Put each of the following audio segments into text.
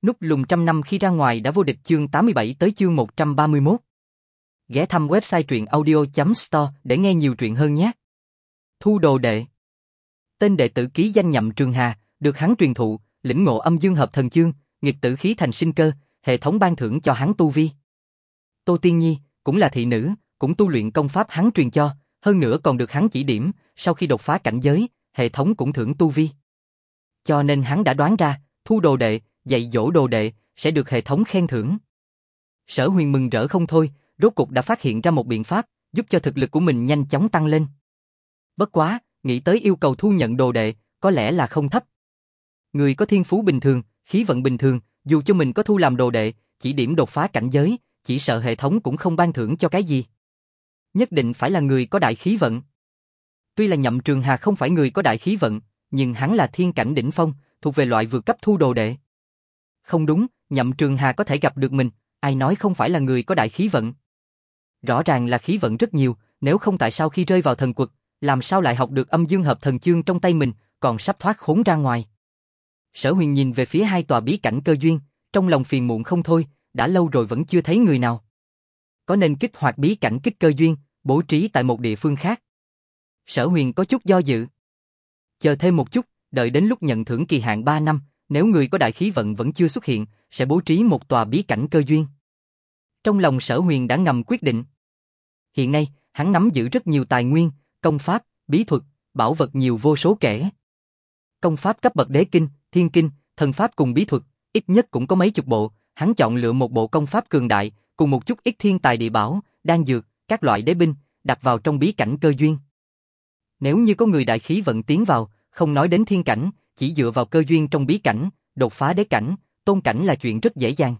Nút lùng trăm năm khi ra ngoài đã vô địch chương 87 tới chương 131. Ghé thăm website truyện audio.store để nghe nhiều truyện hơn nhé. Thu đồ đệ. Tên đệ tử ký danh Nhậm Trường Hà, được hắn truyền thụ, lĩnh ngộ âm dương hợp thần chương, nghịch tử khí thành sinh cơ, hệ thống ban thưởng cho hắn tu vi. Tô Tiên Nhi, cũng là thị nữ, cũng tu luyện công pháp hắn truyền cho, hơn nữa còn được hắn chỉ điểm, sau khi đột phá cảnh giới, hệ thống cũng thưởng tu vi. Cho nên hắn đã đoán ra, thu đồ đệ, dạy dỗ đồ đệ, sẽ được hệ thống khen thưởng. Sở Huyền mừng rỡ không thôi, rốt cục đã phát hiện ra một biện pháp, giúp cho thực lực của mình nhanh chóng tăng lên. Bất quá, nghĩ tới yêu cầu thu nhận đồ đệ, có lẽ là không thấp. Người có thiên phú bình thường, khí vận bình thường, dù cho mình có thu làm đồ đệ, chỉ điểm đột phá cảnh giới, chỉ sợ hệ thống cũng không ban thưởng cho cái gì. Nhất định phải là người có đại khí vận. Tuy là Nhậm Trường Hà không phải người có đại khí vận, nhưng hắn là thiên cảnh đỉnh phong, thuộc về loại vượt cấp thu đồ đệ. Không đúng, Nhậm Trường Hà có thể gặp được mình, ai nói không phải là người có đại khí vận. Rõ ràng là khí vận rất nhiều, nếu không tại sao khi rơi vào thần quật, làm sao lại học được âm dương hợp thần chương trong tay mình, còn sắp thoát khốn ra ngoài. Sở Huyền nhìn về phía hai tòa bí cảnh cơ duyên, trong lòng phiền muộn không thôi, đã lâu rồi vẫn chưa thấy người nào. Có nên kích hoạt bí cảnh kích cơ duyên, bố trí tại một địa phương khác? Sở Huyền có chút do dự. Chờ thêm một chút, đợi đến lúc nhận thưởng kỳ hạn 3 năm, nếu người có đại khí vận vẫn chưa xuất hiện, sẽ bố trí một tòa bí cảnh cơ duyên. Trong lòng Sở Huyền đã ngầm quyết định. Hiện nay, hắn nắm giữ rất nhiều tài nguyên, công pháp, bí thuật, bảo vật nhiều vô số kể. Công pháp cấp bậc đế kinh, thiên kinh, thần pháp cùng bí thuật, ít nhất cũng có mấy chục bộ, hắn chọn lựa một bộ công pháp cường đại, cùng một chút ít thiên tài địa bảo, đan dược, các loại đế binh, đặt vào trong bí cảnh cơ duyên. Nếu như có người đại khí vận tiến vào, không nói đến thiên cảnh, chỉ dựa vào cơ duyên trong bí cảnh, đột phá đế cảnh, tôn cảnh là chuyện rất dễ dàng.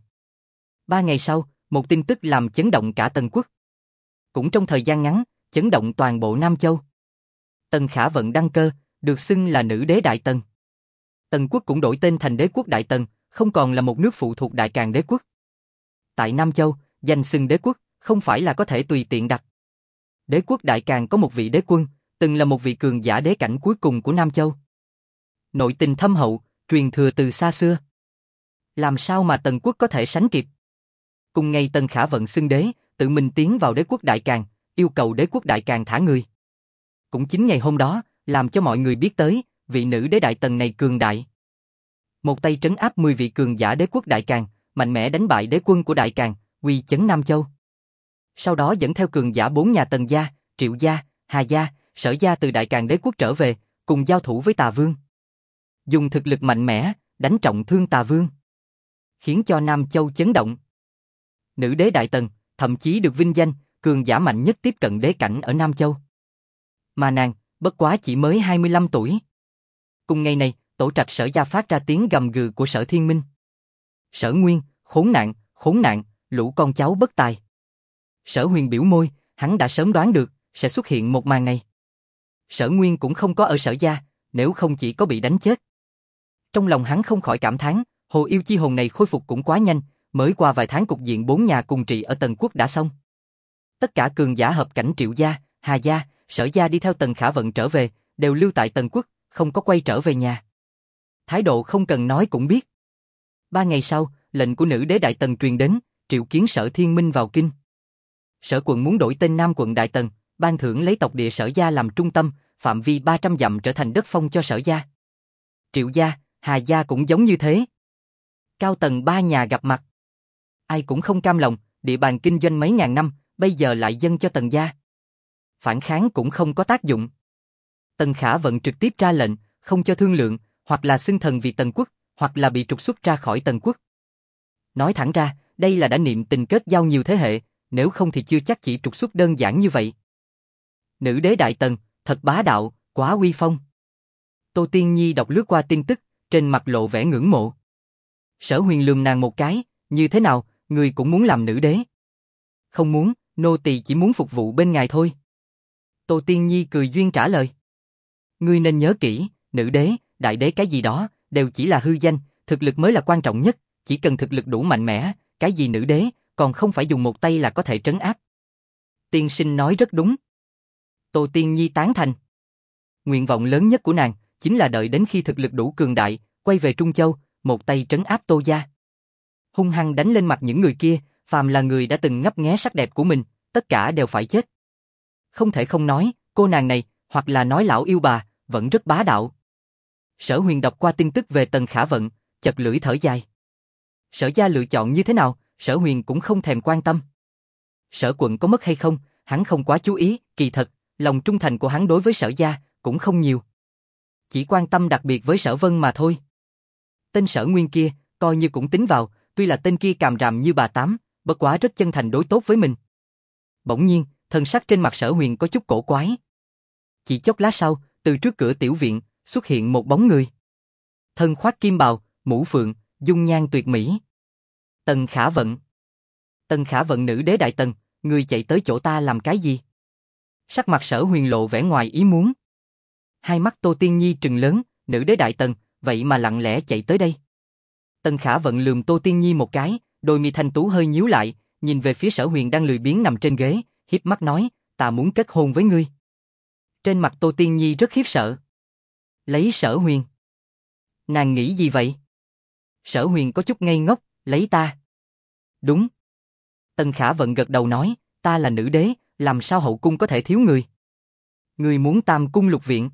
3 ngày sau, một tin tức làm chấn động cả Tần Quốc. Cũng trong thời gian ngắn, chấn động toàn bộ Nam Châu. Tần Khả Vận đăng cơ, được xưng là nữ đế Đại Tần. Tần Quốc cũng đổi tên thành đế quốc Đại Tần, không còn là một nước phụ thuộc Đại Càn đế quốc. Tại Nam Châu, danh xưng đế quốc, không phải là có thể tùy tiện đặt. Đế quốc Đại Càn có một vị đế quân, từng là một vị cường giả đế cảnh cuối cùng của Nam Châu. Nội tình thâm hậu, truyền thừa từ xa xưa. Làm sao mà Tần Quốc có thể sánh kịp? Cùng ngày Tần Khả Vận xưng đế, tự mình tiến vào đế quốc Đại Càn, yêu cầu đế quốc Đại Càn thả người. Cũng chính ngày hôm đó, làm cho mọi người biết tới, vị nữ đế Đại Tần này cường đại. Một tay trấn áp 10 vị cường giả đế quốc Đại Càn, mạnh mẽ đánh bại đế quân của Đại Càn, uy chấn Nam Châu. Sau đó dẫn theo cường giả 4 nhà Tần gia, Triệu gia, Hà gia, Sở gia từ Đại Càn đế quốc trở về, cùng giao thủ với Tà Vương. Dùng thực lực mạnh mẽ, đánh trọng thương Tà Vương, khiến cho Nam Châu chấn động. Nữ đế Đại Tần, thậm chí được vinh danh, cường giả mạnh nhất tiếp cận đế cảnh ở Nam Châu. Mà nàng, bất quá chỉ mới 25 tuổi. Cùng ngày này, tổ trạch Sở gia phát ra tiếng gầm gừ của Sở Thiên Minh. Sở Nguyên, khốn nạn, lũ con cháu bất tài. Sở Huyền biểu môi, hắn đã sớm đoán được, sẽ xuất hiện một màn này. Sở Nguyên cũng không có ở Sở gia, nếu không chỉ có bị đánh chết. Trong lòng hắn không khỏi cảm thán, hồ yêu chi hồn này khôi phục cũng quá nhanh, mới qua vài tháng cục diện 4 nhà cùng trị ở Tần Quốc đã xong. Tất cả cường giả hợp cảnh Triệu gia, Hà gia, Sở gia đi theo Tần Khả Vận trở về, đều lưu tại Tần Quốc, không có quay trở về nhà. Thái độ không cần nói cũng biết. 3 ngày sau, lệnh của nữ đế Đại Tần truyền đến, triệu kiến Sở Thiên Minh vào kinh. Sở quận muốn đổi tên Nam quận Đại Tần, ban thưởng lấy tộc địa Sở gia làm trung tâm, phạm vi 300 dặm trở thành đất phong cho Sở gia. Triệu gia, Hà gia cũng giống như thế. Cao tầng 3 nhà gặp mặt. Ai cũng không cam lòng, địa bàn kinh doanh mấy ngàn năm, bây giờ lại dâng cho Tần gia. Phản kháng cũng không có tác dụng. Tần Khả Vận trực tiếp ra lệnh, không cho thương lượng, hoặc là xưng thần vì Tần Quốc, hoặc là bị trục xuất ra khỏi Tần Quốc. Nói thẳng ra, đây là đã niệm tình kết giao nhiều thế hệ, nếu không thì chưa chắc chỉ trục xuất đơn giản như vậy. Nữ đế Đại Tần, thật bá đạo, quá uy phong. Tô Tiên Nhi đọc lướt qua tin tức, trên mặt lộ vẻ ngưỡng mộ. Sở Huyền lườm nàng một cái, như thế nào, người cũng muốn làm nữ đế? Không muốn, nô tỳ chỉ muốn phục vụ bên ngài thôi. Tô Tiên Nhi cười duyên trả lời. Ngươi nên nhớ kỹ, nữ đế, đại đế cái gì đó, đều chỉ là hư danh, thực lực mới là quan trọng nhất, chỉ cần thực lực đủ mạnh mẽ, cái gì nữ đế, còn không phải dùng một tay là có thể trấn áp. Tiên sinh nói rất đúng. Tô Tiên Nhi tán thành. Nguyện vọng lớn nhất của nàng, chính là đợi đến khi thực lực đủ cường đại, quay về Trung Châu, một tay trấn áp Tô gia. hung hăng đánh lên mặt những người kia, phàm là người đã từng ngấp nghé sắc đẹp của mình, tất cả đều phải chết. Không thể không nói, cô nàng này, hoặc là nói lão yêu bà, vẫn rất bá đạo. Sở Huyền đọc qua tin tức về Tần Khả Vận, chật lưỡi thở dài. Sở gia lựa chọn như thế nào, Sở Huyền cũng không thèm quan tâm. Sở quận có mất hay không, hắn không quá chú ý, kỳ thật, lòng trung thành của hắn đối với Sở gia cũng không nhiều. Chỉ quan tâm đặc biệt với Sở Vân mà thôi. Tên Sở Nguyên kia, coi như cũng tính vào, tuy là tên kia càm ràm như bà Tám, bất quá rất chân thành đối tốt với mình. Bỗng nhiên, thần sắc trên mặt Sở Huyền có chút cổ quái. Chỉ chốc lát sau, từ trước cửa tiểu viện, xuất hiện một bóng người. Thân khoác kim bào, mũ phượng, dung nhan tuyệt mỹ. Tần Khả Vận. Tần Khả Vận nữ đế đại tần, người chạy tới chỗ ta làm cái gì? Sắc mặt Sở Huyền lộ vẻ ngoài ý muốn. Hai mắt Tô Tiên Nhi trừng lớn, nữ đế đại tần, vậy mà lặng lẽ chạy tới đây. Tần Khả Vận lườm Tô Tiên Nhi một cái, đôi mi thanh tú hơi nhíu lại, nhìn về phía Sở Huyền đang lười biếng nằm trên ghế, híp mắt nói, ta muốn kết hôn với ngươi. Trên mặt Tô Tiên Nhi rất khiếp sợ. Lấy Sở Huyền. Nàng nghĩ gì vậy? Sở Huyền có chút ngây ngốc, lấy ta. Đúng. Tần Khả Vận gật đầu nói, ta là nữ đế, làm sao hậu cung có thể thiếu người? Người muốn tam cung lục viện.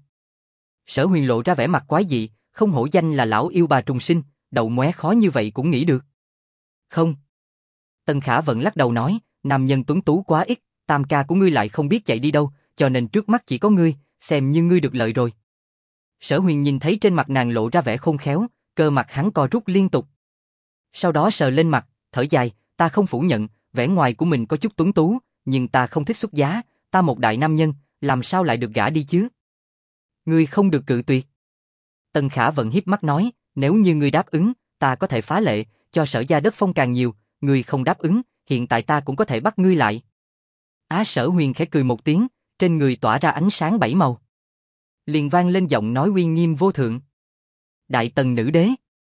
Sở Huyền lộ ra vẻ mặt quái dị, không hổ danh là lão yêu bà trùng sinh, đậu móe khó như vậy cũng nghĩ được. Không. Tần Khả Vận lắc đầu nói, nam nhân tuấn tú quá ít, tam ca của ngươi lại không biết chạy đi đâu, cho nên trước mắt chỉ có ngươi, xem như ngươi được lợi rồi. Sở Huyền nhìn thấy trên mặt nàng lộ ra vẻ khôn khéo, cơ mặt hắn co rút liên tục. Sau đó sờ lên mặt, thở dài, ta không phủ nhận, vẻ ngoài của mình có chút tuấn tú, nhưng ta không thích xuất giá, ta một đại nam nhân, làm sao lại được gả đi chứ? Ngươi không được cự tuyệt. Tần Khả Vận híp mắt nói, nếu như ngươi đáp ứng, ta có thể phá lệ, cho Sở gia đất phong càng nhiều, ngươi không đáp ứng, hiện tại ta cũng có thể bắt ngươi lại. Sở Huyền khẽ cười một tiếng, trên người tỏa ra ánh sáng bảy màu. Liền vang lên giọng nói uy nghiêm vô thượng. Đại tần nữ đế.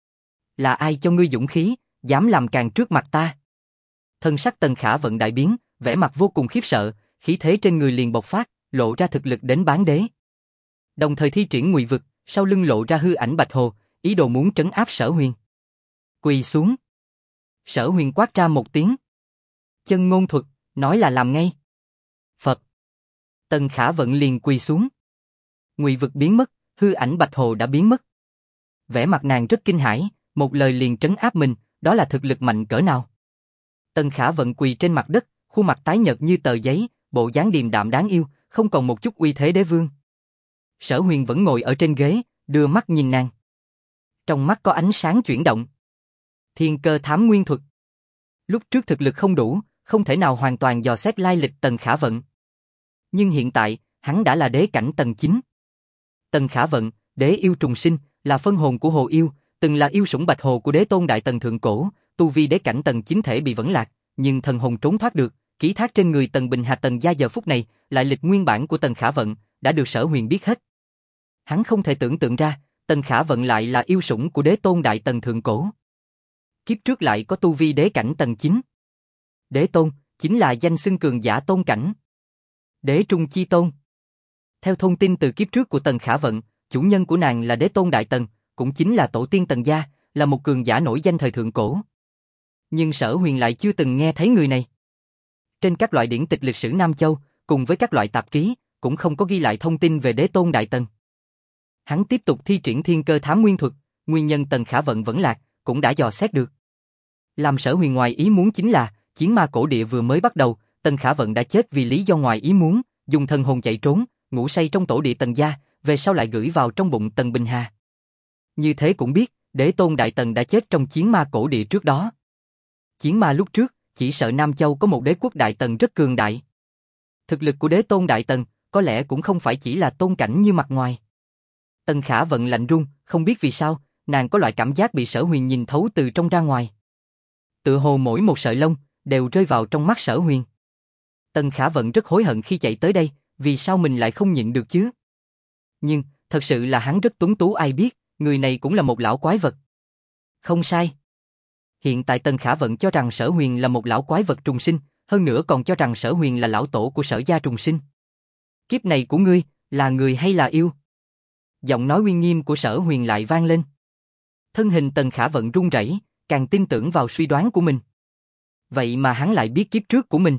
Là ai cho ngươi dũng khí, dám làm càn trước mặt ta? Thân sắc Tần Khả Vận đại biến, vẻ mặt vô cùng khiếp sợ, khí thế trên người liền bộc phát, lộ ra thực lực đến bán đế. Đồng thời thi triển ngụy vực, sau lưng lộ ra hư ảnh Bạch Hồ, ý đồ muốn trấn áp Sở Huyền. Quỳ xuống. Sở Huyền quát ra một tiếng. Chân ngôn thuật, nói là làm ngay. Phật. Tần Khả Vận liền quỳ xuống. Ngụy vực biến mất, hư ảnh Bạch Hồ đã biến mất. Vẻ mặt nàng rất kinh hãi, một lời liền trấn áp mình, đó là thực lực mạnh cỡ nào. Tần Khả Vận quỳ trên mặt đất, khuôn mặt tái nhợt như tờ giấy, bộ dáng điềm đạm đáng yêu, không còn một chút uy thế đế vương. Sở Huyền vẫn ngồi ở trên ghế, đưa mắt nhìn nàng. Trong mắt có ánh sáng chuyển động. Thiên cơ thám nguyên thuật. Lúc trước thực lực không đủ, không thể nào hoàn toàn dò xét lai lịch Tần Khả Vận. Nhưng hiện tại, hắn đã là đế cảnh tầng 9. Tần Khả Vận, đế yêu trùng sinh, là phân hồn của hồ yêu, từng là yêu sủng Bạch Hồ của đế tôn đại tần thượng cổ, tu vi đế cảnh tầng 9 thể bị vẫn lạc, nhưng thần hồn trốn thoát được, ký thác trên người Tần Bình Hà Tần gia giờ phút này, lại lịch nguyên bản của Tần Khả Vận, đã được Sở Huyền biết hết. Hắn không thể tưởng tượng ra, Tần Khả Vận lại là yêu sủng của đế tôn đại tần thượng cổ. Kiếp trước lại có tu vi đế cảnh tầng 9. Đế tôn, chính là danh xưng cường giả tôn cảnh. Đế trung chi tôn. Theo thông tin từ kiếp trước của Tần Khả Vận, chủ nhân của nàng là đế tôn đại tần, cũng chính là tổ tiên Tần gia, là một cường giả nổi danh thời thượng cổ. Nhưng Sở Huyền lại chưa từng nghe thấy người này. Trên các loại điển tịch lịch sử Nam Châu, cùng với các loại tạp ký, cũng không có ghi lại thông tin về đế tôn đại tần. Hắn tiếp tục thi triển thiên cơ thám nguyên thuật, nguyên nhân Tần Khả Vận vẫn lạc, cũng đã dò xét được. Làm Sở Huyền ngoài ý muốn chính là, chiến ma cổ địa vừa mới bắt đầu, Tần Khả Vận đã chết vì lý do ngoài ý muốn, dùng thần hồn chạy trốn, ngủ say trong tổ địa Tần gia, về sau lại gửi vào trong bụng Tần Bình Hà. Như thế cũng biết, đế tôn đại tần đã chết trong chiến ma cổ địa trước đó. Chiến ma lúc trước, chỉ sợ Nam Châu có một đế quốc đại tần rất cường đại. Thực lực của đế tôn đại tần, có lẽ cũng không phải chỉ là tôn cảnh như mặt ngoài. Tần Khả Vận lạnh run, không biết vì sao, nàng có loại cảm giác bị Sở Huyền nhìn thấu từ trong ra ngoài. Tựa hồ mỗi một sợi lông, đều rơi vào trong mắt Sở Huyền. Tần Khả Vận rất hối hận khi chạy tới đây, vì sao mình lại không nhịn được chứ? Nhưng, thật sự là hắn rất tuấn tú ai biết, người này cũng là một lão quái vật. Không sai. Hiện tại Tần Khả Vận cho rằng Sở Huyền là một lão quái vật trùng sinh, hơn nữa còn cho rằng Sở Huyền là lão tổ của Sở gia trùng sinh. Kiếp này của ngươi, là người hay là yêu? Giọng nói uy nghiêm của Sở Huyền lại vang lên. Thân hình Tần Khả Vận run rẩy, càng tin tưởng vào suy đoán của mình. Vậy mà hắn lại biết kiếp trước của mình.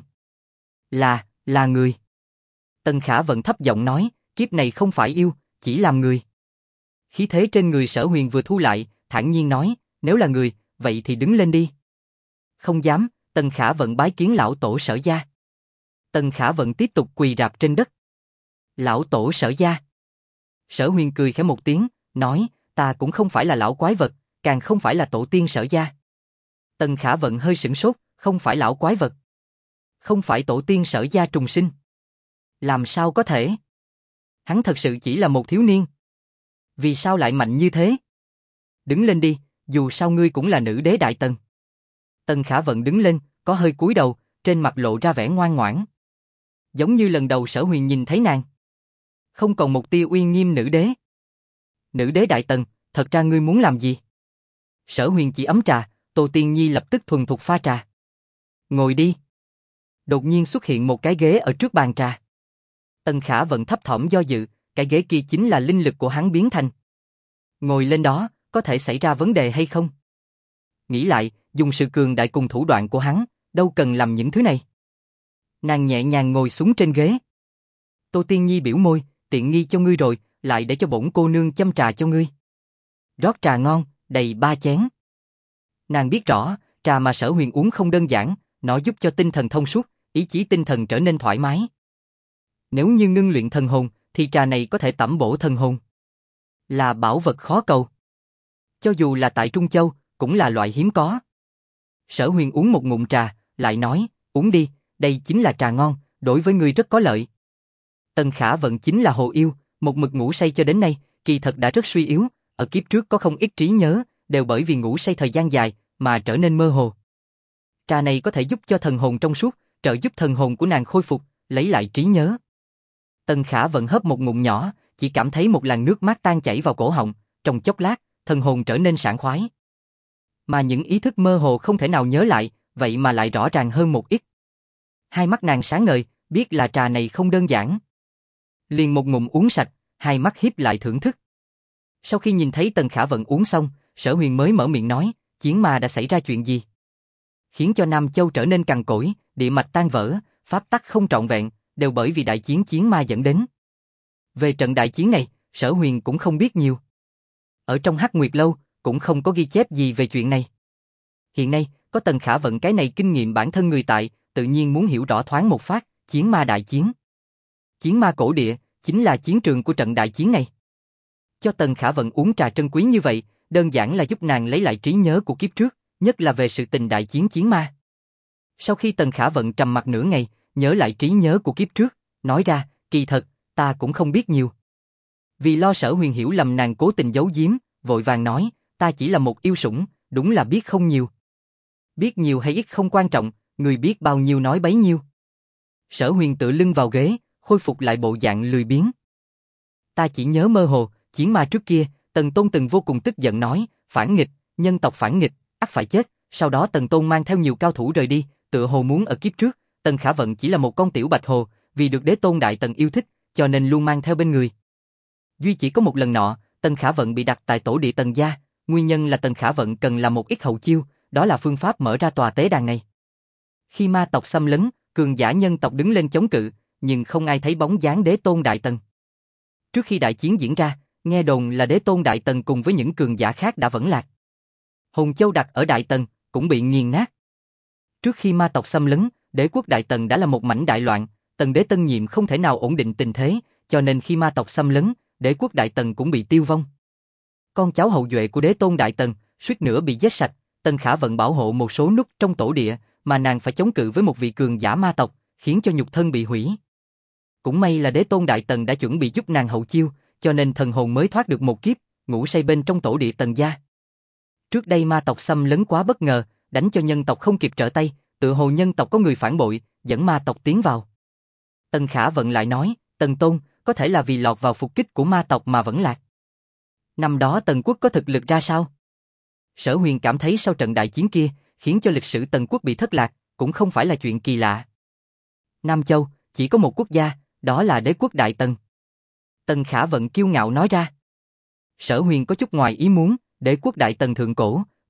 Là người. Tần Khả Vận thấp giọng nói, kiếp này không phải yêu, chỉ làm người. Khí thế trên người Sở Huyền vừa thu lại, thản nhiên nói, nếu là người, vậy thì đứng lên đi. Không dám, Tần Khả Vận bái kiến lão tổ Sở gia. Tần Khả Vận tiếp tục quỳ rạp trên đất. Lão tổ Sở gia. Sở Huyền cười khẽ một tiếng, nói, ta cũng không phải là lão quái vật, càng không phải là tổ tiên Sở gia. Tần Khả Vận hơi sửng sốt, không phải lão quái vật. Không phải tổ tiên Sở gia trùng sinh. Làm sao có thể? Hắn thật sự chỉ là một thiếu niên. Vì sao lại mạnh như thế? Đứng lên đi, dù sao ngươi cũng là nữ đế Đại Tần. Tần Khả Vận đứng lên, có hơi cúi đầu, trên mặt lộ ra vẻ ngoan ngoãn. Giống như lần đầu Sở Huyền nhìn thấy nàng. Không còn một tia uy nghiêm nữ đế. Nữ đế Đại Tần, thật ra ngươi muốn làm gì? Sở Huyền chỉ ấm trà, Tô Tiên Nhi lập tức thuần thục pha trà. Ngồi đi. Đột nhiên xuất hiện một cái ghế ở trước bàn trà. Tần Khả Vận thấp thỏm do dự, cái ghế kia chính là linh lực của hắn biến thành. Ngồi lên đó, có thể xảy ra vấn đề hay không? Nghĩ lại, dùng sự cường đại cùng thủ đoạn của hắn, đâu cần làm những thứ này. Nàng nhẹ nhàng ngồi xuống trên ghế. Tô Tiên Nhi biểu môi, tiện nghi cho ngươi rồi, lại để cho bổn cô nương châm trà cho ngươi. Rót trà ngon, đầy 3 chén. Nàng biết rõ, trà mà Sở Huyền uống không đơn giản, nó giúp cho tinh thần thông suốt, ý chí tinh thần trở nên thoải mái. Nếu như ngưng luyện thần hồn, thì trà này có thể tẩm bổ thần hồn. Là bảo vật khó cầu. Cho dù là tại Trung Châu, cũng là loại hiếm có. Sở Huyền uống một ngụm trà, lại nói, uống đi, đây chính là trà ngon, đối với ngươi rất có lợi. Tần Khả Vận chính là hồ yêu, một mực ngủ say cho đến nay, kỳ thật đã rất suy yếu, ở kiếp trước có không ít trí nhớ, đều bởi vì ngủ say thời gian dài, mà trở nên mơ hồ. Trà này có thể giúp cho thần hồn trong suốt, trợ giúp thần hồn của nàng khôi phục, lấy lại trí nhớ. Tần Khả Vận hớp một ngụm nhỏ, chỉ cảm thấy một làn nước mát tan chảy vào cổ họng, trong chốc lát, thần hồn trở nên sảng khoái. Mà những ý thức mơ hồ không thể nào nhớ lại, vậy mà lại rõ ràng hơn một ít. Hai mắt nàng sáng ngời, biết là trà này không đơn giản. Liền một ngụm uống sạch, hai mắt híp lại thưởng thức. Sau khi nhìn thấy Tần Khả Vận uống xong, Sở Huyền mới mở miệng nói, chiến ma đã xảy ra chuyện gì? Khiến cho Nam Châu trở nên cằn cỗi, địa mạch tan vỡ, pháp tắc không trọn vẹn, đều bởi vì đại chiến ma dẫn đến. Về trận đại chiến này, Sở Huyền cũng không biết nhiều. Ở trong Hắc Nguyệt Lâu, cũng không có ghi chép gì về chuyện này. Hiện nay, có Tần Khả Vận cái này kinh nghiệm bản thân người tại, tự nhiên muốn hiểu rõ thoáng một phát, chiến ma đại chiến. Chiến ma cổ địa, chính là chiến trường của trận đại chiến này. Cho Tần Khả Vận uống trà trân quý như vậy, đơn giản là giúp nàng lấy lại trí nhớ của kiếp trước, nhất là về sự tình đại chiến ma. Sau khi Tần Khả Vận trầm mặc nửa ngày, nhớ lại trí nhớ của kiếp trước, nói ra, kỳ thật, ta cũng không biết nhiều. Vì lo Sở Huyền hiểu lầm nàng cố tình giấu giếm, vội vàng nói, ta chỉ là một yêu sủng, đúng là biết không nhiều. Biết nhiều hay ít không quan trọng, người biết bao nhiêu nói bấy nhiêu. Sở Huyền tựa lưng vào ghế, khôi phục lại bộ dạng lười biếng. Ta chỉ nhớ mơ hồ, chiến ma trước kia, Tần Tôn từng vô cùng tức giận nói, phản nghịch, nhân tộc phản nghịch, ắt phải chết. Sau đó Tần Tôn mang theo nhiều cao thủ rời đi, tựa hồ muốn ở kiếp trước, Tần Khả Vận chỉ là một con tiểu bạch hồ, vì được Đế Tôn Đại Tần yêu thích, cho nên luôn mang theo bên người. Duy chỉ có một lần nọ, Tần Khả Vận bị đặt tại tổ địa Tần gia, nguyên nhân là Tần Khả Vận cần làm một ít hậu chiêu, đó là phương pháp mở ra tòa tế đàn này. Khi ma tộc xâm lấn, cường giả nhân tộc đứng lên chống cự, nhưng không ai thấy bóng dáng Đế Tôn Đại Tần. Trước khi đại chiến diễn ra, nghe đồn là Đế Tôn Đại Tần cùng với những cường giả khác đã vẫn lạc. Hồn Châu đặt ở Đại Tần cũng bị nghiền nát. Trước khi ma tộc xâm lấn, Đế quốc Đại Tần đã là một mảnh đại loạn, Tần đế tân nhiệm không thể nào ổn định tình thế, cho nên khi ma tộc xâm lấn, Đế quốc Đại Tần cũng bị tiêu vong. Con cháu hậu duệ của Đế Tôn Đại Tần suýt nữa bị giết sạch, Tần Khả Vận bảo hộ một số nút trong tổ địa, mà nàng phải chống cự với một vị cường giả ma tộc, khiến cho nhục thân bị hủy. Cũng may là Đế Tôn Đại Tần đã chuẩn bị giúp nàng hậu chiêu, cho nên thần hồn mới thoát được một kiếp, ngủ say bên trong tổ địa Tần gia. Trước đây ma tộc xâm lấn quá bất ngờ, đánh cho nhân tộc không kịp trở tay, tựa hồ nhân tộc có người phản bội, dẫn ma tộc tiến vào. Tần Khả Vận lại nói, Tần Tôn, có thể là vì lọt vào phục kích của ma tộc mà vẫn lạc. Năm đó Tần quốc có thực lực ra sao? Sở Huyền cảm thấy sau trận đại chiến kia, khiến cho lịch sử Tần quốc bị thất lạc, cũng không phải là chuyện kỳ lạ. Nam Châu, chỉ có một quốc gia, đó là Đế quốc Đại Tần. Tần Khả Vận kiêu ngạo nói ra. Sở Huyền có chút ngoài ý muốn, Đế quốc Đại Tần thượng cổ,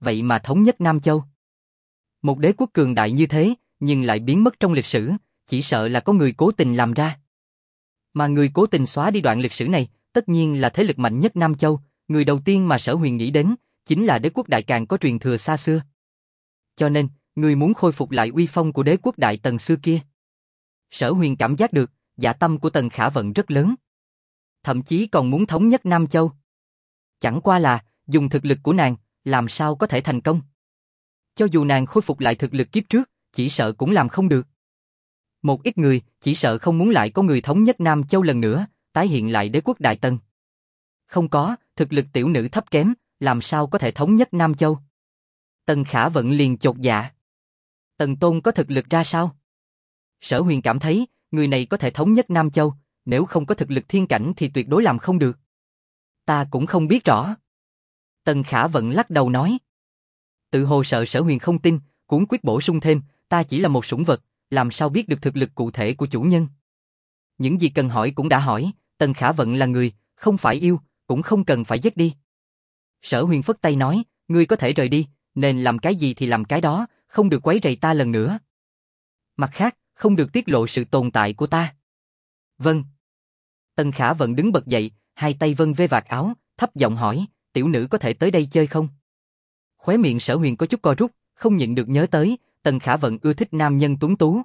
vậy mà thống nhất Nam Châu. Một đế quốc cường đại như thế, nhưng lại biến mất trong lịch sử, chỉ sợ là có người cố tình làm ra. Mà người cố tình xóa đi đoạn lịch sử này, tất nhiên là thế lực mạnh nhất Nam Châu, người đầu tiên mà Sở Huyền nghĩ đến, chính là đế quốc Đại Càn có truyền thừa xa xưa. Cho nên, người muốn khôi phục lại uy phong của đế quốc Đại Tần xưa kia. Sở Huyền cảm giác được, dạ tâm của Tần Khả Vận rất lớn. Thậm chí còn muốn thống nhất Nam Châu. Chẳng qua là, dùng thực lực của nàng, làm sao có thể thành công. Cho dù nàng khôi phục lại thực lực kiếp trước, chỉ sợ cũng làm không được. Một ít người, chỉ sợ không muốn lại có người thống nhất Nam Châu lần nữa, tái hiện lại đế quốc Đại Tần. Không có, thực lực tiểu nữ thấp kém, làm sao có thể thống nhất Nam Châu. Tần Khả Vận liền chột dạ. Tần Tôn có thực lực ra sao? Sở Huyền cảm thấy, người này có thể thống nhất Nam Châu, nếu không có thực lực thiên cảnh thì tuyệt đối làm không được. Ta cũng không biết rõ. Tần Khả Vận lắc đầu nói. Tự hồ sợ Sở Huyền không tin, cuốn quyết bổ sung thêm, ta chỉ là một sủng vật, làm sao biết được thực lực cụ thể của chủ nhân. Những gì cần hỏi cũng đã hỏi, Tần Khả Vận là người, không phải yêu, cũng không cần phải giết đi. Sở Huyền phất tay nói, ngươi có thể rời đi, nên làm cái gì thì làm cái đó, không được quấy rầy ta lần nữa. Mặt khác, không được tiết lộ sự tồn tại của ta. Vâng. Tần Khả Vận đứng bật dậy, hai tay vân vê vạt áo, thấp giọng hỏi, tiểu nữ có thể tới đây chơi không? Khóe miệng Sở Huyền có chút co rút, không nhịn được nhớ tới, Tần Khả Vận ưa thích nam nhân tuấn tú.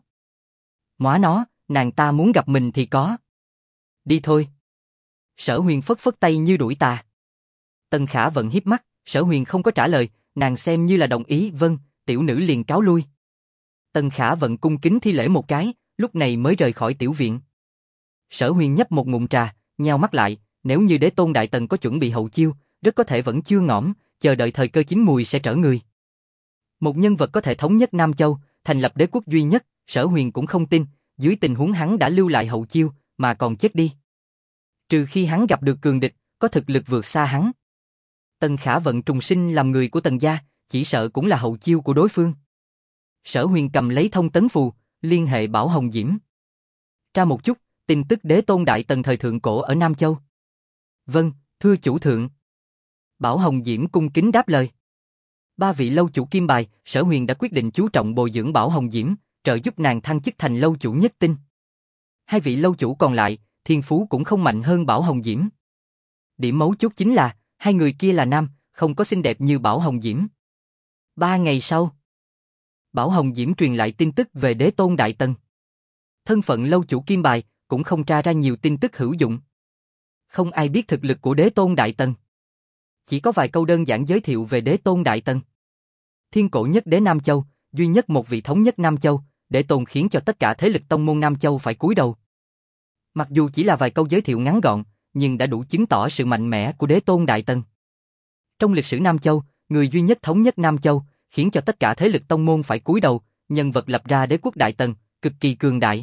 Móa nó, nàng ta muốn gặp mình thì có. Đi thôi. Sở Huyền phất phất tay như đuổi tà. Tần Khả Vận híp mắt, Sở Huyền không có trả lời, nàng xem như là đồng ý, vâng, tiểu nữ liền cáo lui. Tần Khả Vận cung kính thi lễ một cái, lúc này mới rời khỏi tiểu viện. Sở Huyền nhấp một ngụm trà, nheo mắt lại, nếu như Đế Tôn Đại Tần có chuẩn bị hậu chiêu, rất có thể vẫn chưa ngõm, chờ đợi thời cơ chín mùi sẽ trở người. Một nhân vật có thể thống nhất Nam Châu, thành lập đế quốc duy nhất, Sở Huyền cũng không tin, dưới tình huống hắn đã lưu lại hậu chiêu, mà còn chết đi. Trừ khi hắn gặp được cường địch, có thực lực vượt xa hắn. Tần Khả Vận trùng sinh làm người của Tần gia, chỉ sợ cũng là hậu chiêu của đối phương. Sở Huyền cầm lấy thông tấn phù, liên hệ Bảo Hồng Diễm. Tra một chút, tin tức Đế Tôn Đại Tần thời thượng cổ ở Nam Châu. Vâng, thưa chủ thượng. Bảo Hồng Diễm cung kính đáp lời. Ba vị lâu chủ kim bài, Sở Huyền đã quyết định chú trọng bồi dưỡng Bảo Hồng Diễm, trợ giúp nàng thăng chức thành lâu chủ nhất tinh. Hai vị lâu chủ còn lại, thiên phú cũng không mạnh hơn Bảo Hồng Diễm. Điểm mấu chốt chính là, hai người kia là nam, không có xinh đẹp như Bảo Hồng Diễm. 3 ngày sau, Bảo Hồng Diễm truyền lại tin tức về Đế Tôn Đại Tần. Thân phận lâu chủ kim bài cũng không tra ra nhiều tin tức hữu dụng. Không ai biết thực lực của Đế Tôn Đại Tần. Chỉ có vài câu đơn giản giới thiệu về Đế Tôn Đại Tần. Thiên cổ nhất đế Nam Châu, duy nhất một vị thống nhất Nam Châu, để Tôn khiến cho tất cả thế lực tông môn Nam Châu phải cúi đầu. Mặc dù chỉ là vài câu giới thiệu ngắn gọn, nhưng đã đủ chứng tỏ sự mạnh mẽ của Đế Tôn Đại Tần. Trong lịch sử Nam Châu, người duy nhất thống nhất Nam Châu, khiến cho tất cả thế lực tông môn phải cúi đầu, nhân vật lập ra đế quốc Đại Tần, cực kỳ cường đại.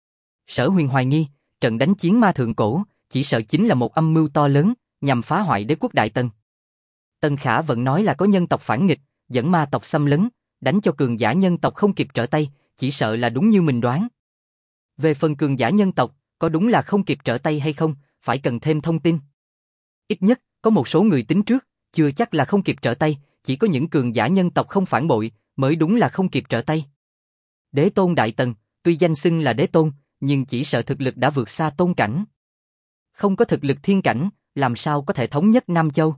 Sở Huyền hoài nghi, trận đánh chiến ma thượng cổ, chỉ sợ chính là một âm mưu to lớn, nhằm phá hoại đế quốc Đại Tần. Tần Khả Vận nói là có nhân tộc phản nghịch, dẫn ma tộc xâm lấn, đánh cho cường giả nhân tộc không kịp trở tay, chỉ sợ là đúng như mình đoán. Về phần cường giả nhân tộc, có đúng là không kịp trở tay hay không, phải cần thêm thông tin. Ít nhất, có một số người tính trước, chưa chắc là không kịp trở tay, chỉ có những cường giả nhân tộc không phản bội, mới đúng là không kịp trở tay. Đế Tôn Đại Tần, tuy danh xưng là đế tôn, nhưng chỉ sợ thực lực đã vượt xa tôn cảnh. Không có thực lực thiên cảnh, làm sao có thể thống nhất Nam Châu.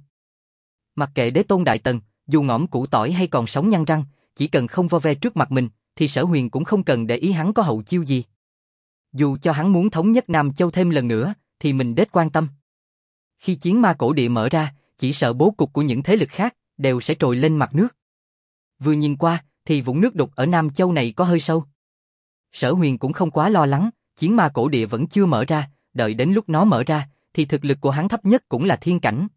Mặc kệ Đế Tôn Đại Tần, dù ngõm củ tỏi hay còn sống nhăn răng, chỉ cần không vo ve trước mặt mình, thì Sở Huyền cũng không cần để ý hắn có hậu chiêu gì. Dù cho hắn muốn thống nhất Nam Châu thêm lần nữa, thì mình đết quan tâm. Khi chiến ma cổ địa mở ra, chỉ sợ bố cục của những thế lực khác đều sẽ trồi lên mặt nước. Vừa nhìn qua, thì vũng nước đục ở Nam Châu này có hơi sâu. Sở Huyền cũng không quá lo lắng, chiến ma cổ địa vẫn chưa mở ra, đợi đến lúc nó mở ra, thì thực lực của hắn thấp nhất cũng là thiên cảnh.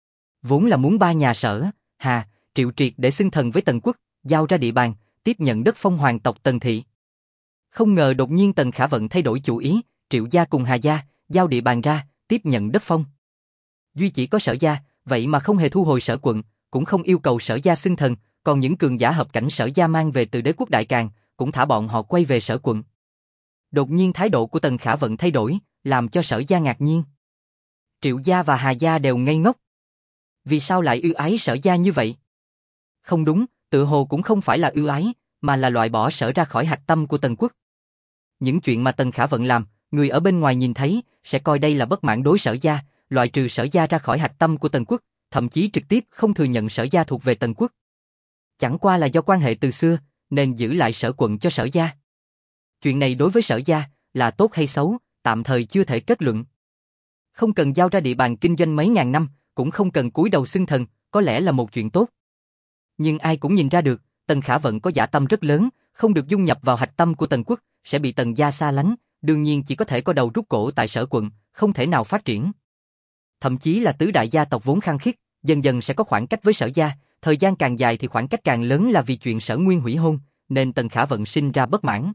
Vốn là muốn ba nhà Sở, Hà, Triệu triệt để xưng thần với Tần Quốc, giao ra địa bàn, tiếp nhận đất phong hoàng tộc Tần Thị. Không ngờ đột nhiên Tần Khả Vận thay đổi chủ ý, Triệu gia cùng Hà gia, giao địa bàn ra, tiếp nhận đất phong. Duy chỉ có Sở gia, vậy mà không hề thu hồi Sở quận, cũng không yêu cầu Sở gia xưng thần, còn những cường giả hợp cảnh Sở gia mang về từ đế quốc Đại Càn, cũng thả bọn họ quay về Sở quận. Đột nhiên thái độ của Tần Khả Vận thay đổi, làm cho Sở gia ngạc nhiên. Triệu gia và Hà gia đều ngây ngốc. Vì sao lại ưu ái Sở gia như vậy? Không đúng, tự hồ cũng không phải là ưu ái, mà là loại bỏ Sở ra khỏi hạch tâm của Tần quốc. Những chuyện mà Tần Khả Vận làm, người ở bên ngoài nhìn thấy, sẽ coi đây là bất mãn đối Sở gia, loại trừ Sở gia ra khỏi hạch tâm của Tần quốc, thậm chí trực tiếp không thừa nhận Sở gia thuộc về Tần quốc. Chẳng qua là do quan hệ từ xưa, nên giữ lại Sở quận cho Sở gia. Chuyện này đối với Sở gia, là tốt hay xấu, tạm thời chưa thể kết luận. Không cần giao ra địa bàn kinh doanh mấy ngàn năm, cũng không cần cúi đầu xưng thần, có lẽ là một chuyện tốt. Nhưng ai cũng nhìn ra được, Tần Khả Vận có dã tâm rất lớn, không được dung nhập vào hạch tâm của Tần quốc, sẽ bị Tần gia xa lánh, đương nhiên chỉ có thể co đầu rút cổ tại Sở quận, không thể nào phát triển. Thậm chí là tứ đại gia tộc vốn khăng khít, dần dần sẽ có khoảng cách với Sở gia, thời gian càng dài thì khoảng cách càng lớn là vì chuyện Sở Nguyên hủy hôn, nên Tần Khả Vận sinh ra bất mãn.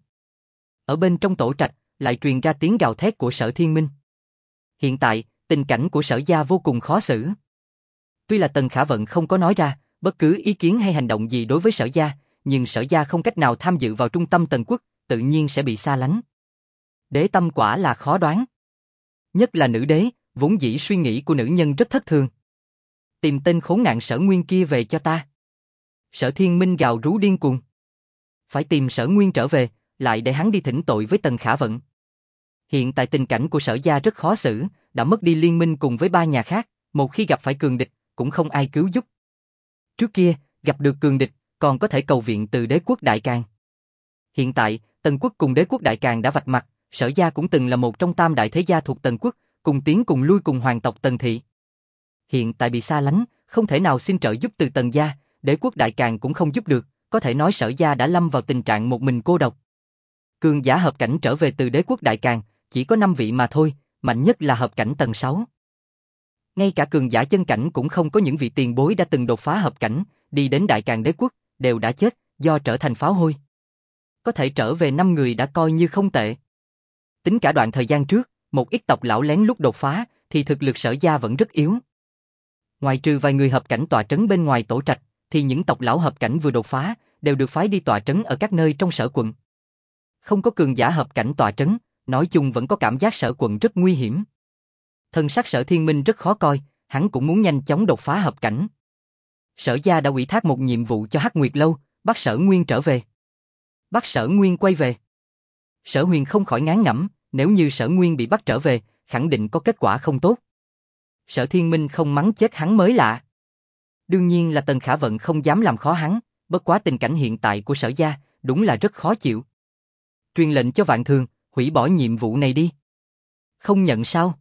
Ở bên trong tổ trạch, lại truyền ra tiếng gào thét của Sở Thiên Minh. Hiện tại, tình cảnh của Sở gia vô cùng khó xử. Tuy là Tần Khả Vận không có nói ra bất cứ ý kiến hay hành động gì đối với Sở gia, nhưng Sở gia không cách nào tham dự vào trung tâm Tần quốc, tự nhiên sẽ bị xa lánh. Đế tâm quả là khó đoán. Nhất là nữ đế, vốn dĩ suy nghĩ của nữ nhân rất thất thường. Tìm tên khốn nạn Sở Nguyên kia về cho ta. Sở Thiên Minh gào rú điên cuồng. Phải tìm Sở Nguyên trở về, lại để hắn đi thỉnh tội với Tần Khả Vận. Hiện tại tình cảnh của Sở gia rất khó xử, đã mất đi liên minh cùng với ba nhà khác, một khi gặp phải cường địch, cũng không ai cứu giúp. Trước kia, gặp được cường địch, còn có thể cầu viện từ đế quốc Đại Càn. Hiện tại, Tần quốc cùng đế quốc Đại Càn đã vạch mặt, Sở gia cũng từng là một trong tam đại thế gia thuộc Tần quốc, cùng tiến cùng lui cùng hoàng tộc Tần thị. Hiện tại bị xa lánh, không thể nào xin trợ giúp từ Tần gia, đế quốc Đại Càn cũng không giúp được, có thể nói Sở gia đã lâm vào tình trạng một mình cô độc. Cường giả hợp cảnh trở về từ đế quốc Đại Càn, chỉ có 5 vị mà thôi, mạnh nhất là hợp cảnh tầng 6. Ngay cả cường giả chân cảnh cũng không có, những vị tiền bối đã từng đột phá hợp cảnh, đi đến Đại Càn đế quốc, đều đã chết, do trở thành pháo hôi. Có thể trở về 5 người đã coi như không tệ. Tính cả đoạn thời gian trước, một ít tộc lão lén lút đột phá, thì thực lực Sở gia vẫn rất yếu. Ngoài trừ vài người hợp cảnh tọa trấn bên ngoài tổ trạch, thì những tộc lão hợp cảnh vừa đột phá, đều được phái đi tọa trấn ở các nơi trong Sở quận. Không có cường giả hợp cảnh tọa trấn, nói chung vẫn có cảm giác Sở quận rất nguy hiểm. Thân sắc Sở Thiên Minh rất khó coi, hắn cũng muốn nhanh chóng đột phá hợp cảnh. Sở gia đã ủy thác một nhiệm vụ cho Hắc Nguyệt Lâu, bắt Sở Nguyên trở về. Bắt Sở Nguyên quay về. Sở Huyền không khỏi ngán ngẩm, nếu như Sở Nguyên bị bắt trở về, khẳng định có kết quả không tốt. Sở Thiên Minh không mắng chết hắn mới lạ. Đương nhiên là Tần Khả Vận không dám làm khó hắn, bất quá tình cảnh hiện tại của Sở gia, đúng là rất khó chịu. Truyền lệnh cho Vạn Thường, hủy bỏ nhiệm vụ này đi. Không nhận sao?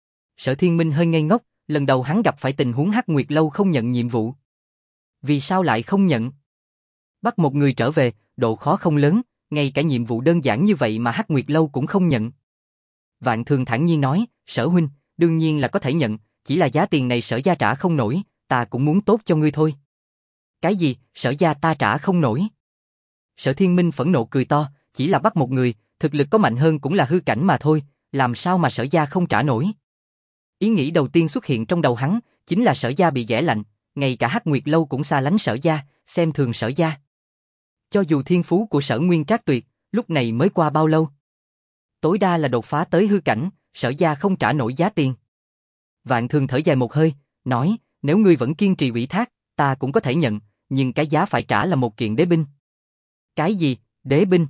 Sở Thiên Minh hơi ngây ngốc, lần đầu hắn gặp phải tình huống Hắc Nguyệt Lâu không nhận nhiệm vụ. Vì sao lại không nhận? Bắt một người trở về, độ khó không lớn, ngay cả nhiệm vụ đơn giản như vậy mà Hắc Nguyệt Lâu cũng không nhận. Vạn Thường thản nhiên nói, Sở huynh, đương nhiên là có thể nhận, chỉ là giá tiền này Sở gia trả không nổi, ta cũng muốn tốt cho ngươi thôi. Cái gì, Sở gia ta trả không nổi? Sở Thiên Minh phẫn nộ cười to, chỉ là bắt một người, thực lực có mạnh hơn cũng là hư cảnh mà thôi, làm sao mà Sở gia không trả nổi? Ý nghĩ đầu tiên xuất hiện trong đầu hắn, chính là Sở gia bị ghẻ lạnh, ngay cả Hắc Nguyệt Lâu cũng xa lánh Sở gia, xem thường Sở gia. Cho dù thiên phú của Sở Nguyên trác tuyệt, lúc này mới qua bao lâu? Tối đa là đột phá tới hư cảnh, Sở gia không trả nổi giá tiền. Vạn Thường thở dài một hơi, nói, nếu ngươi vẫn kiên trì ủy thác, ta cũng có thể nhận, nhưng cái giá phải trả là một kiện đế binh. Cái gì, đế binh?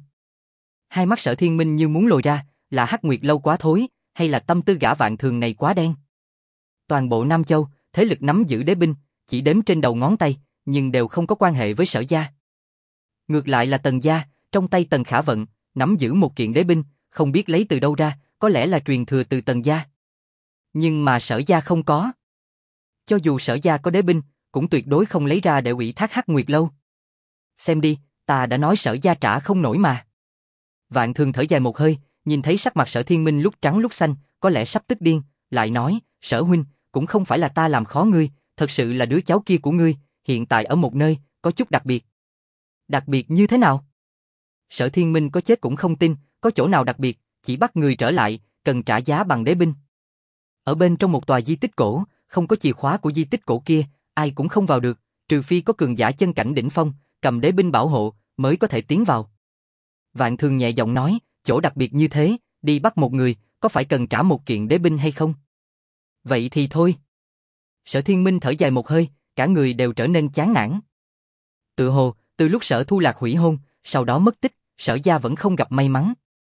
Hai mắt Sở Thiên Minh như muốn lồi ra, là Hắc Nguyệt Lâu quá thối, hay là tâm tư gã Vạn Thường này quá đen? Toàn bộ Nam Châu, thế lực nắm giữ đế binh, chỉ đếm trên đầu ngón tay, nhưng đều không có quan hệ với Sở gia. Ngược lại là Tần gia, trong tay Tần Khả Vận, nắm giữ một kiện đế binh, không biết lấy từ đâu ra, có lẽ là truyền thừa từ Tần gia. Nhưng mà Sở gia không có. Cho dù Sở gia có đế binh, cũng tuyệt đối không lấy ra để ủy thác Hắc Nguyệt Lâu. Xem đi, ta đã nói Sở gia trả không nổi mà. Vạn Thường thở dài một hơi, nhìn thấy sắc mặt Sở Thiên Minh lúc trắng lúc xanh, có lẽ sắp tức điên, lại nói, Sở huynh, cũng không phải là ta làm khó ngươi, thật sự là đứa cháu kia của ngươi, hiện tại ở một nơi, có chút đặc biệt. Đặc biệt như thế nào? Sở Thiên Minh có chết cũng không tin, có chỗ nào đặc biệt, chỉ bắt người trở lại, cần trả giá bằng đế binh. Ở bên trong một tòa di tích cổ, không có chìa khóa của di tích cổ kia, ai cũng không vào được, trừ phi có cường giả chân cảnh đỉnh phong, cầm đế binh bảo hộ, mới có thể tiến vào. Vạn Thường nhẹ giọng nói, chỗ đặc biệt như thế, đi bắt một người, có phải cần trả một kiện đế binh hay không? Vậy thì thôi. Sở Thiên Minh thở dài một hơi, cả người đều trở nên chán nản. Tự hồ, từ lúc Sở Thu Lạc hủy hôn, sau đó mất tích, Sở gia vẫn không gặp may mắn.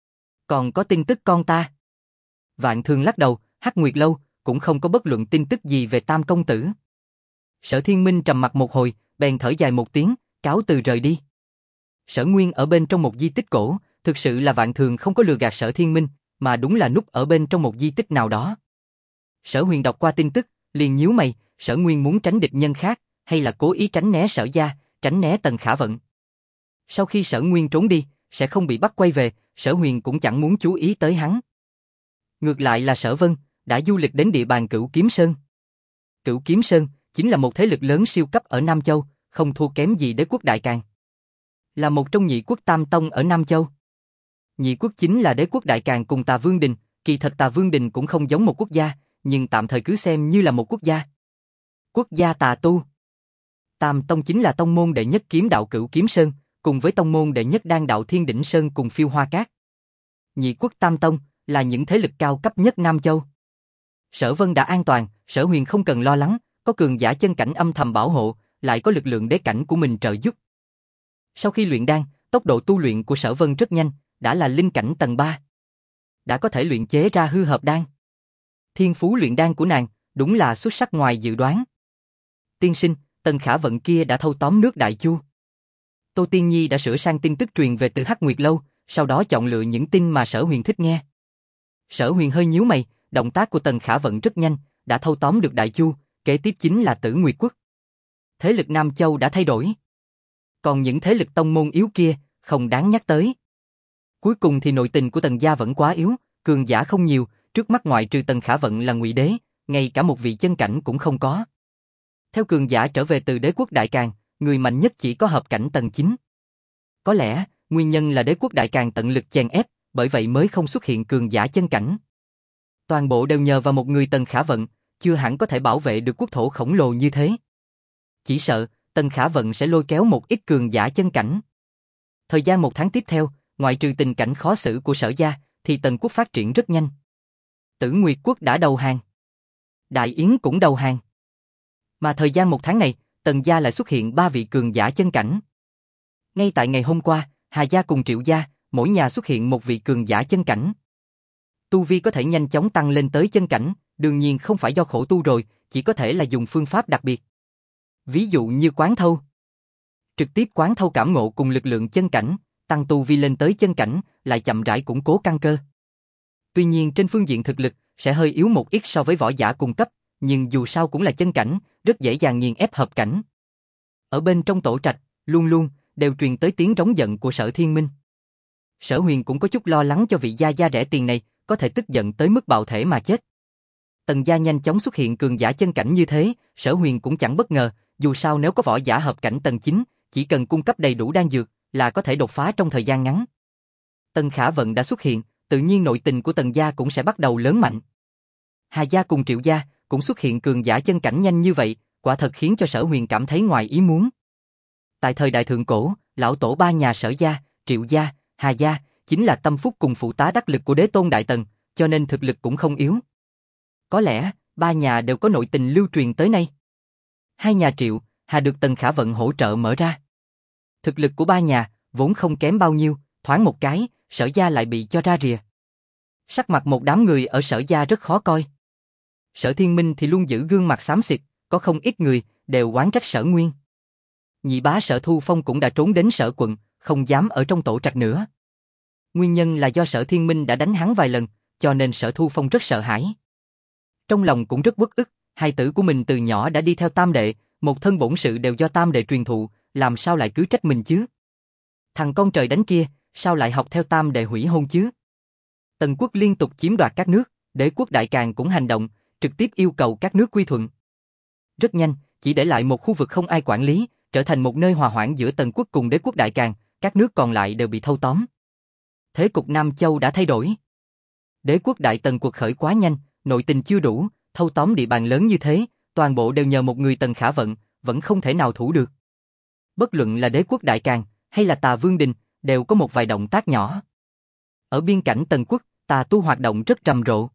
Còn có tin tức con ta? Vạn Thường lắc đầu, Hắc Nguyệt Lâu cũng không có bất luận tin tức gì về Tam công tử. Sở Thiên Minh trầm mặt một hồi, bèn thở dài một tiếng, cáo từ rời đi. Sở Nguyên ở bên trong một di tích cổ, thực sự là Vạn Thường không có lừa gạt Sở Thiên Minh, mà đúng là núp ở bên trong một di tích nào đó. Sở Huyền đọc qua tin tức, liền nhíu mày, Sở Nguyên muốn tránh địch nhân khác, hay là cố ý tránh né Sở gia, tránh né Tần Khả Vận. Sau khi Sở Nguyên trốn đi, sẽ không bị bắt quay về, Sở Huyền cũng chẳng muốn chú ý tới hắn. Ngược lại là Sở Vân, đã du lịch đến địa bàn Cửu Kiếm Sơn. Cửu Kiếm Sơn chính là một thế lực lớn siêu cấp ở Nam Châu, không thua kém gì Đế quốc Đại Càn. Là một trong nhị quốc Tam Tông ở Nam Châu. Nhị quốc chính là Đế quốc Đại Càn cùng Tà Vương Đình, kỳ thật Tà Vương Đình cũng không giống một quốc gia, nhưng tạm thời cứ xem như là một quốc gia. Quốc gia Tà Tu. Tam Tông chính là tông môn đệ nhất kiếm đạo Cửu Kiếm Sơn, cùng với tông môn đệ nhất đan đạo Thiên Đỉnh Sơn cùng Phiêu Hoa Cát. Nhị quốc Tam Tông là những thế lực cao cấp nhất Nam Châu. Sở Vân đã an toàn, Sở Huyền không cần lo lắng, có cường giả chân cảnh âm thầm bảo hộ, lại có lực lượng đế cảnh của mình trợ giúp. Sau khi luyện đan, tốc độ tu luyện của Sở Vân rất nhanh, đã là linh cảnh tầng 3. Đã có thể luyện chế ra hư hợp đan. Thiên phú luyện đan của nàng đúng là xuất sắc ngoài dự đoán. Tiên sinh, Tần Khả Vận kia đã thâu tóm nước Đại Chu. Tô Tiên Nhi đã sửa sang tin tức truyền về từ Hắc Nguyệt Lâu, sau đó chọn lựa những tin mà Sở Huyền thích nghe. Sở Huyền hơi nhíu mày, động tác của Tần Khả Vận rất nhanh, đã thâu tóm được Đại Chu, kế tiếp chính là Tử Nguyệt Quốc. Thế lực Nam Châu đã thay đổi. Còn những thế lực tông môn yếu kia, không đáng nhắc tới. Cuối cùng thì nội tình của Tần gia vẫn quá yếu, cường giả không nhiều, trước mắt ngoại trừ Tần Khả Vận là Ngụy Đế, ngay cả một vị chân cảnh cũng không có. Theo cường giả trở về từ Đế quốc Đại Càn, người mạnh nhất chỉ có hợp cảnh tầng 9. Có lẽ, nguyên nhân là Đế quốc Đại Càn tận lực chèn ép, bởi vậy mới không xuất hiện cường giả chân cảnh. Toàn bộ đều nhờ vào một người Tần Khả Vận, chưa hẳn có thể bảo vệ được quốc thổ khổng lồ như thế. Chỉ sợ, Tần Khả Vận sẽ lôi kéo một ít cường giả chân cảnh. Thời gian 1 tháng tiếp theo, ngoại trừ tình cảnh khó xử của Sở gia, thì Tần quốc phát triển rất nhanh. Tử Nguyệt quốc đã đầu hàng. Đại Yến cũng đầu hàng. Mà thời gian 1 tháng này, Tần gia lại xuất hiện 3 vị cường giả chân cảnh. Ngay tại ngày hôm qua, Hà gia cùng Triệu gia, mỗi nhà xuất hiện một vị cường giả chân cảnh. Tu vi có thể nhanh chóng tăng lên tới chân cảnh, đương nhiên không phải do khổ tu rồi, chỉ có thể là dùng phương pháp đặc biệt. Ví dụ như quán thâu. Trực tiếp quán thâu cảm ngộ cùng lực lượng chân cảnh, tăng tu vi lên tới chân cảnh, lại chậm rãi củng cố căn cơ. Tuy nhiên trên phương diện thực lực, sẽ hơi yếu một ít so với võ giả cùng cấp, nhưng dù sao cũng là chân cảnh, rất dễ dàng nghiền ép hợp cảnh. Ở bên trong tổ trạch, luôn luôn đều truyền tới tiếng rống giận của Sở Thiên Minh. Sở Huyền cũng có chút lo lắng cho vị gia gia rẻ tiền này, có thể tức giận tới mức bạo thể mà chết. Tần gia nhanh chóng xuất hiện cường giả chân cảnh như thế, Sở Huyền cũng chẳng bất ngờ, dù sao nếu có võ giả hợp cảnh tầng 9, chỉ cần cung cấp đầy đủ đan dược là có thể đột phá trong thời gian ngắn. Tần Khả Vận đã xuất hiện, tự nhiên nội tình của Tần gia cũng sẽ bắt đầu lớn mạnh. Hà gia cùng Triệu gia cũng xuất hiện cường giả chân cảnh nhanh như vậy, quả thật khiến cho Sở Huyền cảm thấy ngoài ý muốn. Tại thời đại thượng cổ, lão tổ 3 nhà Sở gia, Triệu gia, Hà gia chính là tâm phúc cùng phụ tá đắc lực của Đế Tôn Đại Tần, cho nên thực lực cũng không yếu. Có lẽ, 3 nhà đều có nội tình lưu truyền tới nay. 2 nhà Triệu, Hà được Tần Khả Vận hỗ trợ mở ra. Thực lực của 3 nhà vốn không kém bao nhiêu, thoáng một cái, Sở gia lại bị cho ra rìa. Sắc mặt một đám người ở Sở gia rất khó coi. Sở Thiên Minh thì luôn giữ gương mặt xám xịt, có không ít người đều oán trách Sở Nguyên. Nhị bá Sở Thu Phong cũng đã trốn đến Sở quận, không dám ở trong tổ trạch nữa. Nguyên nhân là do Sở Thiên Minh đã đánh hắn vài lần, cho nên Sở Thu Phong rất sợ hãi. Trong lòng cũng rất uất ức, hai tử của mình từ nhỏ đã đi theo tam đệ, một thân bổn sự đều do tam đệ truyền thụ, làm sao lại cứ trách mình chứ? Thằng con trời đánh kia, sao lại học theo tam đệ hủy hôn chứ? Tần quốc liên tục chiếm đoạt các nước, Đế quốc Đại Càn cũng hành động, trực tiếp yêu cầu các nước quy thuận. Rất nhanh, chỉ để lại một khu vực không ai quản lý, trở thành một nơi hòa hoãn giữa Tần quốc cùng Đế quốc Đại Càn, các nước còn lại đều bị thâu tóm. Thế cục Nam Châu đã thay đổi. Đế quốc Đại Tần cuộc khởi quá nhanh, nội tình chưa đủ, thâu tóm địa bàn lớn như thế, toàn bộ đều nhờ một người Tần Khả Vận, vẫn không thể nào thủ được. Bất luận là Đế quốc Đại Càn hay là Tà Vương Đình, đều có một vài động tác nhỏ. Ở biên cảnh Tần quốc, tà tu hoạt động rất rầm rộ.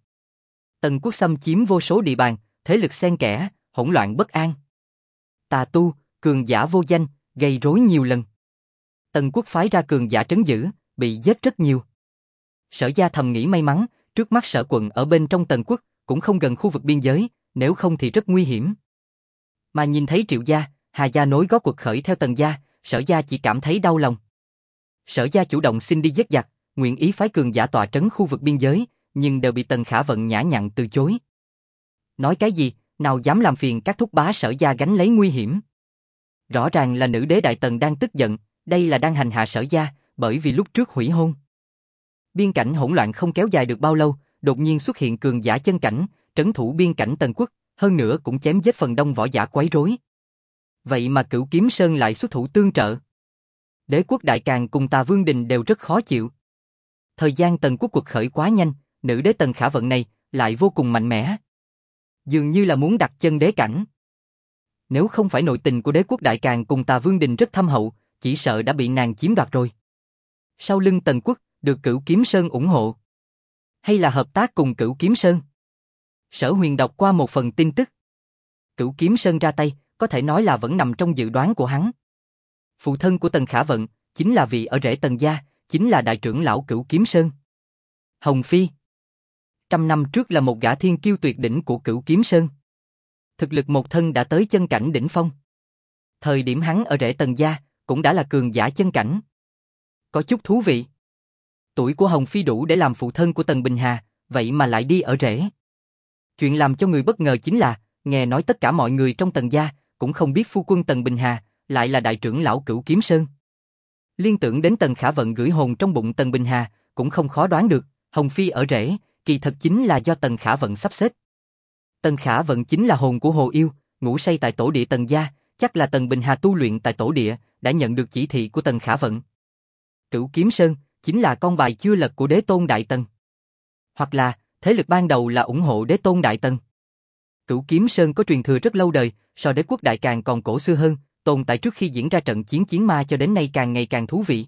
Tần quốc xâm chiếm vô số địa bàn, thế lực xen kẽ, hỗn loạn bất an. Tà tu, cường giả vô danh, gây rối nhiều lần. Tần quốc phái ra cường giả trấn giữ, bị giết rất nhiều. Sở gia thầm nghĩ may mắn, trước mắt Sở quận ở bên trong Tần quốc, cũng không gần khu vực biên giới, nếu không thì rất nguy hiểm. Mà nhìn thấy Triệu gia, Hà gia nối gót quật khởi theo Tần gia, Sở gia chỉ cảm thấy đau lòng. Sở gia chủ động xin đi giết giặc, nguyện ý phái cường giả tọa trấn khu vực biên giới, nhưng đều bị Tần Khả Vận nhã nhặn từ chối. Nói cái gì, nào dám làm phiền các thúc bá Sở gia gánh lấy nguy hiểm. Rõ ràng là nữ đế Đại Tần đang tức giận, đây là đang hành hạ Sở gia, bởi vì lúc trước hủy hôn. Biên cảnh hỗn loạn không kéo dài được bao lâu, đột nhiên xuất hiện cường giả chân cảnh, trấn thủ biên cảnh Tần quốc, hơn nữa cũng chém giết phần đông võ giả quấy rối. Vậy mà Cửu Kiếm Sơn lại xuất thủ tương trợ. Đế quốc Đại Càn cùng Tà Vương Đình đều rất khó chịu. Thời gian Tần quốc quật khởi quá nhanh, nữ đế Tần Khả Vận này lại vô cùng mạnh mẽ. Dường như là muốn đặt chân đế cảnh. Nếu không phải nội tình của đế quốc Đại Càn cùng Tà Vương Đình rất thâm hậu, chỉ sợ đã bị nàng chiếm đoạt rồi. Sau lưng Tần quốc, được Cửu Kiếm Sơn ủng hộ. Hay là hợp tác cùng Cửu Kiếm Sơn? Sở Huyền đọc qua một phần tin tức. Cửu Kiếm Sơn ra tay, có thể nói là vẫn nằm trong dự đoán của hắn. Phụ thân của Tần Khả Vận, chính là vị ở rễ Tần gia, chính là đại trưởng lão Cửu Kiếm Sơn. Hồng Phi. 100 năm trước là một gã thiên kiêu tuyệt đỉnh của Cửu Kiếm Sơn. Thực lực một thân đã tới chân cảnh đỉnh phong. Thời điểm hắn ở rễ Tần gia, cũng đã là cường giả chân cảnh. Có chút thú vị. Tuổi của Hồng Phi đủ để làm phụ thân của Tần Bình Hà, vậy mà lại đi ở rễ. Chuyện làm cho người bất ngờ chính là, nghe nói tất cả mọi người trong Tần gia, cũng không biết phu quân Tần Bình Hà, lại là đại trưởng lão Cửu Kiếm Sơn. Liên tưởng đến Tần Khả Vận gửi hồn trong bụng Tần Bình Hà, cũng không khó đoán được, Hồng Phi ở rễ, kỳ thật chính là do Tần Khả Vận sắp xếp. Tần Khả Vận chính là hồn của Hồ Yêu, ngủ say tại tổ địa Tần gia, chắc là Tần Bình Hà tu luyện tại tổ địa, đã nhận được chỉ thị của Tần Khả Vận. Cửu Kiếm Sơn chính là con bài chưa lật của Đế Tôn Đại Tần. Hoặc là, thế lực ban đầu là ủng hộ Đế Tôn Đại Tần. Cửu Kiếm Sơn có truyền thừa rất lâu đời, so đế quốc Đại Càn còn cổ xưa hơn, tồn tại trước khi diễn ra trận chiến chiến ma cho đến nay càng ngày càng thú vị.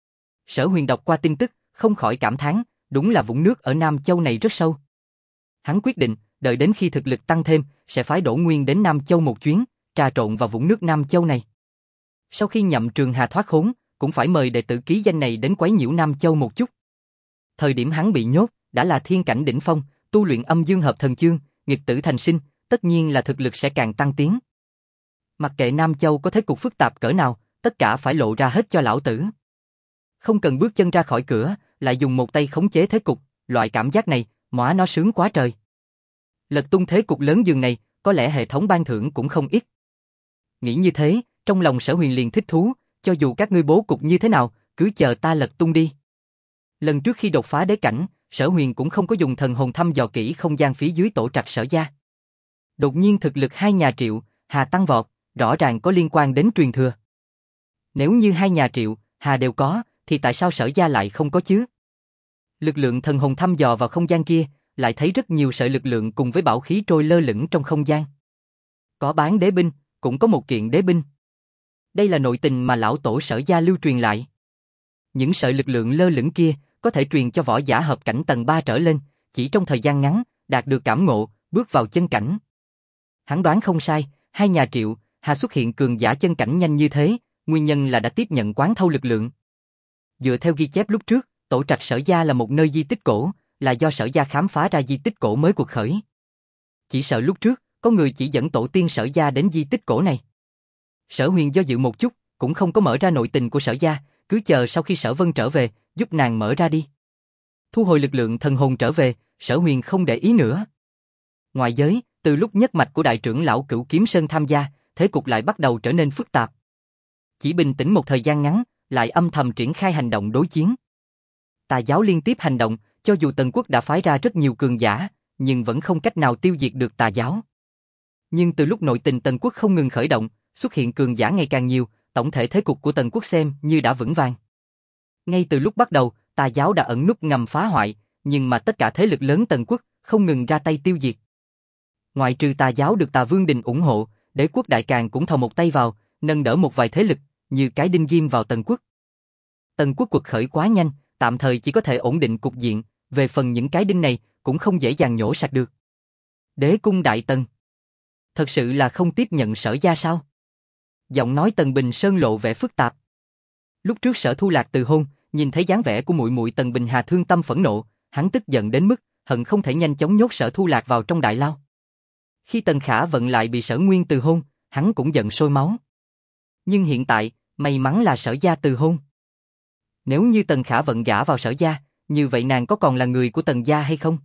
Sở Huyền đọc qua tin tức, không khỏi cảm thán, đúng là vũng nước ở Nam Châu này rất sâu. Hắn quyết định, đợi đến khi thực lực tăng thêm, sẽ phái Đỗ Nguyên đến Nam Châu một chuyến, trà trộn vào vũng nước Nam Châu này. Sau khi Nhậm Trường Hà thoát khốn, cũng phải mời đệ tử ký danh này đến quấy nhiễu Nam Châu một chút. Thời điểm hắn bị nhốt, đã là thiên cảnh đỉnh phong, tu luyện âm dương hợp thần chương, nghịch tử thành sinh, tất nhiên là thực lực sẽ càng tăng tiến. Mặc kệ Nam Châu có thế cục phức tạp cỡ nào, tất cả phải lộ ra hết cho lão tử. Không cần bước chân ra khỏi cửa, lại dùng một tay khống chế thế cục, loại cảm giác này, móa nó sướng quá trời. Lật tung thế cục lớn giường này, có lẽ hệ thống ban thưởng cũng không ít. Nghĩ như thế, trong lòng Sở Huyền liền thích thú, cho dù các ngươi bố cục như thế nào, cứ chờ ta lật tung đi. Lần trước khi đột phá đế cảnh, Sở Huyền cũng không có dùng thần hồn thăm dò kỹ không gian phía dưới tổ trạch Sở gia. Đột nhiên thực lực hai nhà Triệu, Hà tăng vọt, rõ ràng có liên quan đến truyền thừa. Nếu như hai nhà Triệu, Hà đều có, thì tại sao Sở gia lại không có chứ? Lực lượng thần hồn thăm dò vào không gian kia, lại thấy rất nhiều sợi lực lượng cùng với bảo khí trôi lơ lửng trong không gian. Có bán đế binh, cũng có một kiện đế binh. Đây là nội tình mà lão tổ Sở gia lưu truyền lại. Những sợi lực lượng lơ lửng kia có thể truyền cho võ giả hợp cảnh tầng 3 trở lên, chỉ trong thời gian ngắn, đạt được cảm ngộ, bước vào chân cảnh. Hắn đoán không sai, hai nhà Triệu, Hà xuất hiện cường giả chân cảnh nhanh như thế, nguyên nhân là đã tiếp nhận quán thâu lực lượng. Dựa theo ghi chép lúc trước, tổ trạch Sở gia là một nơi di tích cổ, là do Sở gia khám phá ra di tích cổ mới cuộc khởi. Chỉ sợ lúc trước, có người chỉ dẫn tổ tiên Sở gia đến di tích cổ này. Sở Huyền do dự một chút, cũng không có mở ra nội tình của Sở gia, cứ chờ sau khi Sở Vân trở về, giúp nàng mở ra đi. Thu hồi lực lượng thần hồn trở về, Sở Huyền không để ý nữa. Ngoại giới, từ lúc nhất mạch của đại trưởng lão Cửu Kiếm Sơn tham gia, thế cục lại bắt đầu trở nên phức tạp. Chỉ bình tĩnh một thời gian ngắn, lại âm thầm triển khai hành động đối chiến. Tà giáo liên tiếp hành động, cho dù Tần quốc đã phái ra rất nhiều cường giả, nhưng vẫn không cách nào tiêu diệt được tà giáo. Nhưng từ lúc nội tình Tần quốc không ngừng khởi động, xuất hiện cường giả ngày càng nhiều, tổng thể thế cục của Tần quốc xem như đã vững vàng. Ngay từ lúc bắt đầu, tà giáo đã ẩn núp ngầm phá hoại, nhưng mà tất cả thế lực lớn Tần quốc không ngừng ra tay tiêu diệt. Ngoại trừ tà giáo được Tà Vương Đình ủng hộ, đế quốc Đại Càn cũng thò một tay vào, nâng đỡ một vài thế lực, như cái đinh ghim vào Tần quốc. Tần quốc quật khởi quá nhanh, tạm thời chỉ có thể ổn định cục diện, về phần những cái đinh này cũng không dễ dàng nhổ sạch được. Đế cung Đại Tần thật sự là không tiếp nhận Sở gia sao? Giọng nói Tần Bình Sơn lộ vẻ phức tạp. Lúc trước Sở Thu Lạc từ hôn, nhìn thấy dáng vẻ của muội muội Tần Bình Hà thương tâm phẫn nộ, hắn tức giận đến mức hận không thể nhanh chóng nhốt Sở Thu Lạc vào trong đại lao. Khi Tần Khả Vận lại bị Sở Nguyên từ hôn, hắn cũng giận sôi máu. Nhưng hiện tại, may mắn là Sở gia từ hôn. Nếu như Tần Khả Vận gả vào Sở gia, như vậy nàng có còn là người của Tần gia hay không?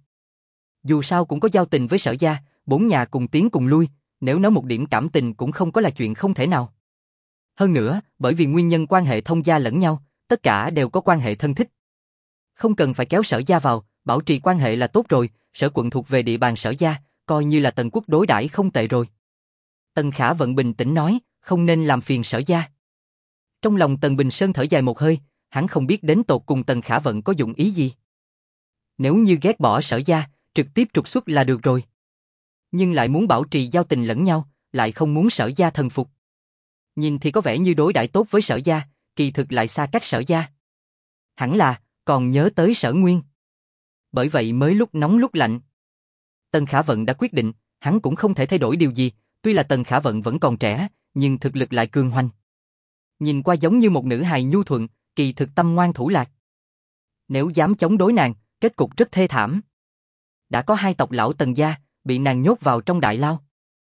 Dù sao cũng có giao tình với Sở gia, bốn nhà cùng tiến cùng lui, nếu nói một điểm cảm tình cũng không có là chuyện không thể nào. Hơn nữa, bởi vì nguyên nhân quan hệ thông gia lẫn nhau, tất cả đều có quan hệ thân thích. Không cần phải kéo Sở gia vào, bảo trì quan hệ là tốt rồi, Sở quận thuộc về địa bàn Sở gia, coi như là Tần quốc đối đãi không tệ rồi. Tần Khả Vận bình tĩnh nói, không nên làm phiền Sở gia. Trong lòng Tần Bình Sơn thở dài một hơi, hắn không biết đến tột cùng Tần Khả Vận có dụng ý gì. Nếu như ghét bỏ Sở gia, trực tiếp trục xuất là được rồi. Nhưng lại muốn bảo trì giao tình lẫn nhau, lại không muốn Sở gia thần phục. Nhìn thì có vẻ như đối đãi tốt với Sở gia, kỳ thực lại xa cách Sở gia. Hẳn là còn nhớ tới Sở Nguyên. Bởi vậy mới lúc nóng lúc lạnh. Tần Khả Vận đã quyết định, hắn cũng không thể thay đổi điều gì, tuy là Tần Khả Vận vẫn còn trẻ, nhưng thực lực lại cường hoành. Nhìn qua giống như một nữ hài nhu thuận, kỳ thực tâm ngoan thủ lạc. Nếu dám chống đối nàng, kết cục rất thê thảm. Đã có hai tộc lão Tần gia, bị nàng nhốt vào trong đại lao.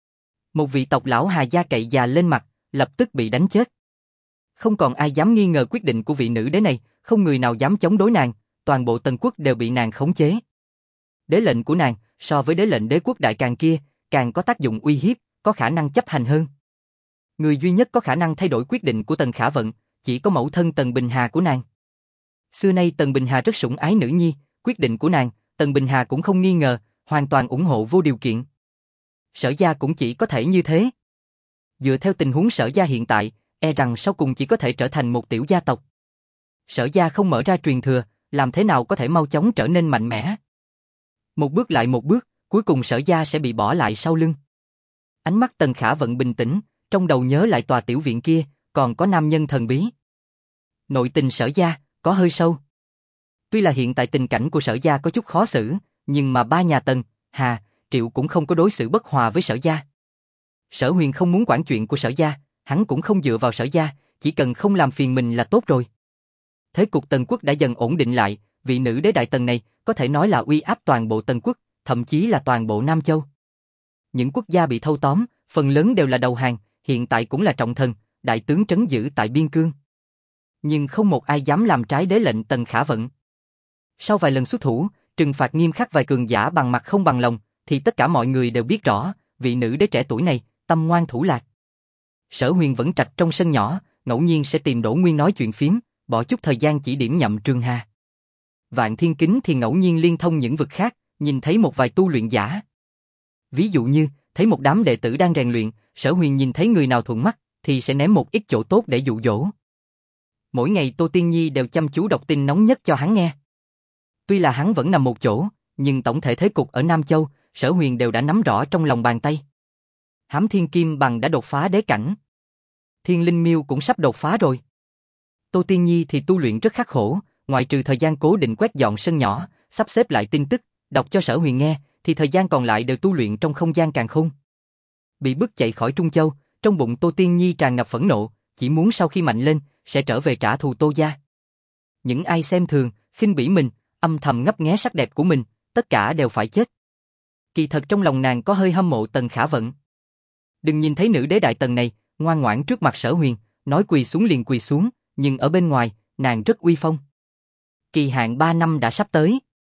Một vị tộc lão Hà gia cậy già lên mặt, lập tức bị đánh chết. Không còn ai dám nghi ngờ quyết định của vị nữ đế này, không người nào dám chống đối nàng, toàn bộ Tần quốc đều bị nàng khống chế. Đế lệnh của nàng, so với đế lệnh đế quốc đại càng kia, càng có tác dụng uy hiếp, có khả năng chấp hành hơn. Người duy nhất có khả năng thay đổi quyết định của Tần Khả Vận, chỉ có mẫu thân Tần Bình Hà của nàng. Xưa nay Tần Bình Hà rất sủng ái nữ nhi, quyết định của nàng, Tần Bình Hà cũng không nghi ngờ, hoàn toàn ủng hộ vô điều kiện. Sở gia cũng chỉ có thể như thế. Dựa theo tình huống Sở gia hiện tại, e rằng sau cùng chỉ có thể trở thành một tiểu gia tộc. Sở gia không mở ra truyền thừa, làm thế nào có thể mau chóng trở nên mạnh mẽ. Một bước lại một bước, cuối cùng Sở gia sẽ bị bỏ lại sau lưng. Ánh mắt Tần Khả Vận bình tĩnh, trong đầu nhớ lại tòa tiểu viện kia, còn có nam nhân thần bí. Nội tình Sở gia, có hơi sâu. Tuy là hiện tại tình cảnh của Sở gia có chút khó xử, nhưng mà ba nhà Tần, Hà, Triệu cũng không có đối xử bất hòa với Sở gia. Sở Huyền không muốn quản chuyện của Sở gia, hắn cũng không dựa vào Sở gia, chỉ cần không làm phiền mình là tốt rồi. Thế cục Tần quốc đã dần ổn định lại, vị nữ đế đại Tần này có thể nói là uy áp toàn bộ Tần quốc, thậm chí là toàn bộ Nam Châu. Những quốc gia bị thâu tóm, phần lớn đều là đầu hàng, hiện tại cũng là trọng thần, đại tướng trấn giữ tại biên cương. Nhưng không một ai dám làm trái đế lệnh Tần Khả Vận. Sau vài lần xuất thủ, trừng phạt nghiêm khắc vài cường giả bằng mặt không bằng lòng, thì tất cả mọi người đều biết rõ, vị nữ đế trẻ tuổi này, tâm ngoan thủ lạc. Sở Huyền vẫn trạch trong sân nhỏ, ngẫu nhiên sẽ tìm Đỗ Nguyên nói chuyện phím, bỏ chút thời gian chỉ điểm nhậm Trường Hà. Vạn Thiên Kính thì ngẫu nhiên liên thông những vực khác, nhìn thấy một vài tu luyện giả. Ví dụ như, thấy một đám đệ tử đang rèn luyện, Sở Huyền nhìn thấy người nào thuận mắt, thì sẽ ném một ít chỗ tốt để dụ dỗ. Mỗi ngày Tô Tiên Nhi đều chăm chú đọc tin nóng nhất cho hắn nghe. Tuy là hắn vẫn nằm một chỗ, nhưng tổng thể thế cục ở Nam Châu, Sở Huyền đều đã nắm rõ trong lòng bàn tay. Hám Thiên Kim Bằng đã đột phá đế cảnh. Thiên Linh Miêu cũng sắp đột phá rồi. Tô Tiên Nhi thì tu luyện rất khắc khổ, ngoại trừ thời gian cố định quét dọn sân nhỏ, sắp xếp lại tin tức, đọc cho Sở Huyền nghe, thì thời gian còn lại đều tu luyện trong không gian càn khôn. Bị bức chạy khỏi Trung Châu, trong bụng Tô Tiên Nhi tràn ngập phẫn nộ, chỉ muốn sau khi mạnh lên, sẽ trở về trả thù Tô gia. Những ai xem thường, khinh bỉ mình, âm thầm ngấp nghé sắc đẹp của mình, tất cả đều phải chết. Kỳ thật trong lòng nàng có hơi hâm mộ Tần Khả Vận. Đừng nhìn thấy nữ đế đại Tần này, ngoan ngoãn trước mặt Sở Huyền, nói quỳ xuống liền quỳ xuống, nhưng ở bên ngoài, nàng rất uy phong. Kỳ hạn 3 năm đã sắp tới.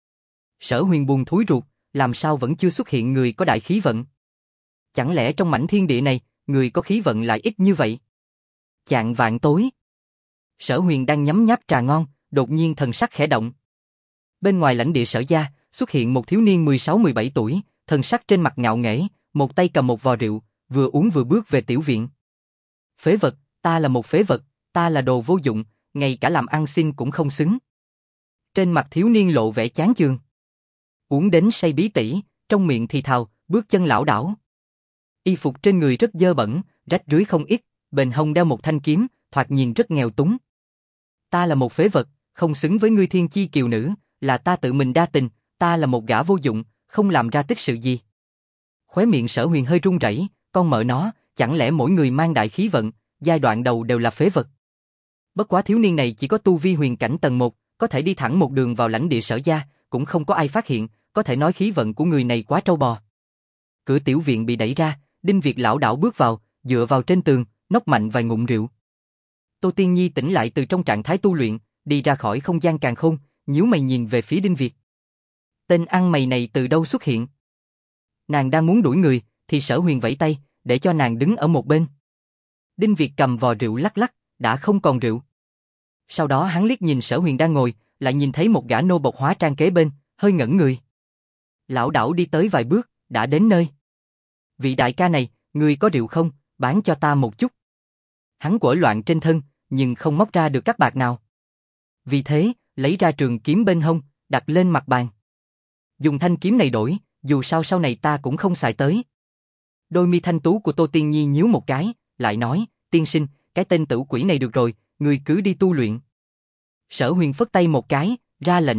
Sở Huyền buồn thúi ruột, làm sao vẫn chưa xuất hiện người có đại khí vận? Chẳng lẽ trong mảnh thiên địa này, người có khí vận lại ít như vậy? Chạng vạn tối. Sở Huyền đang nhấm nháp trà ngon, đột nhiên thần sắc khẽ động. Bên ngoài lãnh địa Sở gia, xuất hiện một thiếu niên 16-17 tuổi, thần sắc trên mặt ngạo nghễ, một tay cầm một vò rượu, vừa uống vừa bước về tiểu viện. Phế vật, ta là một phế vật, ta là đồ vô dụng, ngay cả làm ăn xin cũng không xứng. Trên mặt thiếu niên lộ vẻ chán chường. Uống đến say bí tỉ, trong miệng thì thào, bước chân lảo đảo. Y phục trên người rất dơ bẩn, rách rưới không ít, bên hông đeo một thanh kiếm, thoạt nhìn rất nghèo túng. Ta là một phế vật, không xứng với ngươi thiên chi kiều nữ, là ta tự mình đa tình, ta là một gã vô dụng, không làm ra tích sự gì. Khóe miệng Sở Huyền hơi run rẩy, con mợ nó, chẳng lẽ mỗi người mang đại khí vận, giai đoạn đầu đều là phế vật. Bất quá thiếu niên này chỉ có tu vi huyền cảnh tầng 1, có thể đi thẳng một đường vào lãnh địa Sở gia, cũng không có ai phát hiện, có thể nói khí vận của người này quá trâu bò. Cửa tiểu viện bị đẩy ra, Đinh Việt lảo đảo bước vào, dựa vào trên tường, nốc mạnh vài ngụm rượu. Tô Tiên Nhi tỉnh lại từ trong trạng thái tu luyện, đi ra khỏi không gian càn khôn, nhíu mày nhìn về phía Đinh Việt. Tên ăn mày này từ đâu xuất hiện? Nàng đang muốn đuổi người, thì Sở Huyền vẫy tay, để cho nàng đứng ở một bên. Đinh Việt cầm vò rượu lắc lắc, đã không còn rượu. Sau đó hắn liếc nhìn Sở Huyền đang ngồi, lại nhìn thấy một gã nô bộc hóa trang kế bên, hơi ngẩn người. Lảo đảo đi tới vài bước, đã đến nơi. Vị đại ca này, ngươi có rượu không, bán cho ta một chút. Hắn quở loạn trên thân, nhưng không móc ra được các bạc nào. Vì thế, lấy ra trường kiếm bên hông, đặt lên mặt bàn. Dùng thanh kiếm này đổi, dù sao sau này ta cũng không xài tới. Đôi mi thanh tú của Tô Tiên Nhi nhíu một cái, lại nói, tiên sinh, cái tên tử quỷ này được rồi, ngươi cứ đi tu luyện. Sở Huyền phất tay một cái, ra lệnh.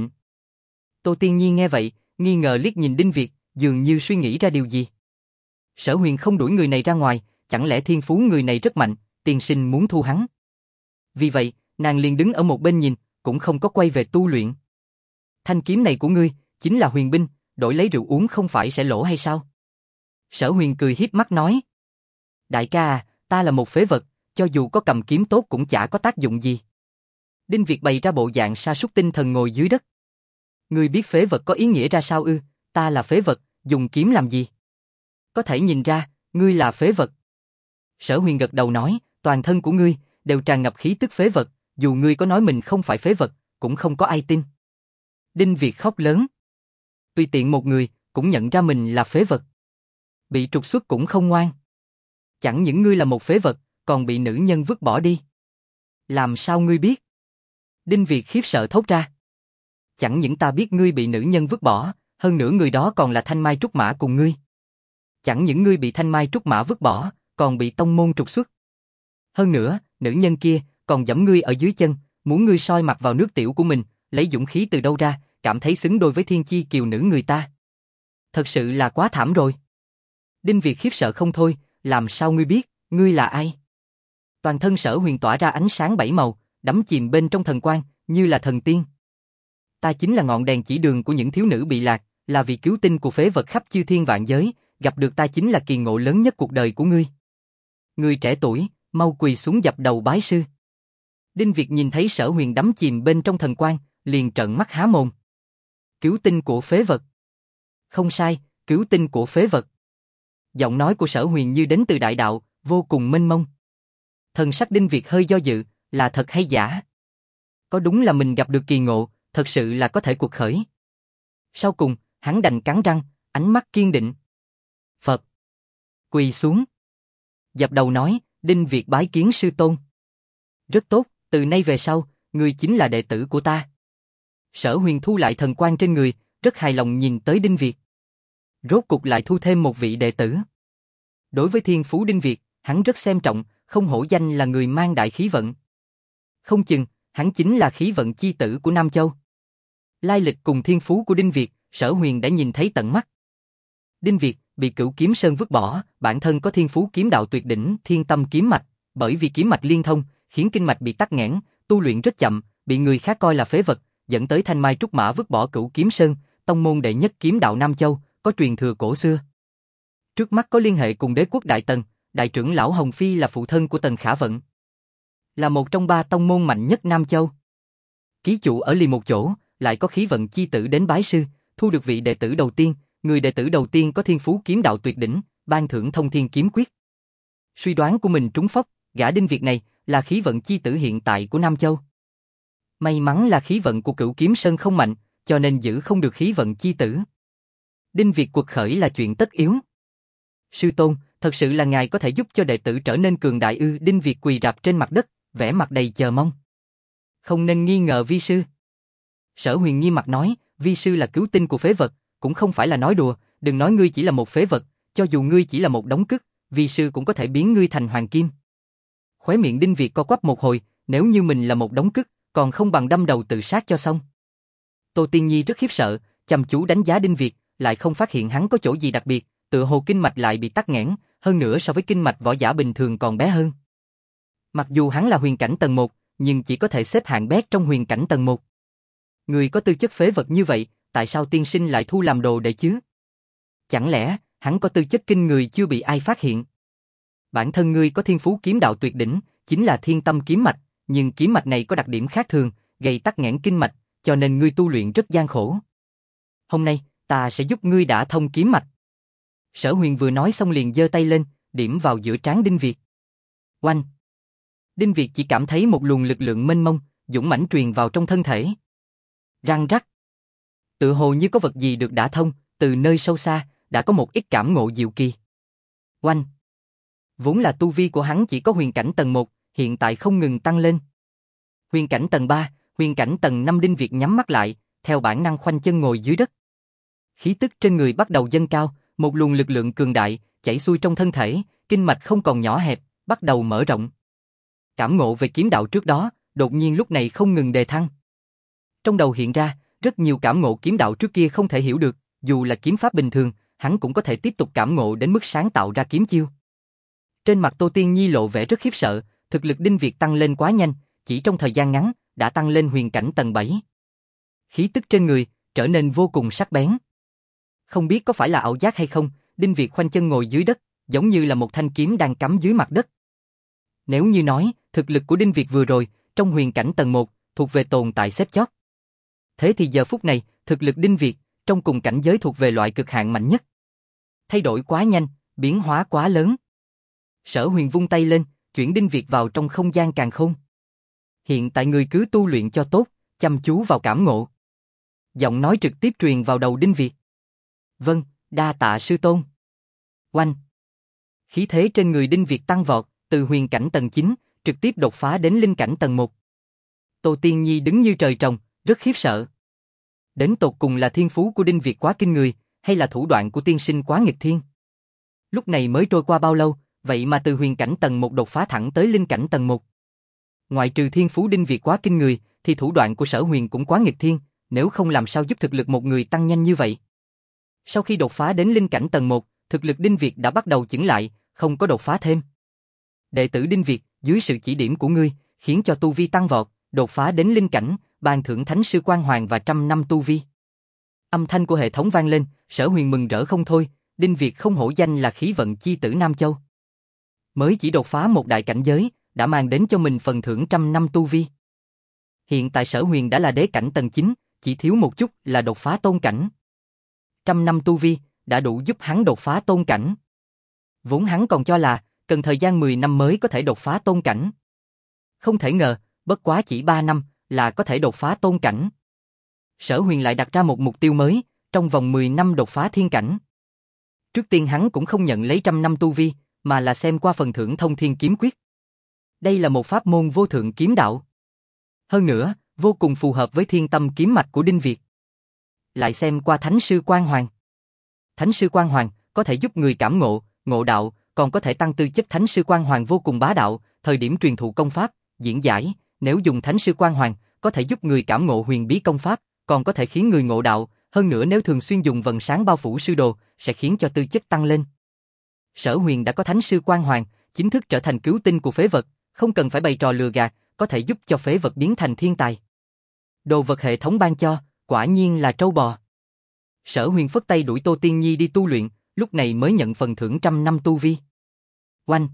Tô Tiên Nhi nghe vậy, nghi ngờ liếc nhìn Đinh Việt, dường như suy nghĩ ra điều gì. Sở Huyền không đuổi người này ra ngoài, chẳng lẽ thiên phú người này rất mạnh, tiên sinh muốn thu hắn. Vì vậy, nàng liền đứng ở một bên nhìn, cũng không có quay về tu luyện. Thanh kiếm này của ngươi, chính là huyền binh, đổi lấy rượu uống không phải sẽ lỗ hay sao? Sở Huyền cười hiếp mắt nói. Đại ca à, ta là một phế vật, cho dù có cầm kiếm tốt cũng chả có tác dụng gì. Đinh Việt bày ra bộ dạng sa sút tinh thần ngồi dưới đất. Ngươi biết phế vật có ý nghĩa ra sao ư? Ta là phế vật, dùng kiếm làm gì? Có thể nhìn ra, ngươi là phế vật. Sở Huyền gật đầu nói, toàn thân của ngươi đều tràn ngập khí tức phế vật, dù ngươi có nói mình không phải phế vật, cũng không có ai tin. Đinh Việt khóc lớn. Tùy tiện một người, cũng nhận ra mình là phế vật. Bị trục xuất cũng không ngoan. Chẳng những ngươi là một phế vật, còn bị nữ nhân vứt bỏ đi. Làm sao ngươi biết? Đinh Việt khiếp sợ thốt ra. Chẳng những ta biết ngươi bị nữ nhân vứt bỏ, hơn nữa người đó còn là Thanh Mai Trúc Mã cùng ngươi. Chẳng những ngươi bị Thanh Mai Trúc Mã vứt bỏ, còn bị tông môn trục xuất. Hơn nữa, nữ nhân kia còn giẫm ngươi ở dưới chân, muốn ngươi soi mặt vào nước tiểu của mình, lấy dũng khí từ đâu ra, cảm thấy xứng đôi với thiên chi kiều nữ người ta. Thật sự là quá thảm rồi. Đinh Việt khiếp sợ không thôi, làm sao ngươi biết, ngươi là ai? Toàn thân Sở Huyền tỏa ra ánh sáng bảy màu, đắm chìm bên trong thần quang, như là thần tiên. Ta chính là ngọn đèn chỉ đường của những thiếu nữ bị lạc, là vì cứu tinh của phế vật khắp chư thiên vạn giới, gặp được ta chính là kỳ ngộ lớn nhất cuộc đời của ngươi. Ngươi trẻ tuổi, mau quỳ xuống dập đầu bái sư. Đinh Việt nhìn thấy Sở Huyền đắm chìm bên trong thần quang, liền trợn mắt há mồm. Cứu tinh của phế vật. Không sai, cứu tinh của phế vật. Giọng nói của Sở Huyền như đến từ đại đạo, vô cùng mênh mông. Thần sắc Đinh Việt hơi do dự, là thật hay giả? Có đúng là mình gặp được kỳ ngộ, thật sự là có thể cuộc khởi. Sau cùng, hắn đành cắn răng, ánh mắt kiên định. Phật. Quỳ xuống. Dập đầu nói, Đinh Việt bái kiến sư tôn. Rất tốt, từ nay về sau, ngươi chính là đệ tử của ta. Sở Huyền thu lại thần quang trên người, rất hài lòng nhìn tới Đinh Việt. Rốt cục lại thu thêm một vị đệ tử. Đối với thiên phú Đinh Việt, hắn rất xem trọng, không hổ danh là người mang đại khí vận. Không chừng, hắn chính là khí vận chi tử của Nam Châu. Lai lịch cùng thiên phú của Đinh Việt, Sở Huyền đã nhìn thấy tận mắt. Đinh Việt bị Cửu Kiếm Sơn vứt bỏ, bản thân có thiên phú kiếm đạo tuyệt đỉnh, Thiên Tâm kiếm mạch, bởi vì kiếm mạch liên thông, khiến kinh mạch bị tắc nghẽn, tu luyện rất chậm, bị người khác coi là phế vật, dẫn tới Thanh Mai Trúc Mã vứt bỏ Cửu Kiếm Sơn, tông môn đệ nhất kiếm đạo Nam Châu, có truyền thừa cổ xưa. Trước mắt có liên hệ cùng đế quốc Đại Tần, đại trưởng lão Hồng Phi là phụ thân của Tần Khả Vận, là một trong 3 tông môn mạnh nhất Nam Châu. Ký chủ ở liền một chỗ, lại có khí vận chi tử đến bái sư, thu được vị đệ tử đầu tiên, người đệ tử đầu tiên có thiên phú kiếm đạo tuyệt đỉnh, ban thưởng Thông Thiên kiếm quyết. Suy đoán của mình trúng phóc, gã Đinh Việt này là khí vận chi tử hiện tại của Nam Châu. May mắn là khí vận của Cửu Kiếm Sơn không mạnh, cho nên giữ không được khí vận chi tử. Đinh Việt quật khởi là chuyện tất yếu. Sư tôn, thật sự là ngài có thể giúp cho đệ tử trở nên cường đại ư? Đinh Việt quỳ rạp trên mặt đất, vẻ mặt đầy chờ mong. Không nên nghi ngờ vi sư. Sở Huyền nghiêm mặt nói, vi sư là cứu tinh của phế vật, cũng không phải là nói đùa, đừng nói ngươi chỉ là một phế vật, cho dù ngươi chỉ là một đống cứt, vi sư cũng có thể biến ngươi thành hoàng kim. Khóe miệng Đinh Việt co quắp một hồi, nếu như mình là một đống cứt, còn không bằng đâm đầu tự sát cho xong. Tô Tiên Nhi rất khiếp sợ, chăm chú đánh giá Đinh Việt, lại không phát hiện hắn có chỗ gì đặc biệt, tựa hồ kinh mạch lại bị tắc nghẽn, hơn nữa so với kinh mạch võ giả bình thường còn bé hơn. Mặc dù hắn là huyền cảnh tầng 1, nhưng chỉ có thể xếp hạng bét trong huyền cảnh tầng 1. Người có tư chất phế vật như vậy, tại sao tiên sinh lại thu làm đồ đệ chứ? Chẳng lẽ, hắn có tư chất kinh người chưa bị ai phát hiện? Bản thân ngươi có thiên phú kiếm đạo tuyệt đỉnh, chính là thiên tâm kiếm mạch, nhưng kiếm mạch này có đặc điểm khác thường, gây tắc nghẽn kinh mạch, cho nên ngươi tu luyện rất gian khổ. Hôm nay, ta sẽ giúp ngươi đả thông kiếm mạch. Sở Huyền vừa nói xong liền giơ tay lên, điểm vào giữa trán Đinh Việt. Oanh! Đinh Việt chỉ cảm thấy một luồng lực lượng mênh mông, dũng mãnh truyền vào trong thân thể. Răng rắc! Tự hồ như có vật gì được đả thông, từ nơi sâu xa, đã có một ít cảm ngộ diệu kỳ. Oanh! Vốn là tu vi của hắn chỉ có huyền cảnh tầng 1, hiện tại không ngừng tăng lên. Huyền cảnh tầng 3, huyền cảnh tầng 5 Đinh Việt nhắm mắt lại, theo bản năng khoanh chân ngồi dưới đất. Khí tức trên người bắt đầu dâng cao, một luồng lực lượng cường đại, chảy xuôi trong thân thể, kinh mạch không còn nhỏ hẹp, bắt đầu mở rộng. Cảm ngộ về kiếm đạo trước đó, đột nhiên lúc này không ngừng đề thăng. Trong đầu hiện ra, rất nhiều cảm ngộ kiếm đạo trước kia không thể hiểu được, dù là kiếm pháp bình thường, hắn cũng có thể tiếp tục cảm ngộ đến mức sáng tạo ra kiếm chiêu. Trên mặt Tô Tiên Nhi lộ vẻ rất khiếp sợ, thực lực Đinh Việt tăng lên quá nhanh, chỉ trong thời gian ngắn, đã tăng lên huyền cảnh tầng 7. Khí tức trên người, trở nên vô cùng sắc bén. Không biết có phải là ảo giác hay không, Đinh Việt khoanh chân ngồi dưới đất, giống như là một thanh kiếm đang cắm dưới mặt đất. Nếu như nói, thực lực của Đinh Việt vừa rồi, trong huyền cảnh tầng 1, thuộc về tồn tại xếp chót. Thế thì giờ phút này, thực lực Đinh Việt, trong cùng cảnh giới thuộc về loại cực hạn mạnh nhất. Thay đổi quá nhanh, biến hóa quá lớn. Sở Huyền vung tay lên, chuyển Đinh Việt vào trong không gian càn khôn. Hiện tại người cứ tu luyện cho tốt, chăm chú vào cảm ngộ. Giọng nói trực tiếp truyền vào đầu Đinh Việt. Vâng, đa tạ sư tôn. Oanh! Khí thế trên người Đinh Việt tăng vọt, từ huyền cảnh tầng 9, trực tiếp đột phá đến linh cảnh tầng 1. Tô Tiên Nhi đứng như trời trồng, rất khiếp sợ. Đến tột cùng là thiên phú của Đinh Việt quá kinh người, hay là thủ đoạn của tiên sinh quá nghịch thiên? Lúc này mới trôi qua bao lâu, vậy mà từ huyền cảnh tầng 1 đột phá thẳng tới linh cảnh tầng 1. Ngoại trừ thiên phú Đinh Việt quá kinh người, thì thủ đoạn của Sở Huyền cũng quá nghịch thiên, nếu không làm sao giúp thực lực một người tăng nhanh như vậy. Sau khi đột phá đến linh cảnh tầng 1, thực lực Đinh Việt đã bắt đầu chững lại, không có đột phá thêm. Đệ tử Đinh Việt, dưới sự chỉ điểm của ngươi, khiến cho tu vi tăng vọt, đột phá đến linh cảnh, ban thưởng Thánh sư Quan Hoàng và 100 năm tu vi. Âm thanh của hệ thống vang lên, Sở Huyền mừng rỡ không thôi, Đinh Việt không hổ danh là khí vận chi tử Nam Châu. Mới chỉ đột phá một đại cảnh giới, đã mang đến cho mình phần thưởng 100 năm tu vi. Hiện tại Sở Huyền đã là đế cảnh tầng 9, chỉ thiếu một chút là đột phá tôn cảnh. 100 năm tu vi, đã đủ giúp hắn đột phá tôn cảnh. Vốn hắn còn cho là, cần thời gian 10 năm mới có thể đột phá tôn cảnh. Không thể ngờ, bất quá chỉ 3 năm, là có thể đột phá tôn cảnh. Sở Huyền lại đặt ra một mục tiêu mới, trong vòng 10 năm đột phá thiên cảnh. Trước tiên hắn cũng không nhận lấy 100 năm tu vi, mà là xem qua phần thưởng Thông Thiên Kiếm Quyết. Đây là một pháp môn vô thượng kiếm đạo. Hơn nữa, vô cùng phù hợp với thiên tâm kiếm mạch của Đinh Việt. Lại xem qua Thánh sư Quan Hoàng. Thánh sư Quan Hoàng có thể giúp người cảm ngộ, ngộ đạo, còn có thể tăng tư chất. Thánh sư Quan Hoàng vô cùng bá đạo, thời điểm truyền thụ công pháp, diễn giải, nếu dùng Thánh sư Quan Hoàng, có thể giúp người cảm ngộ huyền bí công pháp, còn có thể khiến người ngộ đạo, hơn nữa nếu thường xuyên dùng vầng sáng bao phủ sư đồ, sẽ khiến cho tư chất tăng lên. Sở Huyền đã có Thánh sư Quan Hoàng, chính thức trở thành cứu tinh của phế vật, không cần phải bày trò lừa gạt, có thể giúp cho phế vật biến thành thiên tài. Đồ vật hệ thống ban cho, quả nhiên là trâu bò. Sở Huyền phất tay đuổi Tô Tiên Nhi đi tu luyện, lúc này mới nhận phần thưởng 100 năm tu vi. Oanh!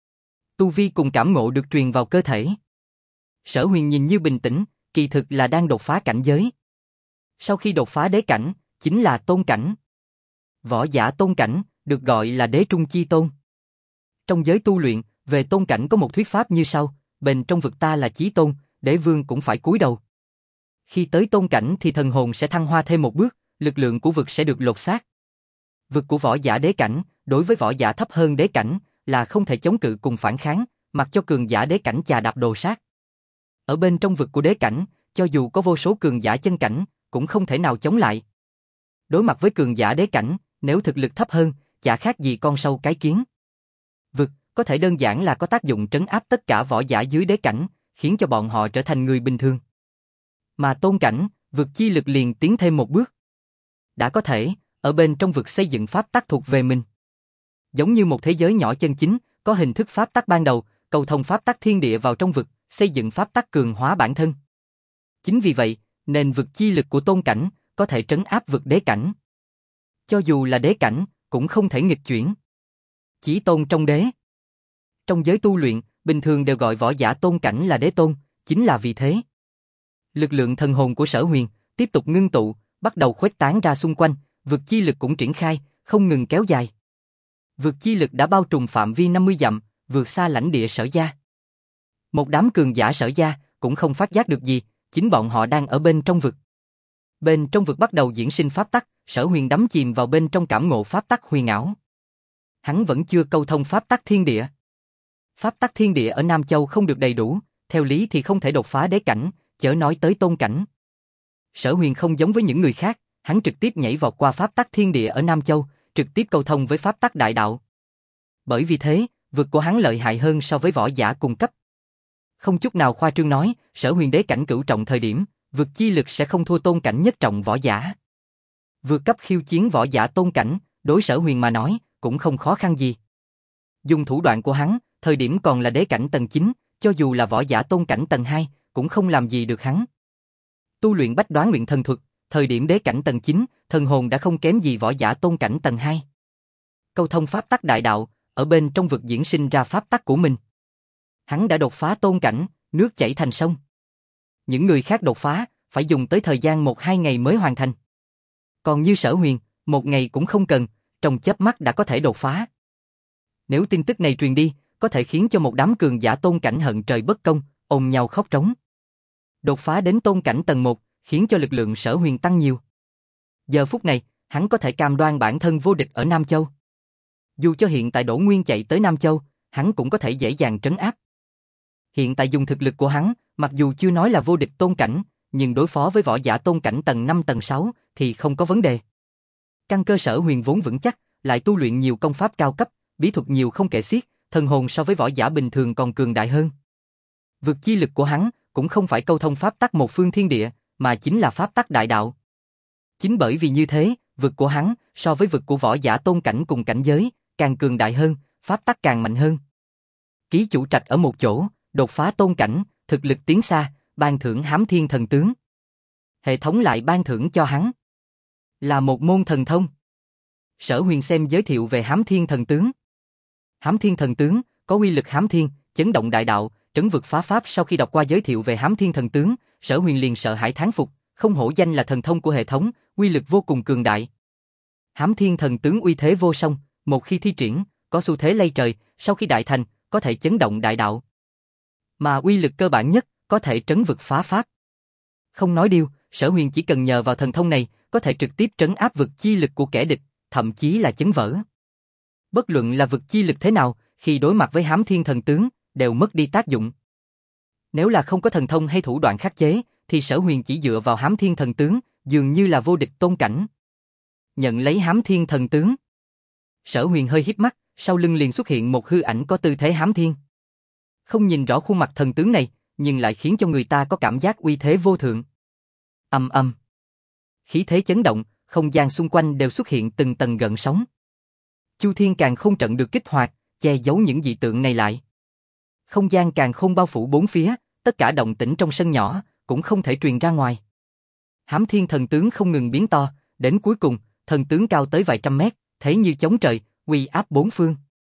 Tu vi cùng cảm ngộ được truyền vào cơ thể. Sở Huyền nhìn như bình tĩnh, kỳ thực là đang đột phá cảnh giới. Sau khi đột phá đế cảnh, chính là tôn cảnh. Võ giả tôn cảnh, được gọi là đế trung chi tôn. Trong giới tu luyện, về tôn cảnh có một thuyết pháp như sau, bên trong vực ta là chí tôn, đế vương cũng phải cúi đầu. Khi tới tôn cảnh thì thần hồn sẽ thăng hoa thêm một bước, lực lượng của vực sẽ được lột xác. Vực của võ giả đế cảnh, đối với võ giả thấp hơn đế cảnh, là không thể chống cự cùng phản kháng, mặc cho cường giả đế cảnh chà đạp đồ sát. Ở bên trong vực của đế cảnh, cho dù có vô số cường giả chân cảnh, cũng không thể nào chống lại. Đối mặt với cường giả đế cảnh, nếu thực lực thấp hơn, chả khác gì con sâu cái kiến. Vực có thể đơn giản là có tác dụng trấn áp tất cả võ giả dưới đế cảnh, khiến cho bọn họ trở thành người bình thường. Mà tôn cảnh, vực chi lực liền tiến thêm một bước. Đã có thể, ở bên trong vực xây dựng pháp tắc thuộc về mình. Giống như một thế giới nhỏ chân chính, có hình thức pháp tắc ban đầu, cầu thông pháp tắc thiên địa vào trong vực, xây dựng pháp tắc cường hóa bản thân. Chính vì vậy, nên vực chi lực của tôn cảnh có thể trấn áp vực đế cảnh. Cho dù là đế cảnh, cũng không thể nghịch chuyển. Chỉ tôn trong đế. Trong giới tu luyện, bình thường đều gọi võ giả tôn cảnh là đế tôn, chính là vì thế. Lực lượng thần hồn của Sở Huyền tiếp tục ngưng tụ, bắt đầu khuếch tán ra xung quanh, vực chi lực cũng triển khai, không ngừng kéo dài. Vực chi lực đã bao trùm phạm vi 50 dặm, vượt xa lãnh địa Sở gia. Một đám cường giả Sở gia cũng không phát giác được gì, chính bọn họ đang ở bên trong vực. Bên trong vực bắt đầu diễn sinh pháp tắc, Sở Huyền đắm chìm vào bên trong cảm ngộ pháp tắc huyền ảo. Hắn vẫn chưa câu thông pháp tắc thiên địa. Pháp tắc thiên địa ở Nam Châu không được đầy đủ, theo lý thì không thể đột phá đế cảnh, chớ nói tới tôn cảnh. Sở Huyền không giống với những người khác, hắn trực tiếp nhảy vọt qua pháp tắc thiên địa ở Nam Châu, trực tiếp câu thông với pháp tắc đại đạo. Bởi vì thế, vực của hắn lợi hại hơn so với võ giả cùng cấp. Không chút nào khoa trương nói, Sở Huyền đế cảnh cửu trọng thời điểm, vực chi lực sẽ không thua tôn cảnh nhất trọng võ giả. Vượt cấp khiêu chiến võ giả tôn cảnh, đối Sở Huyền mà nói, cũng không khó khăn gì. Dùng thủ đoạn của hắn, thời điểm còn là đế cảnh tầng 9, cho dù là võ giả tôn cảnh tầng 2, cũng không làm gì được hắn. Tu luyện bách đoán luyện thần thuật, thời điểm đế cảnh tầng 9, thần hồn đã không kém gì võ giả tôn cảnh tầng 2. Câu thông pháp tắc đại đạo, ở bên trong vực diễn sinh ra pháp tắc của mình. Hắn đã đột phá tôn cảnh, nước chảy thành sông. Những người khác đột phá, phải dùng tới thời gian 1-2 ngày mới hoàn thành. Còn như Sở Huyền, 1 ngày cũng không cần, trong chớp mắt đã có thể đột phá. Nếu tin tức này truyền đi, có thể khiến cho một đám cường giả tôn cảnh hận trời bất công, ôm nhau khóc trống. Đột phá đến tôn cảnh tầng 1, khiến cho lực lượng Sở Huyền tăng nhiều. Giờ phút này, hắn có thể cam đoan bản thân vô địch ở Nam Châu. Dù cho hiện tại Đỗ Nguyên chạy tới Nam Châu, hắn cũng có thể dễ dàng trấn áp. Hiện tại dùng thực lực của hắn, mặc dù chưa nói là vô địch tôn cảnh, nhưng đối phó với võ giả tôn cảnh tầng 5 tầng 6 thì không có vấn đề. Căn cơ Sở Huyền vốn vững chắc, lại tu luyện nhiều công pháp cao cấp, bí thuật nhiều không kể xiết, thần hồn so với võ giả bình thường còn cường đại hơn. Vực chi lực của hắn cũng không phải câu thông pháp tắc một phương thiên địa, mà chính là pháp tắc đại đạo. Chính bởi vì như thế, vực của hắn so với vực của võ giả tôn cảnh cùng cảnh giới càng cường đại hơn, pháp tắc càng mạnh hơn. Ký chủ trạch ở một chỗ, đột phá tôn cảnh, thực lực tiến xa, ban thưởng Hám Thiên Thần Tướng. Hệ thống lại ban thưởng cho hắn là một môn thần thông. Sở Huyền xem giới thiệu về Hám Thiên Thần Tướng. Hám Thiên Thần Tướng có uy lực hám thiên, chấn động đại đạo, trấn vực phá pháp. Sau khi đọc qua giới thiệu về Hám Thiên Thần Tướng, Sở Huyền liền sợ hãi thán phục, không hổ danh là thần thông của hệ thống, uy lực vô cùng cường đại. Hám Thiên Thần Tướng uy thế vô song, một khi thi triển, có xu thế lay trời, sau khi đại thành, có thể chấn động đại đạo. Mà uy lực cơ bản nhất, có thể trấn vực phá pháp. Không nói điêu, Sở Huyền chỉ cần nhờ vào thần thông này, có thể trực tiếp trấn áp vực chi lực của kẻ địch, thậm chí là chấn vỡ. Bất luận là vực chi lực thế nào, khi đối mặt với Hám Thiên Thần Tướng, đều mất đi tác dụng. Nếu là không có thần thông hay thủ đoạn khắc chế, thì Sở Huyền chỉ dựa vào Hám Thiên Thần Tướng, dường như là vô địch tôn cảnh. Nhận lấy Hám Thiên Thần Tướng. Sở Huyền hơi híp mắt, sau lưng liền xuất hiện một hư ảnh có tư thế hám thiên. Không nhìn rõ khuôn mặt thần tướng này, nhưng lại khiến cho người ta có cảm giác uy thế vô thượng. Ầm ầm. Khí thế chấn động, không gian xung quanh đều xuất hiện từng tầng gợn sóng. Chu Thiên Càn Khôn trận được kích hoạt, che giấu những dị tượng này lại. Không gian càn khôn bao phủ bốn phía, tất cả động tĩnh trong sân nhỏ cũng không thể truyền ra ngoài. Hám Thiên Thần Tướng không ngừng biến to, đến cuối cùng, thần tướng cao tới vài trăm mét, thế như chống trời, uy áp bốn phương.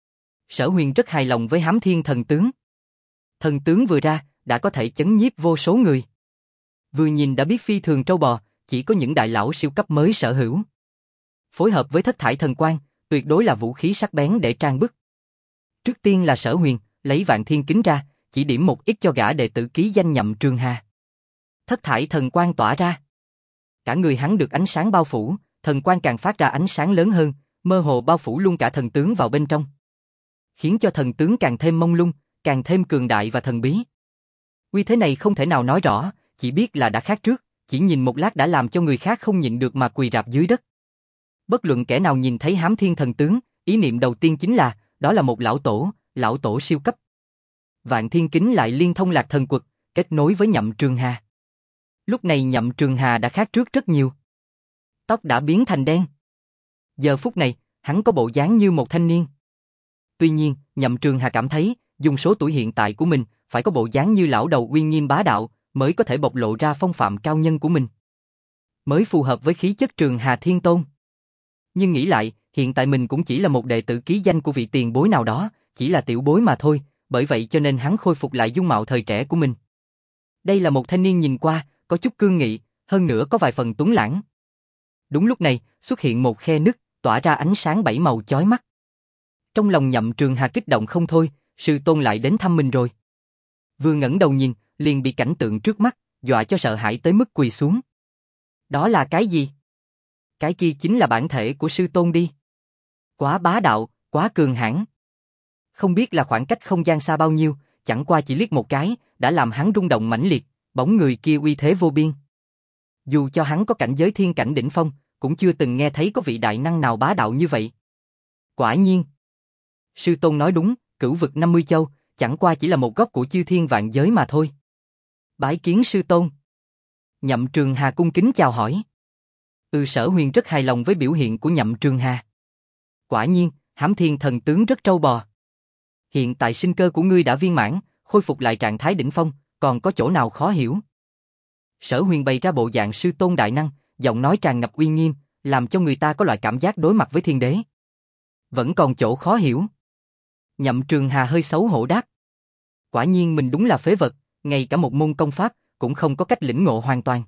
Sở Huyền rất hài lòng với Hám Thiên Thần Tướng. Thần tướng vừa ra, đã có thể chấn nhiếp vô số người. Vừa nhìn đã biết phi thường trâu bò, chỉ có những đại lão siêu cấp mới sở hữu. Phối hợp với thất thải thần quang, tuyệt đối là vũ khí sắc bén để trang bức. Trước tiên là Sở Huyền, lấy Vạn Thiên Kính ra, chỉ điểm một ít cho gã đệ tử ký danh Nhậm Trường Hà. Thất thải thần quang tỏa ra. Cả người hắn được ánh sáng bao phủ, thần quang càng phát ra ánh sáng lớn hơn, mơ hồ bao phủ luôn cả thần tướng vào bên trong. Khiến cho thần tướng càng thêm mông lung, càng thêm cường đại và thần bí. Uy thế này không thể nào nói rõ, chỉ biết là đã khác trước, chỉ nhìn một lát đã làm cho người khác không nhịn được mà quỳ rạp dưới đất. Bất luận kẻ nào nhìn thấy Hám Thiên Thần Tướng, ý niệm đầu tiên chính là, đó là một lão tổ siêu cấp. Vạn Thiên Kính lại liên thông Lạc Thần Quật, kết nối với Nhậm Trường Hà. Lúc này Nhậm Trường Hà đã khác trước rất nhiều. Tóc đã biến thành đen. Giờ phút này, hắn có bộ dáng như một thanh niên. Tuy nhiên, Nhậm Trường Hà cảm thấy, dùng số tuổi hiện tại của mình, phải có bộ dáng như lão đầu uy nghiêm bá đạo, mới có thể bộc lộ ra phong phạm cao nhân của mình. Mới phù hợp với khí chất Trường Hà Thiên Tôn. Nhưng nghĩ lại, hiện tại mình cũng chỉ là một đệ tử ký danh của vị tiền bối nào đó, chỉ là tiểu bối mà thôi, bởi vậy cho nên hắn khôi phục lại dung mạo thời trẻ của mình. Đây là một thanh niên nhìn qua, có chút cương nghị, hơn nữa có vài phần tuấn lãng. Đúng lúc này, xuất hiện một khe nứt, tỏa ra ánh sáng bảy màu chói mắt. Trong lòng Nhậm Trường Hà kích động không thôi, sư tôn lại đến thăm mình rồi. Vừa ngẩng đầu nhìn, liền bị cảnh tượng trước mắt, dọa cho sợ hãi tới mức quỳ xuống. Đó là cái gì? Cái kia chính là bản thể của sư tôn đi. Quá bá đạo, quá cường hãn. Không biết là khoảng cách không gian xa bao nhiêu, chẳng qua chỉ liếc một cái, đã làm hắn rung động mãnh liệt, bóng người kia uy thế vô biên. Dù cho hắn có cảnh giới thiên cảnh đỉnh phong, cũng chưa từng nghe thấy có vị đại năng nào bá đạo như vậy. Quả nhiên. Sư tôn nói đúng, cửu vực 50 châu, chẳng qua chỉ là một góc của chư thiên vạn giới mà thôi. Bái kiến sư tôn. Nhậm Trường Hà cung kính chào hỏi. Sở Huyền rất hài lòng với biểu hiện của Nhậm Trường Hà. Quả nhiên, Hám Thiên thần tướng rất trâu bò. Hiện tại sinh cơ của ngươi đã viên mãn, khôi phục lại trạng thái đỉnh phong, còn có chỗ nào khó hiểu? Sở Huyền bày ra bộ dạng sư tôn đại năng, giọng nói tràn ngập uy nghiêm, làm cho người ta có loại cảm giác đối mặt với thiên đế. Vẫn còn chỗ khó hiểu. Nhậm Trường Hà hơi xấu hổ đáp. Quả nhiên mình đúng là phế vật, ngay cả một môn công pháp cũng không có cách lĩnh ngộ hoàn toàn.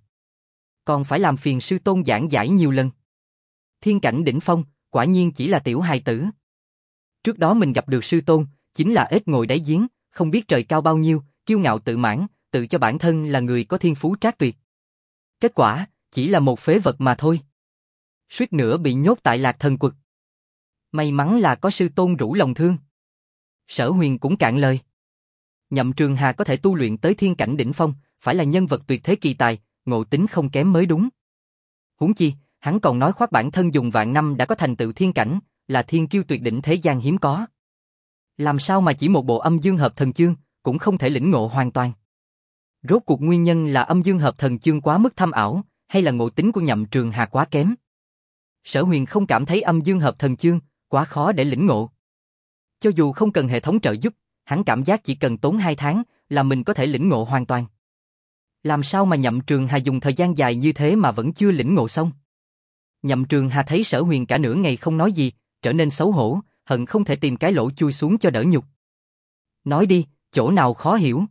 Còn phải làm phiền sư tôn giảng giải nhiều lần. Thiên cảnh đỉnh phong, quả nhiên chỉ là tiểu hài tử. Trước đó mình gặp được sư tôn, chính là ếch ngồi đáy giếng, không biết trời cao bao nhiêu, kiêu ngạo tự mãn, tự cho bản thân là người có thiên phú trác tuyệt. Kết quả, chỉ là một phế vật mà thôi. Suýt nữa bị nhốt tại Lạc Thần Quật. May mắn là có sư tôn rủ lòng thương. Sở Huyền cũng cạn lời. Nhậm Trường Hà có thể tu luyện tới thiên cảnh đỉnh phong, phải là nhân vật tuyệt thế kỳ tài, ngộ tính không kém mới đúng. Huống chi, hắn còn nói khoác bản thân dùng vạn năm đã có thành tựu thiên cảnh, là thiên kiêu tuyệt đỉnh thế gian hiếm có. Làm sao mà chỉ một bộ âm dương hợp thần chương, cũng không thể lĩnh ngộ hoàn toàn. Rốt cuộc nguyên nhân là âm dương hợp thần chương quá mức thâm ảo, hay là ngộ tính của Nhậm Trường Hà quá kém? Sở Huyền không cảm thấy âm dương hợp thần chương quá khó để lĩnh ngộ. Cho dù không cần hệ thống trợ giúp, hắn cảm giác chỉ cần tốn 2 tháng là mình có thể lĩnh ngộ hoàn toàn. Làm sao mà Nhậm Trường Hà dùng thời gian dài như thế mà vẫn chưa lĩnh ngộ xong? Nhậm Trường Hà thấy Sở Huyền cả nửa ngày không nói gì, trở nên xấu hổ, hận không thể tìm cái lỗ chui xuống cho đỡ nhục. Nói đi, chỗ nào khó hiểu?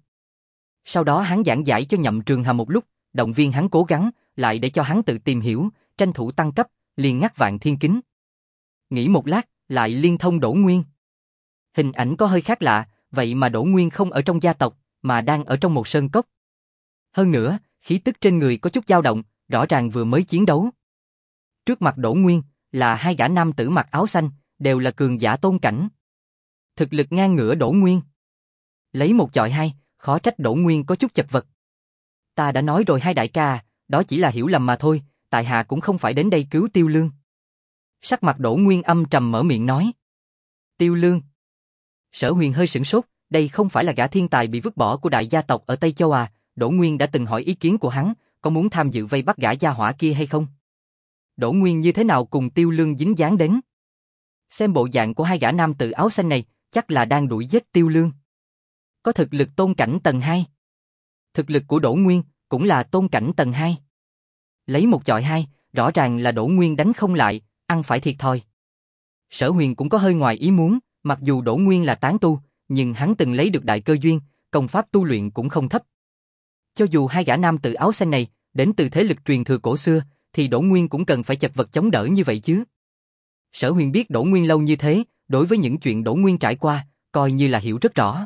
Sau đó hắn giảng giải cho Nhậm Trường Hà một lúc, động viên hắn cố gắng, lại để cho hắn tự tìm hiểu, tranh thủ tăng cấp, liền ngắt Vạn Thiên Kính. Nghĩ một lát, lại liên thông Đỗ Nguyên. Hình ảnh có hơi khác lạ, vậy mà Đỗ Nguyên không ở trong gia tộc, mà đang ở trong một sơn cốc. Hơn nữa, khí tức trên người có chút dao động, rõ ràng vừa mới chiến đấu. Trước mặt Đỗ Nguyên, là 2 gã nam tử mặc áo xanh, đều là cường giả tôn cảnh. Thực lực ngang ngửa Đỗ Nguyên. Lấy một chọi 2, khó trách Đỗ Nguyên có chút chật vật. Ta đã nói rồi hai đại ca, đó chỉ là hiểu lầm mà thôi, tại hạ cũng không phải đến đây cứu Tiêu Lương. Sắc mặt Đỗ Nguyên âm trầm mở miệng nói. Tiêu Lương. Sở Huyền hơi sửng sốt, đây không phải là gã thiên tài bị vứt bỏ của đại gia tộc ở Tây Châu à? Đỗ Nguyên đã từng hỏi ý kiến của hắn, có muốn tham dự vây bắt gã gia hỏa kia hay không? Đỗ Nguyên như thế nào cùng Tiêu Lương dính dáng đến? Xem bộ dạng của 2 gã nam tử áo xanh này, chắc là đang đuổi giết Tiêu Lương. Có thực lực tôn cảnh tầng 2. Thực lực của Đỗ Nguyên cũng là tôn cảnh tầng 2. Lấy một chọi 2, rõ ràng là Đỗ Nguyên đánh không lại, ăn phải thiệt thòi. Sở Huyền cũng có hơi ngoài ý muốn, mặc dù Đỗ Nguyên là tán tu, nhưng hắn từng lấy được đại cơ duyên, công pháp tu luyện cũng không thấp. Cho dù 2 gã nam tử áo xanh này đến từ thế lực truyền thừa cổ xưa, thì Đỗ Nguyên cũng cần phải chật vật chống đỡ như vậy chứ. Sở Huyền biết Đỗ Nguyên lâu như thế, đối với những chuyện Đỗ Nguyên trải qua, coi như là hiểu rất rõ.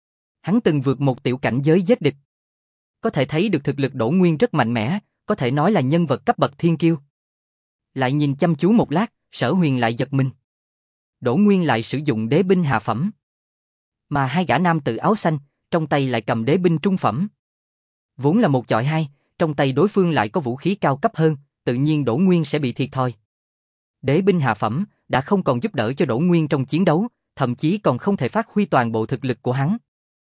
Hắn từng vượt một tiểu cảnh giới giết địch. Có thể thấy được thực lực Đỗ Nguyên rất mạnh mẽ, có thể nói là nhân vật cấp bậc thiên kiêu. Lại nhìn chăm chú một lát, Sở Huyền lại giật mình. Đỗ Nguyên lại sử dụng đế binh hạ phẩm. Mà 2 gã nam tử áo xanh, trong tay lại cầm đế binh trung phẩm. Vốn là một chọi 2, trong tay đối phương lại có vũ khí cao cấp hơn, tự nhiên Đỗ Nguyên sẽ bị thiệt thòi. Đế binh hạ phẩm đã không còn giúp đỡ cho Đỗ Nguyên trong chiến đấu, thậm chí còn không thể phát huy toàn bộ thực lực của hắn.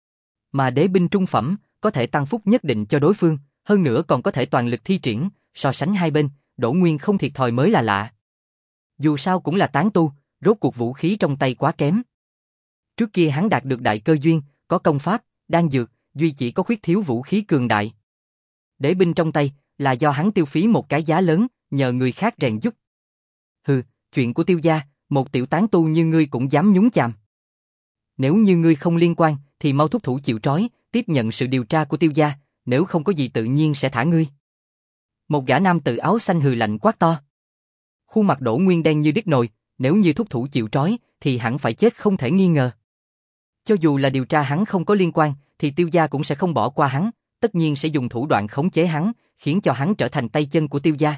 Mà đế binh trung phẩm có thể tăng phúc nhất định cho đối phương, hơn nữa còn có thể toàn lực thi triển, so sánh hai bên, Đỗ Nguyên không thiệt thòi mới là lạ. Dù sao cũng là tán tu, rốt cuộc vũ khí trong tay quá kém. Trước kia hắn đạt được đại cơ duyên, có công pháp, đan dược, duy chỉ có khuyết thiếu vũ khí cường đại. Đế binh trong tay là do hắn tiêu phí một cái giá lớn, nhờ người khác rèn giúp. Hừ, chuyện của Tiêu gia, một tiểu tán tu như ngươi cũng dám nhúng chàm. Nếu như ngươi không liên quan, thì mau thúc thủ chịu trói, tiếp nhận sự điều tra của Tiêu gia, nếu không có gì tự nhiên sẽ thả ngươi. Một gã nam tử áo xanh hừ lạnh quát to. Khuôn mặt Đỗ Nguyên đen như đít nồi, nếu như thúc thủ chịu trói, thì hẳn phải chết không thể nghi ngờ. Cho dù là điều tra hắn không có liên quan, thì Tiêu gia cũng sẽ không bỏ qua hắn, tất nhiên sẽ dùng thủ đoạn khống chế hắn, khiến cho hắn trở thành tay chân của Tiêu gia.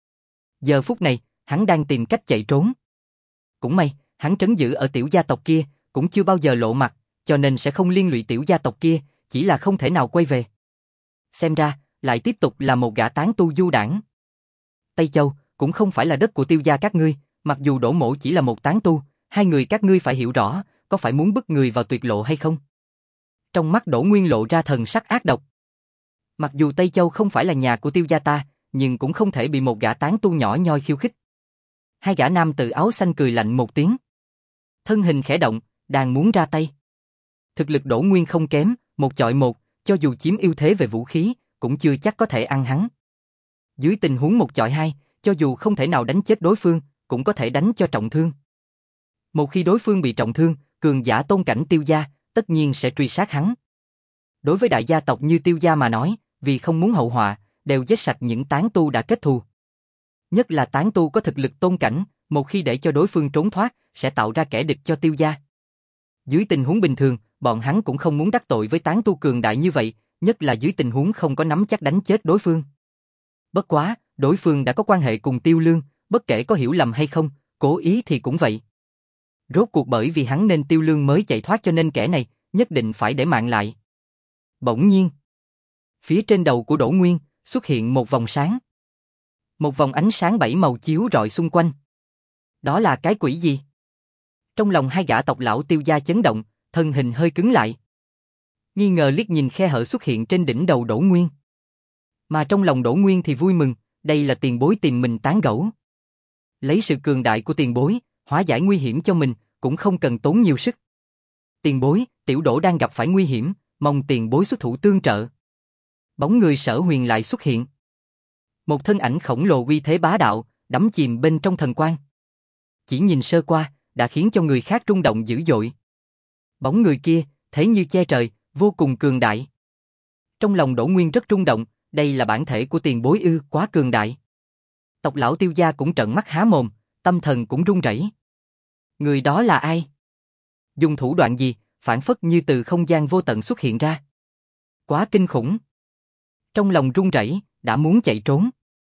Giờ phút này, hắn đang tìm cách chạy trốn. Cũng may, hắn trấn giữ ở tiểu gia tộc kia, cũng chưa bao giờ lộ mặt, cho nên sẽ không liên lụy tiểu gia tộc kia, chỉ là không thể nào quay về. Xem ra, lại tiếp tục là một gã tán tu du đảng. Tây Châu, cũng không phải là đất của Tiêu gia các ngươi, mặc dù Đỗ Mỗ chỉ là một tán tu, hai người các ngươi phải hiểu rõ, có phải muốn bức người vào tuyệt lộ hay không? Trong mắt Đỗ Nguyên lộ ra thần sắc ác độc. Mặc dù Tây Châu không phải là nhà của Tiêu gia ta, nhưng cũng không thể bị một gã tán tu nhỏ nhoi khiêu khích. Hai gã nam tử áo xanh cười lạnh một tiếng. Thân hình khẽ động, đang muốn ra tay. Thực lực Đỗ Nguyên không kém, một chọi một, cho dù chiếm ưu thế về vũ khí, cũng chưa chắc có thể ăn hắn. Dưới tình huống một chọi hai, cho dù không thể nào đánh chết đối phương, cũng có thể đánh cho trọng thương. Một khi đối phương bị trọng thương, cường giả tôn cảnh Tiêu gia, tất nhiên sẽ truy sát hắn. Đối với đại gia tộc như Tiêu gia mà nói, vì không muốn hậu họa, đều giết sạch những tán tu đã kết thù. Nhất là tán tu có thực lực tôn cảnh, một khi để cho đối phương trốn thoát, sẽ tạo ra kẻ địch cho Tiêu gia. Dưới tình huống bình thường, bọn hắn cũng không muốn đắc tội với tán tu cường đại như vậy, nhất là dưới tình huống không có nắm chắc đánh chết đối phương. Bất quá, đối phương đã có quan hệ cùng Tiêu Lương, bất kể có hiểu lầm hay không, cố ý thì cũng vậy. Rốt cuộc bởi vì hắn nên Tiêu Lương mới chạy thoát, cho nên kẻ này nhất định phải để mạng lại. Bỗng nhiên, phía trên đầu của Đỗ Nguyên xuất hiện một vòng sáng. Một vòng ánh sáng bảy màu chiếu rọi xung quanh. Đó là cái quỷ gì? Trong lòng hai gã tộc lão Tiêu gia chấn động, thân hình hơi cứng lại. Nghi ngờ liếc nhìn khe hở xuất hiện trên đỉnh đầu Đỗ Nguyên. Mà trong lòng Đỗ Nguyên thì vui mừng, đây là tiền bối tìm mình tán gẫu. Lấy sự cường đại của tiền bối, hóa giải nguy hiểm cho mình, cũng không cần tốn nhiều sức. Tiền bối, tiểu Đỗ đang gặp phải nguy hiểm, mong tiền bối xuất thủ tương trợ. Bóng người Sở Huyền lại xuất hiện. Một thân ảnh khổng lồ uy thế bá đạo, đắm chìm bên trong thần quang. Chỉ nhìn sơ qua, đã khiến cho người khác rung động dữ dội. Bóng người kia, thế như che trời, vô cùng cường đại. Trong lòng Đỗ Nguyên rất rung động, đây là bản thể của tiền bối ư, quá cường đại. Tộc lão Tiêu gia cũng trợn mắt há mồm, tâm thần cũng run rẩy. Người đó là ai? Dùng thủ đoạn gì, phảng phất như từ không gian vô tận xuất hiện ra. Quá kinh khủng. Trong lòng run rẩy, đã muốn chạy trốn.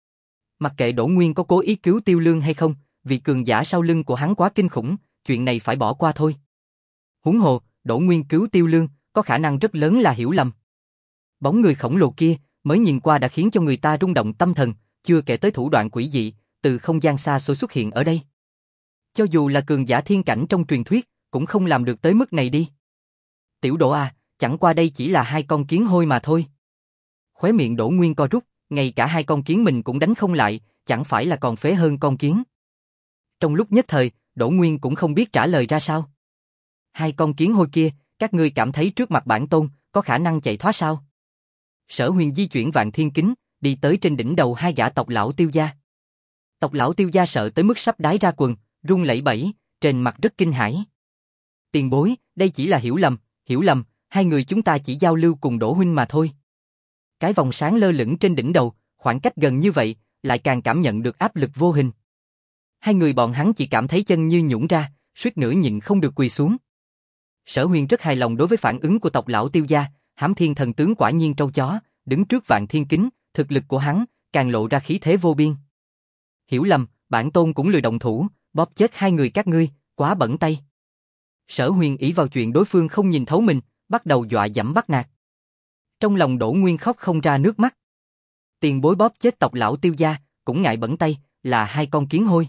Mặc kệ Đỗ Nguyên có cố ý cứu Tiêu Lương hay không, vì cường giả sau lưng của hắn quá kinh khủng, chuyện này phải bỏ qua thôi. Huống hồ, Đỗ Nguyên cứu Tiêu Lương, có khả năng rất lớn là hiểu lầm. Bóng người khổng lồ kia, mới nhìn qua đã khiến cho người ta rung động tâm thần, chưa kể tới thủ đoạn quỷ dị, từ không gian xa xôi xuất hiện ở đây. Cho dù là cường giả thiên cảnh trong truyền thuyết, cũng không làm được tới mức này đi. Tiểu Đỗ à, chẳng qua đây chỉ là hai con kiến hôi mà thôi. Khóe miệng Đỗ Nguyên co rút, ngay cả hai con kiến mình cũng đánh không lại, chẳng phải là còn phế hơn con kiến. Trong lúc nhất thời, Đỗ Nguyên cũng không biết trả lời ra sao. Hai con kiến hôi kia, các ngươi cảm thấy trước mặt bản tôn, có khả năng chạy thoát sao? Sở Huyền di chuyển Vạn Thiên Kính, đi tới trên đỉnh đầu hai gã tộc lão Tiêu gia. Tộc lão Tiêu gia sợ tới mức sắp đái ra quần, run lẩy bẩy, trên mặt rất kinh hãi. Tiền bối, đây chỉ là hiểu lầm, hai người chúng ta chỉ giao lưu cùng Đỗ huynh mà thôi. Cái vòng sáng lơ lửng trên đỉnh đầu, khoảng cách gần như vậy, lại càng cảm nhận được áp lực vô hình. Hai người bọn hắn chỉ cảm thấy chân như nhũn ra, suýt nữa nhịn không được quỳ xuống. Sở Huyền rất hài lòng đối với phản ứng của tộc lão Tiêu gia, Hám Thiên thần tướng quả nhiên trâu chó, đứng trước Vạn Thiên Kính, thực lực của hắn càng lộ ra khí thế vô biên. Hiểu lầm, bản tôn cũng lười động thủ, bóp chết hai người các ngươi, quá bẩn tay. Sở Huyền ỷ vào chuyện đối phương không nhìn thấu mình, bắt đầu dọa dẫm bắt nạt. Trong lòng Đỗ Nguyên khóc không ra nước mắt. Tiền bối bóp chết tộc lão Tiêu gia, cũng ngại bẩn tay, là hai con kiến hôi.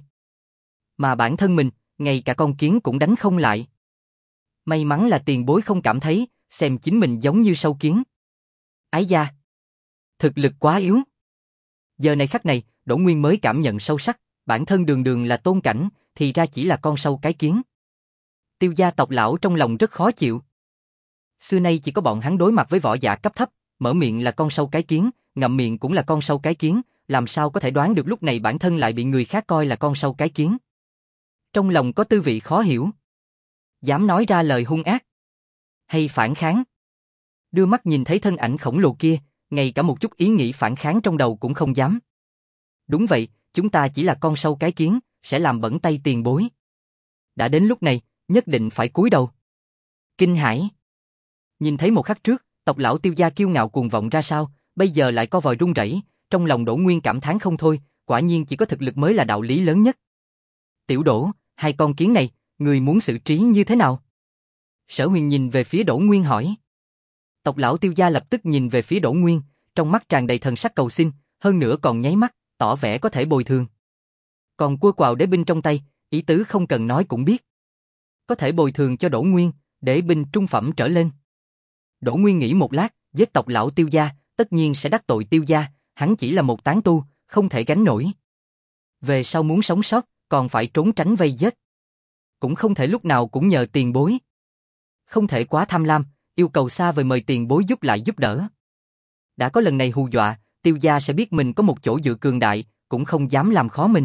Mà bản thân mình, ngay cả con kiến cũng đánh không lại. May mắn là tiền bối không cảm thấy, xem chính mình giống như sâu kiến. Ái da! Thực lực quá yếu. Giờ này khắc này, Đỗ Nguyên mới cảm nhận sâu sắc, bản thân đường đường là tôn cảnh, thì ra chỉ là con sâu cái kiến. Tiêu gia tộc lão trong lòng rất khó chịu. Xưa nay chỉ có bọn hắn đối mặt với võ giả cấp thấp, mở miệng là con sâu cái kiến, ngậm miệng cũng là con sâu cái kiến, làm sao có thể đoán được lúc này bản thân lại bị người khác coi là con sâu cái kiến. Trong lòng có tư vị khó hiểu. Dám nói ra lời hung ác, hay phản kháng. Đưa mắt nhìn thấy thân ảnh khổng lồ kia, ngay cả một chút ý nghĩ phản kháng trong đầu cũng không dám. Đúng vậy, chúng ta chỉ là con sâu cái kiến, sẽ làm bẩn tay tiền bối. Đã đến lúc này, nhất định phải cúi đầu. Kinh hãi. Nhìn thấy một khắc trước, tộc lão Tiêu gia kiêu ngạo cuồng vọng ra sao, bây giờ lại co vòi run rẩy, trong lòng Đỗ Nguyên cảm thán không thôi, quả nhiên chỉ có thực lực mới là đạo lý lớn nhất. Tiểu Đỗ, hai con kiến này, người muốn xử trí như thế nào? Sở Huyền nhìn về phía Đỗ Nguyên hỏi. Tộc lão Tiêu gia lập tức nhìn về phía Đỗ Nguyên, trong mắt tràn đầy thần sắc cầu xin, hơn nữa còn nháy mắt, tỏ vẻ có thể bồi thường. Còn cua quào đế binh trong tay, ý tứ không cần nói cũng biết. Có thể bồi thường cho Đỗ Nguyên, đế binh trung phẩm trở lên. Đỗ Nguyên nghĩ một lát, giết tộc lão Tiêu gia, tất nhiên sẽ đắc tội Tiêu gia, hắn chỉ là một tán tu, không thể gánh nổi. Về sau muốn sống sót, còn phải trốn tránh vây giết. Cũng không thể lúc nào cũng nhờ tiền bối. Không thể quá tham lam, yêu cầu xa vời mời tiền bối giúp lại giúp đỡ. Đã có lần này hù dọa, Tiêu gia sẽ biết mình có một chỗ dựa cường đại, cũng không dám làm khó mình.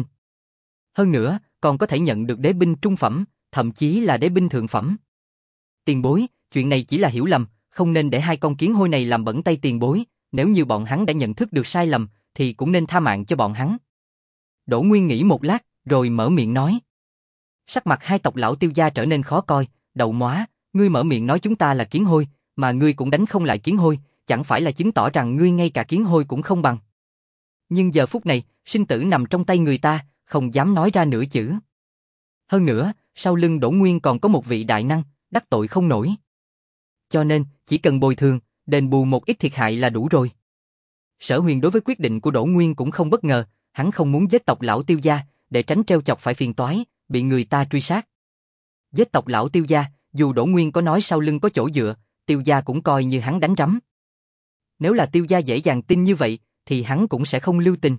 Hơn nữa, còn có thể nhận được đế binh trung phẩm, thậm chí là đế binh thượng phẩm. Tiền bối, chuyện này chỉ là hiểu lầm, không nên để hai con kiến hôi này làm bẩn tay tiền bối, nếu như bọn hắn đã nhận thức được sai lầm, thì cũng nên tha mạng cho bọn hắn. Đỗ Nguyên nghĩ một lát, rồi mở miệng nói. Sắc mặt hai tộc lão Tiêu gia trở nên khó coi, đầu móa, ngươi mở miệng nói chúng ta là kiến hôi, mà ngươi cũng đánh không lại kiến hôi, chẳng phải là chứng tỏ rằng ngươi ngay cả kiến hôi cũng không bằng. Nhưng giờ phút này, sinh tử nằm trong tay người ta, không dám nói ra nửa chữ. Hơn nữa, sau lưng Đỗ Nguyên còn có một vị đại năng, đắc tội không nổi. Cho nên, chỉ cần bồi thường, đền bù một ít thiệt hại là đủ rồi. Sở Huyền đối với quyết định của Đỗ Nguyên cũng không bất ngờ, hắn không muốn giết tộc lão Tiêu gia, để tránh treo chọc phải phiền toái, bị người ta truy sát. Giết tộc lão Tiêu gia, dù Đỗ Nguyên có nói sau lưng có chỗ dựa, Tiêu gia cũng coi như hắn đánh rắm. Nếu là Tiêu gia dễ dàng tin như vậy, thì hắn cũng sẽ không lưu tình.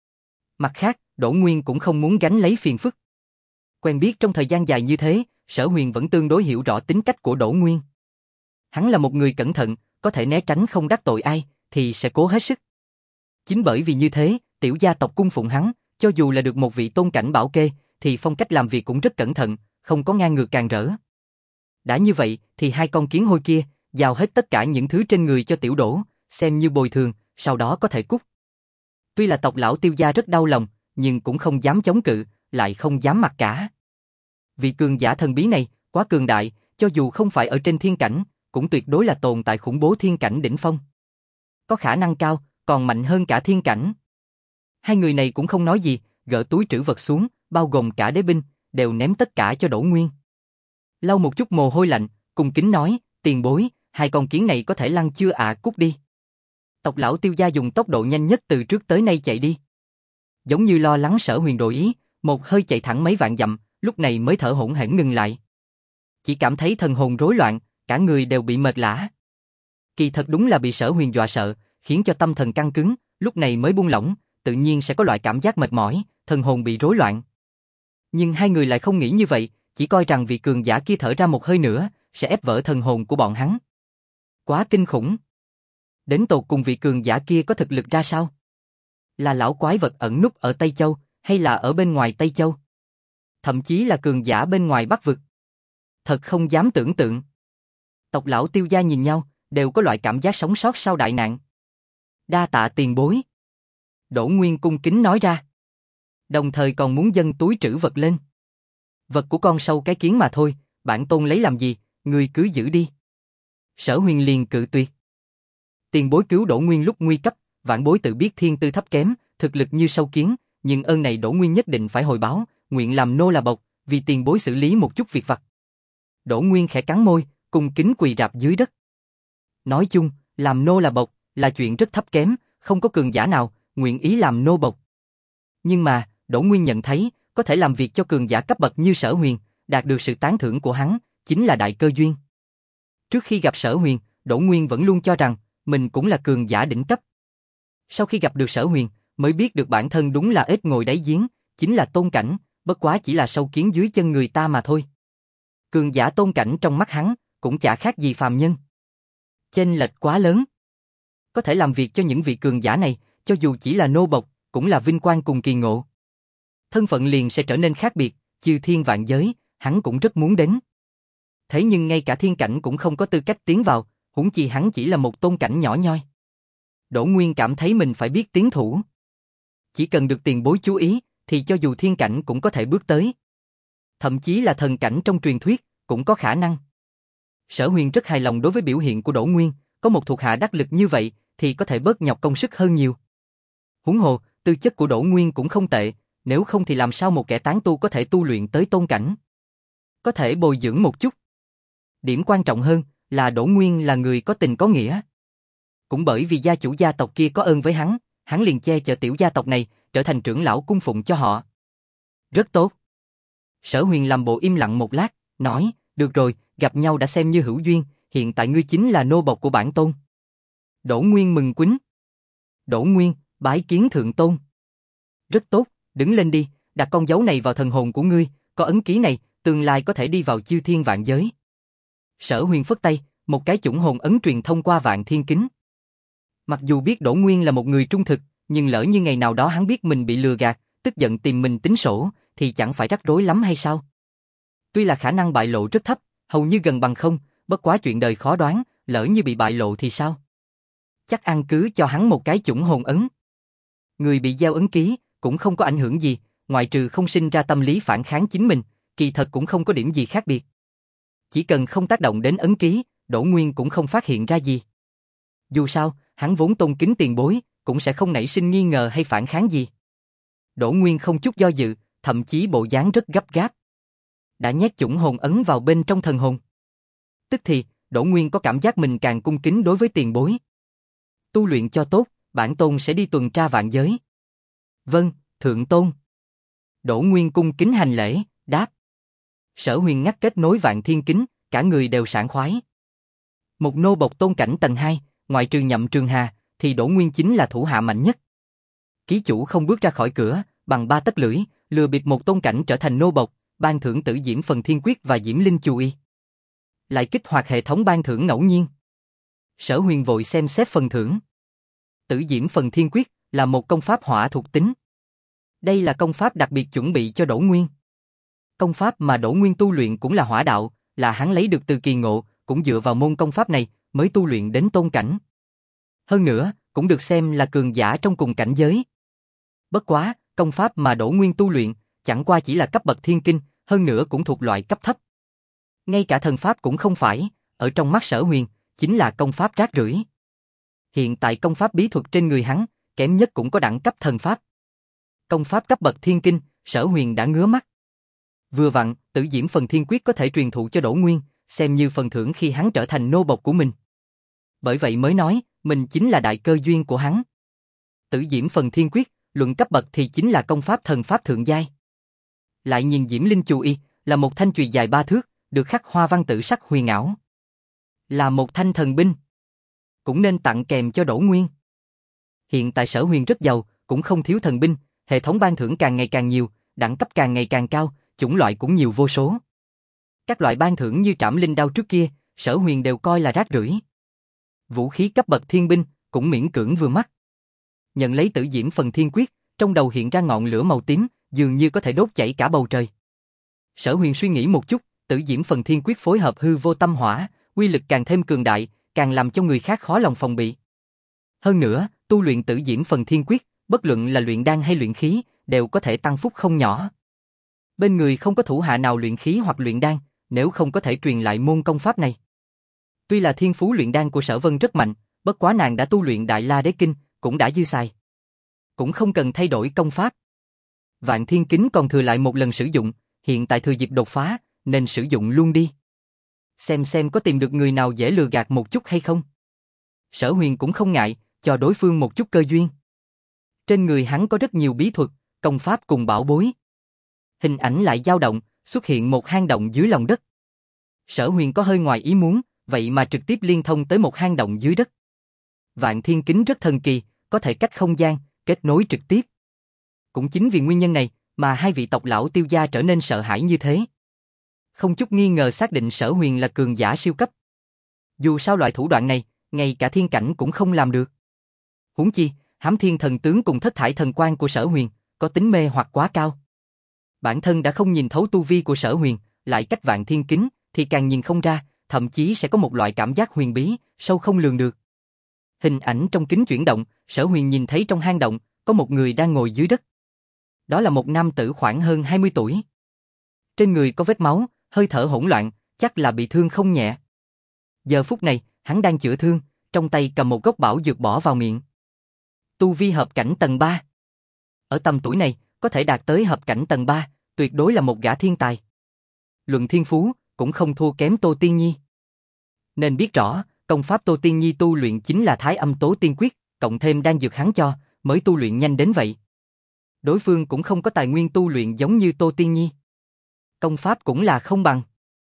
Mặt khác, Đỗ Nguyên cũng không muốn gánh lấy phiền phức. Quen biết trong thời gian dài như thế, Sở Huyền vẫn tương đối hiểu rõ tính cách của Đỗ Nguyên. Hắn là một người cẩn thận, có thể né tránh không đắc tội ai, thì sẽ cố hết sức. Chính bởi vì như thế, tiểu gia tộc cung phụng hắn, cho dù là được một vị tôn cảnh bảo kê, thì phong cách làm việc cũng rất cẩn thận, không có ngang ngược càn rỡ. Đã như vậy, thì hai con kiến hôi kia, giao hết tất cả những thứ trên người cho tiểu Đỗ, xem như bồi thường, sau đó có thể cút. Tuy là tộc lão Tiêu gia rất đau lòng, nhưng cũng không dám chống cự, lại không dám mặc cả. Vị cường giả thần bí này, quá cường đại, cho dù không phải ở trên thiên cảnh, cũng tuyệt đối là tồn tại khủng bố thiên cảnh đỉnh phong. Có khả năng cao, còn mạnh hơn cả thiên cảnh. Hai người này cũng không nói gì, gỡ túi trữ vật xuống, bao gồm cả đế binh, đều ném tất cả cho Đỗ Nguyên. Lau một chút mồ hôi lạnh, cung kính nói, tiền bối, hai con kiến này có thể lăn chưa ạ, cút đi. Tộc lão Tiêu gia dùng tốc độ nhanh nhất từ trước tới nay chạy đi. Giống như lo lắng Sở Huyền đổi ý, một hơi chạy thẳng mấy vạn dặm, lúc này mới thở hổn hển ngừng lại. Chỉ cảm thấy thần hồn rối loạn, cả người đều bị mệt lả. Kỳ thật đúng là bị Sở Huyền dọa sợ, khiến cho tâm thần căng cứng, lúc này mới buông lỏng, tự nhiên sẽ có loại cảm giác mệt mỏi, thần hồn bị rối loạn. Nhưng hai người lại không nghĩ như vậy, chỉ coi rằng vị cường giả kia thở ra một hơi nữa, sẽ ép vỡ thần hồn của bọn hắn. Quá kinh khủng. Đến tột cùng vị cường giả kia có thực lực ra sao? Là lão quái vật ẩn núp ở Tây Châu, hay là ở bên ngoài Tây Châu? Thậm chí là cường giả bên ngoài Bắc vực. Thật không dám tưởng tượng. Tộc lão Tiêu gia nhìn nhau, đều có loại cảm giác sống sót sau đại nạn. Đa tạ tiền bối. Đỗ Nguyên cung kính nói ra. Đồng thời còn muốn dâng túi trữ vật lên. Vật của con sâu cái kiến mà thôi, bản tôn lấy làm gì, người cứ giữ đi. Sở Huyền liền cự tuyệt. Tiền bối cứu Đỗ Nguyên lúc nguy cấp, vãn bối tự biết thiên tư thấp kém, thực lực như sâu kiến, nhưng ơn này Đỗ Nguyên nhất định phải hồi báo, nguyện làm nô là bộc, vì tiền bối xử lý một chút việc vặt. Đỗ Nguyên khẽ cắn môi, cung kính quỳ rạp dưới đất. Nói chung, làm nô là bộc, là chuyện rất thấp kém, không có cường giả nào nguyện ý làm nô bộc. Nhưng mà, Đỗ Nguyên nhận thấy, có thể làm việc cho cường giả cấp bậc như Sở Huyền, đạt được sự tán thưởng của hắn, chính là đại cơ duyên. Trước khi gặp Sở Huyền, Đỗ Nguyên vẫn luôn cho rằng, mình cũng là cường giả đỉnh cấp. Sau khi gặp được Sở Huyền, mới biết được bản thân đúng là ếch ngồi đáy giếng, chính là tôn cảnh, bất quá chỉ là sâu kiến dưới chân người ta mà thôi. Cường giả tôn cảnh trong mắt hắn, cũng chả khác gì phàm nhân. Chênh lệch quá lớn. Có thể làm việc cho những vị cường giả này, cho dù chỉ là nô bộc, cũng là vinh quang cùng kỳ ngộ. Thân phận liền sẽ trở nên khác biệt, chư thiên vạn giới, hắn cũng rất muốn đến. Thế nhưng ngay cả thiên cảnh cũng không có tư cách tiến vào, huống chi hắn chỉ là một tôn cảnh nhỏ nhoi. Đỗ Nguyên cảm thấy mình phải biết tiến thủ. Chỉ cần được tiền bối chú ý, thì cho dù thiên cảnh cũng có thể bước tới. Thậm chí là thần cảnh trong truyền thuyết, cũng có khả năng. Sở Huyền rất hài lòng đối với biểu hiện của Đỗ Nguyên, có một thuộc hạ đắc lực như vậy, thì có thể bớt nhọc công sức hơn nhiều. Huống hồ, tư chất của Đỗ Nguyên cũng không tệ, nếu không thì làm sao một kẻ tán tu có thể tu luyện tới tôn cảnh. Có thể bồi dưỡng một chút. Điểm quan trọng hơn là Đỗ Nguyên là người có tình có nghĩa. Cũng bởi vì gia chủ gia tộc kia có ơn với hắn liền che chở tiểu gia tộc này, trở thành trưởng lão cung phụng cho họ. Rất tốt. Sở Huyền làm bộ im lặng một lát, nói, được rồi, gặp nhau đã xem như hữu duyên, hiện tại ngươi chính là nô bộc của bản tôn. Đỗ Nguyên mừng quýnh. Đỗ Nguyên, bái kiến thượng tôn. Rất tốt, đứng lên đi, đặt con dấu này vào thần hồn của ngươi, có ấn ký này, tương lai có thể đi vào chư thiên vạn giới. Sở Huyền phất tay, một cái chủng hồn ấn truyền thông qua vạn thiên kính. Mặc dù biết Đỗ Nguyên là một người trung thực, nhưng lỡ như ngày nào đó hắn biết mình bị lừa gạt, tức giận tìm mình tính sổ, thì chẳng phải rắc rối lắm hay sao? Tuy là khả năng bại lộ rất thấp, hầu như gần bằng không, bất quá chuyện đời khó đoán, lỡ như bị bại lộ thì sao? Chắc ăn cứ cho hắn một cái chủng hồn ấn. Người bị gieo ấn ký, cũng không có ảnh hưởng gì, ngoại trừ không sinh ra tâm lý phản kháng chính mình, kỳ thật cũng không có điểm gì khác biệt. Chỉ cần không tác động đến ấn ký, Đỗ Nguyên cũng không phát hiện ra gì. Dù sao, hắn vốn tôn kính tiền bối, cũng sẽ không nảy sinh nghi ngờ hay phản kháng gì. Đỗ Nguyên không chút do dự, thậm chí bộ dáng rất gấp gáp. Đã nhét chủng hồn ấn vào bên trong thần hồn. Tức thì, Đỗ Nguyên có cảm giác mình càng cung kính đối với tiền bối. Tu luyện cho tốt, bản tôn sẽ đi tuần tra vạn giới. Vâng, thượng tôn. Đỗ Nguyên cung kính hành lễ, đáp. Sở Huyền ngắt kết nối vạn thiên kính, cả người đều sảng khoái. Một nô bộc tôn cảnh tầng 2, ngoại trừ Nhậm Trường Hà, thì Đỗ Nguyên chính là thủ hạ mạnh nhất. Ký chủ không bước ra khỏi cửa, bằng 3 tấc lưỡi, lừa bịp một tôn cảnh trở thành nô bộc, ban thưởng Tử Diễm Phần Thiên Quyết và Diễm Linh Chu Y. Lại kích hoạt hệ thống ban thưởng ngẫu nhiên. Sở Huyền vội xem xét phần thưởng. Tử Diễm Phần Thiên Quyết là một công pháp hỏa thuộc tính. Đây là công pháp đặc biệt chuẩn bị cho Đỗ Nguyên. Công pháp mà Đỗ Nguyên tu luyện cũng là hỏa đạo, là hắn lấy được từ kỳ ngộ, cũng dựa vào môn công pháp này mới tu luyện đến tôn cảnh. Hơn nữa, cũng được xem là cường giả trong cùng cảnh giới. Bất quá, công pháp mà Đỗ Nguyên tu luyện, chẳng qua chỉ là cấp bậc thiên kinh, hơn nữa cũng thuộc loại cấp thấp. Ngay cả thần pháp cũng không phải, ở trong mắt Sở Huyền, chính là công pháp rác rưởi. Hiện tại công pháp bí thuật trên người hắn, kém nhất cũng có đẳng cấp thần pháp. Công pháp cấp bậc thiên kinh, Sở Huyền đã ngứa mắt. Vừa vặn, Tử Diễm Phần Thiên Quyết có thể truyền thụ cho Đỗ Nguyên, xem như phần thưởng khi hắn trở thành nô bộc của mình. Bởi vậy mới nói, mình chính là đại cơ duyên của hắn. Tử Diễm Phần Thiên Quyết, luận cấp bậc thì chính là công pháp thần pháp thượng giai. Lại nhìn Diễm Linh Chu Y, là một thanh chùy dài 3 thước, được khắc hoa văn tự sắc huyền ảo. Là một thanh thần binh. Cũng nên tặng kèm cho Đỗ Nguyên. Hiện tại Sở Huyền rất giàu, cũng không thiếu thần binh, hệ thống ban thưởng càng ngày càng nhiều, đẳng cấp càng ngày càng cao, chủng loại cũng nhiều vô số. Các loại ban thưởng như Trảm Linh Đao trước kia, Sở Huyền đều coi là rác rưởi. Vũ khí cấp bậc thiên binh, cũng miễn cưỡng vừa mắt. Nhận lấy Tử Diễm Phần Thiên Quyết, trong đầu hiện ra ngọn lửa màu tím, dường như có thể đốt chảy cả bầu trời. Sở Huyền suy nghĩ một chút, Tử Diễm Phần Thiên Quyết phối hợp hư vô tâm hỏa, uy lực càng thêm cường đại, càng làm cho người khác khó lòng phòng bị. Hơn nữa, tu luyện Tử Diễm Phần Thiên Quyết, bất luận là luyện đan hay luyện khí, đều có thể tăng phúc không nhỏ. Bên người không có thủ hạ nào luyện khí hoặc luyện đan, nếu không có thể truyền lại môn công pháp này. Tuy là thiên phú luyện đan của Sở Vân rất mạnh, bất quá nàng đã tu luyện Đại La Đế Kinh, cũng đã dư xài. Cũng không cần thay đổi công pháp. Vạn Thiên Kính còn thừa lại một lần sử dụng, hiện tại thừa dịp đột phá, nên sử dụng luôn đi. Xem có tìm được người nào dễ lừa gạt một chút hay không. Sở Huyền cũng không ngại, cho đối phương một chút cơ duyên. Trên người hắn có rất nhiều bí thuật, công pháp cùng bảo bối. Hình ảnh lại dao động, xuất hiện một hang động dưới lòng đất. Sở Huyền có hơi ngoài ý muốn, vậy mà trực tiếp liên thông tới một hang động dưới đất. Vạn Thiên Kính rất thần kỳ, có thể cách không gian, kết nối trực tiếp. Cũng chính vì nguyên nhân này, mà hai vị tộc lão Tiêu gia trở nên sợ hãi như thế. không chút nghi ngờ xác định Sở Huyền là cường giả siêu cấp. Dù sao loại thủ đoạn này, ngay cả thiên cảnh cũng không làm được. Huống chi, Hám Thiên thần tướng cùng Thất Thải thần quang của Sở Huyền, có tính mê hoặc quá cao. Bản thân đã không nhìn thấu tu vi của Sở Huyền, lại cách vạn thiên kính, thì càng nhìn không ra, thậm chí sẽ có một loại cảm giác huyền bí, sâu không lường được. Hình ảnh trong kính chuyển động, Sở Huyền nhìn thấy trong hang động, có một người đang ngồi dưới đất. Đó là một nam tử khoảng hơn 20 tuổi. Trên người có vết máu, hơi thở hỗn loạn, chắc là bị thương không nhẹ. Giờ phút này, hắn đang chữa thương, trong tay cầm một gốc bảo dược bỏ vào miệng. Tu vi hợp cảnh tầng 3. Ở tầm tuổi này, có thể đạt tới hợp cảnh tầng 3, tuyệt đối là một gã thiên tài. Luận thiên phú, cũng không thua kém Tô Tiên Nhi. Nên biết rõ, công pháp Tô Tiên Nhi tu luyện chính là Thái Âm Tố Tiên Quyết, cộng thêm đan dược hắn cho, mới tu luyện nhanh đến vậy. Đối phương cũng không có tài nguyên tu luyện giống như Tô Tiên Nhi. Công pháp cũng là không bằng.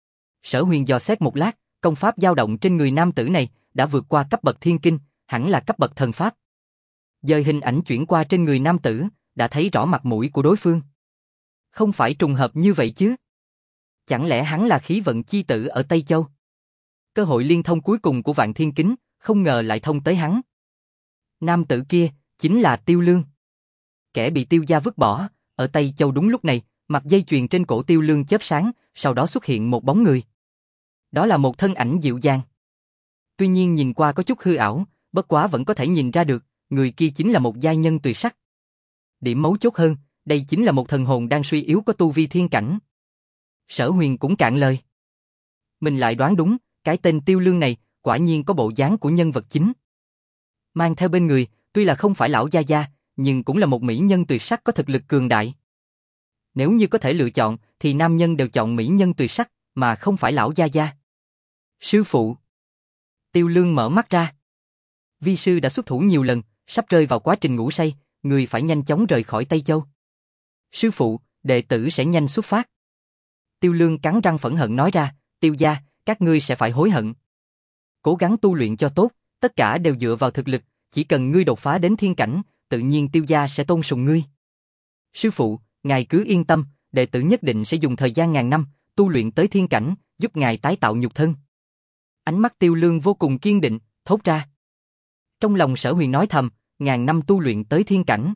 Sở Huyền dò xét một lát, công pháp dao động trên người nam tử này đã vượt qua cấp bậc thiên kinh, hẳn là cấp bậc thần pháp. Giờ hình ảnh chuyển qua trên người nam tử, đã thấy rõ mặt mũi của đối phương. Không phải trùng hợp như vậy chứ? Chẳng lẽ hắn là khí vận chi tử ở Tây Châu? Cơ hội liên thông cuối cùng của Vạn Thiên Kính, không ngờ lại thông tới hắn. Nam tử kia, chính là Tiêu Lương. Kẻ bị Tiêu gia vứt bỏ, ở Tây Châu đúng lúc này, mặt dây chuyền trên cổ Tiêu Lương chớp sáng, sau đó xuất hiện một bóng người. Đó là một thân ảnh dịu dàng. Tuy nhiên nhìn qua có chút hư ảo, bất quá vẫn có thể nhìn ra được, người kia chính là một giai nhân tuyệt sắc. Điểm mấu chốt hơn, đây chính là một thần hồn đang suy yếu có tu vi thiên cảnh. Sở Huyền cũng cạn lời. Mình lại đoán đúng, cái tên Tiêu Lương này, quả nhiên có bộ dáng của nhân vật chính. Mang theo bên người, tuy là không phải lão gia gia, nhưng cũng là một mỹ nhân tuyệt sắc có thực lực cường đại. Nếu như có thể lựa chọn, thì nam nhân đều chọn mỹ nhân tuyệt sắc, mà không phải lão gia gia. Sư phụ. Tiêu Lương mở mắt ra. Vi sư đã xuất thủ nhiều lần, sắp rơi vào quá trình ngủ say, người phải nhanh chóng rời khỏi Tây Châu. Sư phụ, đệ tử sẽ nhanh xuất phát. Tiêu Lương cắn răng phẫn hận nói ra, Tiêu gia, các ngươi sẽ phải hối hận. Cố gắng tu luyện cho tốt, tất cả đều dựa vào thực lực, chỉ cần ngươi đột phá đến thiên cảnh, tự nhiên Tiêu gia sẽ tôn sùng ngươi. Sư phụ, ngài cứ yên tâm, đệ tử nhất định sẽ dùng thời gian ngàn năm, tu luyện tới thiên cảnh, giúp ngài tái tạo nhục thân. Ánh mắt Tiêu Lương vô cùng kiên định, thốt ra. Trong lòng Sở Huyền nói thầm, ngàn năm tu luyện tới thiên cảnh.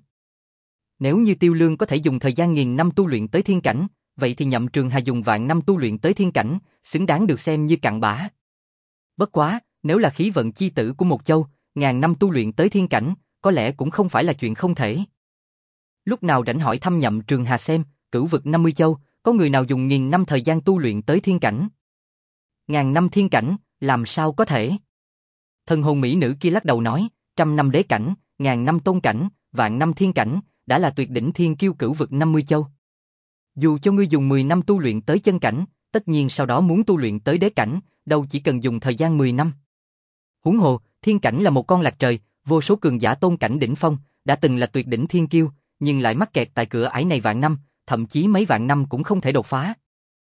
Nếu như Tiêu Lương có thể dùng thời gian nghìn năm tu luyện tới thiên cảnh, vậy thì Nhậm Trường Hà dùng vạn năm tu luyện tới thiên cảnh, xứng đáng được xem như cặn bã. Bất quá, nếu là khí vận chi tử của một châu, ngàn năm tu luyện tới thiên cảnh, có lẽ cũng không phải là chuyện không thể. Lúc nào rảnh hỏi thăm Nhậm Trường Hà xem, cửu vực 50 châu, có người nào dùng nghìn năm thời gian tu luyện tới thiên cảnh? Ngàn năm thiên cảnh, làm sao có thể? Thần hồn mỹ nữ kia lắc đầu nói, 100 năm đế cảnh, ngàn năm tôn cảnh, vạn năm thiên cảnh, đã là tuyệt đỉnh thiên kiêu cửu vực 50 châu. Dù cho ngươi dùng 10 năm tu luyện tới chân cảnh, tất nhiên sau đó muốn tu luyện tới đế cảnh, đâu chỉ cần dùng thời gian 10 năm. Huống hồ, thiên cảnh là một con lạc trời, vô số cường giả tôn cảnh đỉnh phong, đã từng là tuyệt đỉnh thiên kiêu, nhưng lại mắc kẹt tại cửa ải này vạn năm, thậm chí mấy vạn năm cũng không thể đột phá.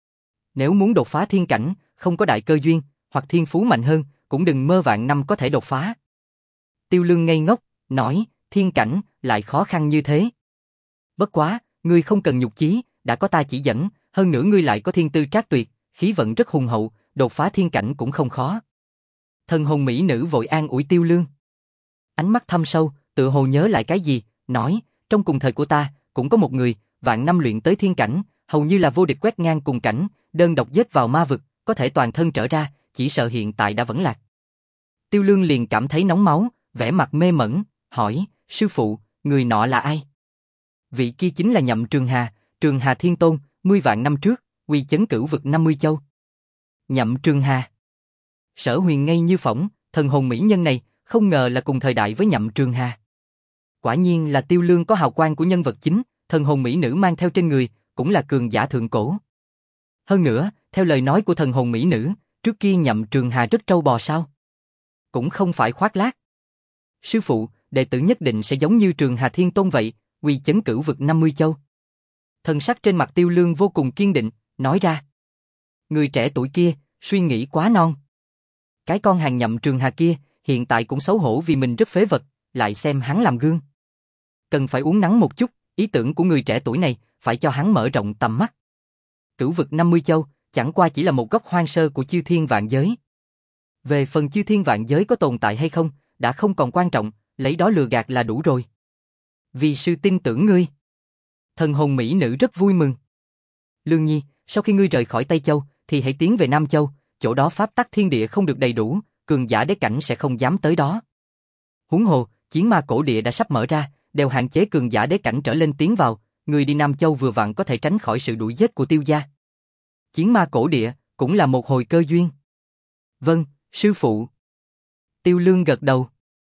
Nếu muốn đột phá thiên cảnh, không có đại cơ duyên, hoặc thiên phú mạnh hơn, cũng đừng mơ vạn năm có thể đột phá. Tiêu Lương ngây ngốc, nói, thiên cảnh, lại khó khăn như thế. Bất quá, ngươi không cần nhục chí, đã có ta chỉ dẫn, hơn nữa ngươi lại có thiên tư trác tuyệt, khí vận rất hùng hậu, đột phá thiên cảnh cũng không khó. Thần hồn mỹ nữ vội an ủi Tiêu Lương. Ánh mắt thâm sâu, tự hồ nhớ lại cái gì, nói, trong cùng thời của ta, cũng có một người, vạn năm luyện tới thiên cảnh, hầu như là vô địch quét ngang cùng cảnh, đơn độc giết vào ma vực, có thể toàn thân trở ra, chỉ sợ hiện tại đã vẫn lạc. Tiêu Lương liền cảm thấy nóng máu, vẻ mặt mê mẩn, hỏi, sư phụ, người nọ là ai? Vị kia chính là Nhậm Trường Hà Thiên Tôn, 10 vạn năm trước, uy chấn cửu vực 50 châu. Nhậm Trường Hà. Sở Huyền ngây như phỏng, thần hồn mỹ nhân này, không ngờ là cùng thời đại với Nhậm Trường Hà. Quả nhiên là Tiêu Lương có hào quang của nhân vật chính, thần hồn mỹ nữ mang theo trên người, cũng là cường giả thượng cổ. Hơn nữa, theo lời nói của thần hồn mỹ nữ, trước kia Nhậm Trường Hà rất trâu bò sao? Cũng không phải khoác lác. Sư phụ, đệ tử nhất định sẽ giống như Trường Hà Thiên Tôn vậy, uy chấn cửu vực 50 châu. Thần sắc trên mặt Tiêu Lương vô cùng kiên định, nói ra. Người trẻ tuổi kia, suy nghĩ quá non. Cái con hàng Nhậm Trường Hà kia, hiện tại cũng xấu hổ vì mình rất phế vật, lại xem hắn làm gương. Cần phải uống nắng một chút, ý tưởng của người trẻ tuổi này, phải cho hắn mở rộng tầm mắt. Cửu vực 50 châu, chẳng qua chỉ là một góc hoang sơ của chư thiên vạn giới. Về phần chư thiên vạn giới có tồn tại hay không, đã không còn quan trọng, lấy đó lừa gạt là đủ rồi. Vì sư tin tưởng ngươi. Thần hồn mỹ nữ rất vui mừng. Lương Nhi, sau khi ngươi rời khỏi Tây Châu, thì hãy tiến về Nam Châu, chỗ đó pháp tắc thiên địa không được đầy đủ, cường giả đế cảnh sẽ không dám tới đó. Huống hồ, chiến ma cổ địa đã sắp mở ra, đều hạn chế cường giả đế cảnh trở lên tiến vào, người đi Nam Châu vừa vặn có thể tránh khỏi sự đuổi giết của Tiêu gia. Chiến ma cổ địa cũng là một hồi cơ duyên. Vâng, sư phụ. Tiêu Lương gật đầu.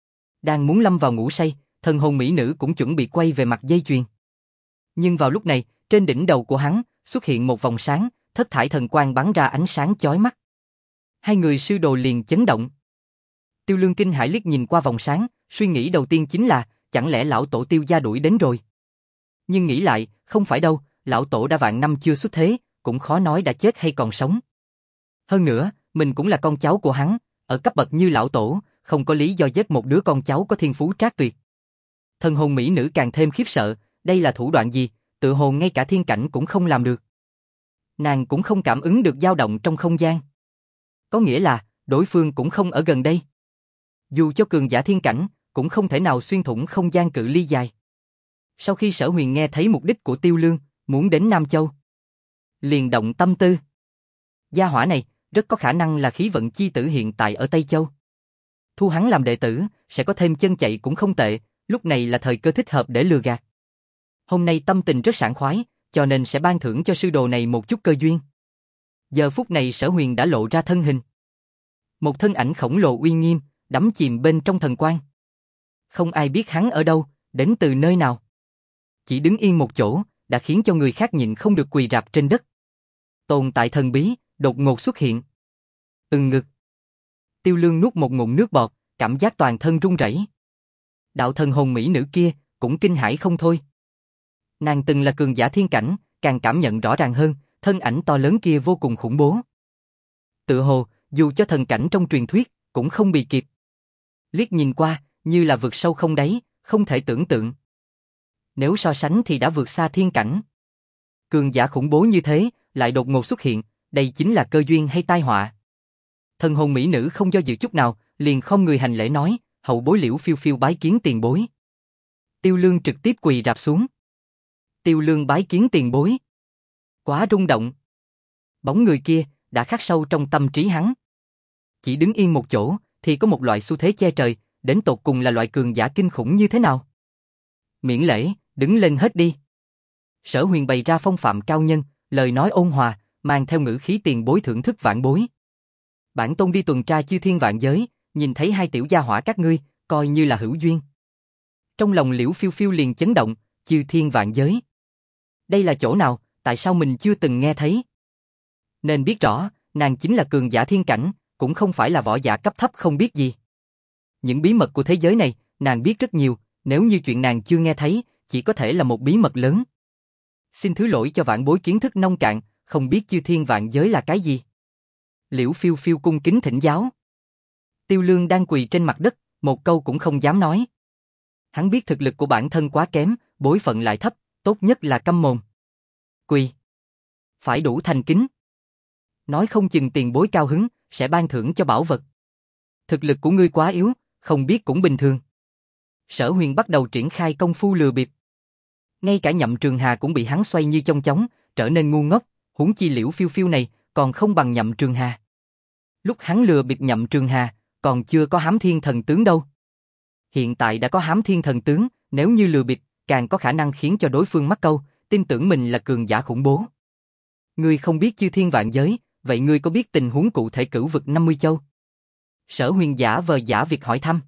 Đang muốn lâm vào ngủ say, thần hồn mỹ nữ cũng chuẩn bị quay về mặt dây chuyền. Nhưng vào lúc này, trên đỉnh đầu của hắn xuất hiện một vòng sáng, thất thải thần quang bắn ra ánh sáng chói mắt. Hai người sư đồ liền chấn động. Tiêu Lương kinh hãi liếc nhìn qua vòng sáng, suy nghĩ đầu tiên chính là, chẳng lẽ lão tổ Tiêu gia đuổi đến rồi? Nhưng nghĩ lại, không phải đâu, lão tổ đã vạn năm chưa xuất thế, cũng khó nói đã chết hay còn sống. Hơn nữa, mình cũng là con cháu của hắn, ở cấp bậc như lão tổ, không có lý do giết một đứa con cháu có thiên phú trác tuyệt. Thần hồn mỹ nữ càng thêm khiếp sợ, đây là thủ đoạn gì, tự hồ ngay cả thiên cảnh cũng không làm được. Nàng cũng không cảm ứng được dao động trong không gian. Có nghĩa là, đối phương cũng không ở gần đây. Dù cho cường giả thiên cảnh, cũng không thể nào xuyên thủng không gian cự ly dài. Sau khi Sở Huyền nghe thấy mục đích của Tiêu Lương, muốn đến Nam Châu, liền động tâm tư. Gia hỏa này, rất có khả năng là khí vận chi tử hiện tại ở Tây Châu. Thu hắn làm đệ tử, sẽ có thêm chân chạy cũng không tệ, lúc này là thời cơ thích hợp để lừa gạt. Hôm nay tâm tình rất sảng khoái, cho nên sẽ ban thưởng cho sư đồ này một chút cơ duyên. Giờ phút này Sở Huyền đã lộ ra thân hình. Một thân ảnh khổng lồ uy nghiêm, đắm chìm bên trong thần quang. Không ai biết hắn ở đâu, đến từ nơi nào. Chỉ đứng yên một chỗ, đã khiến cho người khác nhịn không được quỳ rạp trên đất. Tồn tại thần bí, đột ngột xuất hiện. Ngực. Tiêu Lương nuốt một ngụm nước bọt, cảm giác toàn thân run rẩy. Đạo thần hồn mỹ nữ kia, cũng kinh hãi không thôi. Nàng từng là cường giả thiên cảnh, càng cảm nhận rõ ràng hơn, thân ảnh to lớn kia vô cùng khủng bố. Tự hồ, dù cho thần cảnh trong truyền thuyết, cũng không bị kịp. Liếc nhìn qua, như là vực sâu không đáy, không thể tưởng tượng. Nếu so sánh thì đã vượt xa thiên cảnh. Cường giả khủng bố như thế, lại đột ngột xuất hiện, đây chính là cơ duyên hay tai họa. Thần hồn mỹ nữ không do dự chút nào, liền không người hành lễ nói, hậu bối Liễu Phiêu Phiêu bái kiến tiền bối. Tiêu Lương trực tiếp quỳ rạp xuống. Tiêu Lương bái kiến tiền bối. Quá rung động. Bóng người kia, đã khắc sâu trong tâm trí hắn. Chỉ đứng yên một chỗ, thì có một loại xu thế che trời, đến tột cùng là loại cường giả kinh khủng như thế nào? Miễn lễ, đứng lên hết đi. Sở Huyền bày ra phong phạm cao nhân, lời nói ôn hòa, mang theo ngữ khí tiền bối thưởng thức vạn bối. Bản tôn đi tuần tra chư thiên vạn giới, nhìn thấy hai tiểu gia hỏa các ngươi, coi như là hữu duyên. Trong lòng Liễu Phiêu Phiêu liền chấn động, chư thiên vạn giới. Đây là chỗ nào, tại sao mình chưa từng nghe thấy? Nên biết rõ, nàng chính là cường giả thiên cảnh, cũng không phải là võ giả cấp thấp không biết gì. Những bí mật của thế giới này, nàng biết rất nhiều, nếu như chuyện nàng chưa nghe thấy, chỉ có thể là một bí mật lớn. Xin thứ lỗi cho vãn bối kiến thức nông cạn, không biết chư thiên vạn giới là cái gì. Liễu Phiêu Phiêu cung kính thỉnh giáo. Tiêu Lương đang quỳ trên mặt đất, một câu cũng không dám nói. Hắn biết thực lực của bản thân quá kém, bối phận lại thấp, tốt nhất là câm mồm. Quỳ. Phải đủ thành kính. Nói không chừng tiền bối cao hứng, sẽ ban thưởng cho bảo vật. Thực lực của ngươi quá yếu, không biết cũng bình thường. Sở Huyền bắt đầu triển khai công phu lừa bịp. Ngay cả Nhậm Trường Hà cũng bị hắn xoay như chong chóng, trở nên ngu ngốc, huống chi Liễu Phiêu Phiêu này, còn không bằng Nhậm Trường Hà. Lúc hắn lừa bịp Nhậm Trường Hà, còn chưa có Hám Thiên Thần Tướng đâu. Hiện tại đã có Hám Thiên Thần Tướng, nếu như lừa bịp, càng có khả năng khiến cho đối phương mắc câu, tin tưởng mình là cường giả khủng bố. Ngươi không biết chư thiên vạn giới, vậy ngươi có biết tình huống cụ thể cửu vực 50 châu? Sở Huyền giả vờ giả việc hỏi thăm.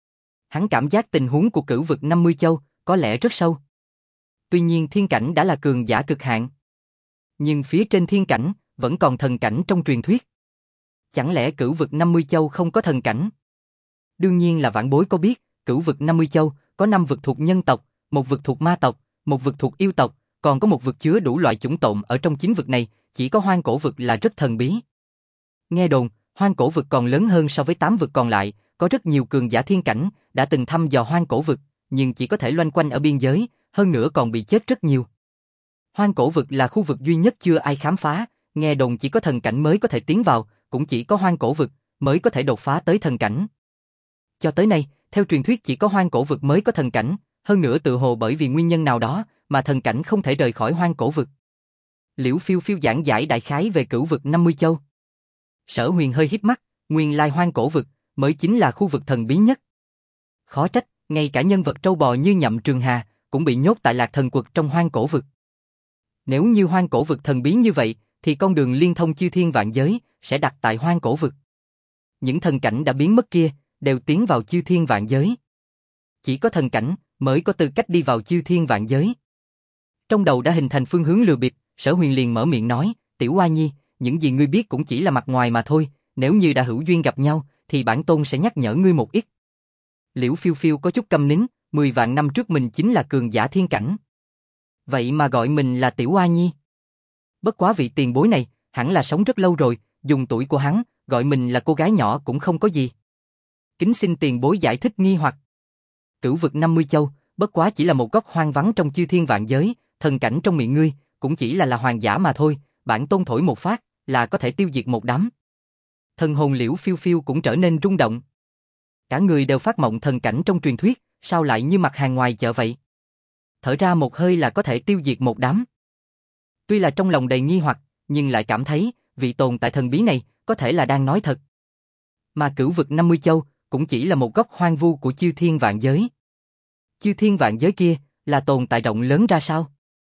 Hắn cảm giác tình huống của cửu vực 50 châu có lẽ rất sâu. Tuy nhiên thiên cảnh đã là cường giả cực hạn. Nhưng phía trên thiên cảnh, vẫn còn thần cảnh trong truyền thuyết. Chẳng lẽ cửu vực 50 châu không có thần cảnh? Đương nhiên là vãn bối có biết, cửu vực 50 châu, có 5 vực thuộc nhân tộc, một vực thuộc ma tộc, một vực thuộc yêu tộc, còn có một vực chứa đủ loại chủng tộc ở trong 9 vực này, chỉ có hoang cổ vực là rất thần bí. Nghe đồn, hoang cổ vực còn lớn hơn so với 8 vực còn lại, có rất nhiều cường giả thiên cảnh, đã từng thăm dò hoang cổ vực, nhưng chỉ có thể loanh quanh ở biên giới, hơn nữa còn bị chết rất nhiều. Hoang cổ vực là khu vực duy nhất chưa ai khám phá, nghe đồn chỉ có thần cảnh mới có thể tiến vào, cũng chỉ có hoang cổ vực mới có thể đột phá tới thần cảnh. Cho tới nay, theo truyền thuyết chỉ có hoang cổ vực mới có thần cảnh, hơn nữa tự hồ bởi vì nguyên nhân nào đó mà thần cảnh không thể rời khỏi hoang cổ vực. Liễu Phiêu Phiêu giảng giải đại khái về cửu vực 50 châu. Sở Huyền hơi híp mắt, nguyên lai hoang cổ vực mới chính là khu vực thần bí nhất. Khó trách, ngay cả nhân vật trâu bò như Nhậm Trường Hà cũng bị nhốt tại Lạc Thần Quật trong hoang cổ vực. Nếu như hoang cổ vực thần bí như vậy, thì con đường liên thông chư thiên vạn giới sẽ đặt tại hoang cổ vực. Những thần cảnh đã biến mất kia đều tiến vào chư thiên vạn giới. Chỉ có thần cảnh mới có tư cách đi vào chư thiên vạn giới. Trong đầu đã hình thành phương hướng lừa bịp, Sở Huyền liền mở miệng nói, Tiểu Hoa Nhi, những gì ngươi biết cũng chỉ là mặt ngoài mà thôi, nếu như đã hữu duyên gặp nhau, thì bản tôn sẽ nhắc nhở ngươi một ít. Liễu Phiêu Phiêu có chút câm nín, 10 vạn năm trước mình chính là cường giả thiên cảnh. Vậy mà gọi mình là Tiểu Hoa Nhi. Bất quá vị tiền bối này, hẳn là sống rất lâu rồi, dùng tuổi của hắn, gọi mình là cô gái nhỏ cũng không có gì. Kính xin tiền bối giải thích nghi hoặc. Cửu vực 50 châu, bất quá chỉ là một góc hoang vắng trong chư thiên vạn giới, thần cảnh trong miệng ngươi, cũng chỉ là hoàng giả mà thôi, bản tôn thổi một phát, là có thể tiêu diệt một đám. Thần hồn Liễu Phiêu Phiêu cũng trở nên rung động. Cả người đều phát mộng thần cảnh trong truyền thuyết, sao lại như mặt hàng ngoài chợ vậy? Thở ra một hơi là có thể tiêu diệt một đám. Tuy là trong lòng đầy nghi hoặc, nhưng lại cảm thấy, vị tồn tại thần bí này, có thể là đang nói thật. Mà cửu vực 50 châu, cũng chỉ là một góc hoang vu của chư thiên vạn giới. Chư thiên vạn giới kia, là tồn tại rộng lớn ra sao?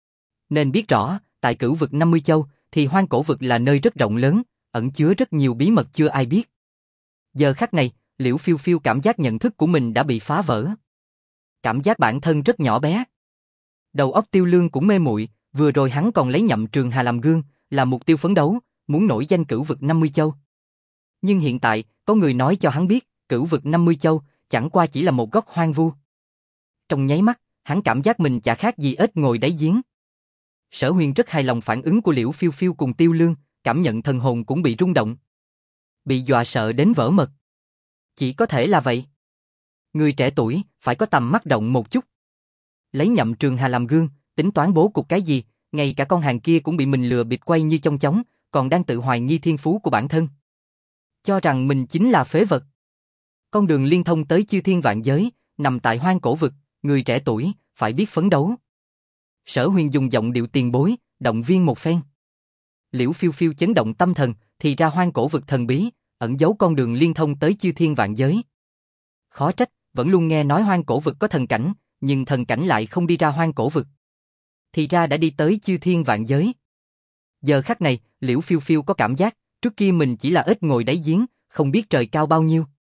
Nên biết rõ, tại cửu vực 50 châu, thì hoang cổ vực là nơi rất rộng lớn, ẩn chứa rất nhiều bí mật chưa ai biết. Giờ khắc này, Liễu Phiêu Phiêu cảm giác nhận thức của mình đã bị phá vỡ. Cảm giác bản thân rất nhỏ bé. Đầu óc Tiêu Lương cũng mê muội, vừa rồi hắn còn lấy Nhậm Trường Hà làm gương, là mục tiêu phấn đấu, muốn nổi danh cửu vực 50 châu. Nhưng hiện tại, có người nói cho hắn biết, cửu vực 50 châu, chẳng qua chỉ là một góc hoang vu. Trong nháy mắt, hắn cảm giác mình chả khác gì ếch ngồi đáy giếng. Sở Huyền rất hài lòng phản ứng của Liễu Phiêu Phiêu cùng Tiêu Lương, cảm nhận thần hồn cũng bị rung động. Bị dọa sợ đến vỡ mật. Chỉ có thể là vậy. Người trẻ tuổi, phải có tầm mắt rộng một chút. Lấy Nhậm Trường Hà làm gương, tính toán bố cục cái gì, ngay cả con hàng kia cũng bị mình lừa bịp quay như chong chóng, còn đang tự hoài nghi thiên phú của bản thân. Cho rằng mình chính là phế vật. Con đường liên thông tới chư thiên vạn giới, nằm tại hoang cổ vực, người trẻ tuổi, phải biết phấn đấu. Sở Huyền dùng giọng điệu tiền bối, động viên một phen. Liễu Phiêu Phiêu chấn động tâm thần, thì ra hoang cổ vực thần bí, ẩn giấu con đường liên thông tới chư thiên vạn giới. Khó trách, vẫn luôn nghe nói hoang cổ vực có thần cảnh, nhưng thần cảnh lại không đi ra hoang cổ vực. Thì ra đã đi tới chư thiên vạn giới. Giờ khắc này, Liễu Phiêu Phiêu có cảm giác, trước kia mình chỉ là ếch ngồi đáy giếng, không biết trời cao bao nhiêu.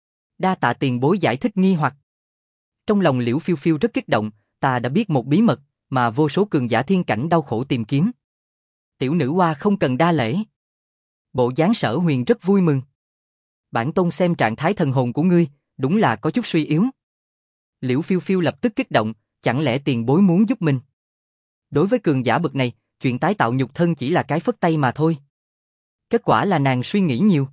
Đa tạ tiền bối giải thích nghi hoặc. Trong lòng Liễu Phiêu Phiêu rất kích động, ta đã biết một bí mật, mà vô số cường giả thiên cảnh đau khổ tìm kiếm. Tiểu nữ hoa không cần đa lễ. Bộ dáng Sở Huyền rất vui mừng. Bản tôn xem trạng thái thần hồn của ngươi, đúng là có chút suy yếu. Liễu Phiêu Phiêu lập tức kích động, chẳng lẽ tiền bối muốn giúp mình? Đối với cường giả bậc này, chuyện tái tạo nhục thân chỉ là cái phất tay mà thôi. Kết quả là nàng suy nghĩ nhiều.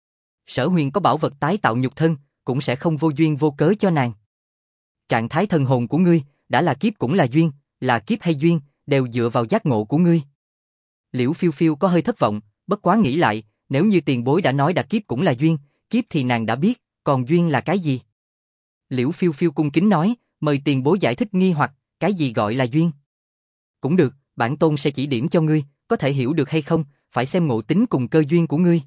Sở Huyền có bảo vật tái tạo nhục thân, cũng sẽ không vô duyên vô cớ cho nàng. Trạng thái thần hồn của ngươi, đã là kiếp cũng là duyên, là kiếp hay duyên, đều dựa vào giác ngộ của ngươi. Liễu Phiêu Phiêu có hơi thất vọng, bất quá nghĩ lại, nếu như tiền bối đã nói đạt kiếp cũng là duyên, kiếp thì nàng đã biết, còn duyên là cái gì? Liễu Phiêu Phiêu cung kính nói, mời tiền bối giải thích nghi hoặc, cái gì gọi là duyên? Cũng được, bản tôn sẽ chỉ điểm cho ngươi, có thể hiểu được hay không, phải xem ngộ tính cùng cơ duyên của ngươi.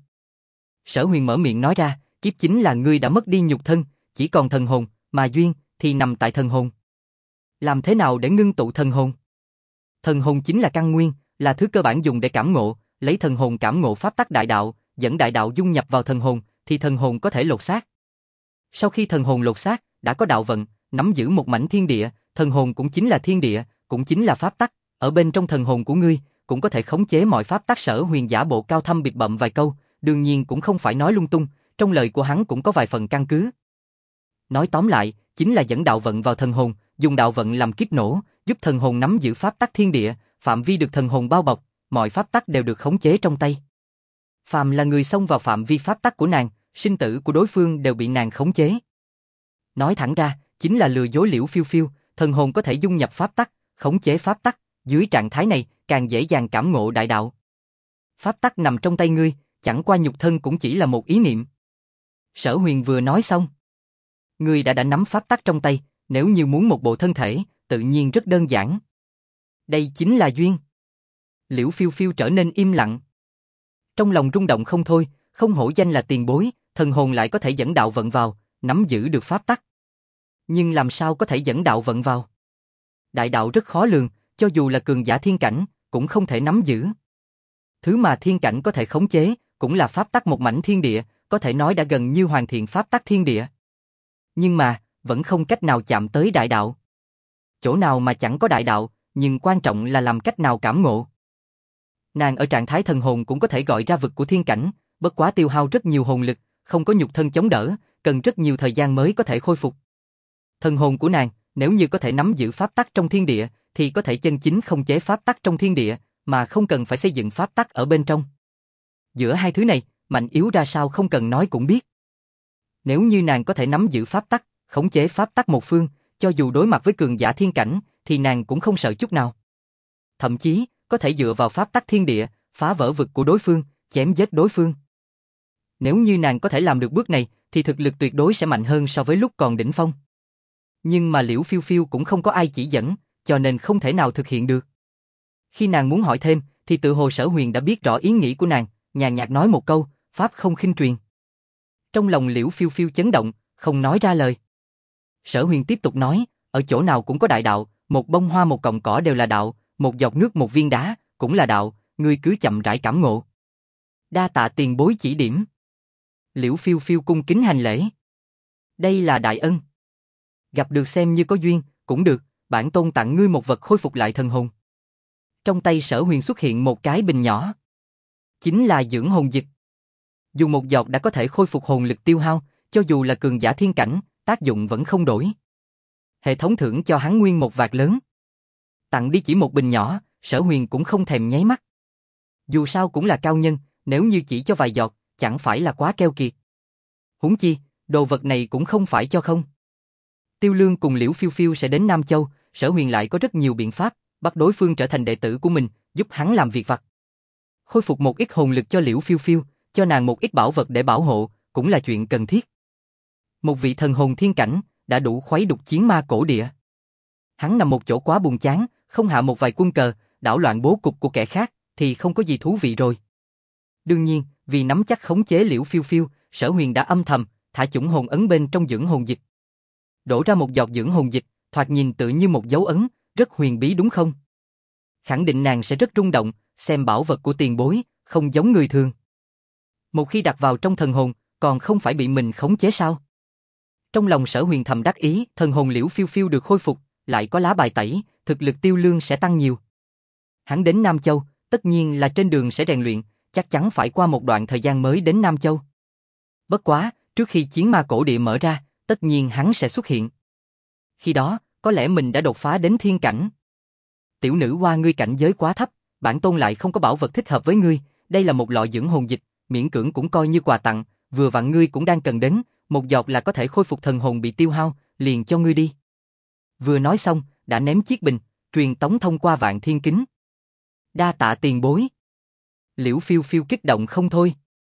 Sở Huyền mở miệng nói ra, kiếp chính là ngươi đã mất đi nhục thân, chỉ còn thần hồn, mà duyên thì nằm tại thần hồn. Làm thế nào để ngưng tụ thần hồn? Thần hồn chính là căn nguyên, là thứ cơ bản dùng để cảm ngộ, lấy thần hồn cảm ngộ pháp tắc đại đạo, dẫn đại đạo dung nhập vào thần hồn, thì thần hồn có thể lột xác. Sau khi thần hồn lột xác, đã có đạo vận, nắm giữ một mảnh thiên địa, thần hồn cũng chính là thiên địa, cũng chính là pháp tắc, ở bên trong thần hồn của ngươi, cũng có thể khống chế mọi pháp tắc. Sở Huyền giả bộ cao thâm bịp bậm vài câu, đương nhiên cũng không phải nói lung tung, trong lời của hắn cũng có vài phần căn cứ. Nói tóm lại, chính là dẫn đạo vận vào thần hồn, dùng đạo vận làm kiếp nổ, giúp thần hồn nắm giữ pháp tắc thiên địa, phạm vi được thần hồn bao bọc, mọi pháp tắc đều được khống chế trong tay. Phàm là người xông vào phạm vi pháp tắc của nàng, sinh tử của đối phương đều bị nàng khống chế. Nói thẳng ra, chính là lừa dối Liễu Phiêu Phiêu, thần hồn có thể dung nhập pháp tắc, khống chế pháp tắc, dưới trạng thái này càng dễ dàng cảm ngộ đại đạo. Pháp tắc nằm trong tay ngươi, chẳng qua nhục thân cũng chỉ là một ý niệm. Sở Huyền vừa nói xong. Ngươi đã nắm pháp tắc trong tay, nếu như muốn một bộ thân thể, tự nhiên rất đơn giản. Đây chính là duyên. Liễu Phiêu Phiêu trở nên im lặng. Trong lòng rung động không thôi, không hổ danh là tiền bối, thần hồn lại có thể dẫn đạo vận vào, nắm giữ được pháp tắc. Nhưng làm sao có thể dẫn đạo vận vào? Đại đạo rất khó lường, cho dù là cường giả thiên cảnh, cũng không thể nắm giữ. Thứ mà thiên cảnh có thể khống chế, cũng là pháp tắc một mảnh thiên địa, có thể nói đã gần như hoàn thiện pháp tắc thiên địa. Nhưng mà, vẫn không cách nào chạm tới đại đạo. Chỗ nào mà chẳng có đại đạo, nhưng quan trọng là làm cách nào cảm ngộ. Nàng ở trạng thái thần hồn cũng có thể gọi ra vực của thiên cảnh, bất quá tiêu hao rất nhiều hồn lực, không có nhục thân chống đỡ, cần rất nhiều thời gian mới có thể khôi phục. Thần hồn của nàng, nếu như có thể nắm giữ pháp tắc trong thiên địa, thì có thể chân chính khống chế pháp tắc trong thiên địa, mà không cần phải xây dựng pháp tắc ở bên trong. Giữa hai thứ này, mạnh yếu ra sao không cần nói cũng biết. Nếu như nàng có thể nắm giữ pháp tắc, khống chế pháp tắc một phương, cho dù đối mặt với cường giả thiên cảnh, thì nàng cũng không sợ chút nào. Thậm chí, có thể dựa vào pháp tắc thiên địa, phá vỡ vực của đối phương, chém giết đối phương. Nếu như nàng có thể làm được bước này, thì thực lực tuyệt đối sẽ mạnh hơn so với lúc còn đỉnh phong. Nhưng mà Liễu Phiêu Phiêu cũng không có ai chỉ dẫn, cho nên không thể nào thực hiện được. Khi nàng muốn hỏi thêm, thì tự hồ Sở Huyền đã biết rõ ý nghĩ của nàng, nhàn nhạt nói một câu, pháp không khinh truyền. Trong lòng Liễu Phiêu Phiêu chấn động, không nói ra lời. Sở Huyền tiếp tục nói, ở chỗ nào cũng có đại đạo, một bông hoa một cọng cỏ đều là đạo, một giọt nước một viên đá, cũng là đạo, ngươi cứ chậm rãi cảm ngộ. Đa tạ tiền bối chỉ điểm. Liễu Phiêu Phiêu cung kính hành lễ. Đây là đại ân. Gặp được xem như có duyên, cũng được, bản tôn tặng ngươi một vật khôi phục lại thần hồn. Trong tay Sở Huyền xuất hiện một cái bình nhỏ. Chính là dưỡng hồn dịch. Dùng một giọt đã có thể khôi phục hồn lực tiêu hao, cho dù là cường giả thiên cảnh, tác dụng vẫn không đổi. Hệ thống thưởng cho hắn nguyên một vạt lớn. Tặng đi chỉ một bình nhỏ, Sở Huyền cũng không thèm nháy mắt. Dù sao cũng là cao nhân, nếu như chỉ cho vài giọt, chẳng phải là quá keo kiệt. Huống chi, đồ vật này cũng không phải cho không. Tiêu Lương cùng Liễu Phiêu Phiêu sẽ đến Nam Châu, Sở Huyền lại có rất nhiều biện pháp, bắt đối phương trở thành đệ tử của mình, giúp hắn làm việc vặt. Khôi phục một ít hồn lực cho Liễu Phiêu Phiêu, cho nàng một ít bảo vật để bảo hộ, cũng là chuyện cần thiết. Một vị thần hồn thiên cảnh, đã đủ khuấy đục chiến ma cổ địa. Hắn nằm một chỗ quá buồn chán, không hạ một vài quân cờ, đảo loạn bố cục của kẻ khác, thì không có gì thú vị rồi. Đương nhiên, vì nắm chắc khống chế Liễu Phiêu Phiêu, Sở Huyền đã âm thầm, thả chủng hồn ấn bên trong dưỡng hồn dịch. Đổ ra một giọt dưỡng hồn dịch, thoạt nhìn tự như một dấu ấn, rất huyền bí đúng không? Khẳng định nàng sẽ rất rung động, xem bảo vật của tiền bối, không giống người thường. Một khi đặt vào trong thần hồn, còn không phải bị mình khống chế sao? Trong lòng Sở Huyền thầm đắc ý, thần hồn Liễu Phiêu Phiêu được khôi phục, lại có lá bài tẩy, thực lực Tiêu Lương sẽ tăng nhiều. Hắn đến Nam Châu, tất nhiên là trên đường sẽ rèn luyện, chắc chắn phải qua một đoạn thời gian mới đến Nam Châu. Bất quá, trước khi chiến ma cổ địa mở ra, tất nhiên hắn sẽ xuất hiện. Khi đó, có lẽ mình đã đột phá đến thiên cảnh. Tiểu nữ hoa, ngươi cảnh giới quá thấp, bản tôn lại không có bảo vật thích hợp với ngươi, đây là một lọ dưỡng hồn dịch, miễn cưỡng cũng coi như quà tặng, vừa vặn ngươi cũng đang cần đến, một giọt là có thể khôi phục thần hồn bị tiêu hao, liền cho ngươi đi. Vừa nói xong, đã ném chiếc bình, truyền tống thông qua vạn thiên kính. Đa tạ tiền bối. Liễu Phiêu Phiêu kích động không thôi.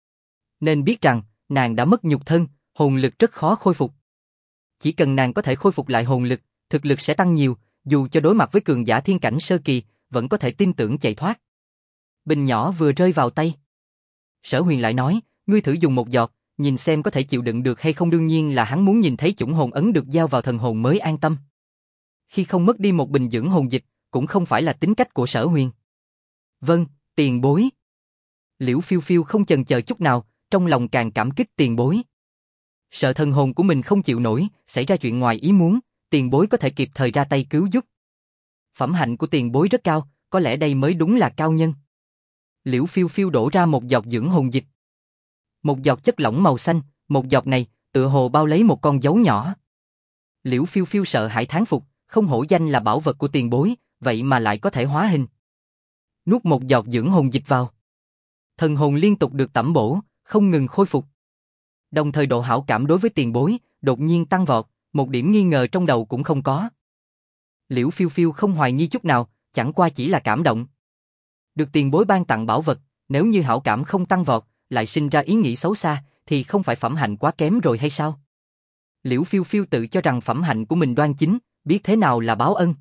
Nên biết rằng, nàng đã mất nhục thân, hồn lực rất khó khôi phục. Chỉ cần nàng có thể khôi phục lại hồn lực, thực lực sẽ tăng nhiều, dù cho đối mặt với cường giả thiên cảnh sơ kỳ, vẫn có thể tin tưởng chạy thoát. Bình nhỏ vừa rơi vào tay. Sở Huyền lại nói, ngươi thử dùng một giọt, nhìn xem có thể chịu đựng được hay không, đương nhiên là hắn muốn nhìn thấy chủng hồn ấn được giao vào thần hồn mới an tâm. Khi không mất đi một bình dưỡng hồn dịch, cũng không phải là tính cách của Sở Huyền. Vâng, tiền bối. Liễu Phiêu Phiêu không chần chờ chút nào, trong lòng càng cảm kích tiền bối. Sợ thần hồn của mình không chịu nổi, xảy ra chuyện ngoài ý muốn, tiền bối có thể kịp thời ra tay cứu giúp. Phẩm hạnh của tiền bối rất cao, có lẽ đây mới đúng là cao nhân. Liễu Phiêu Phiêu đổ ra một giọt dưỡng hồn dịch. Một giọt chất lỏng màu xanh, một giọt này, tựa hồ bao lấy một con dấu nhỏ. Liễu Phiêu Phiêu sợ hãi thán phục, không hổ danh là bảo vật của tiền bối, vậy mà lại có thể hóa hình. Nuốt một giọt dưỡng hồn dịch vào. Thần hồn liên tục được tẩm bổ, không ngừng khôi phục. Đồng thời độ hảo cảm đối với tiền bối, đột nhiên tăng vọt, một điểm nghi ngờ trong đầu cũng không có. Liễu Phiêu Phiêu không hoài nghi chút nào, chẳng qua chỉ là cảm động. Được tiền bối ban tặng bảo vật, Nếu như hảo cảm không tăng vọt, lại sinh ra ý nghĩ xấu xa, thì không phải phẩm hạnh quá kém rồi hay sao? Liễu Phiêu Phiêu tự cho rằng phẩm hạnh của mình đoan chính, biết thế nào là báo ân.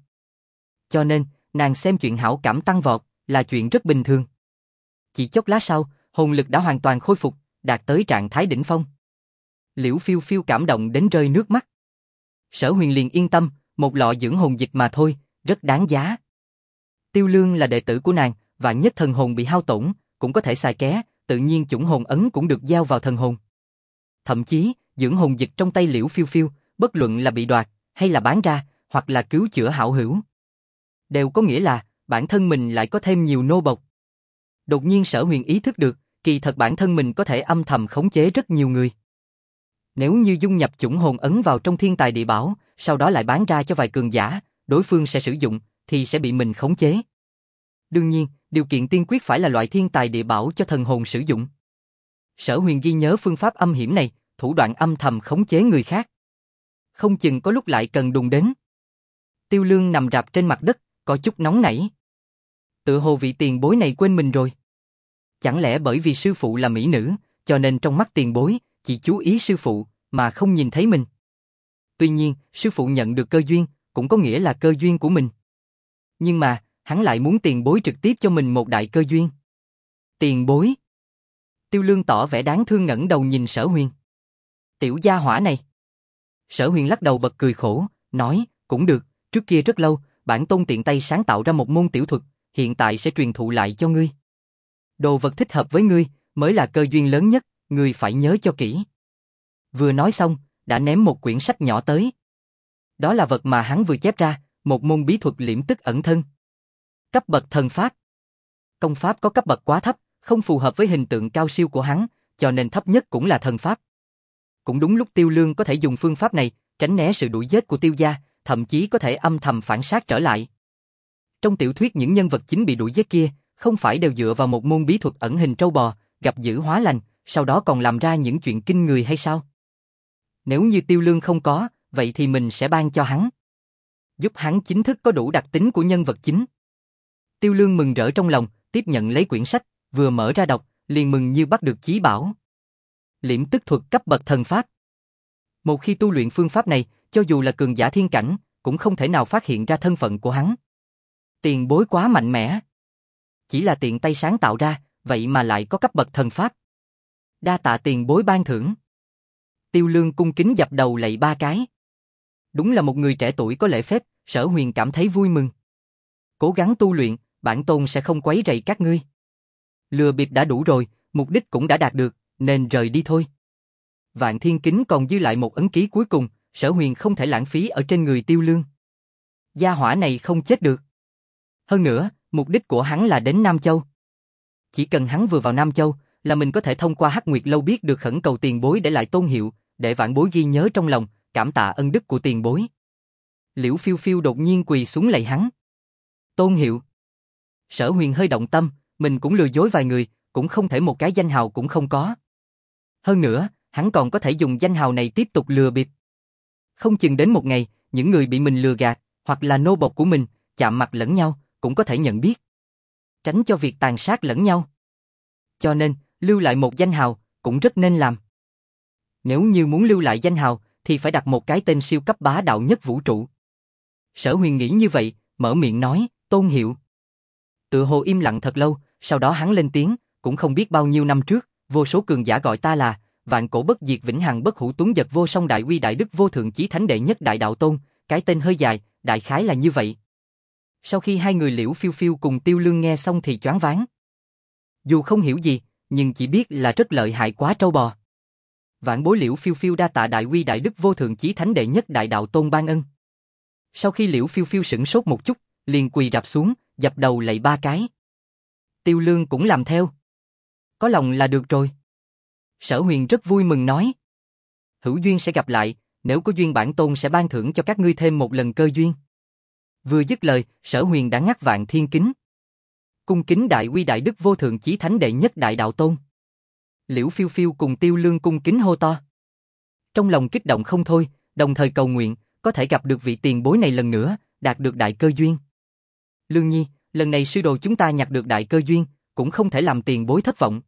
Cho nên, nàng xem chuyện hảo cảm tăng vọt là chuyện rất bình thường. Chỉ chốc lát sau, hồn lực đã hoàn toàn khôi phục, đạt tới trạng thái đỉnh phong. Liễu Phiêu Phiêu cảm động đến rơi nước mắt. Sở Huyền liền yên tâm, một lọ dưỡng hồn dịch mà thôi, rất đáng giá. Tiêu Lương là đệ tử của nàng, vạn nhất thần hồn bị hao tổn, cũng có thể xài ké, tự nhiên chủng hồn ấn cũng được giao vào thần hồn. Thậm chí, dưỡng hồn dịch trong tay Liễu Phiêu Phiêu, bất luận là bị đoạt, hay là bán ra, hoặc là cứu chữa hảo hữu, đều có nghĩa là bản thân mình lại có thêm nhiều nô bộc. Đột nhiên Sở Huyền ý thức được, kỳ thật bản thân mình có thể âm thầm khống chế rất nhiều người. Nếu như dung nhập chủng hồn ấn vào trong thiên tài địa bảo, sau đó lại bán ra cho vài cường giả, đối phương sẽ sử dụng, thì sẽ bị mình khống chế. Đương nhiên, điều kiện tiên quyết phải là loại thiên tài địa bảo cho thần hồn sử dụng. Sở Huyền ghi nhớ phương pháp âm hiểm này, thủ đoạn âm thầm khống chế người khác. Không chừng có lúc lại cần đụng đến. Tiêu Lương nằm rạp trên mặt đất, có chút nóng nảy. Tựa hồ vị tiền bối này quên mình rồi. Chẳng lẽ bởi vì sư phụ là mỹ nữ, cho nên trong mắt tiền bối, chỉ chú ý sư phụ, mà không nhìn thấy mình. Tuy nhiên, sư phụ nhận được cơ duyên, cũng có nghĩa là cơ duyên của mình. Nhưng mà, hắn lại muốn tiền bối trực tiếp cho mình một đại cơ duyên. Tiền bối. Tiêu Lương tỏ vẻ đáng thương ngẩng đầu nhìn Sở Huyền. Tiểu gia hỏa này. Sở Huyền lắc đầu bật cười khổ, nói, cũng được, trước kia rất lâu, bản tôn tiện tay sáng tạo ra một môn tiểu thuật, hiện tại sẽ truyền thụ lại cho ngươi. Đồ vật thích hợp với ngươi, mới là cơ duyên lớn nhất, ngươi phải nhớ cho kỹ. Vừa nói xong, đã ném một quyển sách nhỏ tới. Đó là vật mà hắn vừa chép ra, một môn bí thuật liễm tức ẩn thân. Cấp bậc thần pháp. Công pháp có cấp bậc quá thấp, không phù hợp với hình tượng cao siêu của hắn, cho nên thấp nhất cũng là thần pháp. Cũng đúng lúc Tiêu Lương có thể dùng phương pháp này, tránh né sự đuổi giết của Tiêu gia, thậm chí có thể âm thầm phản sát trở lại. Trong tiểu thuyết những nhân vật chính bị đuổi giết kia, không phải đều dựa vào một môn bí thuật ẩn hình trâu bò, gặp dữ hóa lành, sau đó còn làm ra những chuyện kinh người hay sao? Nếu như Tiêu Lương không có, vậy thì mình sẽ ban cho hắn. Giúp hắn chính thức có đủ đặc tính của nhân vật chính. Tiêu Lương mừng rỡ trong lòng, tiếp nhận lấy quyển sách, vừa mở ra đọc, liền mừng như bắt được chí bảo. Liễm tức thuật cấp bậc thần pháp. Một khi tu luyện phương pháp này, cho dù là cường giả thiên cảnh, cũng không thể nào phát hiện ra thân phận của hắn. Tiền bối quá mạnh mẽ. Chỉ là tiện tay sáng tạo ra, vậy mà lại có cấp bậc thần pháp. Đa tạ tiền bối ban thưởng. Tiêu Lương cung kính dập đầu lạy 3 cái. Đúng là một người trẻ tuổi có lễ phép, Sở Huyền cảm thấy vui mừng. Cố gắng tu luyện, bản tôn sẽ không quấy rầy các ngươi. Lừa bịp đã đủ rồi, mục đích cũng đã đạt được, nên rời đi thôi. Vạn Thiên Kính còn dư lại một ấn ký cuối cùng, Sở Huyền không thể lãng phí ở trên người Tiêu Lương. Gia hỏa này không chết được. Hơn nữa, mục đích của hắn là đến Nam Châu. Chỉ cần hắn vừa vào Nam Châu, là mình có thể thông qua Hắc Nguyệt Lâu biết được khẩn cầu tiền bối để lại tôn hiệu, để vãn bối ghi nhớ trong lòng, cảm tạ ân đức của tiền bối. Liễu Phiêu Phiêu đột nhiên quỳ xuống lạy hắn. Tôn hiệu. Sở Huyền hơi động tâm, mình cũng lừa dối vài người, cũng không thể một cái danh hào cũng không có. Hơn nữa, hắn còn có thể dùng danh hào này tiếp tục lừa bịp. Không chừng đến một ngày, những người bị mình lừa gạt, hoặc là nô bộc của mình, chạm mặt lẫn nhau, cũng có thể nhận biết. Tránh cho việc tàn sát lẫn nhau. Cho nên, lưu lại một danh hào, cũng rất nên làm. Nếu như muốn lưu lại danh hào, thì phải đặt một cái tên siêu cấp bá đạo nhất vũ trụ. Sở Huyền nghĩ như vậy, mở miệng nói, tôn hiệu. Tựa hồ im lặng thật lâu, sau đó hắn lên tiếng, cũng không biết bao nhiêu năm trước, vô số cường giả gọi ta là vạn cổ bất diệt vĩnh hằng bất hủ tuấn giật vô song đại uy đại đức vô thượng chí thánh đệ nhất đại đạo tôn, cái tên hơi dài, đại khái là như vậy. Sau khi hai người Liễu Phiêu Phiêu cùng Tiêu Lương nghe xong thì choáng váng. Dù không hiểu gì, nhưng chỉ biết là rất lợi hại quá trâu bò. Vạn bối Liễu Phiêu Phiêu đa tạ đại uy đại đức vô thượng chí thánh đệ nhất đại đạo tôn ban ân. Sau khi Liễu Phiêu Phiêu sửng sốt một chút, liền quỳ rạp xuống, dập đầu lạy 3 cái. Tiêu Lương cũng làm theo. Có lòng là được rồi. Sở Huyền rất vui mừng nói. Hữu duyên sẽ gặp lại, nếu có duyên bản tôn sẽ ban thưởng cho các ngươi thêm một lần cơ duyên. Vừa dứt lời, Sở Huyền đã ngắt Vạn Thiên Kính. Cung kính đại uy đại đức vô thượng chí thánh đệ nhất đại đạo tôn. Liễu Phiêu Phiêu cùng Tiêu Lương cung kính hô to. Trong lòng kích động không thôi, đồng thời cầu nguyện, có thể gặp được vị tiền bối này lần nữa, đạt được đại cơ duyên. Lương Nhi, lần này sư đồ chúng ta nhặt được đại cơ duyên, cũng không thể làm tiền bối thất vọng.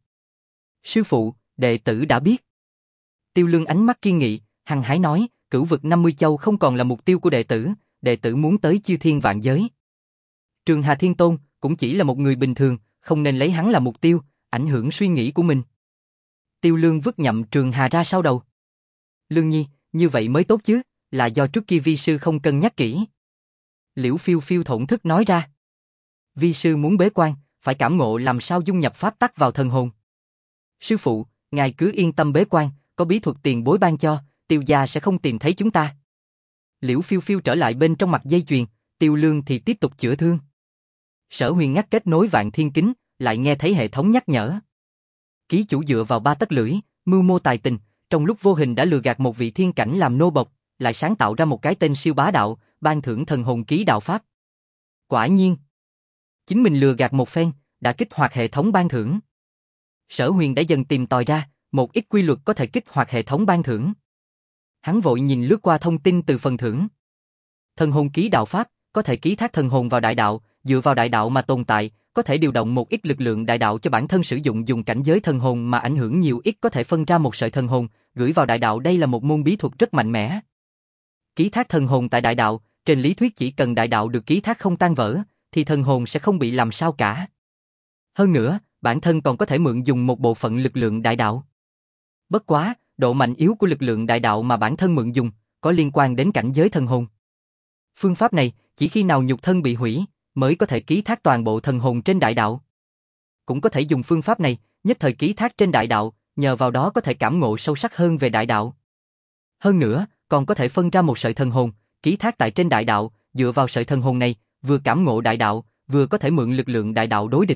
Sư phụ, đệ tử đã biết. Tiêu Lương ánh mắt kiên nghị, hăng hái nói, cửu vực 50 châu không còn là mục tiêu của đệ tử muốn tới chư thiên vạn giới. Trường Hà Thiên Tôn cũng chỉ là một người bình thường, không nên lấy hắn là mục tiêu, ảnh hưởng suy nghĩ của mình. Tiêu Lương vứt nhậm Trường Hà ra sau đầu. Lương Nhi, như vậy mới tốt chứ, là do trước kia vi sư không cân nhắc kỹ. Liễu Phiêu Phiêu thổn thức nói ra. Vi sư muốn bế quan, phải cảm ngộ làm sao dung nhập pháp tắc vào thần hồn. Sư phụ, ngài cứ yên tâm bế quan, có bí thuật tiền bối ban cho, Tiêu gia sẽ không tìm thấy chúng ta. Liễu Phiêu Phiêu trở lại bên trong mặt dây chuyền, Tiêu Lương thì tiếp tục chữa thương. Sở Huyền ngắt kết nối vạn thiên kính, lại nghe thấy hệ thống nhắc nhở. Ký chủ dựa vào 3 tấc lưỡi, mưu mô tài tình, trong lúc vô hình đã lừa gạt một vị thiên cảnh làm nô bộc, lại sáng tạo ra một cái tên siêu bá đạo, ban thưởng thần hồn ký đạo pháp. Quả nhiên, chính mình lừa gạt một phen, đã kích hoạt hệ thống ban thưởng. Sở Huyền đã dần tìm tòi ra một ít quy luật có thể kích hoạt hệ thống ban thưởng. Hắn vội nhìn lướt qua thông tin từ phần thưởng. Thần hồn ký đạo pháp có thể ký thác thần hồn vào đại đạo, dựa vào đại đạo mà tồn tại, có thể điều động một ít lực lượng đại đạo cho bản thân sử dụng, dùng cảnh giới thần hồn mà ảnh hưởng nhiều ít, có thể phân ra một sợi thần hồn, gửi vào đại đạo. Đây là một môn bí thuật rất mạnh mẽ. Ký thác thần hồn tại đại đạo, trên lý thuyết chỉ cần đại đạo được ký thác không tan vỡ, thì thần hồn sẽ không bị làm sao cả. Hơn nữa, bản thân còn có thể mượn dùng một bộ phận lực lượng đại đạo. Bất quá, độ mạnh yếu của lực lượng đại đạo mà bản thân mượn dùng, có liên quan đến cảnh giới thần hồn. Phương pháp này, chỉ khi nào nhục thân bị hủy, mới có thể ký thác toàn bộ thần hồn trên đại đạo. Cũng có thể dùng phương pháp này, nhất thời ký thác trên đại đạo, nhờ vào đó có thể cảm ngộ sâu sắc hơn về đại đạo. Hơn nữa, còn có thể phân ra một sợi thần hồn, ký thác tại trên đại đạo, dựa vào sợi thần hồn này, vừa cảm ngộ đại đạo, vừa có thể mượn lực lượng đại đạo đối địch.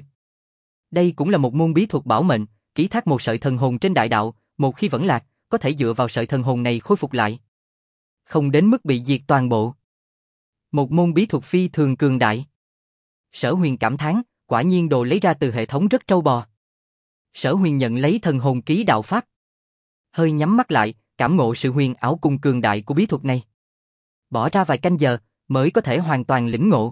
Đây cũng là một môn bí thuật bảo mệnh, ký thác một sợi thần hồn trên đại đạo, một khi vẫn lạc, có thể dựa vào sợi thần hồn này khôi phục lại. Không đến mức bị diệt toàn bộ. Một môn bí thuật phi thường cường đại. Sở Huyền cảm thán, quả nhiên đồ lấy ra từ hệ thống rất trâu bò. Sở Huyền nhận lấy thần hồn ký đạo pháp. Hơi nhắm mắt lại, cảm ngộ sự huyền ảo cùng cường đại của bí thuật này. Bỏ ra vài canh giờ, mới có thể hoàn toàn lĩnh ngộ.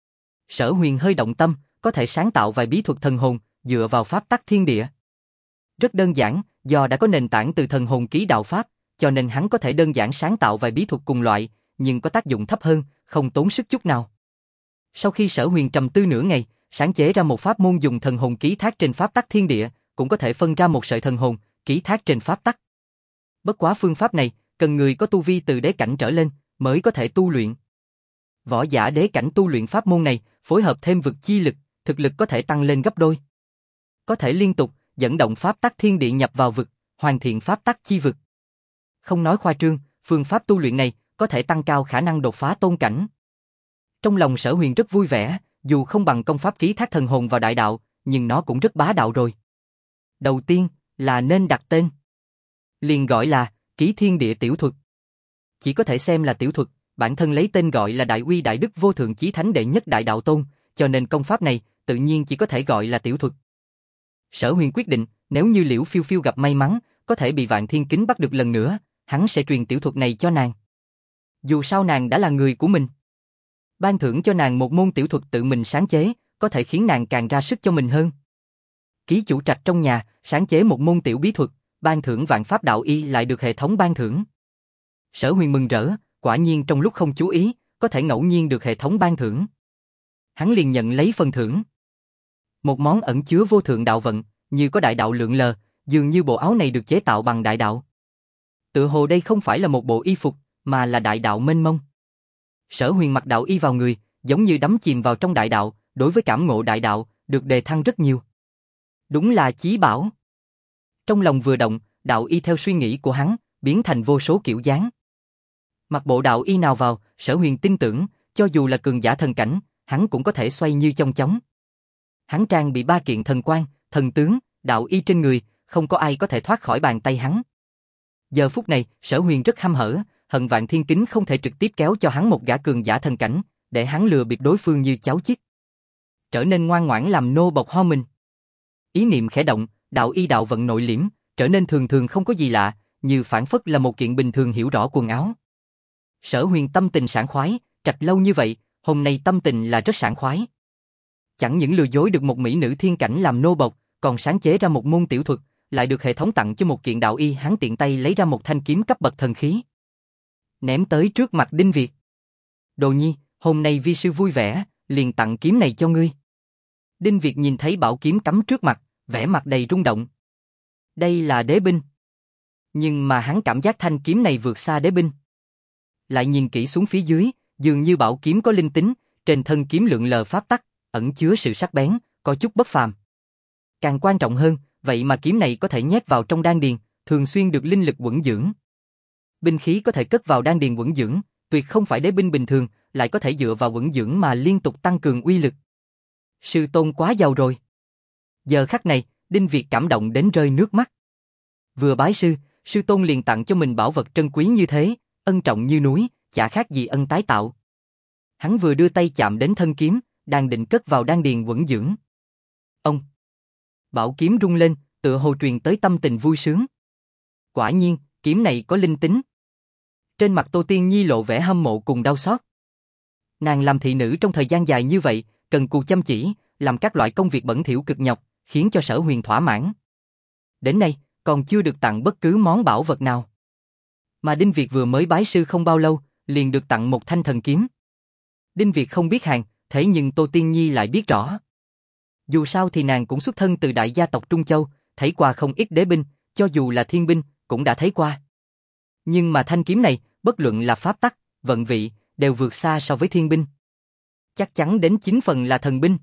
Sở Huyền hơi động tâm, có thể sáng tạo vài bí thuật thần hồn, dựa vào pháp tắc thiên địa. Rất đơn giản, do đã có nền tảng từ thần hồn ký đạo pháp, cho nên hắn có thể đơn giản sáng tạo vài bí thuật cùng loại, nhưng có tác dụng thấp hơn, không tốn sức chút nào. Sau khi Sở Huyền trầm tư nửa ngày, sáng chế ra một pháp môn dùng thần hồn ký thác trên pháp tắc thiên địa, cũng có thể phân ra một sợi thần hồn, ký thác trên pháp tắc. Bất quá phương pháp này, cần người có tu vi từ đế cảnh trở lên, mới có thể tu luyện. Võ giả đế cảnh tu luyện pháp môn này, phối hợp thêm vực chi lực, thực lực có thể tăng lên gấp đôi. Có thể liên tục dẫn động pháp tắc thiên địa nhập vào vực, hoàn thiện pháp tắc chi vực. Không nói khoa trương, phương pháp tu luyện này có thể tăng cao khả năng đột phá tôn cảnh. Trong lòng Sở Huyền rất vui vẻ, dù không bằng công pháp ký thác thần hồn vào đại đạo, nhưng nó cũng rất bá đạo rồi. Đầu tiên là nên đặt tên. Liền gọi là Ký Thiên Địa Tiểu Thuật. Chỉ có thể xem là tiểu thuật, bản thân lấy tên gọi là Đại Uy Đại Đức Vô Thượng Chí Thánh Đệ Nhất Đại Đạo Tôn, cho nên công pháp này tự nhiên chỉ có thể gọi là tiểu thuật. Sở Huyền quyết định, nếu như Liễu Phiêu Phiêu gặp may mắn, có thể bị Vạn Thiên Kính bắt được lần nữa, hắn sẽ truyền tiểu thuật này cho nàng. Dù sao nàng đã là người của mình. Ban thưởng cho nàng một môn tiểu thuật tự mình sáng chế, có thể khiến nàng càng ra sức cho mình hơn. Ký chủ trạch trong nhà, sáng chế một môn tiểu bí thuật, ban thưởng vạn pháp đạo y lại được hệ thống ban thưởng. Sở Huyền mừng rỡ, quả nhiên trong lúc không chú ý, có thể ngẫu nhiên được hệ thống ban thưởng. Hắn liền nhận lấy phần thưởng. Một món ẩn chứa vô thượng đạo vận, như có đại đạo lượn lờ, dường như bộ áo này được chế tạo bằng đại đạo. Tựa hồ đây không phải là một bộ y phục, mà là đại đạo mênh mông. Sở Huyền mặc đạo y vào người, giống như đắm chìm vào trong đại đạo, đối với cảm ngộ đại đạo, được đề thăng rất nhiều. Đúng là chí bảo. Trong lòng vừa động, đạo y theo suy nghĩ của hắn, biến thành vô số kiểu dáng. Mặc bộ đạo y nào vào, Sở Huyền tin tưởng, cho dù là cường giả thần cảnh, hắn cũng có thể xoay như chong chóng. Hắn trang bị 3 kiện thần quan, thần tướng, đạo y trên người, không có ai có thể thoát khỏi bàn tay hắn. Giờ phút này, Sở Huyền rất hăm hở, hận Vạn Thiên Kính không thể trực tiếp kéo cho hắn một gã cường giả thần cảnh, để hắn lừa bịp đối phương như cháu chích. Trở nên ngoan ngoãn làm nô bộc ho mình. Ý niệm khẽ động, đạo y đạo vận nội liễm, trở nên thường thường không có gì lạ, như phản phất là một kiện bình thường hiểu rõ quần áo. Sở Huyền tâm tình sảng khoái, trạch lâu như vậy, hôm nay tâm tình là rất sảng khoái. Chẳng những lừa dối được một mỹ nữ thiên cảnh làm nô bộc, còn sáng chế ra một môn tiểu thuật, lại được hệ thống tặng cho một kiện đạo y, hắn tiện tay lấy ra một thanh kiếm cấp bậc thần khí. Ném tới trước mặt Đinh Việt. Đồ nhi, hôm nay vi sư vui vẻ, liền tặng kiếm này cho ngươi. Đinh Việt nhìn thấy bảo kiếm cắm trước mặt, vẻ mặt đầy rung động. Đây là đế binh. Nhưng mà hắn cảm giác thanh kiếm này vượt xa đế binh. Lại nhìn kỹ xuống phía dưới, dường như bảo kiếm có linh tính, trên thân kiếm lượn lờ pháp tắc, ẩn chứa sự sắc bén, có chút bất phàm. Càng quan trọng hơn, vậy mà kiếm này có thể nhét vào trong đan điền, thường xuyên được linh lực quẩn dưỡng. Binh khí có thể cất vào đan điền quẩn dưỡng, tuyệt không phải đế binh bình thường, lại có thể dựa vào quẩn dưỡng mà liên tục tăng cường uy lực. Sư tôn quá giàu rồi. Giờ khắc này, Đinh Việt cảm động đến rơi nước mắt. Vừa bái sư, sư tôn liền tặng cho mình bảo vật trân quý như thế, ân trọng như núi, chả khác gì ân tái tạo. Hắn vừa đưa tay chạm đến thân kiếm, đang định cất vào đan điền quẩn dưỡng. Ông! Bảo kiếm rung lên, tựa hồ truyền tới tâm tình vui sướng. Quả nhiên, kiếm này có linh tính. Trên mặt Tô Tiên Nhi lộ vẻ hâm mộ cùng đau xót. Nàng làm thị nữ trong thời gian dài như vậy, cần cù chăm chỉ, làm các loại công việc bẩn thỉu cực nhọc, khiến cho Sở Huyền thỏa mãn. Đến nay, còn chưa được tặng bất cứ món bảo vật nào. Mà Đinh Việt vừa mới bái sư không bao lâu, liền được tặng một thanh thần kiếm. Đinh Việt không biết hàng, thế nhưng Tô Tiên Nhi lại biết rõ. Dù sao thì nàng cũng xuất thân từ đại gia tộc Trung Châu, thấy qua không ít đế binh, cho dù là thiên binh, cũng đã thấy qua. Nhưng mà thanh kiếm này, bất luận là pháp tắc, vận vị, đều vượt xa so với thiên binh. Chắc chắn đến 9 phần là thần binh.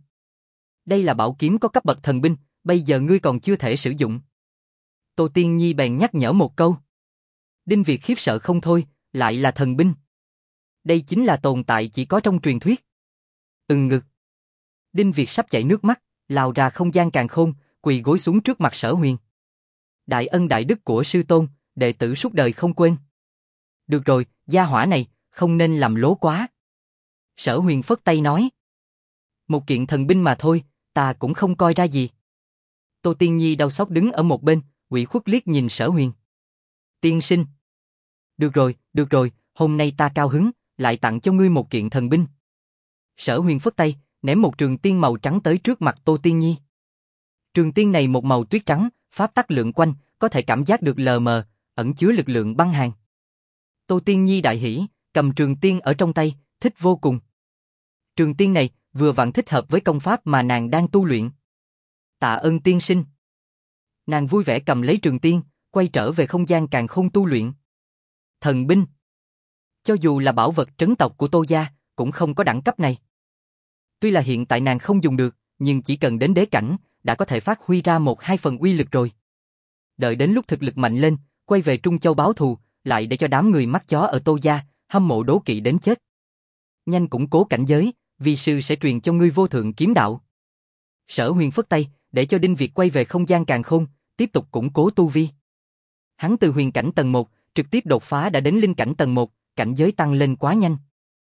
Đây là bảo kiếm có cấp bậc thần binh, bây giờ ngươi còn chưa thể sử dụng. Tô Tiên Nhi bèn nhắc nhở một câu. Đinh Việt khiếp sợ không thôi, lại là thần binh. Đây chính là tồn tại chỉ có trong truyền thuyết. Ngực. Đinh Việt sắp chảy nước mắt, lao ra không gian càn khôn, quỳ gối xuống trước mặt Sở Huyền. Đại ân đại đức của sư tôn, đệ tử suốt đời không quên. Được rồi, gia hỏa này, không nên làm lố quá. Sở Huyền phất tay nói. Một kiện thần binh mà thôi, ta cũng không coi ra gì. Tô Tiên Nhi đau xót đứng ở một bên, ủy khuất liếc nhìn Sở Huyền. Tiên sinh. Được rồi, hôm nay ta cao hứng, lại tặng cho ngươi một kiện thần binh. Sở Huyền phất tay, ném một trường tiên màu trắng tới trước mặt Tô Tiên Nhi. Trường tiên này một màu tuyết trắng, pháp tắc lượn quanh, có thể cảm giác được lờ mờ, ẩn chứa lực lượng băng hàn. Tô Tiên Nhi đại hỉ, cầm trường tiên ở trong tay, thích vô cùng. Trường tiên này vừa vặn thích hợp với công pháp mà nàng đang tu luyện. Tạ ơn tiên sinh. Nàng vui vẻ cầm lấy trường tiên, quay trở về không gian càn khôn tu luyện. Thần binh. Cho dù là bảo vật trấn tộc của Tô gia, cũng không có đẳng cấp này. Tuy là hiện tại nàng không dùng được, nhưng chỉ cần đến đế cảnh, đã có thể phát huy ra 1-2 phần uy lực rồi. Đợi đến lúc thực lực mạnh lên, quay về Trung Châu báo thù, lại để cho đám người mắt chó ở Tô gia, hâm mộ đố kỵ đến chết. Nhanh củng cố cảnh giới, vi sư sẽ truyền cho ngươi vô thượng kiếm đạo. Sở Huyền phất tay, để cho Đinh Việt quay về không gian càn khôn, tiếp tục củng cố tu vi. Hắn từ huyền cảnh tầng 1, trực tiếp đột phá đã đến linh cảnh tầng 1, cảnh giới tăng lên quá nhanh.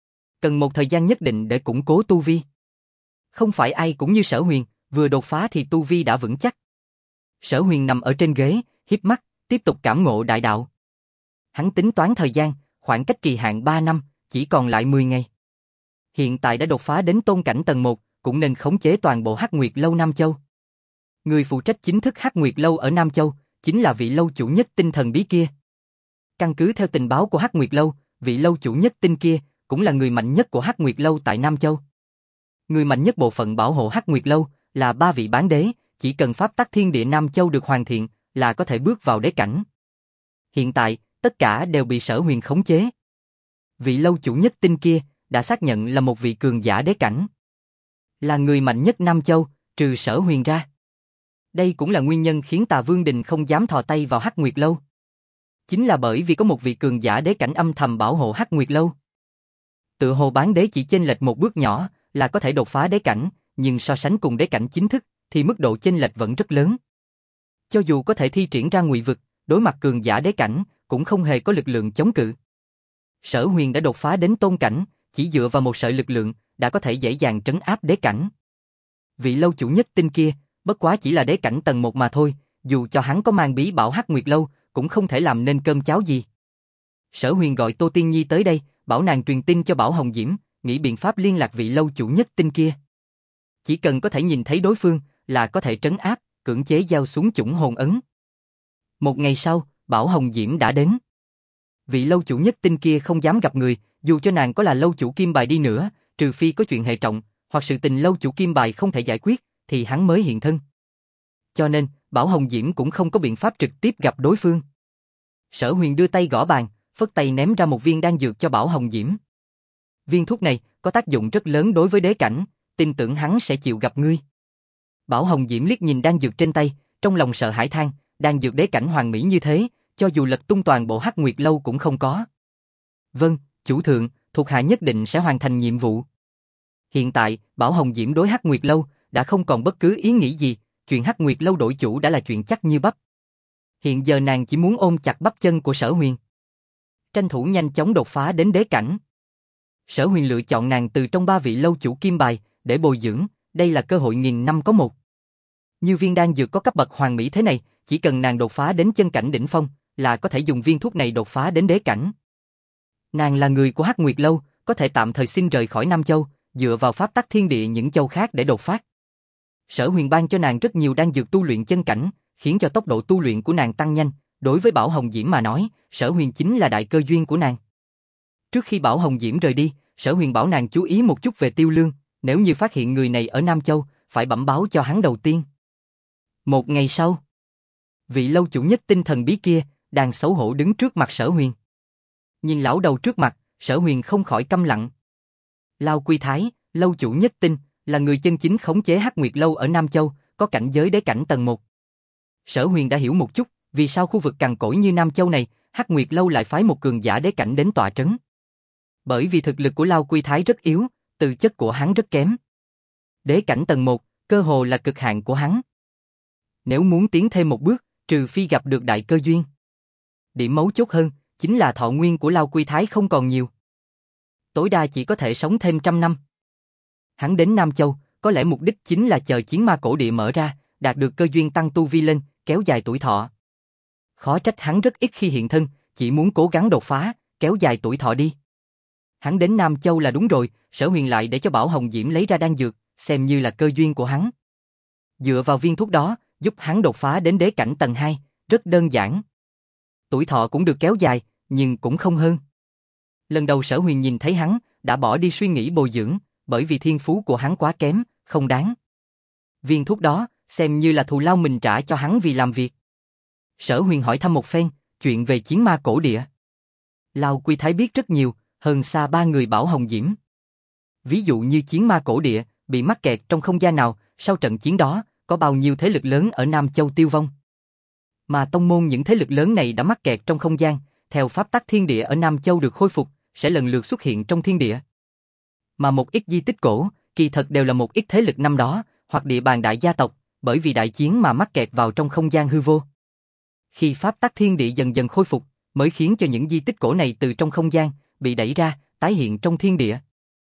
Cần một thời gian nhất định để củng cố tu vi. Không phải ai cũng như Sở Huyền, vừa đột phá thì tu vi đã vững chắc. Sở Huyền nằm ở trên ghế, híp mắt, tiếp tục cảm ngộ đại đạo. Hắn tính toán thời gian, khoảng cách kỳ hạn 3 năm, chỉ còn lại 10 ngày. Hiện tại đã đột phá đến tôn cảnh tầng 1, cũng nên khống chế toàn bộ Hắc Nguyệt Lâu Nam Châu. Người phụ trách chính thức Hắc Nguyệt Lâu ở Nam Châu, chính là vị lâu chủ nhất tinh thần bí kia. Căn cứ theo tình báo của Hắc Nguyệt Lâu, vị lâu chủ nhất tinh kia, cũng là người mạnh nhất của Hắc Nguyệt Lâu tại Nam Châu. Người mạnh nhất bộ phận bảo hộ Hắc Nguyệt Lâu, là 3 vị bán đế, chỉ cần pháp tắc thiên địa Nam Châu được hoàn thiện, là có thể bước vào đế cảnh. Hiện tại, tất cả đều bị Sở Huyền khống chế. Vị lâu chủ nhất tinh kia, đã xác nhận là một vị cường giả đế cảnh. Là người mạnh nhất Nam Châu, trừ Sở Huyền ra. Đây cũng là nguyên nhân khiến Tà Vương Đình không dám thò tay vào Hắc Nguyệt Lâu. Chính là bởi vì có một vị cường giả đế cảnh âm thầm bảo hộ Hắc Nguyệt Lâu. Tựa hồ bán đế chỉ chênh lệch một bước nhỏ, là có thể đột phá đế cảnh, nhưng so sánh cùng đế cảnh chính thức, thì mức độ chênh lệch vẫn rất lớn. Cho dù có thể thi triển ra ngụy vực, đối mặt cường giả đế cảnh, cũng không hề có lực lượng chống cự. Sở Huyền đã đột phá đến tôn cảnh, chỉ dựa vào một sợi lực lượng, đã có thể dễ dàng trấn áp đế cảnh. Vị lâu chủ nhất tinh kia, bất quá chỉ là đế cảnh tầng 1 mà thôi, dù cho hắn có mang bí bảo Hắc Nguyệt Lâu, cũng không thể làm nên cơm cháo gì. Sở Huyền gọi Tô Tiên Nhi tới đây, bảo nàng truyền tin cho Bảo Hồng Diễm, nghĩ biện pháp liên lạc vị lâu chủ nhất tinh kia. chỉ cần có thể nhìn thấy đối phương là có thể trấn áp, cưỡng chế gieo xuống chủng hồn ấn. Một ngày sau, Bảo Hồng Diễm đã đến. Vị lâu chủ nhất tinh kia không dám gặp người, dù cho nàng có là lâu chủ kim bài đi nữa, trừ phi có chuyện hệ trọng, hoặc sự tình lâu chủ kim bài không thể giải quyết, thì hắn mới hiện thân. Cho nên, Bảo Hồng Diễm cũng không có biện pháp trực tiếp gặp đối phương. Sở Huyền đưa tay gõ bàn, phất tay ném ra một viên đan dược cho Bảo Hồng Diễm. Viên thuốc này có tác dụng rất lớn đối với đế cảnh, tin tưởng hắn sẽ chịu gặp ngươi. Bảo Hồng Diễm liếc nhìn đan dược trên tay, trong lòng sợ hãi than, đan dược đế cảnh hoàn mỹ như thế, cho dù lật tung toàn bộ Hắc Nguyệt lâu cũng không có. Vâng, chủ thượng, thuộc hạ nhất định sẽ hoàn thành nhiệm vụ. Hiện tại, Bảo Hồng Diễm đối Hắc Nguyệt lâu đã không còn bất cứ ý nghĩ gì, chuyện Hắc Nguyệt lâu đổi chủ đã là chuyện chắc như bắp. Hiện giờ nàng chỉ muốn ôm chặt bắp chân của Sở Huyền, tranh thủ nhanh chóng đột phá đến đế cảnh. Sở Huyền lựa chọn nàng từ trong 3 vị lâu chủ kim bài để bồi dưỡng, đây là cơ hội nghìn năm có một. Như viên đan dược có cấp bậc hoàn mỹ thế này, chỉ cần nàng đột phá đến chân cảnh đỉnh phong, là có thể dùng viên thuốc này đột phá đến đế cảnh. Nàng là người của Hắc Nguyệt lâu, có thể tạm thời xin rời khỏi Nam Châu, dựa vào pháp tắc thiên địa những châu khác để đột phát. Sở Huyền ban cho nàng rất nhiều đan dược tu luyện chân cảnh, khiến cho tốc độ tu luyện của nàng tăng nhanh. Đối với Bảo Hồng Diễm mà nói, Sở Huyền chính là đại cơ duyên của nàng. Trước khi Bảo Hồng Diễm rời đi, Sở Huyền bảo nàng chú ý một chút về Tiêu Lương, nếu như phát hiện người này ở Nam Châu, phải bẩm báo cho hắn đầu tiên. Một ngày sau, vị lâu chủ nhất tinh thần bí kia đang xấu hổ đứng trước mặt Sở Huyền. Nhìn lão đầu trước mặt, Sở Huyền không khỏi câm lặng. Lao Quy Thái, lâu chủ nhất tinh, là người chân chính khống chế Hắc Nguyệt lâu ở Nam Châu, có cảnh giới đế cảnh tầng 1. Sở Huyền đã hiểu một chút, vì sao khu vực cằn cỗi như Nam Châu này, Hắc Nguyệt lâu lại phái một cường giả đế cảnh đến tọa trấn. Bởi vì thực lực của Lao Quy Thái rất yếu, tư chất của hắn rất kém. Đế cảnh tầng 1, cơ hồ là cực hạn của hắn. Nếu muốn tiến thêm một bước, trừ phi gặp được đại cơ duyên. Điểm mấu chốt hơn, chính là thọ nguyên của Lao Quy Thái không còn nhiều. Tối đa chỉ có thể sống thêm 100 năm. Hắn đến Nam Châu, có lẽ mục đích chính là chờ chiến ma cổ địa mở ra, đạt được cơ duyên tăng tu vi lên, kéo dài tuổi thọ. Khó trách hắn rất ít khi hiện thân, chỉ muốn cố gắng đột phá, kéo dài tuổi thọ đi. Hắn đến Nam Châu là đúng rồi, Sở Huyền lại để cho Bảo Hồng Diễm lấy ra đan dược, xem như là cơ duyên của hắn. Dựa vào viên thuốc đó, giúp hắn đột phá đến đế cảnh tầng 2, rất đơn giản. Tuổi thọ cũng được kéo dài, nhưng cũng không hơn. Lần đầu Sở Huyền nhìn thấy hắn, đã bỏ đi suy nghĩ bồi dưỡng, bởi vì thiên phú của hắn quá kém, không đáng. Viên thuốc đó, xem như là thù lao mình trả cho hắn vì làm việc. Sở Huyền hỏi thăm một phen, chuyện về chiến ma cổ địa. Lao Quy Thái biết rất nhiều, hơn xa 3 người Bảo Hồng Diễm. Ví dụ như chiến ma cổ địa, bị mắc kẹt trong không gian nào, sau trận chiến đó, có bao nhiêu thế lực lớn ở Nam Châu tiêu vong. Mà tông môn những thế lực lớn này đã mắc kẹt trong không gian, theo pháp tắc thiên địa ở Nam Châu được khôi phục, sẽ lần lượt xuất hiện trong thiên địa. Mà một ít di tích cổ, kỳ thật đều là một ít thế lực năm đó, hoặc địa bàn đại gia tộc, bởi vì đại chiến mà mắc kẹt vào trong không gian hư vô. Khi pháp tắc thiên địa dần dần khôi phục, mới khiến cho những di tích cổ này từ trong không gian, bị đẩy ra, tái hiện trong thiên địa.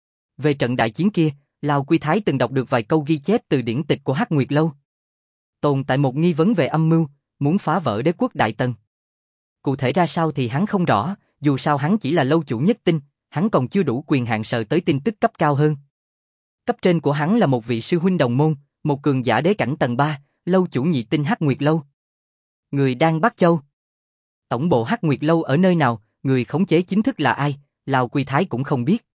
Về trận đại chiến kia, Lao Quy Thái từng đọc được vài câu ghi chép từ điển tịch của Hắc Nguyệt lâu. Tồn tại một nghi vấn về âm mưu, muốn phá vỡ đế quốc Đại Tần. Cụ thể ra sao thì hắn không rõ, dù sao hắn chỉ là lâu chủ nhất tinh, hắn còn chưa đủ quyền hạn sờ tới tin tức cấp cao hơn. Cấp trên của hắn là một vị sư huynh đồng môn, một cường giả đế cảnh tầng 3, lâu chủ nhị tinh Hắc Nguyệt lâu. Người đang Bắc Châu. Tổng bộ Hắc Nguyệt lâu ở nơi nào, người khống chế chính thức là ai, Lao Quy Thái cũng không biết.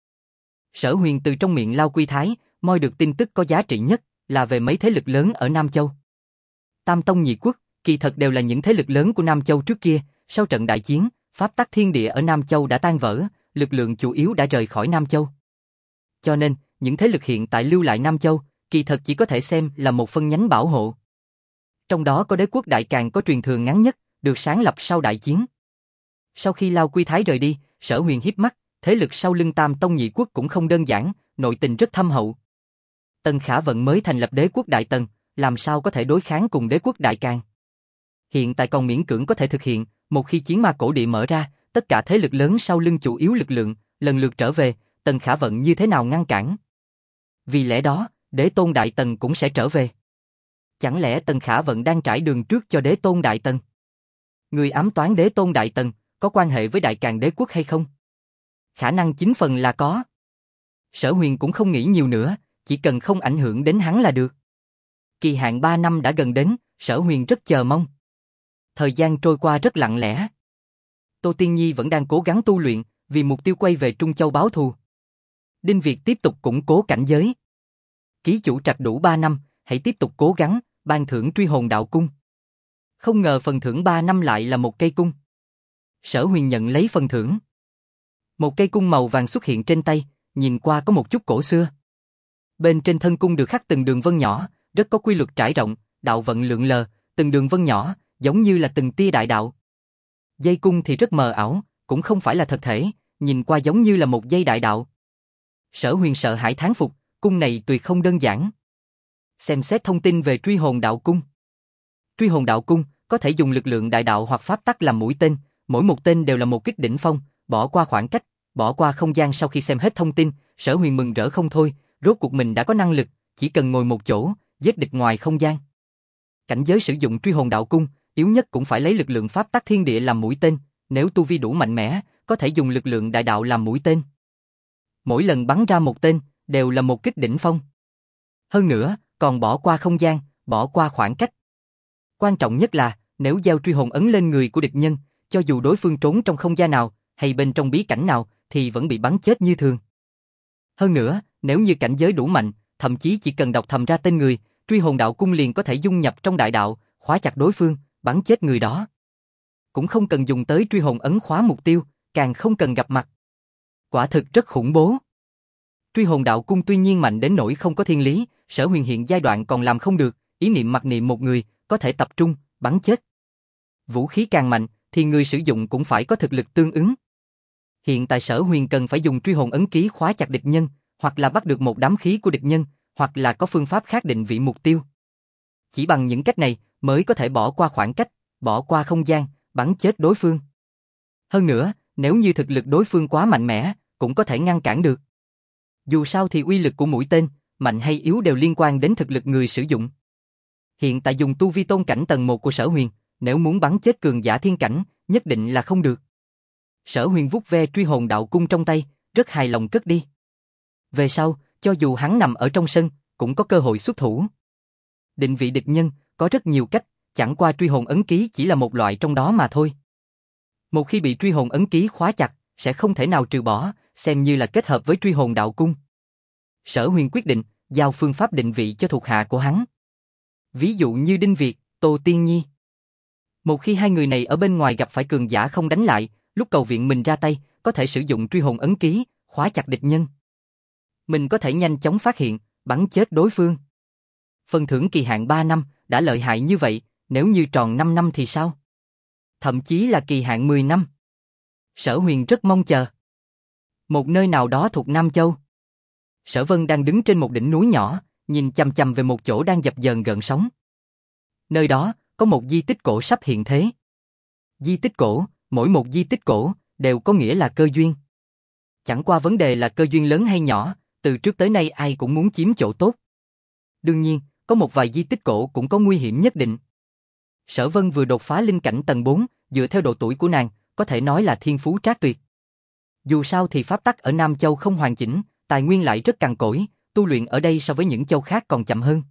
Sở Huyền từ trong miệng Lao Quy Thái, moi được tin tức có giá trị nhất, là về mấy thế lực lớn ở Nam Châu. Tam Tông Nhị Quốc, kỳ thật đều là những thế lực lớn của Nam Châu trước kia, sau trận đại chiến, pháp tắc thiên địa ở Nam Châu đã tan vỡ, lực lượng chủ yếu đã rời khỏi Nam Châu. Cho nên, những thế lực hiện tại lưu lại Nam Châu, kỳ thật chỉ có thể xem là một phân nhánh bảo hộ. Trong đó có đế quốc Đại Càn có truyền thừa ngắn nhất, được sáng lập sau đại chiến. Sau khi Lao Quy Thái rời đi, Sở Huyền hiếp mắt, thế lực sau lưng Tam Tông Nhị Quốc cũng không đơn giản, nội tình rất thâm hậu. Tần Khả Vận mới thành lập đế quốc Đại Tần, làm sao có thể đối kháng cùng đế quốc Đại Càn. Hiện tại còn miễn cưỡng có thể thực hiện, một khi chiến ma cổ địa mở ra, tất cả thế lực lớn sau lưng chủ yếu lực lượng, lần lượt trở về, Tần Khả Vận như thế nào ngăn cản. Vì lẽ đó, Đế Tôn Đại Tần cũng sẽ trở về. Chẳng lẽ Tần Khả Vận đang trải đường trước cho Đế Tôn Đại Tần? Người ám toán Đế Tôn Đại Tần, có quan hệ với Đại Càn đế quốc hay không? Khả năng 9 phần là có. Sở Huyền cũng không nghĩ nhiều nữa, chỉ cần không ảnh hưởng đến hắn là được. Kỳ hạn 3 năm đã gần đến, Sở Huyền rất chờ mong. Thời gian trôi qua rất lặng lẽ. Tô Tiên Nhi vẫn đang cố gắng tu luyện, vì mục tiêu quay về Trung Châu báo thù. Đinh Việt tiếp tục củng cố cảnh giới. Ký chủ trạch đủ 3 năm, hãy tiếp tục cố gắng, ban thưởng truy hồn đạo cung. Không ngờ phần thưởng 3 năm lại là một cây cung. Sở Huyền nhận lấy phần thưởng. Một cây cung màu vàng xuất hiện trên tay, nhìn qua có một chút cổ xưa. Bên trên thân cung được khắc từng đường vân nhỏ, rất có quy luật trải rộng, đạo vận lượn lờ, từng đường vân nhỏ, giống như là từng tia đại đạo. Dây cung thì rất mờ ảo, cũng không phải là thật thể, nhìn qua giống như là một dây đại đạo. Sở Huyền sợ hãi thán phục, cung này tuyệt không đơn giản. Xem xét thông tin về truy hồn đạo cung. Truy hồn đạo cung có thể dùng lực lượng đại đạo hoặc pháp tắc làm mũi tên, mỗi một tên đều là một kích đỉnh phong, bỏ qua khoảng cách, bỏ qua không gian. Sau khi xem hết thông tin, Sở Huyền mừng rỡ không thôi, rốt cuộc mình đã có năng lực, chỉ cần ngồi một chỗ, giết địch ngoài không gian. Cảnh giới sử dụng truy hồn đạo cung, yếu nhất cũng phải lấy lực lượng pháp tắc thiên địa làm mũi tên, nếu tu vi đủ mạnh mẽ, có thể dùng lực lượng đại đạo làm mũi tên. Mỗi lần bắn ra một tên, đều là một kích đỉnh phong. Hơn nữa, còn bỏ qua không gian, bỏ qua khoảng cách. Quan trọng nhất là, nếu gieo truy hồn ấn lên người của địch nhân, cho dù đối phương trốn trong không gian nào, hay bên trong bí cảnh nào, thì vẫn bị bắn chết như thường. Hơn nữa, nếu như cảnh giới đủ mạnh, thậm chí chỉ cần đọc thầm ra tên người, truy hồn đạo cung liền có thể dung nhập trong đại đạo, khóa chặt đối phương, bắn chết người đó. Cũng không cần dùng tới truy hồn ấn khóa mục tiêu, càng không cần gặp mặt. Quả thực rất khủng bố. Truy hồn đạo cung tuy nhiên mạnh đến nỗi không có thiên lý, Sở Huyền hiện giai đoạn còn làm không được, ý niệm mặc niệm một người, có thể tập trung, bắn chết. Vũ khí càng mạnh, thì người sử dụng cũng phải có thực lực tương ứng. Hiện tại Sở Huyền cần phải dùng truy hồn ấn ký khóa chặt địch nhân, hoặc là bắt được một đám khí của địch nhân, hoặc là có phương pháp khác định vị mục tiêu. Chỉ bằng những cách này mới có thể bỏ qua khoảng cách, bỏ qua không gian, bắn chết đối phương. Hơn nữa, nếu như thực lực đối phương quá mạnh mẽ, cũng có thể ngăn cản được. Dù sao thì uy lực của mũi tên, mạnh hay yếu đều liên quan đến thực lực người sử dụng. Hiện tại dùng tu vi tôn cảnh tầng 1 của Sở Huyền, nếu muốn bắn chết cường giả thiên cảnh, nhất định là không được. Sở Huyền vuốt ve truy hồn đạo cung trong tay, rất hài lòng cất đi. Về sau, cho dù hắn nằm ở trong sân, cũng có cơ hội xuất thủ. Định vị địch nhân, có rất nhiều cách, chẳng qua truy hồn ấn ký chỉ là một loại trong đó mà thôi. Một khi bị truy hồn ấn ký khóa chặt, sẽ không thể nào trừ bỏ, xem như là kết hợp với truy hồn đạo cung. Sở Huyền quyết định, giao phương pháp định vị cho thuộc hạ của hắn. Ví dụ như Đinh Việt, Tô Tiên Nhi. Một khi hai người này ở bên ngoài gặp phải cường giả không đánh lại, lúc cầu viện mình ra tay, có thể sử dụng truy hồn ấn ký, khóa chặt địch nhân. Mình có thể nhanh chóng phát hiện, bắn chết đối phương. Phần thưởng kỳ hạn 3 năm, đã lợi hại như vậy, nếu như tròn 5 năm thì sao? Thậm chí là kỳ hạn 10 năm. Sở Huyền rất mong chờ. Một nơi nào đó thuộc Nam Châu. Sở Vân đang đứng trên một đỉnh núi nhỏ, nhìn chằm chằm về một chỗ đang dập dờn gợn sóng. Nơi đó, có một di tích cổ sắp hiện thế. Di tích cổ, mỗi một di tích cổ, đều có nghĩa là cơ duyên. Chẳng qua vấn đề là cơ duyên lớn hay nhỏ, từ trước tới nay ai cũng muốn chiếm chỗ tốt. Đương nhiên, có một vài di tích cổ cũng có nguy hiểm nhất định. Sở Vân vừa đột phá linh cảnh tầng 4, dựa theo độ tuổi của nàng, có thể nói là thiên phú trác tuyệt. Dù sao thì pháp tắc ở Nam Châu không hoàn chỉnh, tài nguyên lại rất cằn cỗi, tu luyện ở đây so với những châu khác còn chậm hơn.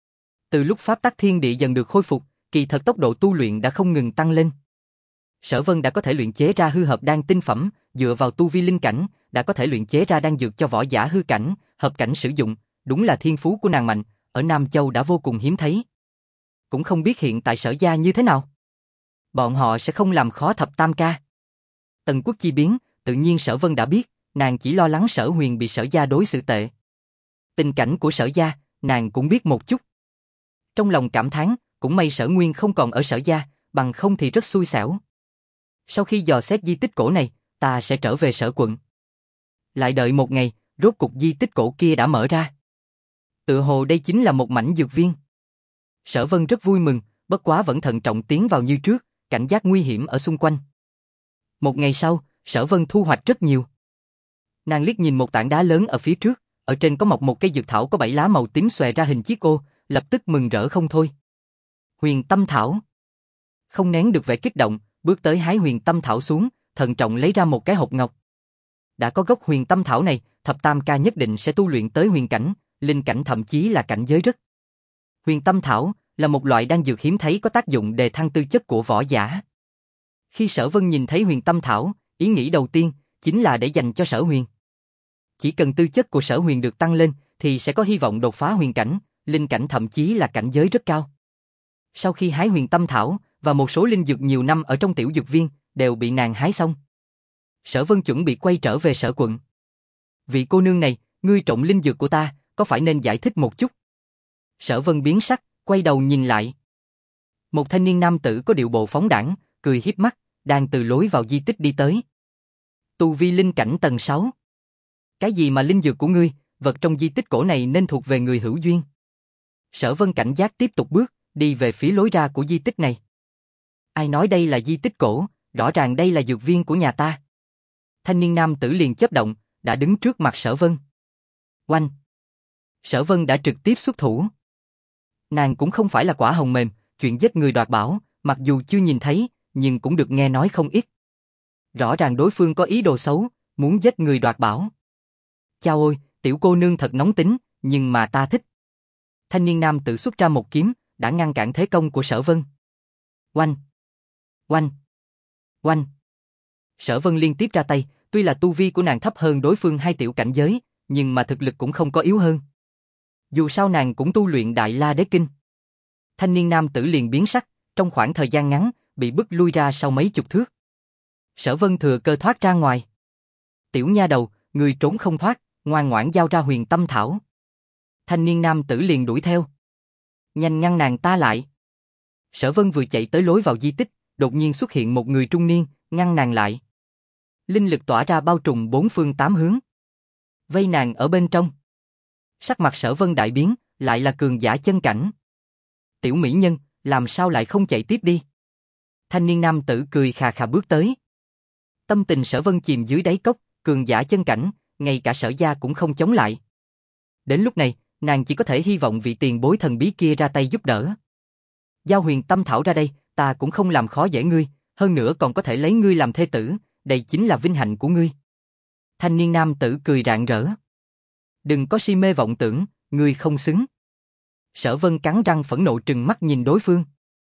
Từ lúc pháp tắc thiên địa dần được khôi phục, kỳ thật tốc độ tu luyện đã không ngừng tăng lên. Sở Vân đã có thể luyện chế ra hư hợp đan tinh phẩm, dựa vào tu vi linh cảnh, đã có thể luyện chế ra đan dược cho võ giả hư cảnh, hợp cảnh sử dụng, đúng là thiên phú của nàng mạnh, ở Nam Châu đã vô cùng hiếm thấy. Cũng không biết hiện tại Sở gia như thế nào. Bọn họ sẽ không làm khó thập tam ca. Tần quốc chi biến, tự nhiên Sở Vân đã biết, nàng chỉ lo lắng Sở Huyền bị Sở gia đối xử tệ. Tình cảnh của Sở gia, nàng cũng biết một chút. Trong lòng cảm thán, cũng may Sở Nguyên không còn ở Sở gia, bằng không thì rất xui xẻo. Sau khi dò xét di tích cổ này, ta sẽ trở về Sở quận. Lại đợi một ngày, rốt cục di tích cổ kia đã mở ra. Tựa hồ đây chính là một mảnh dược viên. Sở Vân rất vui mừng, bất quá vẫn thận trọng tiến vào như trước, cảnh giác nguy hiểm ở xung quanh. Một ngày sau, Sở Vân thu hoạch rất nhiều. Nàng liếc nhìn một tảng đá lớn ở phía trước, ở trên có mọc một cây dược thảo có 7 lá màu tím xòe ra hình chiếc ô, lập tức mừng rỡ không thôi. Huyền Tâm Thảo. Không nén được vẻ kích động, bước tới hái Huyền Tâm Thảo xuống, thận trọng lấy ra một cái hộp ngọc. Đã có gốc Huyền Tâm Thảo này, thập tam ca nhất định sẽ tu luyện tới huyền cảnh, linh cảnh thậm chí là cảnh giới rất. Huyền tâm thảo là một loại đan dược hiếm thấy có tác dụng đề thăng tư chất của võ giả. Khi Sở Vân nhìn thấy huyền tâm thảo, ý nghĩ đầu tiên chính là để dành cho Sở Huyền. Chỉ cần tư chất của Sở Huyền được tăng lên thì sẽ có hy vọng đột phá huyền cảnh, linh cảnh thậm chí là cảnh giới rất cao. Sau khi hái huyền tâm thảo và một số linh dược nhiều năm ở trong tiểu dược viên đều bị nàng hái xong, Sở Vân chuẩn bị quay trở về Sở quận. Vị cô nương này, ngươi trộm linh dược của ta, có phải nên giải thích một chút? Sở Vân biến sắc, quay đầu nhìn lại. Một thanh niên nam tử có điệu bộ phóng đãng, cười hiếp mắt, đang từ lối vào di tích đi tới. Tu vi linh cảnh tầng 6. Cái gì mà linh dược của ngươi, vật trong di tích cổ này nên thuộc về người hữu duyên. Sở Vân cảnh giác tiếp tục bước, đi về phía lối ra của di tích này. Ai nói đây là di tích cổ, rõ ràng đây là dược viên của nhà ta. Thanh niên nam tử liền chớp động, đã đứng trước mặt Sở Vân. Oanh! Sở Vân đã trực tiếp xuất thủ. Nàng cũng không phải là quả hồng mềm, chuyện giết người đoạt bảo, mặc dù chưa nhìn thấy, nhưng cũng được nghe nói không ít. Rõ ràng đối phương có ý đồ xấu, muốn giết người đoạt bảo. Chao ôi, tiểu cô nương thật nóng tính, nhưng mà ta thích. Thanh niên nam tự xuất ra một kiếm, đã ngăn cản thế công của Sở Vân. Oanh! Oanh! Oanh! Sở Vân liên tiếp ra tay, tuy là tu vi của nàng thấp hơn đối phương 2 tiểu cảnh giới, nhưng mà thực lực cũng không có yếu hơn. Dù sao nàng cũng tu luyện Đại La Đế Kinh. Thanh niên nam tử liền biến sắc, trong khoảng thời gian ngắn, bị bức lui ra sau mấy chục thước. Sở Vân thừa cơ thoát ra ngoài. Tiểu nha đầu, người trốn không thoát, ngoan ngoãn giao ra huyền tâm thảo. Thanh niên nam tử liền đuổi theo. Nhanh ngăn nàng ta lại. Sở Vân vừa chạy tới lối vào di tích, đột nhiên xuất hiện một người trung niên, ngăn nàng lại. Linh lực tỏa ra bao trùm 4 phương 8 hướng. Vây nàng ở bên trong. Sắc mặt Sở Vân đại biến, lại là cường giả chân cảnh. Tiểu mỹ nhân, làm sao lại không chạy tiếp đi? Thanh niên nam tử cười khà khà bước tới. Tâm tình Sở Vân chìm dưới đáy cốc, cường giả chân cảnh, ngay cả Sở gia cũng không chống lại. Đến lúc này, nàng chỉ có thể hy vọng vị tiền bối thần bí kia ra tay giúp đỡ. Giao huyền tâm thảo ra đây, ta cũng không làm khó dễ ngươi, hơn nữa còn có thể lấy ngươi làm thê tử, đây chính là vinh hạnh của ngươi. Thanh niên nam tử cười rạng rỡ. Đừng có si mê vọng tưởng, ngươi không xứng. Sở Vân cắn răng phẫn nộ trừng mắt nhìn đối phương.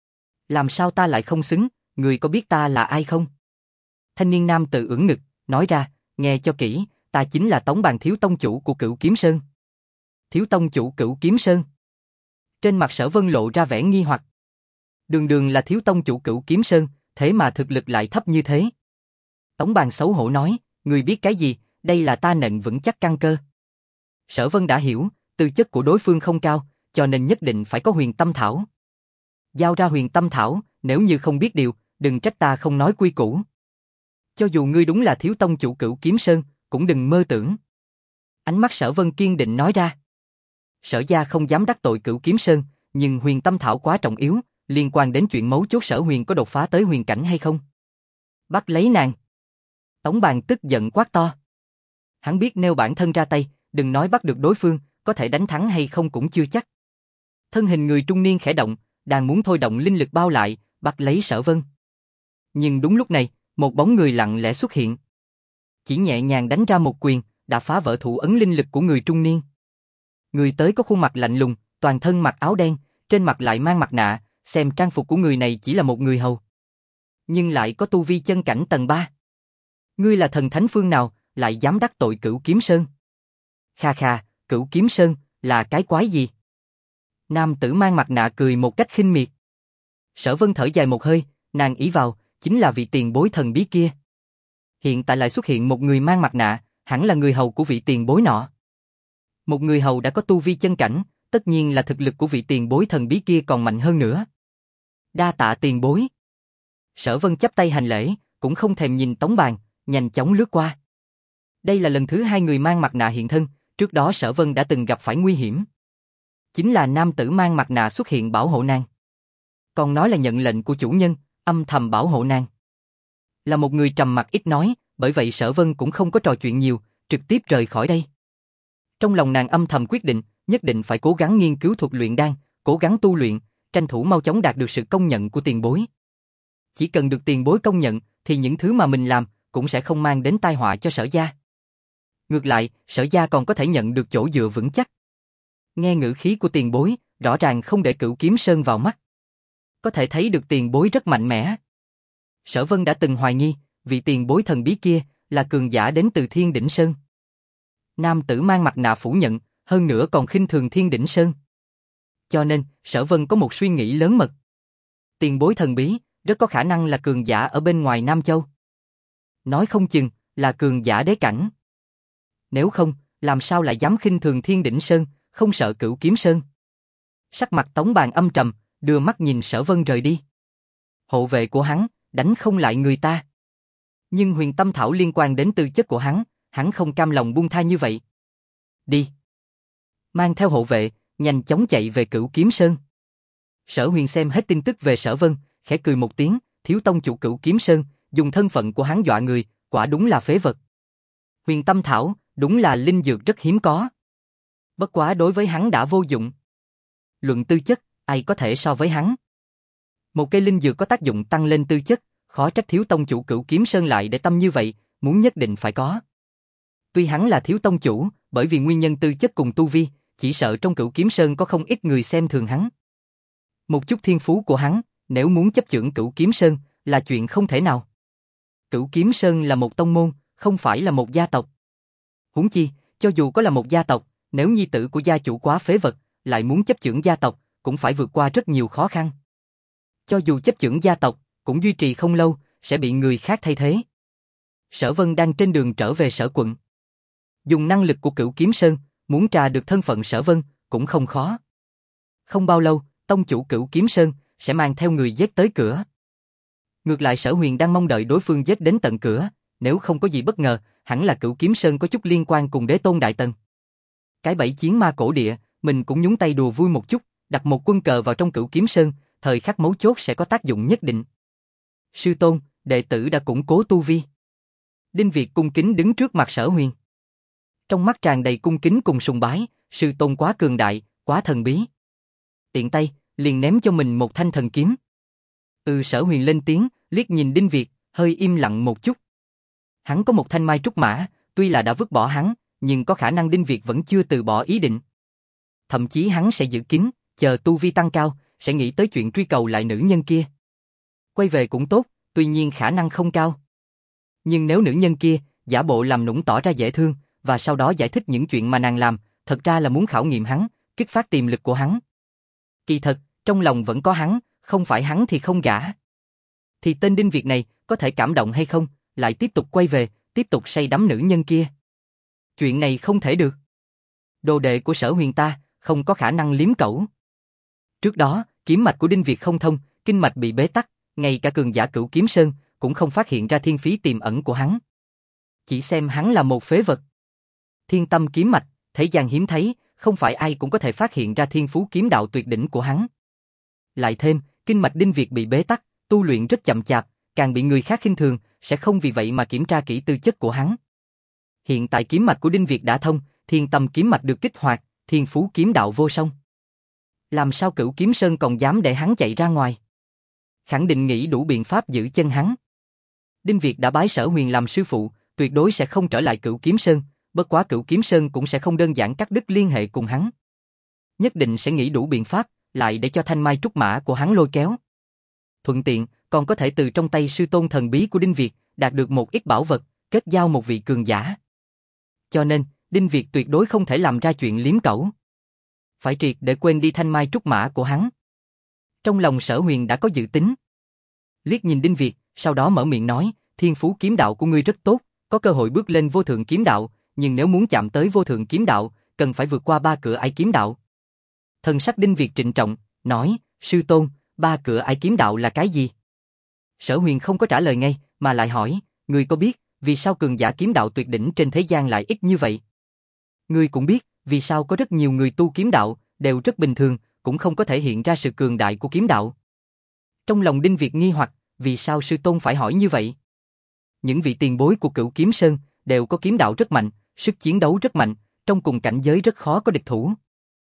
Làm sao ta lại không xứng, ngươi có biết ta là ai không? Thanh niên nam tử ưỡn ngực, nói ra, nghe cho kỹ, ta chính là Tống Bàn thiếu tông chủ của Cửu Kiếm Sơn. Thiếu tông chủ Cửu Kiếm Sơn. Trên mặt Sở Vân lộ ra vẻ nghi hoặc. Đường đường là thiếu tông chủ Cửu Kiếm Sơn, thế mà thực lực lại thấp như thế. Tống Bàn xấu hổ nói, ngươi biết cái gì, đây là ta nện vững chắc căn cơ. Sở Vân đã hiểu, tư chất của đối phương không cao, cho nên nhất định phải có huyền tâm thảo. Giao ra huyền tâm thảo, nếu như không biết điều, đừng trách ta không nói quy củ. Cho dù ngươi đúng là thiếu tông chủ Cửu Kiếm Sơn, cũng đừng mơ tưởng. Ánh mắt Sở Vân kiên định nói ra. Sở gia không dám đắc tội Cửu Kiếm Sơn, nhưng huyền tâm thảo quá trọng yếu, liên quan đến chuyện mấu chốt Sở Huyền có đột phá tới huyền cảnh hay không. Bắt lấy nàng. Tống Bàn tức giận quát to. Hắn biết nêu bản thân ra tay, đừng nói bắt được đối phương, có thể đánh thắng hay không cũng chưa chắc. Thân hình người trung niên khẽ động, đang muốn thôi động linh lực bao lại, bắt lấy Sở Vân. Nhưng đúng lúc này, một bóng người lặng lẽ xuất hiện. Chỉ nhẹ nhàng đánh ra một quyền, đã phá vỡ thủ ấn linh lực của người trung niên. Người tới có khuôn mặt lạnh lùng, toàn thân mặc áo đen, trên mặt lại mang mặt nạ, xem trang phục của người này chỉ là một người hầu. Nhưng lại có tu vi chân cảnh tầng 3. Ngươi là thần thánh phương nào, lại dám đắc tội Cửu Kiếm Sơn? Kha kha, Cửu Kiếm Sơn, là cái quái gì? Nam tử mang mặt nạ cười một cách khinh miệt. Sở Vân thở dài một hơi, nàng ý vào, chính là vị tiền bối thần bí kia. Hiện tại lại xuất hiện một người mang mặt nạ, hẳn là người hầu của vị tiền bối nọ. Một người hầu đã có tu vi chân cảnh, tất nhiên là thực lực của vị tiền bối thần bí kia còn mạnh hơn nữa. Đa tạ tiền bối. Sở Vân chắp tay hành lễ, cũng không thèm nhìn Tống Bàn, nhanh chóng lướt qua. Đây là lần thứ 2 người mang mặt nạ hiện thân, trước đó Sở Vân đã từng gặp phải nguy hiểm. Chính là nam tử mang mặt nạ xuất hiện bảo hộ nàng. Còn nói là nhận lệnh của chủ nhân, âm thầm bảo hộ nàng. Là một người trầm mặc ít nói, bởi vậy Sở Vân cũng không có trò chuyện nhiều, trực tiếp rời khỏi đây. Trong lòng nàng âm thầm quyết định, nhất định phải cố gắng nghiên cứu thuật luyện đan, cố gắng tu luyện, tranh thủ mau chóng đạt được sự công nhận của tiền bối. Chỉ cần được tiền bối công nhận, thì những thứ mà mình làm cũng sẽ không mang đến tai họa cho Sở gia. Ngược lại, Sở gia còn có thể nhận được chỗ dựa vững chắc. Nghe ngữ khí của tiền bối, rõ ràng không để Cửu Kiếm Sơn vào mắt. Có thể thấy được tiền bối rất mạnh mẽ. Sở Vân đã từng hoài nghi, vị tiền bối thần bí kia là cường giả đến từ Thiên Đỉnh Sơn. Nam tử mang mặt nạ phủ nhận, hơn nữa còn khinh thường Thiên Đỉnh Sơn. Cho nên, Sở Vân có một suy nghĩ lớn mật. Tiền bối thần bí, rất có khả năng là cường giả ở bên ngoài Nam Châu. Nói không chừng, là cường giả đế cảnh. Nếu không, làm sao lại dám khinh thường Thiên Đỉnh Sơn, không sợ Cửu Kiếm Sơn? Sắc mặt Tống Bàn âm trầm, đưa mắt nhìn Sở Vân rời đi. Hộ vệ của hắn, đánh không lại người ta. Nhưng huyền tâm thảo liên quan đến tư chất của hắn không cam lòng buông tha như vậy. Đi. Mang theo hộ vệ, nhanh chóng chạy về Cửu Kiếm Sơn. Sở Huyền xem hết tin tức về Sở Vân, khẽ cười một tiếng, thiếu tông chủ Cửu Kiếm Sơn, dùng thân phận của hắn dọa người, quả đúng là phế vật. Huyền tâm thảo, đúng là linh dược rất hiếm có. Bất quá đối với hắn đã vô dụng. Luận tư chất, ai có thể so với hắn? Một cây linh dược có tác dụng tăng lên tư chất, khó trách thiếu tông chủ Cửu Kiếm Sơn lại để tâm như vậy, muốn nhất định phải có. Tuy hắn là thiếu tông chủ, bởi vì nguyên nhân tư chất cùng tu vi, chỉ sợ trong Cửu Kiếm Sơn có không ít người xem thường hắn. Một chút thiên phú của hắn, nếu muốn chấp chưởng Cửu Kiếm Sơn, là chuyện không thể nào. Cửu Kiếm Sơn là một tông môn, không phải là một gia tộc. Huống chi, cho dù có là một gia tộc, nếu nhi tử của gia chủ quá phế vật, lại muốn chấp chưởng gia tộc, cũng phải vượt qua rất nhiều khó khăn. Cho dù chấp chưởng gia tộc, cũng duy trì không lâu, sẽ bị người khác thay thế. Sở Vân đang trên đường trở về Sở quận. Dùng năng lực của Cửu Kiếm Sơn, muốn tra được thân phận Sở Vân, cũng không khó. Không bao lâu, tông chủ Cửu Kiếm Sơn sẽ mang theo người giết tới cửa. Ngược lại Sở Huyền đang mong đợi đối phương giết đến tận cửa, nếu không có gì bất ngờ, hẳn là Cửu Kiếm Sơn có chút liên quan cùng Đế Tôn Đại Tần. Cái bẫy chiến ma cổ địa, mình cũng nhúng tay đùa vui một chút, đặt một quân cờ vào trong Cửu Kiếm Sơn, thời khắc mấu chốt sẽ có tác dụng nhất định. Sư tôn, đệ tử đã củng cố tu vi. Đinh Việt cung kính đứng trước mặt Sở Huyền. Trong mắt tràn đầy cung kính cùng sùng bái, sư tôn quá cường đại, quá thần bí. Tiện tay, liền ném cho mình một thanh thần kiếm. Sở Huyền lên tiếng, liếc nhìn Đinh Việt, hơi im lặng một chút. Hắn có một thanh mai trúc mã, tuy là đã vứt bỏ hắn, nhưng có khả năng Đinh Việt vẫn chưa từ bỏ ý định. Thậm chí hắn sẽ giữ kín, chờ tu vi tăng cao, sẽ nghĩ tới chuyện truy cầu lại nữ nhân kia. Quay về cũng tốt, tuy nhiên khả năng không cao. Nhưng nếu nữ nhân kia, giả bộ làm nũng tỏ ra dễ thương, và sau đó giải thích những chuyện mà nàng làm, thật ra là muốn khảo nghiệm hắn, kích phát tiềm lực của hắn. Kỳ thật, trong lòng vẫn có hắn, không phải hắn thì không gả. Thì tên Đinh Việt này, có thể cảm động hay không, lại tiếp tục quay về, tiếp tục say đắm nữ nhân kia. Chuyện này không thể được. Đồ đệ của Sở Huyền ta, không có khả năng liếm cẩu. Trước đó, kiếm mạch của Đinh Việt không thông, kinh mạch bị bế tắc, ngay cả cường giả Cửu Kiếm Sơn cũng không phát hiện ra thiên phí tiềm ẩn của hắn. Chỉ xem hắn là một phế vật. Thiên tâm kiếm mạch, thế gian hiếm thấy, không phải ai cũng có thể phát hiện ra thiên phú kiếm đạo tuyệt đỉnh của hắn. Lại thêm, kinh mạch Đinh Việt bị bế tắc, tu luyện rất chậm chạp, càng bị người khác khinh thường, sẽ không vì vậy mà kiểm tra kỹ tư chất của hắn. Hiện tại kiếm mạch của Đinh Việt đã thông, thiên tâm kiếm mạch được kích hoạt, thiên phú kiếm đạo vô song. Làm sao Cửu Kiếm Sơn còn dám để hắn chạy ra ngoài? Khẳng định nghĩ đủ biện pháp giữ chân hắn. Đinh Việt đã bái Sở Huyền làm sư phụ, tuyệt đối sẽ không trở lại Cửu Kiếm Sơn, bất quá Cửu Kiếm Sơn cũng sẽ không đơn giản cắt đứt liên hệ cùng hắn. Nhất định sẽ nghĩ đủ biện pháp, lại để cho thanh mai trúc mã của hắn lôi kéo. Thuận tiện, còn có thể từ trong tay sư tôn thần bí của Đinh Việt, đạt được một ít bảo vật, kết giao một vị cường giả. Cho nên, Đinh Việt tuyệt đối không thể làm ra chuyện liếm cẩu. Phải triệt để quên đi thanh mai trúc mã của hắn. Trong lòng Sở Huyền đã có dự tính. Liếc nhìn Đinh Việt, sau đó mở miệng nói, thiên phú kiếm đạo của ngươi rất tốt, có cơ hội bước lên vô thượng kiếm đạo, nhưng nếu muốn chạm tới vô thượng kiếm đạo, cần phải vượt qua 3 cửa ải kiếm đạo. Thần sắc Đinh Việt trịnh trọng, nói, sư tôn, 3 cửa ải kiếm đạo là cái gì? Sở Huyền không có trả lời ngay, mà lại hỏi, ngươi có biết, vì sao cường giả kiếm đạo tuyệt đỉnh trên thế gian lại ít như vậy? Ngươi cũng biết, vì sao có rất nhiều người tu kiếm đạo, đều rất bình thường, cũng không có thể hiện ra sự cường đại của kiếm đạo. Trong lòng Đinh Việt nghi hoặc, vì sao sư tôn phải hỏi như vậy? Những vị tiền bối của Cửu Kiếm Sơn đều có kiếm đạo rất mạnh, sức chiến đấu rất mạnh, trong cùng cảnh giới rất khó có địch thủ.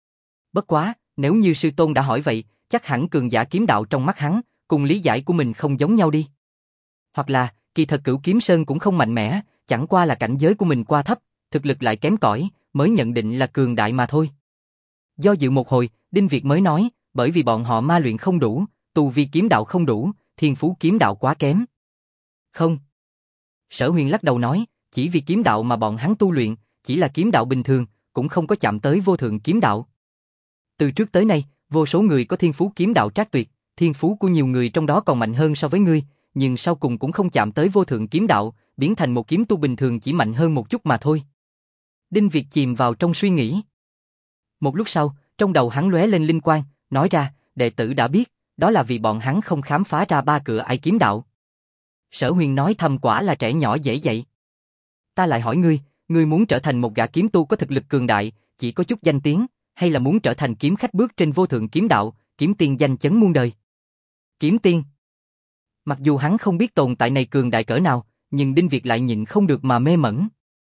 Bất quá, nếu như sư tôn đã hỏi vậy, chắc hẳn cường giả kiếm đạo trong mắt hắn, cùng lý giải của mình không giống nhau đi. Hoặc là, kỳ thật Cửu Kiếm Sơn cũng không mạnh mẽ, chẳng qua là cảnh giới của mình quá thấp, thực lực lại kém cỏi, mới nhận định là cường đại mà thôi. Do dự một hồi, Đinh Việt mới nói, bởi vì bọn họ ma luyện không đủ, tu vi kiếm đạo không đủ, thiên phú kiếm đạo quá kém. Không. Sở Huyền lắc đầu nói, chỉ vì kiếm đạo mà bọn hắn tu luyện, chỉ là kiếm đạo bình thường, cũng không có chạm tới vô thượng kiếm đạo. Từ trước tới nay, vô số người có thiên phú kiếm đạo trác tuyệt, thiên phú của nhiều người trong đó còn mạnh hơn so với ngươi, nhưng sau cùng cũng không chạm tới vô thượng kiếm đạo, biến thành một kiếm tu bình thường chỉ mạnh hơn một chút mà thôi. Đinh Việt chìm vào trong suy nghĩ. Một lúc sau, trong đầu hắn lóe lên linh quang, nói ra, đệ tử đã biết, đó là vì bọn hắn không khám phá ra ba cửa ải kiếm đạo. Sở Huyền nói thầm, quả là trẻ nhỏ dễ dạy. Ta lại hỏi ngươi muốn trở thành một gã kiếm tu có thực lực cường đại, chỉ có chút danh tiếng, hay là muốn trở thành kiếm khách bước trên vô thượng kiếm đạo, kiếm tiên danh chấn muôn đời? Kiếm tiên. Mặc dù hắn không biết tồn tại này cường đại cỡ nào, nhưng Đinh Việt lại nhịn không được mà mê mẩn.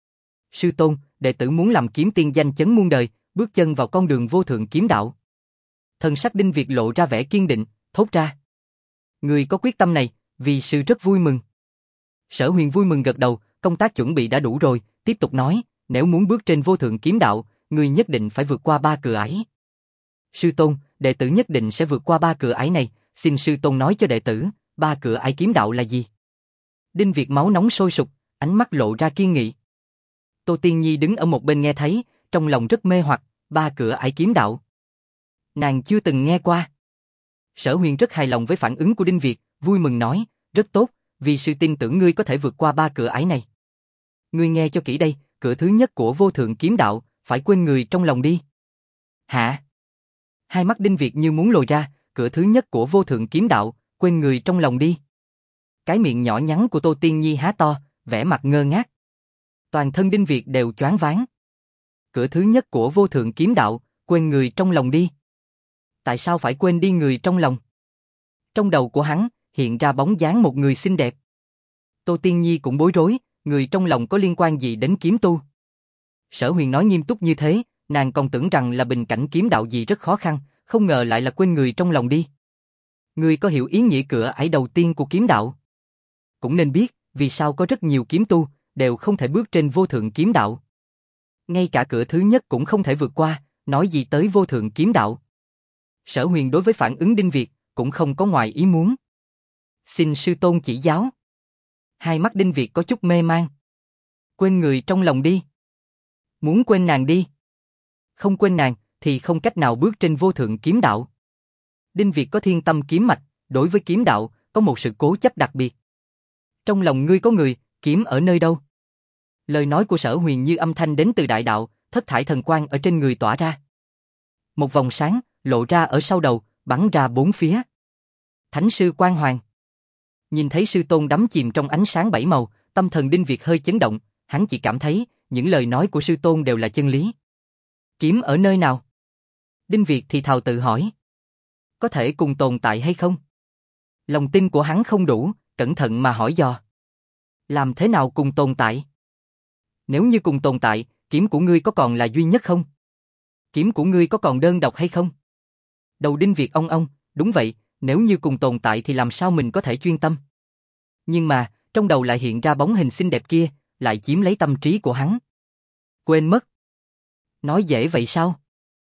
Sư tôn, đệ tử muốn làm kiếm tiên danh chấn muôn đời, bước chân vào con đường vô thượng kiếm đạo. Thần sắc Đinh Việt lộ ra vẻ kiên định, thốt ra. Người có quyết tâm này, vì sư rất vui mừng. Sở Huyền vui mừng gật đầu, công tác chuẩn bị đã đủ rồi, tiếp tục nói, nếu muốn bước trên vô thượng kiếm đạo, người nhất định phải vượt qua ba cửa ải. Sư tôn, đệ tử nhất định sẽ vượt qua ba cửa ải này, xin sư tôn nói cho đệ tử, ba cửa ải kiếm đạo là gì? Đinh Việt máu nóng sôi sục, ánh mắt lộ ra kiên nghị. Tô Tiên Nhi đứng ở một bên nghe thấy, trong lòng rất mê hoặc, ba cửa ải kiếm đạo. Nàng chưa từng nghe qua. Sở Huyền rất hài lòng với phản ứng của Đinh Việt, vui mừng nói, rất tốt, vì sư tin tưởng ngươi có thể vượt qua ba cửa ải này. Ngươi nghe cho kỹ đây, cửa thứ nhất của vô thượng kiếm đạo, phải quên người trong lòng đi. Hả? Hai mắt Đinh Việt như muốn lồi ra, cửa thứ nhất của vô thượng kiếm đạo, quên người trong lòng đi. Cái miệng nhỏ nhắn của Tô Tiên Nhi há to, vẻ mặt ngơ ngác. Toàn thân Đinh Việt đều choáng váng. Cửa thứ nhất của vô thượng kiếm đạo, quên người trong lòng đi. Tại sao phải quên đi người trong lòng? Trong đầu của hắn, hiện ra bóng dáng một người xinh đẹp. Tô Tiên Nhi cũng bối rối, người trong lòng có liên quan gì đến kiếm tu? Sở Huyền nói nghiêm túc như thế, nàng còn tưởng rằng là bình cảnh kiếm đạo gì rất khó khăn, không ngờ lại là quên người trong lòng đi. Ngươi có hiểu ý nghĩa cửa ải đầu tiên của kiếm đạo? Cũng nên biết, vì sao có rất nhiều kiếm tu, đều không thể bước trên vô thượng kiếm đạo. Ngay cả cửa thứ nhất cũng không thể vượt qua, nói gì tới vô thượng kiếm đạo. Sở Huyền đối với phản ứng Đinh Việt, cũng không có ngoài ý muốn. Xin sư tôn chỉ giáo. Hai mắt Đinh Việt có chút mê man. Quên người trong lòng đi. Muốn quên nàng đi. Không quên nàng, thì không cách nào bước trên vô thượng kiếm đạo. Đinh Việt có thiên tâm kiếm mạch, đối với kiếm đạo, có một sự cố chấp đặc biệt. Trong lòng ngươi có người, kiếm ở nơi đâu? Lời nói của Sở Huyền như âm thanh đến từ đại đạo, thất thải thần quang ở trên người tỏa ra. Một vòng sáng, lộ ra ở sau đầu, bắn ra bốn phía. Thánh sư Quang Hoàng. Nhìn thấy sư tôn đắm chìm trong ánh sáng bảy màu, tâm thần Đinh Việt hơi chấn động, hắn chỉ cảm thấy, những lời nói của sư tôn đều là chân lý. Kiếm ở nơi nào? Đinh Việt thì thào tự hỏi. Có thể cùng tồn tại hay không? Lòng tin của hắn không đủ, cẩn thận mà hỏi dò. Làm thế nào cùng tồn tại? Nếu như cùng tồn tại, kiếm của ngươi có còn là duy nhất không? Kiếm của ngươi có còn đơn độc hay không? Đầu Đinh Việt ong ong, đúng vậy, nếu như cùng tồn tại thì làm sao mình có thể chuyên tâm? Nhưng mà, trong đầu lại hiện ra bóng hình xinh đẹp kia, lại chiếm lấy tâm trí của hắn. Quên mất. Nói dễ vậy sao?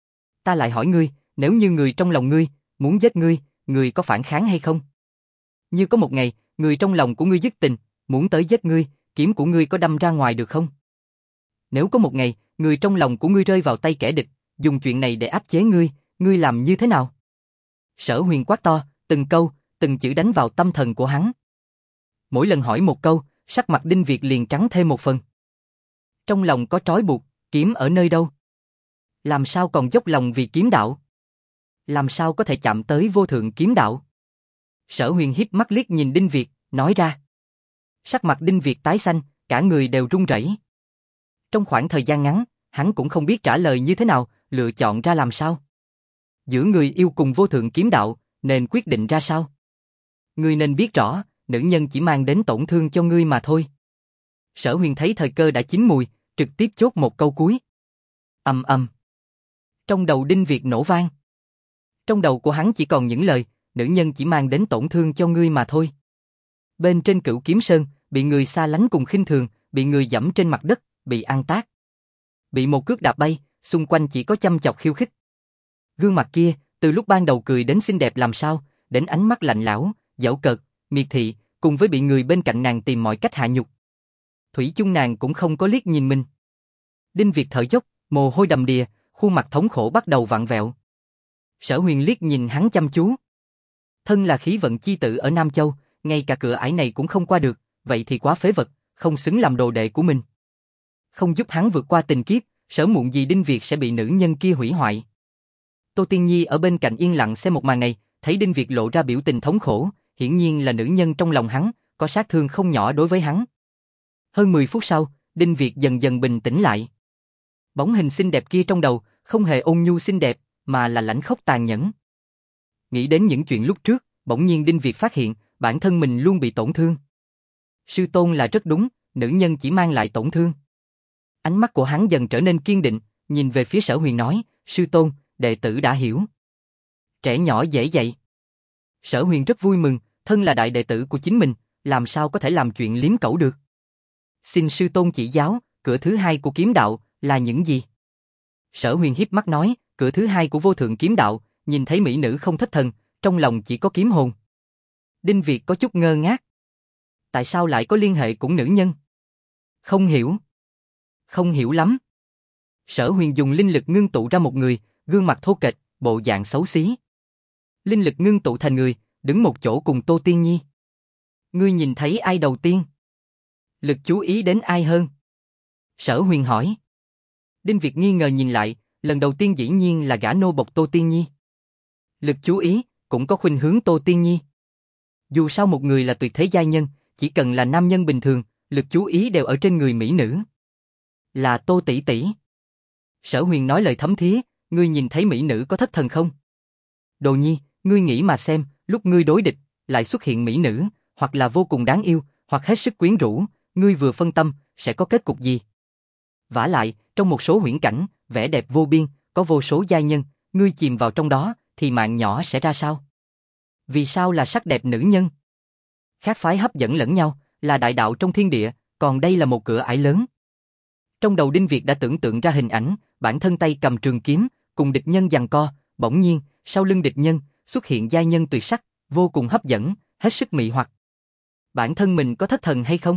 Ta lại hỏi ngươi, nếu như người trong lòng ngươi, muốn giết ngươi, ngươi có phản kháng hay không? Như có một ngày, người trong lòng của ngươi dứt tình, muốn tới giết ngươi, kiếm của ngươi có đâm ra ngoài được không? Nếu có một ngày, người trong lòng của ngươi rơi vào tay kẻ địch, dùng chuyện này để áp chế ngươi, ngươi làm như thế nào? Sở Huyền quát to, từng câu, từng chữ đánh vào tâm thần của hắn. Mỗi lần hỏi một câu, sắc mặt Đinh Việt liền trắng thêm một phần. Trong lòng có trói buộc, kiếm ở nơi đâu? Làm sao còn dốc lòng vì kiếm đạo? Làm sao có thể chạm tới vô thượng kiếm đạo? Sở Huyền híp mắt liếc nhìn Đinh Việt, nói ra. Sắc mặt Đinh Việt tái xanh, cả người đều run rẩy. Trong khoảng thời gian ngắn, hắn cũng không biết trả lời như thế nào, lựa chọn ra làm sao. Giữa người yêu cùng vô thượng kiếm đạo, nên quyết định ra sao? Ngươi nên biết rõ, nữ nhân chỉ mang đến tổn thương cho ngươi mà thôi. Sở Huyền thấy thời cơ đã chín mùi, trực tiếp chốt một câu cuối. Ầm ầm. Trong đầu Đinh Việt nổ vang. Trong đầu của hắn chỉ còn những lời, nữ nhân chỉ mang đến tổn thương cho ngươi mà thôi. Bên trên Cửu Kiếm Sơn, bị người xa lánh cùng khinh thường, bị người giẫm trên mặt đất, bị ăn tát. Bị một cước đạp bay, xung quanh chỉ có chăm chọc khiêu khích. Gương mặt kia, từ lúc ban đầu cười đến xinh đẹp làm sao, đến ánh mắt lạnh lẽo, giễu cợt, miệt thị, cùng với bị người bên cạnh nàng tìm mọi cách hạ nhục. Thủy chung nàng cũng không có liếc nhìn mình. Đinh Việt thở dốc, mồ hôi đầm đìa, khuôn mặt thống khổ bắt đầu vặn vẹo. Sở Huyền liếc nhìn hắn chăm chú. Thân là khí vận chi tử ở Nam Châu, ngay cả cửa ải này cũng không qua được, vậy thì quá phế vật, không xứng làm đồ đệ của mình. Không giúp hắn vượt qua tình kiếp, sớm muộn gì Đinh Việt sẽ bị nữ nhân kia hủy hoại. Tô Tiên Nhi ở bên cạnh yên lặng xem một màn này, thấy Đinh Việt lộ ra biểu tình thống khổ, hiển nhiên là nữ nhân trong lòng hắn, có sát thương không nhỏ đối với hắn. Hơn 10 phút sau, Đinh Việt dần dần bình tĩnh lại. Bóng hình xinh đẹp kia trong đầu, không hề ôn nhu xinh đẹp, mà là lãnh khốc tàn nhẫn. Nghĩ đến những chuyện lúc trước, bỗng nhiên Đinh Việt phát hiện, bản thân mình luôn bị tổn thương. Sư tôn là rất đúng, nữ nhân chỉ mang lại tổn thương. Ánh mắt của hắn dần trở nên kiên định, nhìn về phía Sở Huyền nói, sư tôn, đệ tử đã hiểu. Trẻ nhỏ dễ dạy. Sở Huyền rất vui mừng, thân là đại đệ tử của chính mình, làm sao có thể làm chuyện liếm cẩu được. Xin sư tôn chỉ giáo, cửa thứ hai của kiếm đạo là những gì? Sở Huyền híp mắt nói, cửa thứ hai của vô thượng kiếm đạo, nhìn thấy mỹ nữ không thất thần, trong lòng chỉ có kiếm hồn. Đinh Việt có chút ngơ ngác. Tại sao lại có liên hệ cùng nữ nhân? Không hiểu. Không hiểu lắm. Sở Huyền dùng linh lực ngưng tụ ra một người, gương mặt thô kệch, bộ dạng xấu xí. Linh lực ngưng tụ thành người, đứng một chỗ cùng Tô Tiên Nhi. Ngươi nhìn thấy ai đầu tiên? Lực chú ý đến ai hơn? Sở Huyền hỏi. Đinh Việt nghi ngờ nhìn lại, lần đầu tiên dĩ nhiên là gã nô bộc Tô Tiên Nhi. Lực chú ý, cũng có khuynh hướng Tô Tiên Nhi. Dù sao một người là tuyệt thế giai nhân, chỉ cần là nam nhân bình thường, lực chú ý đều ở trên người mỹ nữ. Là Tô tỷ tỷ. Sở Huyền nói lời thấm thía, ngươi nhìn thấy mỹ nữ có thất thần không? Đồ Nhi, ngươi nghĩ mà xem, lúc ngươi đối địch, lại xuất hiện mỹ nữ, hoặc là vô cùng đáng yêu, hoặc hết sức quyến rũ, ngươi vừa phân tâm, sẽ có kết cục gì? Vả lại, trong một số huyễn cảnh, vẻ đẹp vô biên, có vô số giai nhân, ngươi chìm vào trong đó, thì mạng nhỏ sẽ ra sao? Vì sao là sắc đẹp nữ nhân? Khác phái hấp dẫn lẫn nhau, là đại đạo trong thiên địa, còn đây là một cửa ải lớn. Trong đầu Đinh Việt đã tưởng tượng ra hình ảnh, bản thân tay cầm trường kiếm, cùng địch nhân giằng co, bỗng nhiên, sau lưng địch nhân, xuất hiện giai nhân tuyệt sắc, vô cùng hấp dẫn, hết sức mị hoặc. Bản thân mình có thất thần hay không?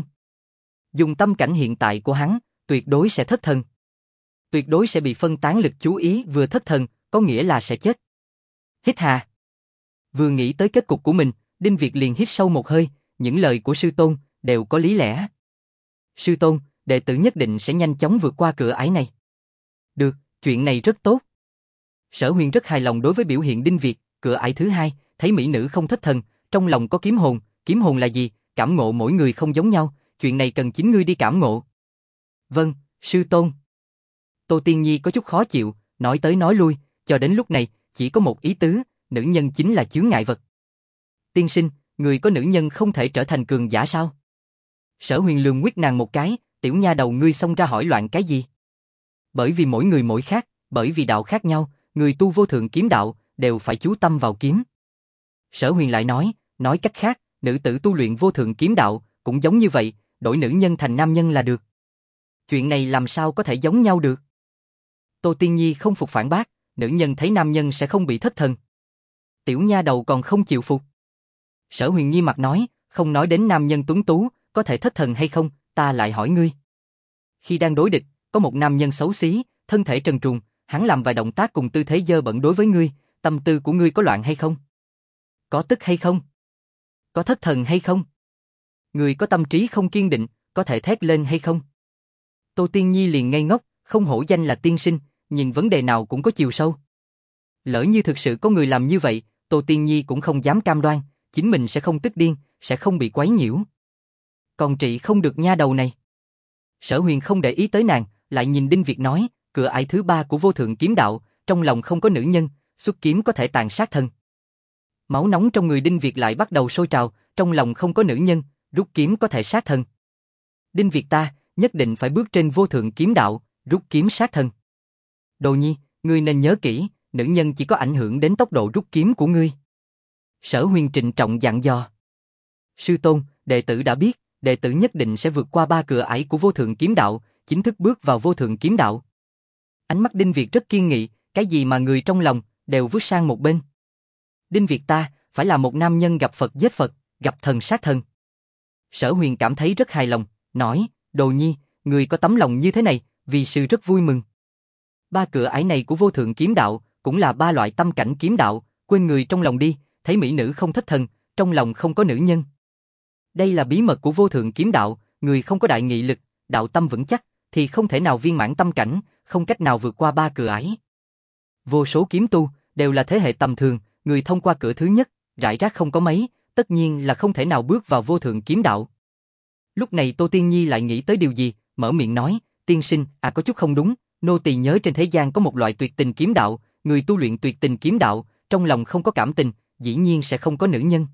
Dùng tâm cảnh hiện tại của hắn, tuyệt đối sẽ thất thần. Tuyệt đối sẽ bị phân tán lực chú ý, vừa thất thần, có nghĩa là sẽ chết. Hít hà. Vừa nghĩ tới kết cục của mình, Đinh Việt liền hít sâu một hơi, những lời của sư tôn đều có lý lẽ. Sư tôn, đệ tử nhất định sẽ nhanh chóng vượt qua cửa ải này. Được, chuyện này rất tốt. Sở Huyền rất hài lòng đối với biểu hiện Đinh Việt, cửa ải thứ hai, thấy mỹ nữ không thất thần, trong lòng có kiếm hồn là gì, cảm ngộ mỗi người không giống nhau, chuyện này cần chính ngươi đi cảm ngộ. Vâng, sư tôn. Tô Tiên Nhi có chút khó chịu, nói tới nói lui, cho đến lúc này, chỉ có một ý tứ, nữ nhân chính là chướng ngại vật. Tiên sinh, người có nữ nhân không thể trở thành cường giả sao? Sở Huyền lườm nguyết nàng một cái, tiểu nha đầu ngươi xông ra hỏi loạn cái gì? Bởi vì mỗi người mỗi khác, bởi vì đạo khác nhau, người tu vô thượng kiếm đạo, đều phải chú tâm vào kiếm. Sở Huyền lại nói cách khác, nữ tử tu luyện vô thượng kiếm đạo, cũng giống như vậy, đổi nữ nhân thành nam nhân là được. Chuyện này làm sao có thể giống nhau được? Tô Tiên Nhi không phục phản bác, nữ nhân thấy nam nhân sẽ không bị thất thần. Tiểu nha đầu còn không chịu phục. Sở Huyền nghiêm mặt nói, không nói đến nam nhân tuấn tú, có thể thất thần hay không, ta lại hỏi ngươi. Khi đang đối địch, có một nam nhân xấu xí, thân thể trần truồng, hắn làm vài động tác cùng tư thế dơ bẩn đối với ngươi, tâm tư của ngươi có loạn hay không? Có tức hay không? Có thất thần hay không? Người có tâm trí không kiên định, có thể thét lên hay không? Tô Tiên Nhi liền ngây ngốc, không hổ danh là tiên sinh, nhìn vấn đề nào cũng có chiều sâu. Lỡ như thực sự có người làm như vậy, Tô Tiên Nhi cũng không dám cam đoan, chính mình sẽ không tức điên, sẽ không bị quấy nhiễu. Còn trị không được nha đầu này. Sở Huyền không để ý tới nàng, lại nhìn Đinh Việt nói, cửa ải thứ ba của vô thượng kiếm đạo, trong lòng không có nữ nhân, xuất kiếm có thể tàn sát thân. Máu nóng trong người Đinh Việt lại bắt đầu sôi trào, trong lòng không có nữ nhân, rút kiếm có thể sát thân. Đinh Việt ta, nhất định phải bước trên vô thượng kiếm đạo, rút kiếm sát thân. Đồ Nhi, ngươi nên nhớ kỹ, nữ nhân chỉ có ảnh hưởng đến tốc độ rút kiếm của ngươi. Sở Huyền trịnh trọng dặn dò. Sư tôn, đệ tử đã biết, đệ tử nhất định sẽ vượt qua 3 cửa ải của vô thượng kiếm đạo, chính thức bước vào vô thượng kiếm đạo. Ánh mắt Đinh Việt rất kiên nghị, cái gì mà người trong lòng, đều vứt sang một bên. Đinh Việt ta, phải là một nam nhân gặp Phật giết Phật, gặp thần sát thần. Sở Huyền cảm thấy rất hài lòng, nói, Đồ Nhi, người có tấm lòng như thế này, vì sư rất vui mừng. Ba cửa ải này của vô thượng kiếm đạo, cũng là ba loại tâm cảnh kiếm đạo, quên người trong lòng đi, thấy mỹ nữ không thất thần, trong lòng không có nữ nhân. Đây là bí mật của vô thượng kiếm đạo, người không có đại nghị lực, đạo tâm vững chắc, thì không thể nào viên mãn tâm cảnh, không cách nào vượt qua ba cửa ải. Vô số kiếm tu, đều là thế hệ tầm thường, người thông qua cửa thứ nhất, rải rác không có mấy, tất nhiên là không thể nào bước vào vô thượng kiếm đạo. Lúc này Tô Tiên Nhi lại nghĩ tới điều gì, mở miệng nói, tiên sinh, có chút không đúng, nô tỳ nhớ trên thế gian có một loại tuyệt tình kiếm đạo, người tu luyện tuyệt tình kiếm đạo, trong lòng không có cảm tình, dĩ nhiên sẽ không có nữ nhân.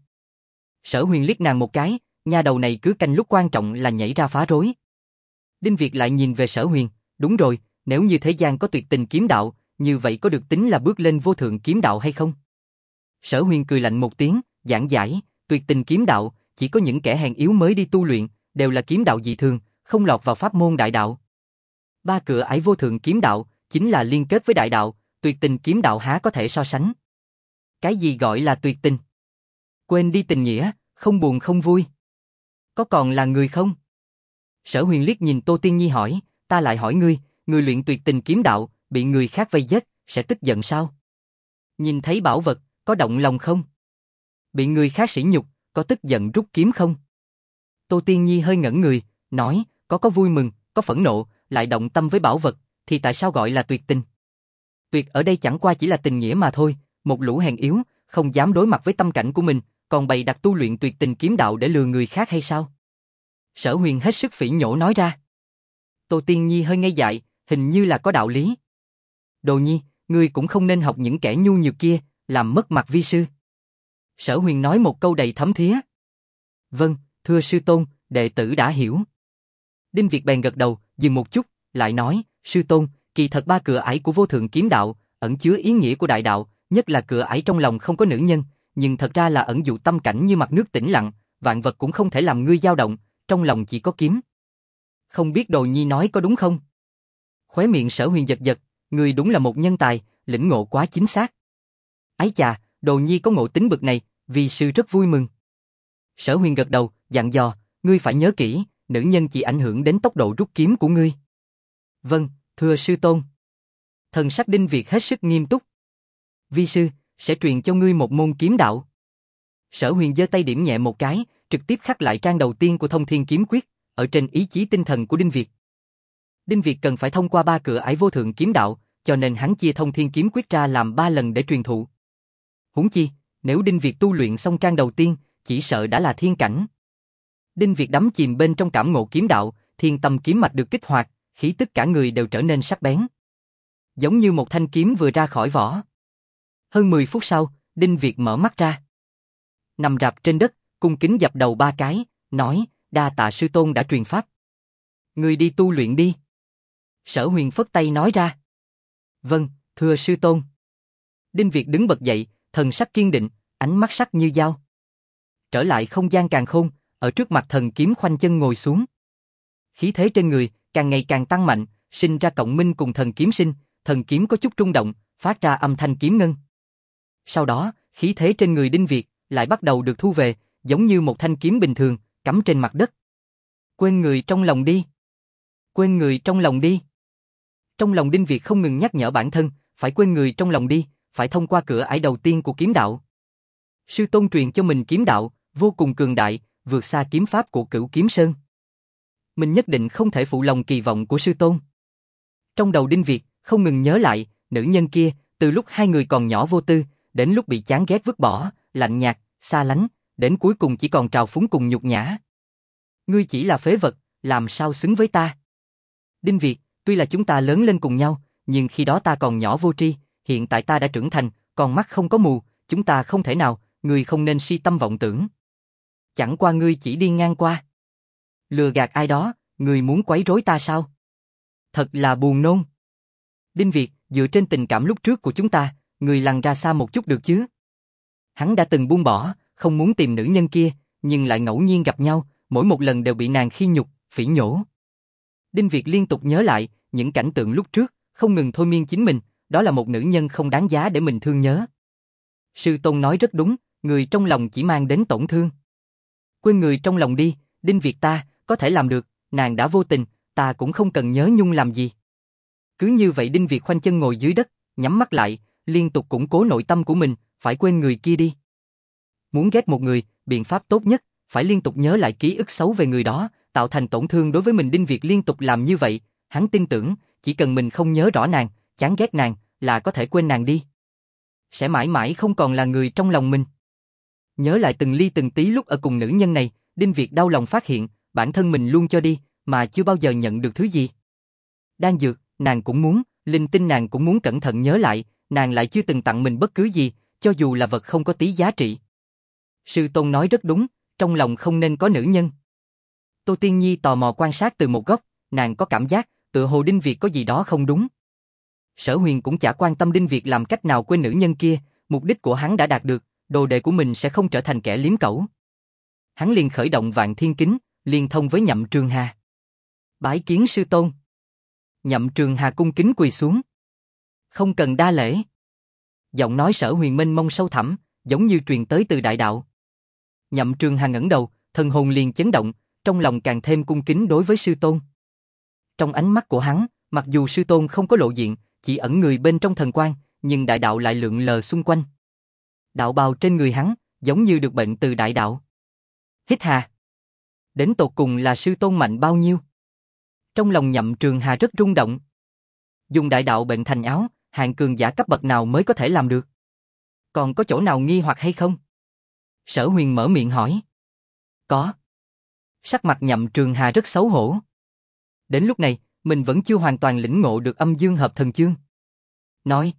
Sở Huyền liếc nàng một cái, nha đầu này cứ canh lúc quan trọng là nhảy ra phá rối. Đinh Việt lại nhìn về Sở Huyền, đúng rồi, nếu như thế gian có tuyệt tình kiếm đạo, như vậy có được tính là bước lên vô thượng kiếm đạo hay không? Sở Huyền cười lạnh một tiếng, giảng giải, tuyệt tình kiếm đạo, chỉ có những kẻ hèn yếu mới đi tu luyện, đều là kiếm đạo dị thường, không lọt vào pháp môn đại đạo. Ba cửa ải vô thượng kiếm đạo, chính là liên kết với đại đạo, tuyệt tình kiếm đạo há có thể so sánh. Cái gì gọi là tuyệt tình? Quên đi tình nghĩa, không buồn không vui. Có còn là người không? Sở Huyền liếc nhìn Tô Tiên Nhi hỏi, ta lại hỏi ngươi, người luyện tuyệt tình kiếm đạo, bị người khác vây giết, sẽ tức giận sao? Nhìn thấy bảo vật, có động lòng không? Bị người khác sỉ nhục, có tức giận rút kiếm không? Tô Tiên Nhi hơi ngẩn người, nói, có vui mừng, có phẫn nộ, lại động tâm với bảo vật, thì tại sao gọi là tuyệt tình? Tuyệt ở đây chẳng qua chỉ là tình nghĩa mà thôi, một lũ hèn yếu, không dám đối mặt với tâm cảnh của mình, còn bày đặt tu luyện tuyệt tình kiếm đạo để lừa người khác hay sao? Sở Huyền hết sức phỉ nhổ nói ra. Tô Tiên Nhi hơi ngây dại, hình như là có đạo lý. Đồ Nhi, ngươi cũng không nên học những kẻ nhu nhược kia, làm mất mặt vi sư. Sở Huyền nói một câu đầy thấm thía. Vâng, thưa sư tôn, đệ tử đã hiểu. Đinh Việt bèn gật đầu, dừng một chút, lại nói, sư tôn, kỳ thật ba cửa ải của vô thượng kiếm đạo, ẩn chứa ý nghĩa của đại đạo, nhất là cửa ải trong lòng không có nữ nhân, nhưng thật ra là ẩn dụ tâm cảnh như mặt nước tĩnh lặng, vạn vật cũng không thể làm ngươi dao động, trong lòng chỉ có kiếm. Không biết Đồ Nhi nói có đúng không? Khóe miệng Sở Huyền giật giật, ngươi đúng là một nhân tài, lĩnh ngộ quá chính xác. Ái chà, Đồ Nhi có ngộ tính bực này, vì sư rất vui mừng. Sở Huyền gật đầu, dặn dò, ngươi phải nhớ kỹ, nữ nhân chỉ ảnh hưởng đến tốc độ rút kiếm của ngươi. Vâng, thưa sư tôn. Thần sắc Đinh Việt hết sức nghiêm túc. Vi sư, sẽ truyền cho ngươi một môn kiếm đạo. Sở Huyền giơ tay điểm nhẹ một cái, trực tiếp khắc lại trang đầu tiên của Thông Thiên Kiếm Quyết, ở trên ý chí tinh thần của Đinh Việt. Đinh Việt cần phải thông qua ba cửa ải vô thượng kiếm đạo, cho nên hắn chia Thông Thiên Kiếm Quyết ra làm 3 lần để truyền thụ. Huống chi, nếu Đinh Việt tu luyện xong trang đầu tiên, chỉ sợ đã là thiên cảnh. Đinh Việt đắm chìm bên trong cảm ngộ kiếm đạo, thiên tâm kiếm mạch được kích hoạt, khí tức cả người đều trở nên sắc bén. Giống như một thanh kiếm vừa ra khỏi vỏ. Hơn 10 phút sau, Đinh Việt mở mắt ra. Nằm rạp trên đất, cung kính dập đầu 3 cái, nói, đa tạ sư tôn đã truyền pháp. Ngươi đi tu luyện đi. Sở Huyền phất tay nói ra. Vâng, thưa sư tôn. Đinh Việt đứng bật dậy, thần sắc kiên định, ánh mắt sắc như dao. Trở lại không gian càn khôn, ở trước mặt thần kiếm khoanh chân ngồi xuống. Khí thế trên người càng ngày càng tăng mạnh, sinh ra cộng minh cùng thần kiếm sinh, thần kiếm có chút rung động, phát ra âm thanh kiếm ngân. Sau đó, khí thế trên người Đinh Việt lại bắt đầu được thu về, giống như một thanh kiếm bình thường, cắm trên mặt đất. Quên người trong lòng đi. Quên người trong lòng đi. Trong lòng Đinh Việt không ngừng nhắc nhở bản thân, phải quên người trong lòng đi, phải thông qua cửa ải đầu tiên của kiếm đạo. Sư tôn truyền cho mình kiếm đạo, vô cùng cường đại, vượt xa kiếm pháp của Cửu Kiếm Sơn. Mình nhất định không thể phụ lòng kỳ vọng của sư tôn. Trong đầu Đinh Việt không ngừng nhớ lại, nữ nhân kia, từ lúc hai người còn nhỏ vô tư, đến lúc bị chán ghét vứt bỏ, lạnh nhạt, xa lánh, đến cuối cùng chỉ còn trào phúng cùng nhục nhã. Ngươi chỉ là phế vật, làm sao xứng với ta? Đinh Việt, tuy là chúng ta lớn lên cùng nhau, nhưng khi đó ta còn nhỏ vô tri, hiện tại ta đã trưởng thành, còn mắt không có mù, chúng ta không thể nào, ngươi không nên si tâm vọng tưởng. Chẳng qua ngươi chỉ đi ngang qua. Lừa gạt ai đó, ngươi muốn quấy rối ta sao? Thật là buồn nôn. Đinh Việt, dựa trên tình cảm lúc trước của chúng ta, ngươi lăn ra xa một chút được chứ? Hắn đã từng buông bỏ, không muốn tìm nữ nhân kia, nhưng lại ngẫu nhiên gặp nhau, mỗi một lần đều bị nàng khi nhục, phỉ nhổ. Đinh Việt liên tục nhớ lại những cảnh tượng lúc trước, không ngừng thôi miên chính mình, đó là một nữ nhân không đáng giá để mình thương nhớ. Sư tôn nói rất đúng, người trong lòng chỉ mang đến tổn thương. Quên người trong lòng đi, Đinh Việt ta, có thể làm được, nàng đã vô tình, ta cũng không cần nhớ nhung làm gì. Cứ như vậy Đinh Việt khoanh chân ngồi dưới đất, nhắm mắt lại, liên tục củng cố nội tâm của mình, phải quên người kia đi. Muốn ghét một người, biện pháp tốt nhất, phải liên tục nhớ lại ký ức xấu về người đó, tạo thành tổn thương đối với mình. Đinh Việt liên tục làm như vậy, hắn tin tưởng, chỉ cần mình không nhớ rõ nàng, chán ghét nàng, là có thể quên nàng đi. Sẽ mãi mãi không còn là người trong lòng mình. Nhớ lại từng ly từng tí lúc ở cùng nữ nhân này, Đinh Việt đau lòng phát hiện, bản thân mình luôn cho đi, mà chưa bao giờ nhận được thứ gì. Đan dược, nàng cũng muốn, linh tinh nàng cũng muốn cẩn thận nhớ lại, nàng lại chưa từng tặng mình bất cứ gì, cho dù là vật không có tí giá trị. Sư tôn nói rất đúng, trong lòng không nên có nữ nhân. Tô Tiên Nhi tò mò quan sát từ một góc, nàng có cảm giác, tựa hồ Đinh Việt có gì đó không đúng. Sở Huyền cũng chả quan tâm Đinh Việt làm cách nào quên nữ nhân kia, mục đích của hắn đã đạt được, đồ đệ của mình sẽ không trở thành kẻ liếm cẩu. Hắn liền khởi động Vạn Thiên Kính, liên thông với Nhậm Trường Hà. Bái kiến sư tôn. Nhậm Trường Hà cung kính quỳ xuống. Không cần đa lễ. Giọng nói Sở Huyền mênh mông sâu thẳm, giống như truyền tới từ đại đạo. Nhậm Trường Hà ngẩng đầu, thần hồn liền chấn động, trong lòng càng thêm cung kính đối với sư tôn. Trong ánh mắt của hắn, mặc dù sư tôn không có lộ diện, chỉ ẩn người bên trong thần quang, nhưng đại đạo lại lượn lờ xung quanh. Đạo bào trên người hắn, giống như được bệnh từ đại đạo. Hít hà. Đến tột cùng là sư tôn mạnh bao nhiêu? Trong lòng Nhậm Trường Hà rất rung động. Dùng đại đạo bệnh thành áo, hạng cường giả cấp bậc nào mới có thể làm được? Còn có chỗ nào nghi hoặc hay không? Sở Huyền mở miệng hỏi. Có. Sắc mặt Nhậm Trường Hà rất xấu hổ. Đến lúc này, mình vẫn chưa hoàn toàn lĩnh ngộ được âm dương hợp thần chương. Nói.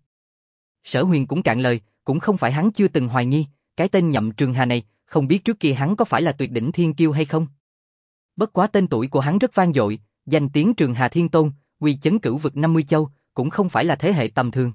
Sở Huyền cũng cạn lời, cũng không phải hắn chưa từng hoài nghi, cái tên Nhậm Trường Hà này, không biết trước kia hắn có phải là tuyệt đỉnh thiên kiêu hay không. Bất quá tên tuổi của hắn rất vang dội, danh tiếng Trường Hà Thiên Tôn, uy chấn cửu vực 50 châu, cũng không phải là thế hệ tầm thường.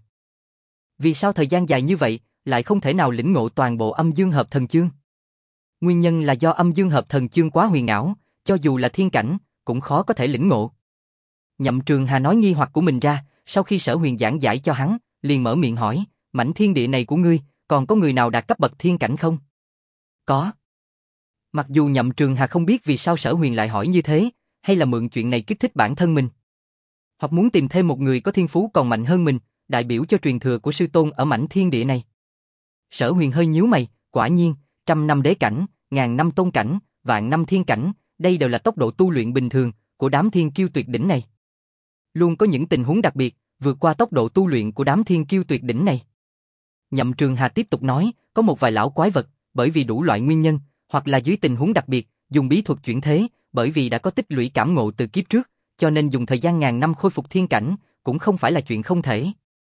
Vì sao thời gian dài như vậy, lại không thể nào lĩnh ngộ toàn bộ âm dương hợp thần chương? Nguyên nhân là do âm dương hợp thần chương quá huyền ảo, cho dù là thiên cảnh, cũng khó có thể lĩnh ngộ. Nhậm Trường Hà nói nghi hoặc của mình ra, sau khi Sở Huyền giảng giải cho hắn, liền mở miệng hỏi, mảnh thiên địa này của ngươi, còn có người nào đạt cấp bậc thiên cảnh không? Có. Mặc dù Nhậm Trường Hà không biết vì sao Sở Huyền lại hỏi như thế, hay là mượn chuyện này kích thích bản thân mình, hoặc muốn tìm thêm một người có thiên phú còn mạnh hơn mình, đại biểu cho truyền thừa của sư tôn ở mảnh thiên địa này. Sở Huyền hơi nhíu mày, quả nhiên, 100 năm đế cảnh, 1000 năm tôn cảnh, vạn năm thiên cảnh, đây đều là tốc độ tu luyện bình thường của đám thiên kiêu tuyệt đỉnh này. Luôn có những tình huống đặc biệt, vượt qua tốc độ tu luyện của đám thiên kiêu tuyệt đỉnh này. Nhậm Trường Hà tiếp tục nói, có một vài lão quái vật, bởi vì đủ loại nguyên nhân, hoặc là dưới tình huống đặc biệt, dùng bí thuật chuyển thế, bởi vì đã có tích lũy cảm ngộ từ kiếp trước, cho nên dùng thời gian 1000 năm khôi phục thiên cảnh, cũng không phải là chuyện không thể.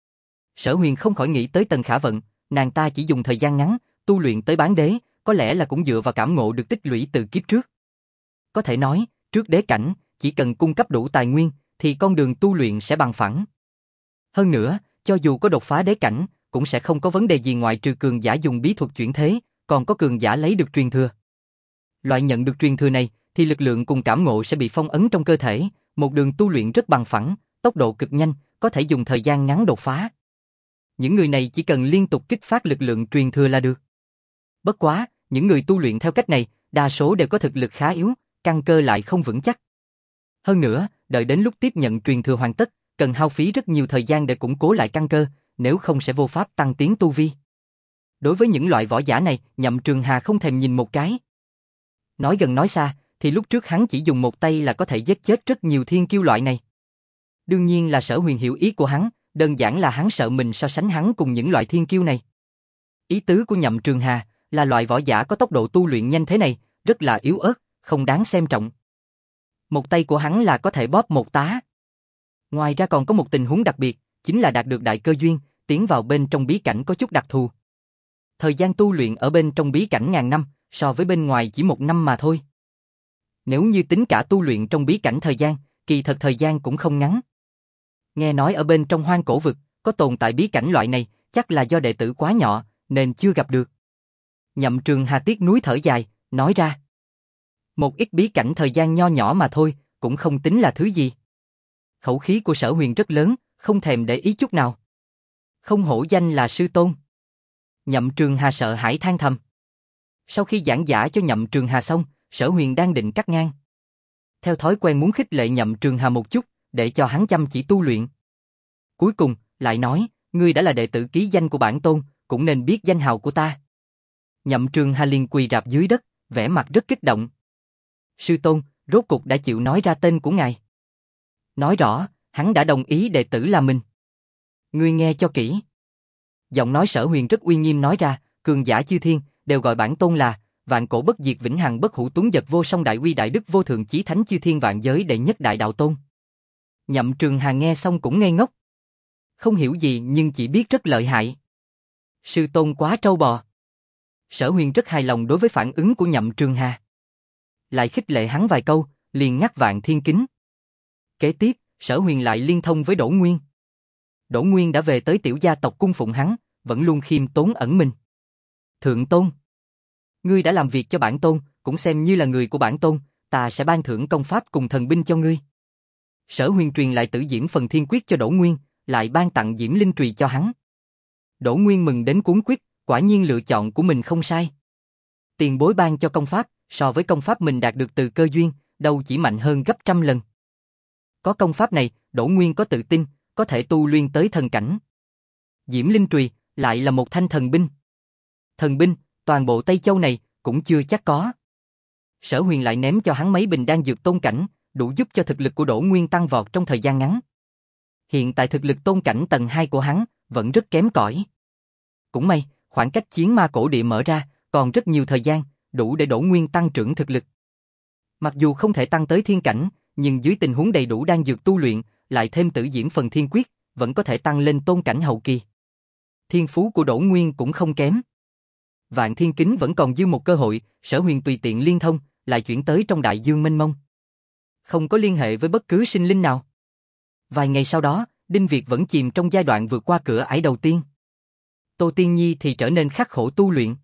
Sở Huyền không khỏi nghĩ tới Tần Khả Vận, nàng ta chỉ dùng thời gian ngắn, tu luyện tới bán đế, có lẽ là cũng dựa vào cảm ngộ được tích lũy từ kiếp trước. Có thể nói, trước đế cảnh, chỉ cần cung cấp đủ tài nguyên, thì con đường tu luyện sẽ bằng phẳng. Hơn nữa, cho dù có đột phá đế cảnh, cũng sẽ không có vấn đề gì ngoại trừ cường giả dùng bí thuật chuyển thế, còn có cường giả lấy được truyền thừa. Loại nhận được truyền thừa này, thì lực lượng cùng cảm ngộ sẽ bị phong ấn trong cơ thể, một đường tu luyện rất bằng phẳng, tốc độ cực nhanh, có thể dùng thời gian ngắn đột phá. Những người này chỉ cần liên tục kích phát lực lượng truyền thừa là được. Bất quá, những người tu luyện theo cách này, đa số đều có thực lực khá yếu, căn cơ lại không vững chắc. Hơn nữa, đợi đến lúc tiếp nhận truyền thừa hoàn tất, cần hao phí rất nhiều thời gian để củng cố lại căn cơ, nếu không sẽ vô pháp tăng tiến tu vi. Đối với những loại võ giả này, Nhậm Trường Hà không thèm nhìn một cái. Nói gần nói xa, thì lúc trước hắn chỉ dùng một tay là có thể giết chết rất nhiều thiên kiêu loại này. Đương nhiên là Sở Huyền hiểu ý của hắn, đơn giản là hắn sợ mình so sánh hắn cùng những loại thiên kiêu này. Ý tứ của Nhậm Trường Hà là loại võ giả có tốc độ tu luyện nhanh thế này, rất là yếu ớt, không đáng xem trọng. Một tay của hắn là có thể bóp một tá. Ngoài ra còn có một tình huống đặc biệt, chính là đạt được đại cơ duyên, tiến vào bên trong bí cảnh có chút đặc thù. Thời gian tu luyện ở bên trong bí cảnh 1000 năm, so với bên ngoài chỉ 1 năm mà thôi. Nếu như tính cả tu luyện trong bí cảnh thời gian, kỳ thật thời gian cũng không ngắn. Nghe nói ở bên trong hoang cổ vực, có tồn tại bí cảnh loại này, chắc là do đệ tử quá nhỏ, nên chưa gặp được. Nhậm Trường Hà tiếc nuối thở dài, nói ra. Một ít bí cảnh thời gian nho nhỏ mà thôi, cũng không tính là thứ gì. Khẩu khí của Sở Huyền rất lớn, không thèm để ý chút nào. Không hổ danh là sư tôn. Nhậm Trường Hà sợ hãi than thầm. Sau khi giảng giải cho Nhậm Trường Hà xong, Sở Huyền đang định cắt ngang. Theo thói quen muốn khích lệ Nhậm Trường Hà một chút, để cho hắn chăm chỉ tu luyện. Cuối cùng, lại nói, ngươi đã là đệ tử ký danh của bản tôn, cũng nên biết danh hào của ta. Nhậm Trường Hà liền quỳ rạp dưới đất, vẻ mặt rất kích động. Sư tôn, rốt cục đã chịu nói ra tên của ngài. Nói rõ, hắn đã đồng ý đệ tử là mình. Ngươi nghe cho kỹ. Giọng nói Sở Huyền rất uy nghiêm nói ra, cường giả chư thiên, đều gọi bản tôn là vạn cổ bất diệt vĩnh hằng bất hủ tuấn giật vô song đại uy đại đức vô thượng chí thánh chư thiên vạn giới đệ nhất đại đạo tôn. Nhậm Trường Hà nghe xong cũng ngây ngốc. Không hiểu gì nhưng chỉ biết rất lợi hại. Sư tôn quá trâu bò. Sở Huyền rất hài lòng đối với phản ứng của Nhậm Trường Hà. Lại khích lệ hắn vài câu, liền ngắt Vạn Thiên Kính. Kế tiếp, Sở Huyền lại liên thông với Đỗ Nguyên. Đỗ Nguyên đã về tới tiểu gia tộc cung phụng hắn, vẫn luôn khiêm tốn ẩn mình. Thượng tôn, ngươi đã làm việc cho bản tôn, cũng xem như là người của bản tôn, ta sẽ ban thưởng công pháp cùng thần binh cho ngươi. Sở Huyền truyền lại Tử Diễm Phần Thiên Quyết cho Đỗ Nguyên, lại ban tặng Diễm Linh Trùy cho hắn. Đỗ Nguyên mừng đến cuốn quyết, quả nhiên lựa chọn của mình không sai. Tiền bối ban cho công pháp, so với công pháp mình đạt được từ cơ duyên, đâu chỉ mạnh hơn gấp trăm lần. Có công pháp này, Đỗ Nguyên có tự tin, có thể tu luyện tới thần cảnh. Diễm Linh Trùy lại là một thanh thần binh. Thần binh, toàn bộ Tây Châu này cũng chưa chắc có. Sở Huyền lại ném cho hắn mấy bình đan dược tôn cảnh, đủ giúp cho thực lực của Đỗ Nguyên tăng vọt trong thời gian ngắn. Hiện tại thực lực tôn cảnh tầng 2 của hắn vẫn rất kém cỏi. Cũng may, khoảng cách chiến ma cổ địa mở ra, còn rất nhiều thời gian, đủ để Đỗ Nguyên tăng trưởng thực lực. Mặc dù không thể tăng tới thiên cảnh, nhưng dưới tình huống đầy đủ đan dược tu luyện, lại thêm Tử Diễm Phần Thiên Quyết, vẫn có thể tăng lên tôn cảnh hậu kỳ. Thiên phú của Đỗ Nguyên cũng không kém. Vạn Thiên Kính vẫn còn dư một cơ hội, Sở Huyền tùy tiện liên thông, lại chuyển tới trong đại dương mênh mông. Không có liên hệ với bất cứ sinh linh nào. Vài ngày sau đó, Đinh Việt vẫn chìm trong giai đoạn vượt qua cửa ải đầu tiên. Tô Tiên Nhi thì trở nên khắc khổ tu luyện.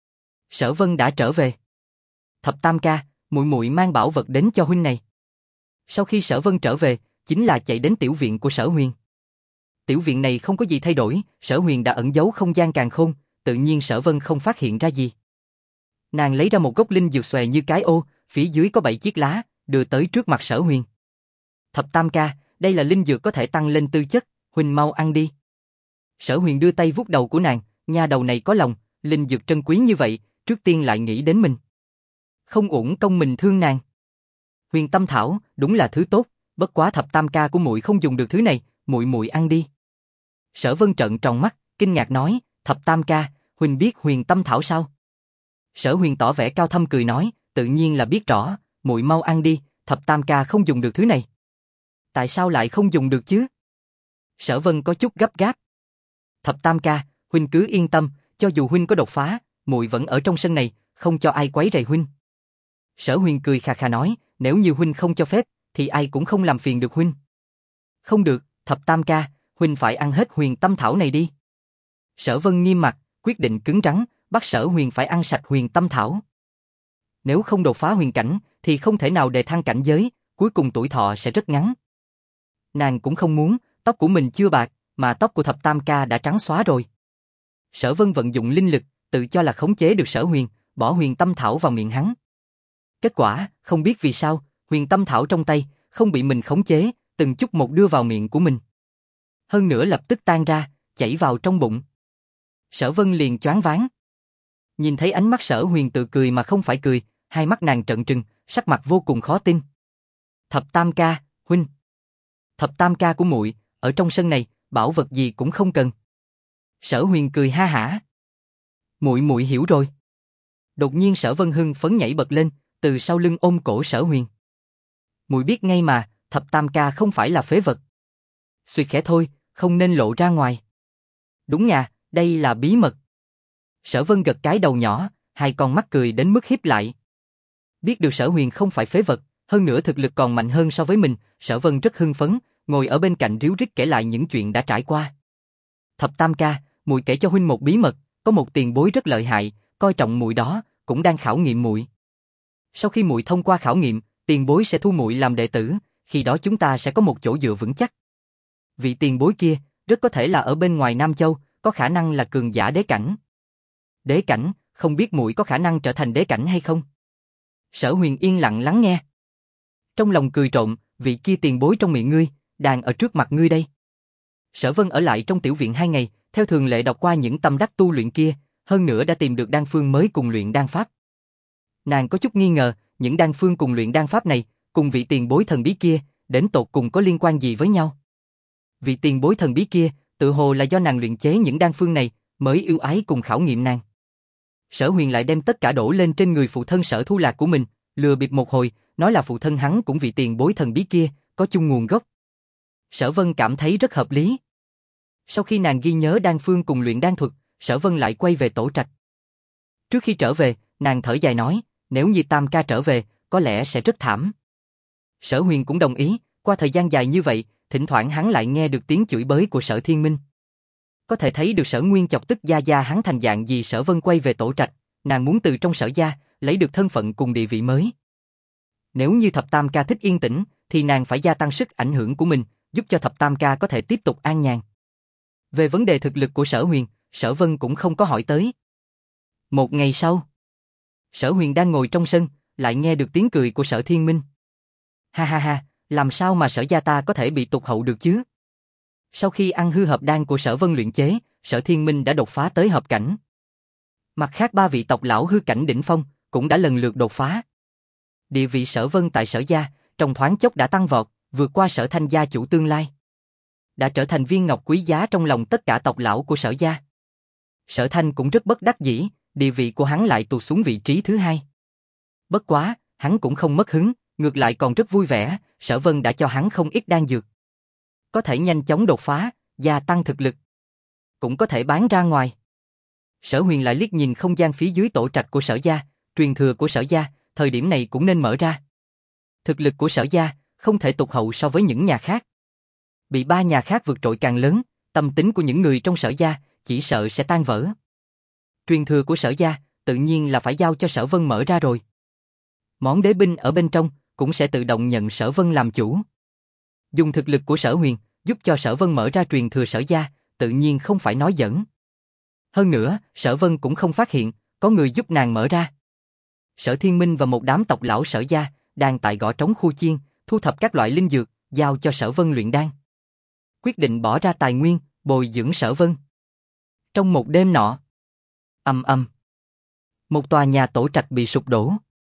Sở Vân đã trở về. Thập Tam ca, muội muội mang bảo vật đến cho huynh này. Sau khi Sở Vân trở về, chính là chạy đến tiểu viện của Sở Huyền. Tiểu viện này không có gì thay đổi, Sở Huyền đã ẩn giấu không gian càn khôn, tự nhiên Sở Vân không phát hiện ra gì. Nàng lấy ra một gốc linh dược xòe như cái ô, phía dưới có 7 chiếc lá, đưa tới trước mặt Sở Huyền. Thập Tam ca, đây là linh dược có thể tăng lên tư chất, huynh mau ăn đi. Sở Huyền đưa tay vuốt đầu của nàng, nha đầu này có lòng, linh dược trân quý như vậy, trước tiên lại nghĩ đến mình. Không uổng công mình thương nàng. Huyền Tâm Thảo, đúng là thứ tốt, bất quá Thập Tam ca của muội không dùng được thứ này, muội muội ăn đi. Sở Vân trợn tròn mắt, kinh ngạc nói, Thập Tam ca, huynh biết Huyền Tâm Thảo sao? Sở Huyền tỏ vẻ cao thâm cười nói, tự nhiên là biết rõ, muội mau ăn đi, Thập Tam ca không dùng được thứ này. Tại sao lại không dùng được chứ? Sở Vân có chút gấp gáp. Thập Tam ca, huynh cứ yên tâm, cho dù huynh có đột phá, muội vẫn ở trong sân này, không cho ai quấy rầy huynh. Sở Huyền cười khà khà nói, nếu như huynh không cho phép, thì ai cũng không làm phiền được huynh. Không được, Thập Tam ca, huynh phải ăn hết Huyền Tâm Thảo này đi. Sở Vân nghiêm mặt, quyết định cứng rắn, bắt Sở Huyền phải ăn sạch Huyền Tâm Thảo. Nếu không đột phá huyền cảnh, thì không thể nào đề thăng cảnh giới, cuối cùng tuổi thọ sẽ rất ngắn. Nàng cũng không muốn, tóc của mình chưa bạc, mà tóc của Thập Tam ca đã trắng xóa rồi. Sở Vân vận dụng linh lực, tự cho là khống chế được Sở Huyền, bỏ Huyền Tâm Thảo vào miệng hắn. Kết quả, không biết vì sao, Huyền Tâm Thảo trong tay, không bị mình khống chế, từng chút một đưa vào miệng của mình. Hơn nữa lập tức tan ra, chảy vào trong bụng. Sở Vân liền choáng váng. Nhìn thấy ánh mắt Sở Huyền tự cười mà không phải cười, hai mắt nàng trợn trừng, sắc mặt vô cùng khó tin. Thập Tam ca, huynh. Thập Tam ca của muội, ở trong sân này, bảo vật gì cũng không cần. Sở Huyền cười ha hả. Muội muội hiểu rồi. Đột nhiên Sở Vân hưng phấn nhảy bật lên, từ sau lưng ôm cổ Sở Huyền. Muội biết ngay mà, Thập Tam ca không phải là phế vật. Suy khẽ thôi, không nên lộ ra ngoài. Đúng nha, đây là bí mật. Sở Vân gật cái đầu nhỏ, hai con mắt cười đến mức híp lại. Biết được Sở Huyền không phải phế vật, hơn nữa thực lực còn mạnh hơn so với mình, Sở Vân rất hưng phấn, ngồi ở bên cạnh ríu rít kể lại những chuyện đã trải qua. Thập Tam ca, muội kể cho huynh một bí mật, có một tiền bối rất lợi hại, coi trọng muội đó, cũng đang khảo nghiệm muội. Sau khi muội thông qua khảo nghiệm, tiền bối sẽ thu muội làm đệ tử, khi đó chúng ta sẽ có một chỗ dựa vững chắc. Vị tiền bối kia, rất có thể là ở bên ngoài Nam Châu, có khả năng là cường giả đế cảnh. Đế cảnh, không biết muội có khả năng trở thành đế cảnh hay không? Sở Huyền yên lặng lắng nghe. Trong lòng cười trộm, vị kia tiền bối trong miệng ngươi, đang ở trước mặt ngươi đây. Sở Vân ở lại trong tiểu viện 2 ngày, theo thường lệ đọc qua những tâm đắc tu luyện kia, hơn nữa đã tìm được đan phương mới cùng luyện đan pháp. Nàng có chút nghi ngờ, những đan phương cùng luyện đan pháp này, cùng vị tiền bối thần bí kia, đến tột cùng có liên quan gì với nhau? Vị tiền bối thần bí kia, tự hồ là do nàng luyện chế những đan phương này, mới yêu ái cùng khảo nghiệm nàng. Sở Huyền lại đem tất cả đổ lên trên người phụ thân Sở Thu Lạc của mình, lừa bịp một hồi, nói là phụ thân hắn cũng vị tiền bối thần bí kia, có chung nguồn gốc. Sở Vân cảm thấy rất hợp lý. Sau khi nàng ghi nhớ đan phương cùng luyện đan thuật, Sở Vân lại quay về tổ trạch. Trước khi trở về, nàng thở dài nói, nếu như Tam ca trở về, có lẽ sẽ rất thảm. Sở Huyền cũng đồng ý, qua thời gian dài như vậy, thỉnh thoảng hắn lại nghe được tiếng chửi bới của Sở Thiên Minh. Có thể thấy được Sở Nguyên chọc tức gia gia hắn thành dạng gì. Sở Vân quay về tổ trạch, nàng muốn từ trong Sở gia lấy được thân phận cùng địa vị mới. Nếu như Thập Tam ca thích yên tĩnh, thì nàng phải gia tăng sức ảnh hưởng của mình, giúp cho Thập Tam ca có thể tiếp tục an nhàn. Về vấn đề thực lực của Sở Huyền, Sở Vân cũng không có hỏi tới. Một ngày sau, Sở Huyền đang ngồi trong sân, lại nghe được tiếng cười của Sở Thiên Minh. Ha ha ha, làm sao mà Sở gia ta có thể bị tụt hậu được chứ? Sau khi ăn hư hợp đan của Sở Vân luyện chế, Sở Thiên Minh đã đột phá tới hợp cảnh. Mặt khác 3 vị tộc lão hư cảnh đỉnh phong cũng đã lần lượt đột phá. Địa vị Sở Vân tại Sở gia trong thoáng chốc đã tăng vọt, vượt qua Sở Thanh gia chủ tương lai, đã trở thành viên ngọc quý giá trong lòng tất cả tộc lão của Sở gia. Sở Thanh cũng rất bất đắc dĩ, địa vị của hắn lại tụt xuống vị trí thứ 2. Bất quá, hắn cũng không mất hứng, ngược lại còn rất vui vẻ, Sở Vân đã cho hắn không ít đan dược. Có thể nhanh chóng đột phá, gia tăng thực lực. Cũng có thể bán ra ngoài. Sở Huyền lại liếc nhìn không gian phía dưới tổ trạch của Sở gia, truyền thừa của Sở gia, thời điểm này cũng nên mở ra. Thực lực của Sở gia không thể tụt hậu so với những nhà khác. Bị 3 nhà khác vượt trội càng lớn, tâm tính của những người trong Sở gia chỉ sợ sẽ tan vỡ. Truyền thừa của Sở gia tự nhiên là phải giao cho Sở Vân mở ra rồi. Món đế binh ở bên trong cũng sẽ tự động nhận Sở Vân làm chủ. Dùng thực lực của Sở Huyền giúp cho Sở Vân mở ra truyền thừa Sở gia, tự nhiên không phải nói giỡn. Hơn nữa, Sở Vân cũng không phát hiện có người giúp nàng mở ra. Sở Thiên Minh và một đám tộc lão Sở gia đang tại gõ trống khu chiên, thu thập các loại linh dược, giao cho Sở Vân luyện đan. Quyết định bỏ ra tài nguyên, bồi dưỡng Sở Vân. Trong một đêm nọ, ầm ầm, một tòa nhà tổ trạch bị sụp đổ,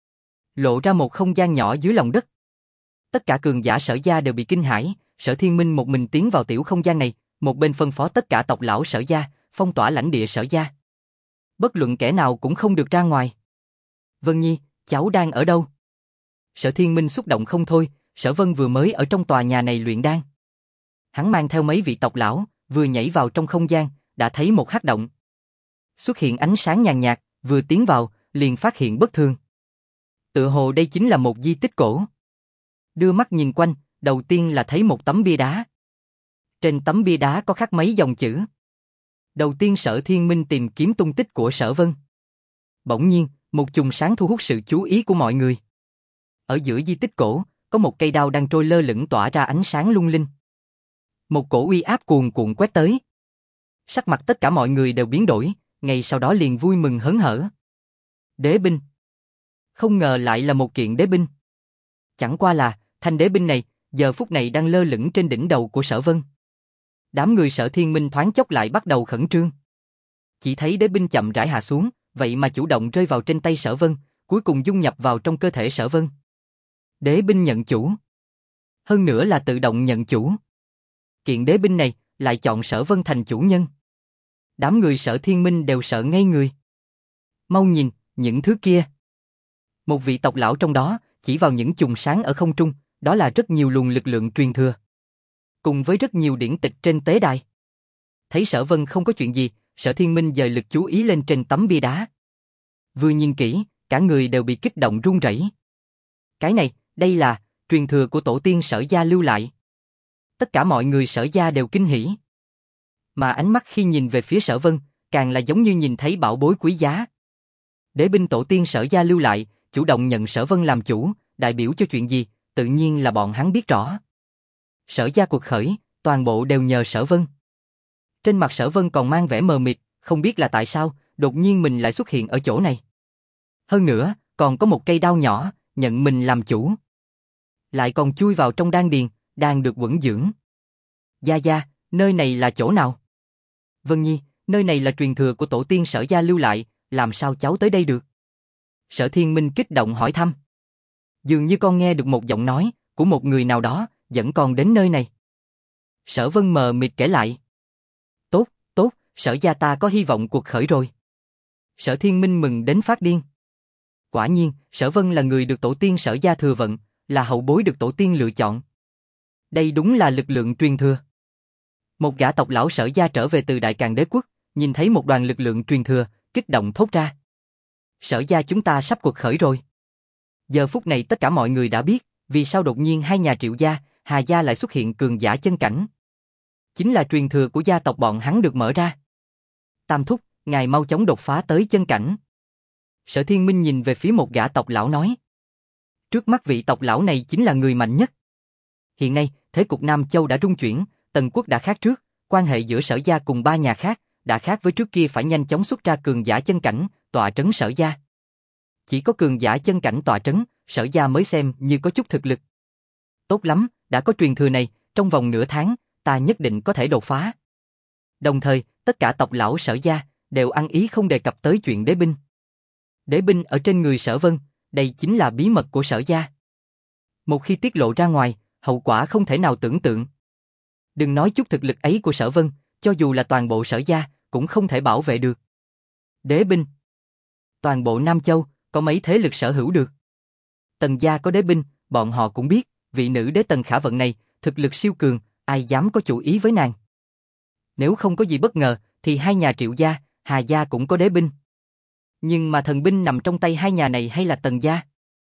lộ ra một không gian nhỏ dưới lòng đất. Tất cả cường giả Sở gia đều bị kinh hãi, Sở Thiên Minh một mình tiến vào tiểu không gian này, một bên phân phó tất cả tộc lão Sở gia, phong tỏa lãnh địa Sở gia. Bất luận kẻ nào cũng không được ra ngoài. Vân Nhi, cháu đang ở đâu? Sở Thiên Minh xúc động không thôi, Sở Vân vừa mới ở trong tòa nhà này luyện đan. Hắn mang theo mấy vị tộc lão, vừa nhảy vào trong không gian, đã thấy một hắc động. Xuất hiện ánh sáng nhàn nhạt, vừa tiến vào, liền phát hiện bất thường. Tựa hồ đây chính là một di tích cổ. Đưa mắt nhìn quanh, đầu tiên là thấy một tấm bia đá. Trên tấm bia đá có khắc mấy dòng chữ. Đầu tiên Sở Thiên Minh tìm kiếm tung tích của Sở Vân. Bỗng nhiên, một chùm sáng thu hút sự chú ý của mọi người. Ở giữa di tích cổ, có một cây đao đang trôi lơ lửng tỏa ra ánh sáng lung linh. Một cổ uy áp cuồn cuộn quét tới. Sắc mặt tất cả mọi người đều biến đổi, ngay sau đó liền vui mừng hớn hở. Đế binh. Không ngờ lại là một kiện đế binh. Chẳng qua là, thanh đế binh này, giờ phút này đang lơ lửng trên đỉnh đầu của Sở Vân. Đám người Sở Thiên Minh thoáng chốc lại bắt đầu khẩn trương. Chỉ thấy đế binh chậm rãi hạ xuống, vậy mà chủ động rơi vào trên tay Sở Vân, cuối cùng dung nhập vào trong cơ thể Sở Vân. Đế binh nhận chủ. Hơn nữa là tự động nhận chủ. Kiện đế binh này lại chọn Sở Vân thành chủ nhân. Đám người Sở Thiên Minh đều sợ ngây người. Mau nhìn, những thứ kia. Một vị tộc lão trong đó chỉ vào những chùm sáng ở không trung, đó là rất nhiều luồng lực lượng truyền thừa. Cùng với rất nhiều điển tịch trên tế đài. Thấy Sở Vân không có chuyện gì, Sở Thiên Minh dời lực chú ý lên trên tấm bia đá. Vừa nhìn kỹ, cả người đều bị kích động run rẩy. Cái này, đây là truyền thừa của tổ tiên Sở gia lưu lại. Tất cả mọi người Sở gia đều kinh hỉ. Mà ánh mắt khi nhìn về phía Sở Vân, càng là giống như nhìn thấy bảo bối quý giá. Đế binh tổ tiên Sở gia lưu lại, chủ động nhận Sở Vân làm chủ, đại biểu cho chuyện gì, tự nhiên là bọn hắn biết rõ. Sở gia cuộc khởi, toàn bộ đều nhờ Sở Vân. Trên mặt Sở Vân còn mang vẻ mờ mịt, không biết là tại sao, đột nhiên mình lại xuất hiện ở chỗ này. Hơn nữa, còn có một cây đao nhỏ, nhận mình làm chủ. Lại còn chui vào trong đan điền, đang được vững dưỡng. Gia Gia, nơi này là chỗ nào? Vân Nhi, nơi này là truyền thừa của tổ tiên Sở gia lưu lại, làm sao cháu tới đây được? Sở Thiên Minh kích động hỏi thăm. Dường như con nghe được một giọng nói của một người nào đó, dẫn con đến nơi này. Sở Vân mờ mịt kể lại. Tốt, tốt, Sở gia ta có hy vọng cuộc khởi rồi. Sở Thiên Minh mừng đến phát điên. Quả nhiên, Sở Vân là người được tổ tiên Sở gia thừa vận, là hậu bối được tổ tiên lựa chọn. Đây đúng là lực lượng truyền thừa. Một gã tộc lão Sở gia trở về từ Đại Càn Đế quốc, nhìn thấy một đoàn lực lượng truyền thừa, kích động thốt ra. Sở gia chúng ta sắp cuộc khởi rồi. Giờ phút này tất cả mọi người đã biết, vì sao đột nhiên hai nhà Triệu gia, Hà gia lại xuất hiện cường giả chân cảnh. Chính là truyền thừa của gia tộc bọn hắn được mở ra. Tam thúc, ngài mau chóng đột phá tới chân cảnh. Sở Thiên Minh nhìn về phía một gã tộc lão nói. Trước mắt vị tộc lão này chính là người mạnh nhất. Hiện nay, thế cục Nam Châu đã rung chuyển, Tần quốc đã khác trước, quan hệ giữa Sở gia cùng ba nhà khác, đã khác với trước kia, phải nhanh chóng xuất ra cường giả chân cảnh, tọa trấn Sở gia. Chỉ có cường giả chân cảnh tọa trấn, Sở gia mới xem như có chút thực lực. Tốt lắm, đã có truyền thừa này, trong vòng nửa tháng, ta nhất định có thể đột phá. Đồng thời, tất cả tộc lão Sở gia đều ăn ý không đề cập tới chuyện đế binh. Đế binh ở trên người Sở Vân, đây chính là bí mật của Sở gia. Một khi tiết lộ ra ngoài, hậu quả không thể nào tưởng tượng. Đừng nói chút thực lực ấy của Sở Vân, cho dù là toàn bộ Sở gia, cũng không thể bảo vệ được. Đế binh. Toàn bộ Nam Châu, có mấy thế lực sở hữu được. Tần gia có đế binh, bọn họ cũng biết, vị nữ đế Tần Khả Vận này, thực lực siêu cường, ai dám có chủ ý với nàng. Nếu không có gì bất ngờ, thì hai nhà Triệu gia, Hà gia cũng có đế binh. Nhưng mà thần binh nằm trong tay hai nhà này hay là Tần gia?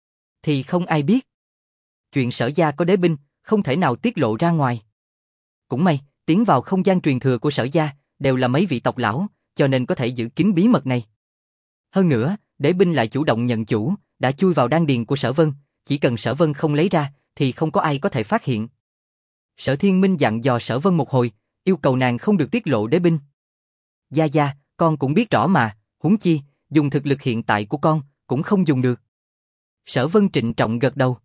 Thì không ai biết. Chuyện Sở gia có đế binh, không thể nào tiết lộ ra ngoài. Cũng may, tiến vào không gian truyền thừa của Sở gia, đều là mấy vị tộc lão, cho nên có thể giữ kín bí mật này. Hơn nữa, đế binh lại chủ động nhận chủ, đã chui vào đan điền của Sở Vân, chỉ cần Sở Vân không lấy ra, thì không có ai có thể phát hiện. Sở Thiên Minh dặn dò Sở Vân một hồi, yêu cầu nàng không được tiết lộ đế binh. Gia Gia, con cũng biết rõ mà, huống chi, dùng thực lực hiện tại của con, cũng không dùng được. Sở Vân trịnh trọng gật đầu.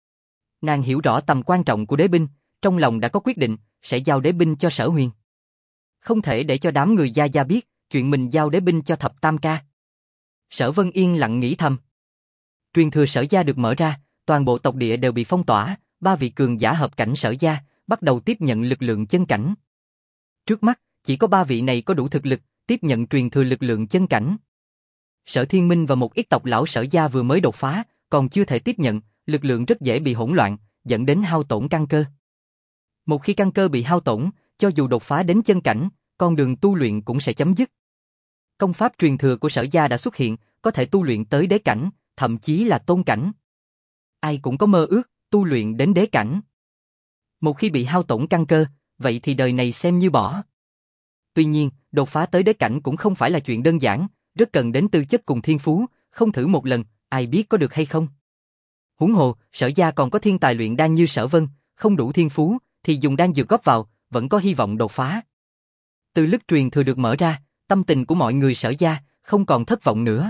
Nàng hiểu rõ tầm quan trọng của đế binh, trong lòng đã có quyết định, sẽ giao đế binh cho Sở Huyền. Không thể để cho đám người Gia Gia biết, chuyện mình giao đế binh cho Thập Tam ca. Sở Vân yên lặng nghĩ thầm. Truyền thừa Sở gia được mở ra, toàn bộ tộc địa đều bị phong tỏa, ba vị cường giả hợp cảnh Sở gia, bắt đầu tiếp nhận lực lượng chân cảnh. Trước mắt, chỉ có ba vị này có đủ thực lực, tiếp nhận truyền thừa lực lượng chân cảnh. Sở Thiên Minh và một ít tộc lão Sở gia vừa mới đột phá, còn chưa thể tiếp nhận, lực lượng rất dễ bị hỗn loạn, dẫn đến hao tổn căn cơ. Một khi căn cơ bị hao tổn, cho dù đột phá đến chân cảnh, con đường tu luyện cũng sẽ chấm dứt. Công pháp truyền thừa của Sở gia đã xuất hiện, có thể tu luyện tới đế cảnh, thậm chí là tôn cảnh. Ai cũng có mơ ước, tu luyện đến đế cảnh. Một khi bị hao tổn căn cơ, vậy thì đời này xem như bỏ. Tuy nhiên, đột phá tới đế cảnh cũng không phải là chuyện đơn giản, rất cần đến tư chất cùng thiên phú, không thử một lần, ai biết có được hay không. Huống hồ, Sở gia còn có thiên tài luyện đan như Sở Vân, không đủ thiên phú, thì dùng đan dược góp vào, vẫn có hy vọng đột phá. Từ lúc truyền thừa được mở ra, tâm tình của mọi người Sở gia không còn thất vọng nữa,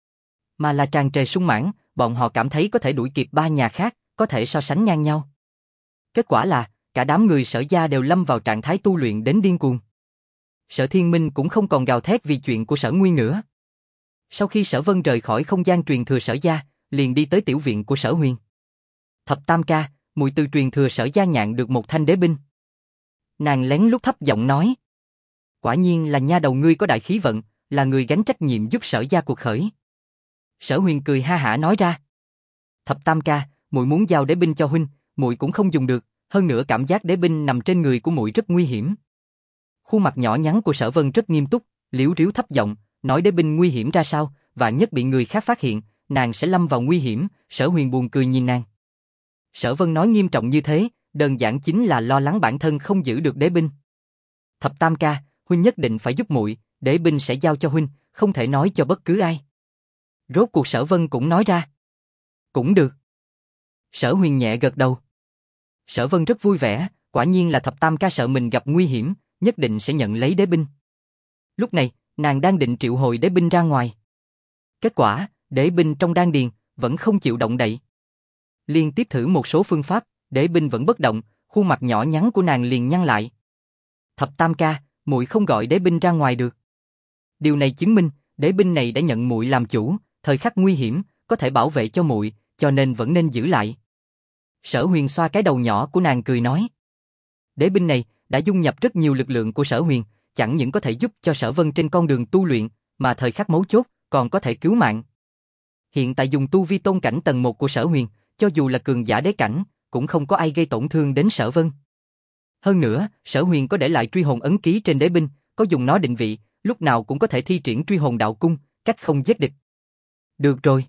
mà là tràn trề sung mãn, bọn họ cảm thấy có thể đuổi kịp ba nhà khác, có thể so sánh ngang nhau. Kết quả là, cả đám người Sở gia đều lâm vào trạng thái tu luyện đến điên cuồng. Sở Thiên Minh cũng không còn gào thét vì chuyện của Sở Nguyên nữa. Sau khi Sở Vân rời khỏi không gian truyền thừa Sở gia, liền đi tới tiểu viện của Sở Huyền. Thập Tam ca, muội từ truyền thừa Sở gia nhận được một thanh đế binh. Nàng lén lút thấp giọng nói. Quả nhiên là nha đầu ngươi có đại khí vận, là người gánh trách nhiệm giúp Sở gia cuộc khởi. Sở Huyền cười ha hả nói ra. Thập Tam ca, muội muốn giao đế binh cho huynh, muội cũng không dùng được, hơn nữa cảm giác đế binh nằm trên người của muội rất nguy hiểm. Khuôn mặt nhỏ nhắn của Sở Vân rất nghiêm túc, liếu riếu thấp giọng, nói đế binh nguy hiểm ra sao, vạn nhất bị người khác phát hiện, nàng sẽ lâm vào nguy hiểm. Sở Huyền buồn cười nhìn nàng. Sở Vân nói nghiêm trọng như thế, đơn giản chính là lo lắng bản thân không giữ được đế binh. Thập Tam ca, huynh nhất định phải giúp muội, đế binh sẽ giao cho huynh, không thể nói cho bất cứ ai. Rốt cuộc Sở Vân cũng nói ra. Cũng được. Sở Huyền nhẹ gật đầu. Sở Vân rất vui vẻ, quả nhiên là Thập Tam ca sợ mình gặp nguy hiểm, nhất định sẽ nhận lấy đế binh. Lúc này, nàng đang định triệu hồi đế binh ra ngoài. Kết quả, đế binh trong đan điền vẫn không chịu động đậy. Liên tiếp thử một số phương pháp, đế binh vẫn bất động, khuôn mặt nhỏ nhắn của nàng liền nhăn lại. Thập Tam ca, muội không gọi đế binh ra ngoài được. Điều này chứng minh, đế binh này đã nhận muội làm chủ, thời khắc nguy hiểm, có thể bảo vệ cho muội, cho nên vẫn nên giữ lại. Sở Huyền xoa cái đầu nhỏ của nàng cười nói. Đế binh này đã dung nhập rất nhiều lực lượng của Sở Huyền, chẳng những có thể giúp cho Sở Vân trên con đường tu luyện, mà thời khắc mấu chốt còn có thể cứu mạng. Hiện tại dùng tu vi tôn cảnh tầng 1 của Sở Huyền, cho dù là cường giả đế cảnh, cũng không có ai gây tổn thương đến Sở Vân. Hơn nữa, Sở Huyền có để lại truy hồn ấn ký trên đế binh, có dùng nó định vị, lúc nào cũng có thể thi triển truy hồn đạo cung, cách không giết địch. Được rồi.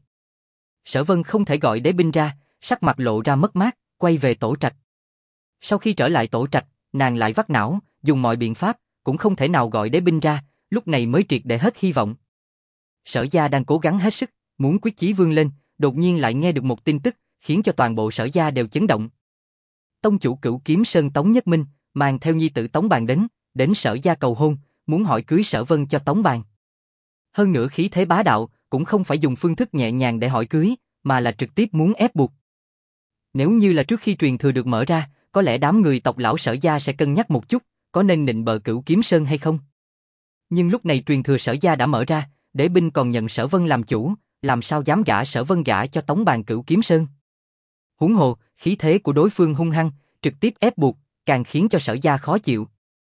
Sở Vân không thể gọi đế binh ra, sắc mặt lộ ra mất mát, quay về tổ trạch. Sau khi trở lại tổ trạch, nàng lại vắt não, dùng mọi biện pháp, cũng không thể nào gọi đế binh ra, lúc này mới triệt để hết hy vọng. Sở gia đang cố gắng hết sức, muốn quyết chí vươn lên, đột nhiên lại nghe được một tin tức, khiến cho toàn bộ Sở gia đều chấn động. Tông chủ Cửu Kiếm Sơn Tống Nhất Minh mang theo nhi tử Tống Bàn đến Sở gia cầu hôn, muốn hỏi cưới Sở Vân cho Tống Bàn. Hơn nữa khí thế bá đạo, cũng không phải dùng phương thức nhẹ nhàng để hỏi cưới, mà là trực tiếp muốn ép buộc. Nếu như là trước khi truyền thừa được mở ra, có lẽ đám người tộc lão Sở gia sẽ cân nhắc một chút, có nên nịnh bợ Cửu Kiếm Sơn hay không. Nhưng lúc này truyền thừa Sở gia đã mở ra, đế binh còn nhận Sở Vân làm chủ, làm sao dám gả Sở Vân gả cho Tống Bàn Cửu Kiếm Sơn. Huống hồ, khí thế của đối phương hung hăng, trực tiếp ép buộc, càng khiến cho Sở gia khó chịu.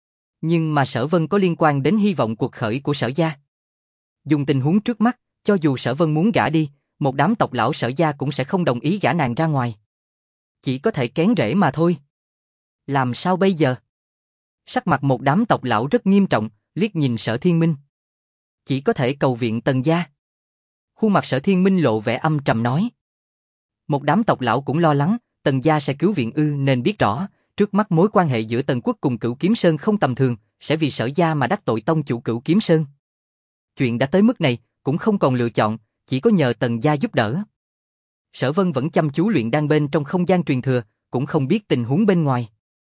Nhưng mà Sở Vân có liên quan đến hy vọng cuộc khởi của Sở gia. Dùng tình huống trước mắt, cho dù Sở Vân muốn gả đi, một đám tộc lão Sở gia cũng sẽ không đồng ý gả nàng ra ngoài. Chỉ có thể kén rễ mà thôi. Làm sao bây giờ? Sắc mặt một đám tộc lão rất nghiêm trọng, liếc nhìn Sở Thiên Minh. Chỉ có thể cầu viện Tần gia. Khuôn mặt Sở Thiên Minh lộ vẻ âm trầm nói. Một đám tộc lão cũng lo lắng, Tần gia sẽ cứu viện ư, nên biết rõ, trước mắt mối quan hệ giữa Tần quốc cùng Cửu Kiếm Sơn không tầm thường, sẽ vì Sở gia mà đắc tội tông chủ Cửu Kiếm Sơn. Chuyện đã tới mức này, cũng không còn lựa chọn, chỉ có nhờ Tần gia giúp đỡ. Sở Vân vẫn chăm chú luyện đan bên trong không gian truyền thừa, cũng không biết tình huống bên ngoài.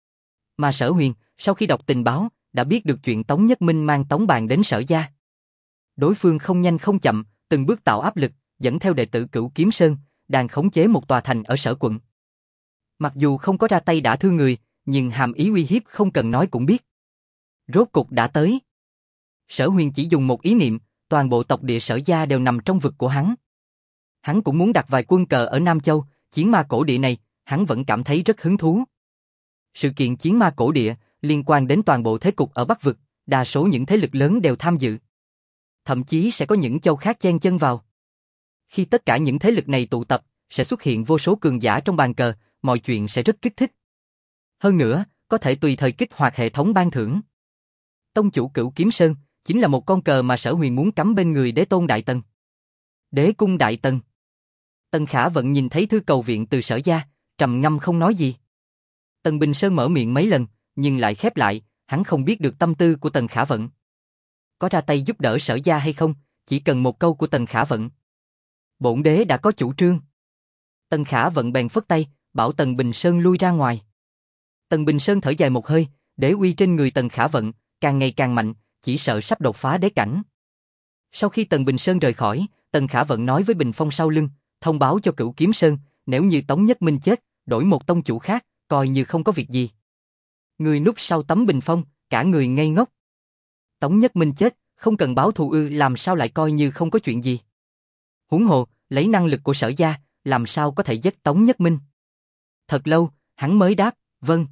Mà Sở Huyền, sau khi đọc tình báo, đã biết được chuyện Tống Nhất Minh mang Tống Bàn đến Sở gia. Đối phương không nhanh không chậm, từng bước tạo áp lực, dẫn theo đệ tử Cửu Kiếm Sơn, đang khống chế một tòa thành ở Sở quận. Mặc dù không có ra tay đả thương người, nhưng hàm ý uy hiếp không cần nói cũng biết. Rốt cục đã tới. Sở Huyền chỉ dùng một ý niệm, toàn bộ tộc địa Sở gia đều nằm trong vực của hắn. Hắn cũng muốn đặt vài quân cờ ở Nam Châu, chiến ma cổ địa này, hắn vẫn cảm thấy rất hứng thú. Sự kiện chiến ma cổ địa liên quan đến toàn bộ thế cục ở Bắc vực, đa số những thế lực lớn đều tham dự. Thậm chí sẽ có những châu khác chen chân vào. Khi tất cả những thế lực này tụ tập, sẽ xuất hiện vô số cường giả trong bàn cờ, mọi chuyện sẽ rất kích thích. Hơn nữa, có thể tùy thời kích hoạt hệ thống ban thưởng. Tông chủ Cửu Kiếm Sơn chính là một con cờ mà Sở Huyền muốn cắm bên người Đế Tôn Đại Tần. Đế cung Đại Tần. Tần Khả Vận nhìn thấy thư cầu viện từ Sở gia, trầm ngâm không nói gì. Tần Bình Sơn mở miệng mấy lần, nhưng lại khép lại, hắn không biết được tâm tư của Tần Khả Vận. Có ra tay giúp đỡ Sở gia hay không, chỉ cần một câu của Tần Khả Vận. Bổn đế đã có chủ trương. Tần Khả Vận bèn phất tay, bảo Tần Bình Sơn lui ra ngoài. Tần Bình Sơn thở dài một hơi, đế uy trên người Tần Khả Vận càng ngày càng mạnh, chỉ sợ sắp đột phá đế cảnh. Sau khi Tần Bình Sơn rời khỏi, Tần Khả Vận nói với Bình Phong sau lưng, thông báo cho Cửu Kiếm Sơn, nếu như Tống Nhất Minh chết, đổi một tông chủ khác, coi như không có việc gì. Người núp sau tấm bình phong, cả người ngây ngốc. Tống Nhất Minh chết, không cần báo thù ư, làm sao lại coi như không có chuyện gì. Huống hồ, lấy năng lực của Sở gia, làm sao có thể giết Tống Nhất Minh. Thật lâu, hắn mới đáp, vâng.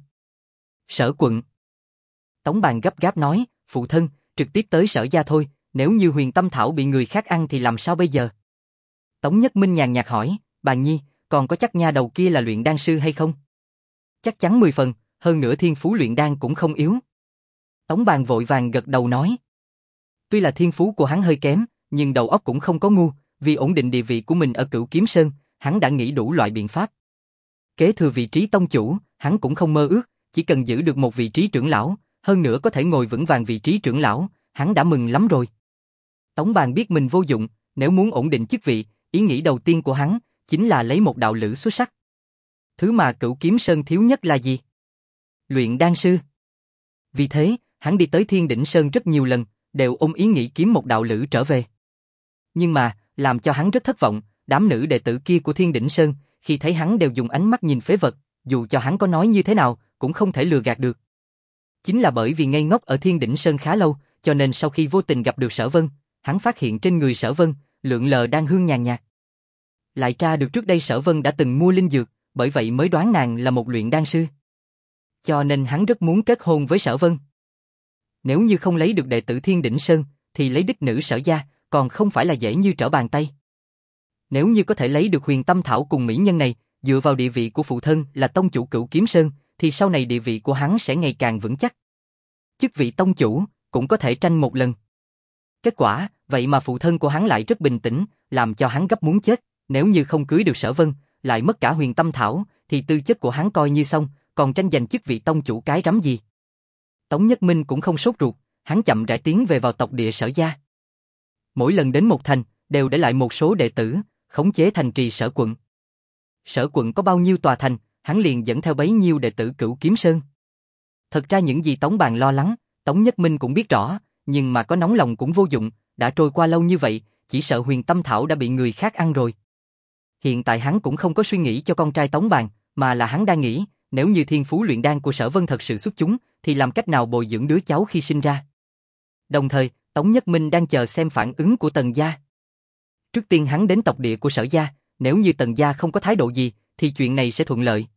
Sở quận. Tống Bàn gấp gáp nói, phụ thân, trực tiếp tới Sở gia thôi, nếu như Huyền Tâm Thảo bị người khác ăn thì làm sao bây giờ? Tống Nhất Minh nhàn nhạt hỏi, Bàn nhi, còn có chắc nha đầu kia là luyện đan sư hay không? Chắc chắn 10 phần, hơn nữa thiên phú luyện đan cũng không yếu. Tống Bàn vội vàng gật đầu nói. Tuy là thiên phú của hắn hơi kém, nhưng đầu óc cũng không có ngu, vì ổn định địa vị của mình ở Cửu Kiếm Sơn, hắn đã nghĩ đủ loại biện pháp. Kế thừa vị trí tông chủ, hắn cũng không mơ ước, chỉ cần giữ được một vị trí trưởng lão, hơn nữa có thể ngồi vững vàng vị trí trưởng lão, hắn đã mừng lắm rồi. Tống Bàn biết mình vô dụng, nếu muốn ổn định chức vị, ý nghĩ đầu tiên của hắn chính là lấy một đạo lữ xuất sắc. Thứ mà Cửu Kiếm Sơn thiếu nhất là gì? Luyện đan sư. Vì thế, hắn đi tới Thiên Đỉnh Sơn rất nhiều lần, đều ôm ý nghĩ kiếm một đạo lữ trở về. Nhưng mà, làm cho hắn rất thất vọng, đám nữ đệ tử kia của Thiên Đỉnh Sơn, khi thấy hắn đều dùng ánh mắt nhìn phế vật, dù cho hắn có nói như thế nào, cũng không thể lừa gạt được. Chính là bởi vì ngây ngốc ở Thiên Đỉnh Sơn khá lâu, cho nên sau khi vô tình gặp được Sở Vân, hắn phát hiện trên người Sở Vân, lượn lờ đan hương nhàn nhạt. Lại tra được trước đây Sở Vân đã từng mua linh dược, bởi vậy mới đoán nàng là một luyện đan sư. Cho nên hắn rất muốn kết hôn với Sở Vân. Nếu như không lấy được đệ tử Thiên Đỉnh Sơn, thì lấy đích nữ Sở gia, còn không phải là dễ như trở bàn tay. Nếu như có thể lấy được Huyền Tâm Thảo cùng mỹ nhân này, dựa vào địa vị của phụ thân là tông chủ Cửu Kiếm Sơn, thì sau này địa vị của hắn sẽ ngày càng vững chắc. Chức vị tông chủ cũng có thể tranh một lần. Kết quả, vậy mà phụ thân của hắn lại rất bình tĩnh, làm cho hắn gấp muốn chết. Nếu như không cưới được Sở Vân, lại mất cả Huyền Tâm Thảo, thì tư chất của hắn coi như xong, còn tranh giành chức vị tông chủ cái rắm gì. Tống Nhất Minh cũng không sốt ruột, hắn chậm rãi tiến về vào tộc địa Sở gia. Mỗi lần đến một thành, đều để lại một số đệ tử, khống chế thành trì Sở quận. Sở quận có bao nhiêu tòa thành, hắn liền dẫn theo bấy nhiêu đệ tử Cửu Kiếm Sơn. Thật ra những gì Tống Bàn lo lắng, Tống Nhất Minh cũng biết rõ, nhưng mà có nóng lòng cũng vô dụng, đã trôi qua lâu như vậy, chỉ sợ Huyền Tâm Thảo đã bị người khác ăn rồi. Hiện tại hắn cũng không có suy nghĩ cho con trai Tống Bàn, mà là hắn đang nghĩ, nếu như thiên phú luyện đan của Sở Vân thật sự xuất chúng, thì làm cách nào bồi dưỡng đứa cháu khi sinh ra. Đồng thời, Tống Nhất Minh đang chờ xem phản ứng của Tần gia. Trước tiên hắn đến tộc địa của Sở gia, nếu như Tần gia không có thái độ gì, thì chuyện này sẽ thuận lợi.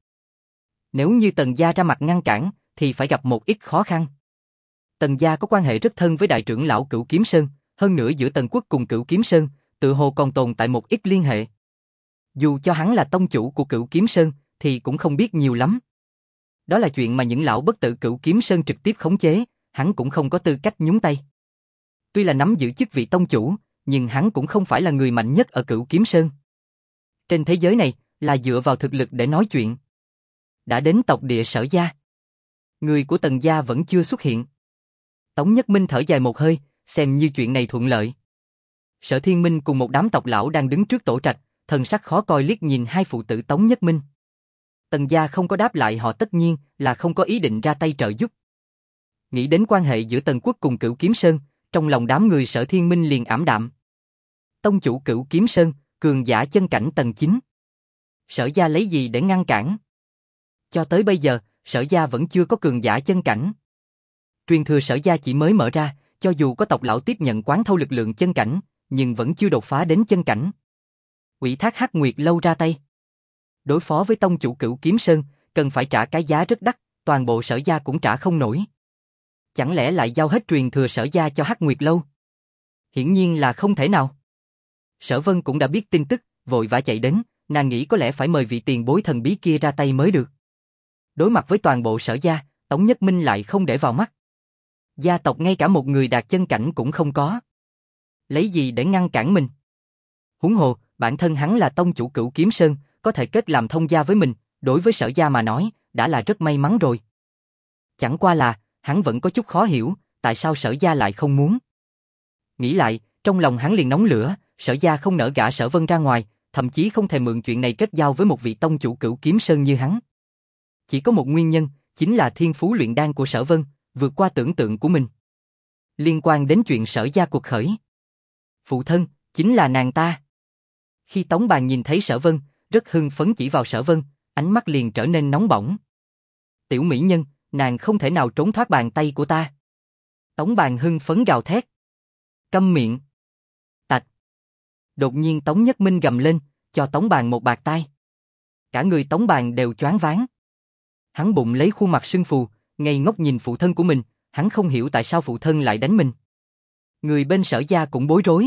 Nếu như Tần gia ra mặt ngăn cản, thì phải gặp một ít khó khăn. Tần gia có quan hệ rất thân với đại trưởng lão Cửu Kiếm Sơn, hơn nữa giữa Tần quốc cùng Cửu Kiếm Sơn, tự hồ còn tồn tại một ít liên hệ. Dù cho hắn là tông chủ của Cửu Kiếm Sơn, thì cũng không biết nhiều lắm. Đó là chuyện mà những lão bất tử Cửu Kiếm Sơn trực tiếp khống chế, hắn cũng không có tư cách nhúng tay. Tuy là nắm giữ chức vị tông chủ, nhưng hắn cũng không phải là người mạnh nhất ở Cửu Kiếm Sơn. Trên thế giới này, là dựa vào thực lực để nói chuyện. Đã đến tộc địa Sở gia. Người của Tần gia vẫn chưa xuất hiện. Tống Nhất Minh thở dài một hơi, xem như chuyện này thuận lợi. Sở Thiên Minh cùng một đám tộc lão đang đứng trước tổ trạch, thần sắc khó coi liếc nhìn hai phụ tử Tống Nhất Minh. Tần gia không có đáp lại họ tất nhiên là không có ý định ra tay trợ giúp. Nghĩ đến quan hệ giữa Tần quốc cùng Cửu Kiếm Sơn, trong lòng đám người Sở Thiên Minh liền ảm đạm. Tông chủ Cửu Kiếm Sơn, cường giả chân cảnh tầng 9. Sở gia lấy gì để ngăn cản? Cho tới bây giờ, Sở gia vẫn chưa có cường giả chân cảnh. Truyền thừa Sở gia chỉ mới mở ra, cho dù có tộc lão tiếp nhận quán thâu lực lượng chân cảnh, nhưng vẫn chưa đột phá đến chân cảnh. Ủy thác Hắc Nguyệt lâu ra tay. Đối phó với tông chủ Cửu Kiếm Sơn, cần phải trả cái giá rất đắt, toàn bộ Sở gia cũng trả không nổi. Chẳng lẽ lại giao hết truyền thừa Sở gia cho Hắc Nguyệt lâu? Hiển nhiên là không thể nào. Sở Vân cũng đã biết tin tức, vội vã chạy đến, nàng nghĩ có lẽ phải mời vị tiền bối thần bí kia ra tay mới được. Đối mặt với toàn bộ Sở gia, Tống Nhất Minh lại không để vào mắt. Gia tộc ngay cả một người đạt chân cảnh cũng không có. Lấy gì để ngăn cản mình? Huống hồ, bản thân hắn là tông chủ Cửu Kiếm Sơn, có thể kết làm thông gia với mình, đối với Sở gia mà nói, đã là rất may mắn rồi. Chẳng qua là, hắn vẫn có chút khó hiểu, tại sao Sở gia lại không muốn. Nghĩ lại, trong lòng hắn liền nóng lửa, Sở gia không nỡ gả Sở Vân ra ngoài, thậm chí không thể mượn chuyện này kết giao với một vị tông chủ Cửu Kiếm Sơn như hắn. Chỉ có một nguyên nhân, chính là thiên phú luyện đan của Sở Vân, vượt qua tưởng tượng của mình. Liên quan đến chuyện Sở gia cuộc khởi. Phụ thân, chính là nàng ta. Khi Tống Bàn nhìn thấy Sở Vân, rất hưng phấn chỉ vào Sở Vân, ánh mắt liền trở nên nóng bỏng. Tiểu mỹ nhân, nàng không thể nào trốn thoát bàn tay của ta. Tống Bàn hưng phấn gào thét. Câm miệng. Tạch. Đột nhiên Tống Nhất Minh gầm lên, cho Tống Bàn một bạt tai. Cả người Tống Bàn đều choáng váng. Hắn bụng lấy khuôn mặt sưng phù, ngây ngốc nhìn phụ thân của mình, hắn không hiểu tại sao phụ thân lại đánh mình. Người bên Sở gia cũng bối rối.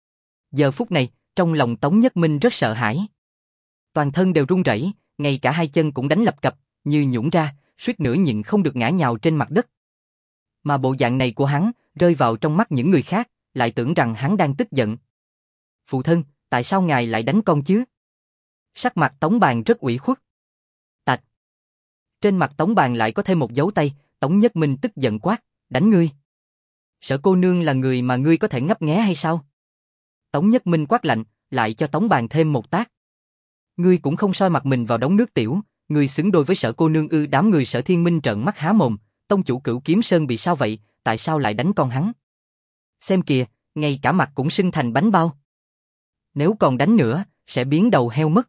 Giờ phút này, trong lòng Tống Nhất Minh rất sợ hãi. Toàn thân đều run rẩy, ngay cả hai chân cũng đánh lập cập, như nhũn ra, suýt nữa nhịn không được ngã nhào trên mặt đất. Mà bộ dạng này của hắn, rơi vào trong mắt những người khác, lại tưởng rằng hắn đang tức giận. Phụ thân, tại sao ngài lại đánh con chứ? Sắc mặt Tống Bàn rất ủy khuất. Tạch. Trên mặt Tống Bàn lại có thêm một dấu tay, Tống Nhất Minh tức giận quát, đánh ngươi. Sở cô nương là người mà ngươi có thể ngấp nghé hay sao? Tống Nhất Minh quát lạnh, lại cho Tống Bàn thêm một tát. Ngươi cũng không soi mặt mình vào đống nước tiểu, ngươi xứng đôi với Sở cô nương ư? Đám người Sở Thiên Minh trợn mắt há mồm, tông chủ Cửu Kiếm Sơn bị sao vậy, tại sao lại đánh con hắn? Xem kìa, ngay cả mặt cũng sưng thành bánh bao. Nếu còn đánh nữa, sẽ biến đầu heo mất.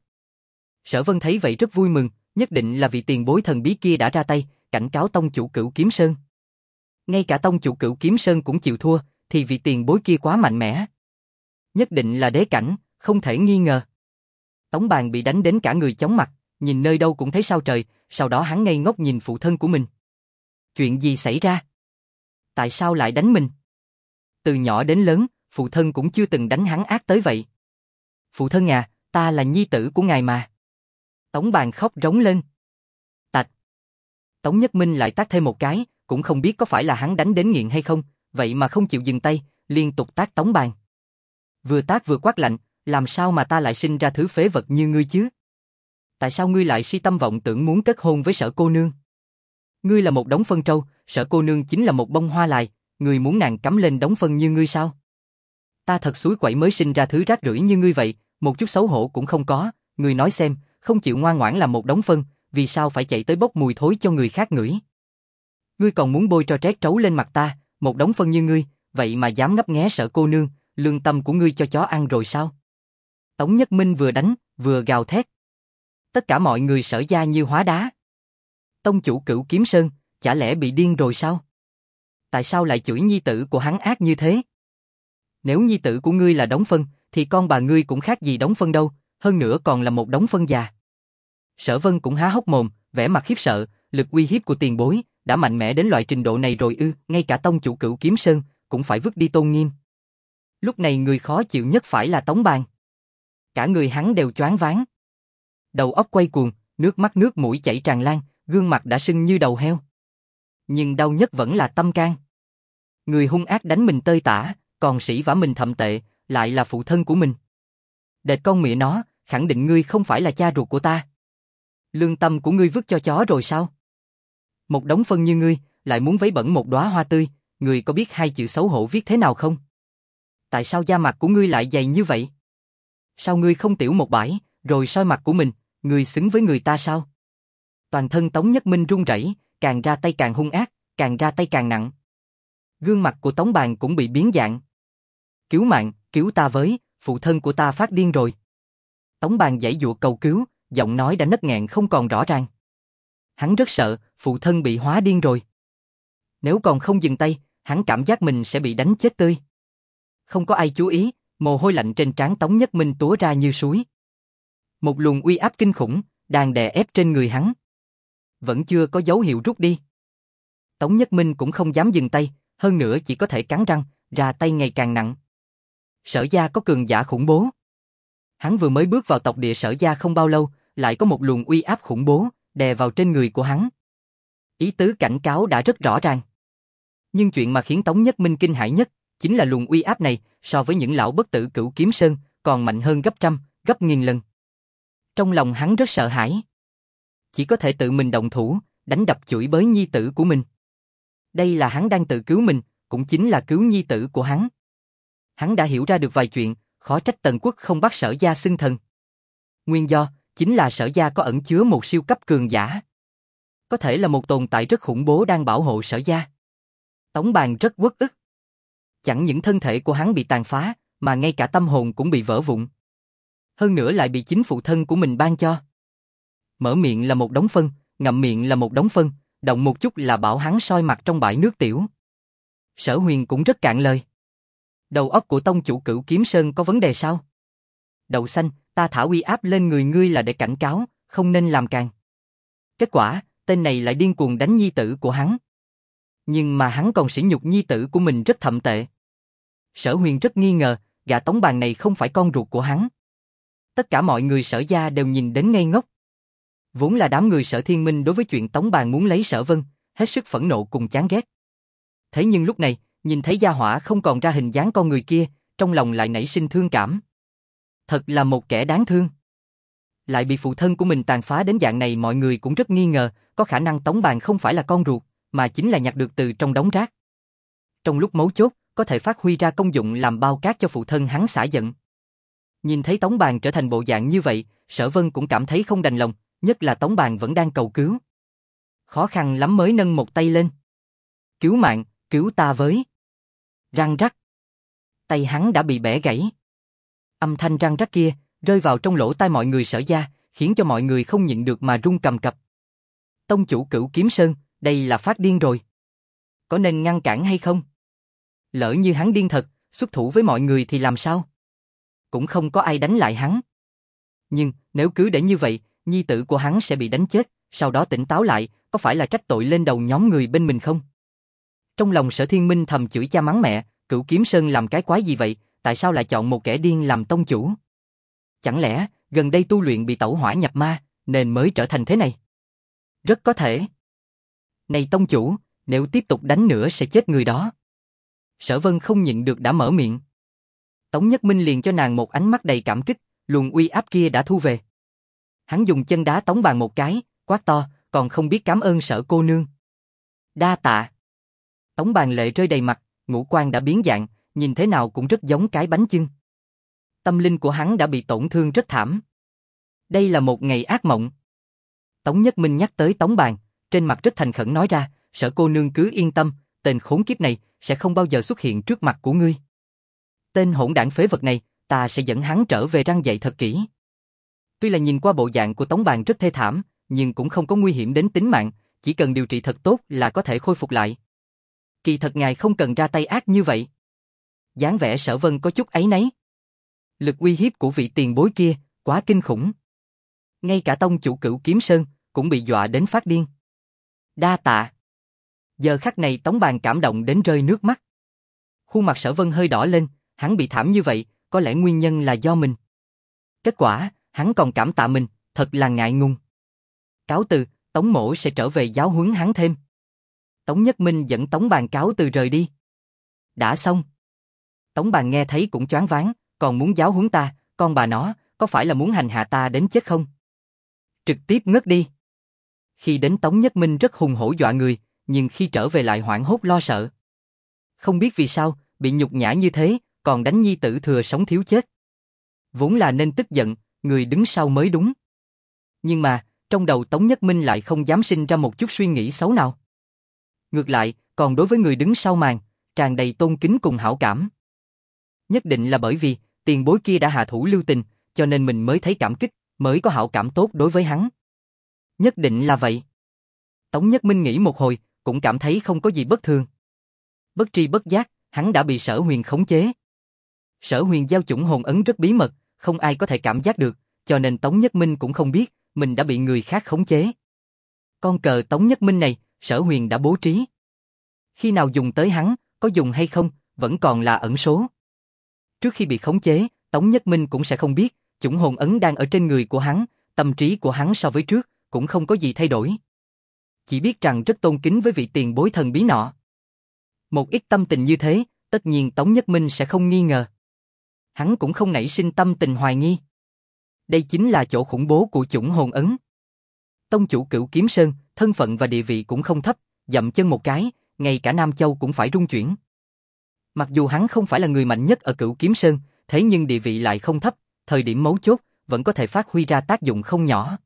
Sở Vân thấy vậy rất vui mừng, nhất định là vị tiền bối thần bí kia đã ra tay, cảnh cáo tông chủ Cửu Kiếm Sơn. Ngay cả tông chủ Cửu Kiếm Sơn cũng chịu thua, thì vị tiền bối kia quá mạnh mẽ. Nhất định là đế cảnh, không thể nghi ngờ. Tống Bàn bị đánh đến cả người chóng mặt, nhìn nơi đâu cũng thấy sao trời, sau đó hắn ngây ngốc nhìn phụ thân của mình. Chuyện gì xảy ra? Tại sao lại đánh mình? Từ nhỏ đến lớn, phụ thân cũng chưa từng đánh hắn ác tới vậy. Phụ thân à, ta là nhi tử của ngài mà. Tống Bàn khóc rống lên. Tạch. Tống Nhất Minh lại tát thêm một cái, cũng không biết có phải là hắn đánh đến nghiện hay không, vậy mà không chịu dừng tay, liên tục tát Tống Bàn. Vừa tát vừa quát lạnh, làm sao mà ta lại sinh ra thứ phế vật như ngươi chứ? Tại sao ngươi lại si tâm vọng tưởng muốn kết hôn với Sở cô nương? Ngươi là một đống phân trâu, Sở cô nương chính là một bông hoa lài, ngươi muốn nàng cắm lên đống phân như ngươi sao? Ta thật xúi quậy mới sinh ra thứ rác rưởi như ngươi vậy, một chút xấu hổ cũng không có, ngươi nói xem, không chịu ngoan ngoãn làm một đống phân, vì sao phải chạy tới bốc mùi thối cho người khác ngửi? Ngươi còn muốn bôi tro trét trấu lên mặt ta, một đống phân như ngươi, vậy mà dám ngấp nghé Sở cô nương, lương tâm của ngươi cho chó ăn rồi sao? Tống Nhất Minh vừa đánh, vừa gào thét. Tất cả mọi người Sở gia như hóa đá. Tông chủ Cửu Kiếm Sơn, chả lẽ bị điên rồi sao? Tại sao lại chửi nhi tử của hắn ác như thế? Nếu nhi tử của ngươi là đống phân, thì con bà ngươi cũng khác gì đống phân đâu, hơn nữa còn là một đống phân già. Sở Vân cũng há hốc mồm, vẻ mặt khiếp sợ, lực uy hiếp của tiền bối đã mạnh mẽ đến loại trình độ này rồi ư? Ngay cả tông chủ Cửu Kiếm Sơn cũng phải vứt đi tôn nghiêm. Lúc này người khó chịu nhất phải là Tống Bàn. Cả người hắn đều choáng váng. Đầu óc quay cuồng, nước mắt nước mũi chảy tràn lan, gương mặt đã sưng như đầu heo. Nhưng đau nhất vẫn là tâm can. Người hung ác đánh mình tơi tả, còn sỉ vả mình thậm tệ, lại là phụ thân của mình. Đệt con mẹ nó, khẳng định ngươi không phải là cha ruột của ta. Lương tâm của ngươi vứt cho chó rồi sao? Một đống phân như ngươi, lại muốn vấy bẩn một đóa hoa tươi, ngươi có biết hai chữ xấu hổ viết thế nào không? Tại sao da mặt của ngươi lại dày như vậy? Sao ngươi không tiểu một bãi, rồi soi mặt của mình, ngươi xứng với người ta sao? Toàn thân Tống Nhất Minh run rẩy, càng ra tay càng hung ác, càng ra tay càng nặng. Gương mặt của Tống Bàn cũng bị biến dạng. Cứu mạng, cứu ta với, phụ thân của ta phát điên rồi. Tống Bàn giãy giụa cầu cứu, giọng nói đã nứt nghẹn không còn rõ ràng. Hắn rất sợ, phụ thân bị hóa điên rồi. Nếu còn không dừng tay, hắn cảm giác mình sẽ bị đánh chết tươi. Không có ai chú ý, mồ hôi lạnh trên trán Tống Nhất Minh túa ra như suối. Một luồng uy áp kinh khủng đang đè ép trên người hắn. Vẫn chưa có dấu hiệu rút đi. Tống Nhất Minh cũng không dám dừng tay, hơn nữa chỉ có thể cắn răng, ra tay ngày càng nặng. Sở gia có cường giả khủng bố. Hắn vừa mới bước vào tộc địa Sở gia không bao lâu, lại có một luồng uy áp khủng bố đè vào trên người của hắn. Ý tứ cảnh cáo đã rất rõ ràng. Nhưng chuyện mà khiến Tống Nhất Minh kinh hãi nhất chính là luồng uy áp này so với những lão bất tử Cửu Kiếm Sơn còn mạnh hơn gấp trăm, gấp nghìn lần. Trong lòng hắn rất sợ hãi. Chỉ có thể tự mình động thủ, đánh đập chửi bới nhi tử của mình. Đây là hắn đang tự cứu mình, cũng chính là cứu nhi tử của hắn. Hắn đã hiểu ra được vài chuyện, khó trách Tần Quốc không bắt Sở gia xưng thần. Nguyên do chính là Sở gia có ẩn chứa một siêu cấp cường giả. Có thể là một tồn tại rất khủng bố đang bảo hộ Sở gia. Tống Bàn rất uất ức. Chẳng những thân thể của hắn bị tàn phá, mà ngay cả tâm hồn cũng bị vỡ vụn. Hơn nữa lại bị chính phụ thân của mình ban cho. Mở miệng là một đống phân, ngậm miệng là một đống phân, động một chút là bảo hắn soi mặt trong bãi nước tiểu. Sở Huyền cũng rất cạn lời. Đầu óc của tông chủ Cửu Kiếm Sơn có vấn đề sao? Đậu xanh, ta thả uy áp lên người ngươi là để cảnh cáo, không nên làm càng. Kết quả, tên này lại điên cuồng đánh nhi tử của hắn. Nhưng mà hắn còn sỉ nhục nhi tử của mình rất thậm tệ. Sở Huyền rất nghi ngờ, gã Tống Bàn này không phải con ruột của hắn. Tất cả mọi người Sở gia đều nhìn đến ngây ngốc. Vốn là đám người Sở Thiên Minh đối với chuyện Tống Bàn muốn lấy Sở Vân, hết sức phẫn nộ cùng chán ghét. Thế nhưng lúc này, nhìn thấy gia hỏa không còn ra hình dáng con người kia, trong lòng lại nảy sinh thương cảm. Thật là một kẻ đáng thương. Lại bị phụ thân của mình tàn phá đến dạng này, mọi người cũng rất nghi ngờ, có khả năng Tống Bàn không phải là con ruột, mà chính là nhặt được từ trong đống rác. Trong lúc mấu chốt, có thể phát huy ra công dụng làm bao cát cho phụ thân hắn xả giận. Nhìn thấy Tống Bàn trở thành bộ dạng như vậy, Sở Vân cũng cảm thấy không đành lòng, nhất là Tống Bàn vẫn đang cầu cứu. Khó khăn lắm mới nâng một tay lên. Cứu mạng, cứu ta với. Răng rắc. Tay hắn đã bị bẻ gãy. Âm thanh răng rắc kia rơi vào trong lỗ tai mọi người Sở gia, khiến cho mọi người không nhịn được mà run cầm cập. Tông chủ Cửu Kiếm Sơn, đây là phát điên rồi. Có nên ngăn cản hay không? Lỡ như hắn điên thật, xuất thủ với mọi người thì làm sao? Cũng không có ai đánh lại hắn. Nhưng nếu cứ để như vậy, nhi tử của hắn sẽ bị đánh chết, sau đó tỉnh táo lại, có phải là trách tội lên đầu nhóm người bên mình không? Trong lòng Sở Thiên Minh thầm chửi cha mắng mẹ, Cửu Kiếm Sơn làm cái quái gì vậy, tại sao lại chọn một kẻ điên làm tông chủ? Chẳng lẽ gần đây tu luyện bị tẩu hỏa nhập ma, nên mới trở thành thế này? Rất có thể. Này tông chủ, nếu tiếp tục đánh nữa sẽ chết người đó. Sở Vân không nhịn được đã mở miệng. Tống Nhất Minh liền cho nàng một ánh mắt đầy cảm kích, luồng uy áp kia đã thu về. Hắn dùng chân đá Tống Bàn một cái, quát to, còn không biết cảm ơn Sở cô nương. Đa tạ. Tống Bàn lệ rơi đầy mặt, ngũ quan đã biến dạng, nhìn thế nào cũng rất giống cái bánh chưng. Tâm linh của hắn đã bị tổn thương rất thảm. Đây là một ngày ác mộng. Tống Nhất Minh nhắc tới Tống Bàn, trên mặt rất thành khẩn nói ra, Sở cô nương cứ yên tâm, tên khốn kiếp này sẽ không bao giờ xuất hiện trước mặt của ngươi. Tên hỗn đảng phế vật này, ta sẽ dẫn hắn trở về răng dạy thật kỹ. Tuy là nhìn qua bộ dạng của Tống Bàn rất thê thảm, nhưng cũng không có nguy hiểm đến tính mạng, chỉ cần điều trị thật tốt là có thể khôi phục lại. Kỳ thật ngài không cần ra tay ác như vậy. Dáng vẻ Sở Vân có chút áy náy. Lực uy hiếp của vị tiền bối kia, quá kinh khủng. Ngay cả tông chủ Cửu Kiếm Sơn, cũng bị dọa đến phát điên. Đa tạ. Giờ khắc này Tống Bàn cảm động đến rơi nước mắt. Khuôn mặt Sở Vân hơi đỏ lên, hắn bị thảm như vậy, có lẽ nguyên nhân là do mình. Kết quả, hắn còn cảm tạ mình, thật là ngại ngùng. Cáo từ, Tống mỗ sẽ trở về giáo huấn hắn thêm. Tống Nhất Minh dẫn Tống Bàn cáo từ rời đi. Đã xong. Tống Bàn nghe thấy cũng choáng váng, còn muốn giáo huấn ta, con bà nó, có phải là muốn hành hạ ta đến chết không? Trực tiếp ngất đi. Khi đến Tống Nhất Minh rất hùng hổ dọa người, nhưng khi trở về lại hoảng hốt lo sợ. Không biết vì sao, bị nhục nhã như thế, còn đánh nhi tử thừa sống thiếu chết. Vốn là nên tức giận, người đứng sau mới đúng. Nhưng mà, trong đầu Tống Nhất Minh lại không dám sinh ra một chút suy nghĩ xấu nào. Ngược lại, còn đối với người đứng sau màn, tràn đầy tôn kính cùng hảo cảm. Nhất định là bởi vì, tiền bối kia đã hạ thủ lưu tình, cho nên mình mới thấy cảm kích, mới có hảo cảm tốt đối với hắn. Nhất định là vậy. Tống Nhất Minh nghĩ một hồi, cũng cảm thấy không có gì bất thường. Bất tri bất giác, hắn đã bị Sở Huyền khống chế. Sở Huyền giao chủng hồn ấn rất bí mật, không ai có thể cảm giác được, cho nên Tống Nhất Minh cũng không biết, mình đã bị người khác khống chế. Con cờ Tống Nhất Minh này, Sở Huyền đã bố trí. Khi nào dùng tới hắn, có dùng hay không, vẫn còn là ẩn số. Trước khi bị khống chế, Tống Nhất Minh cũng sẽ không biết, chủng hồn ấn đang ở trên người của hắn, tâm trí của hắn so với trước, cũng không có gì thay đổi. Chỉ biết rằng rất tôn kính với vị tiền bối thần bí nọ. Một ít tâm tình như thế, tất nhiên Tống Nhất Minh sẽ không nghi ngờ. Hắn cũng không nảy sinh tâm tình hoài nghi. Đây chính là chỗ khủng bố của chủng hồn ấn. Tông chủ Cửu Kiếm Sơn, thân phận và địa vị cũng không thấp, dậm chân một cái, ngay cả Nam Châu cũng phải rung chuyển. Mặc dù hắn không phải là người mạnh nhất ở Cửu Kiếm Sơn, thế nhưng địa vị lại không thấp, thời điểm mấu chốt, vẫn có thể phát huy ra tác dụng không nhỏ.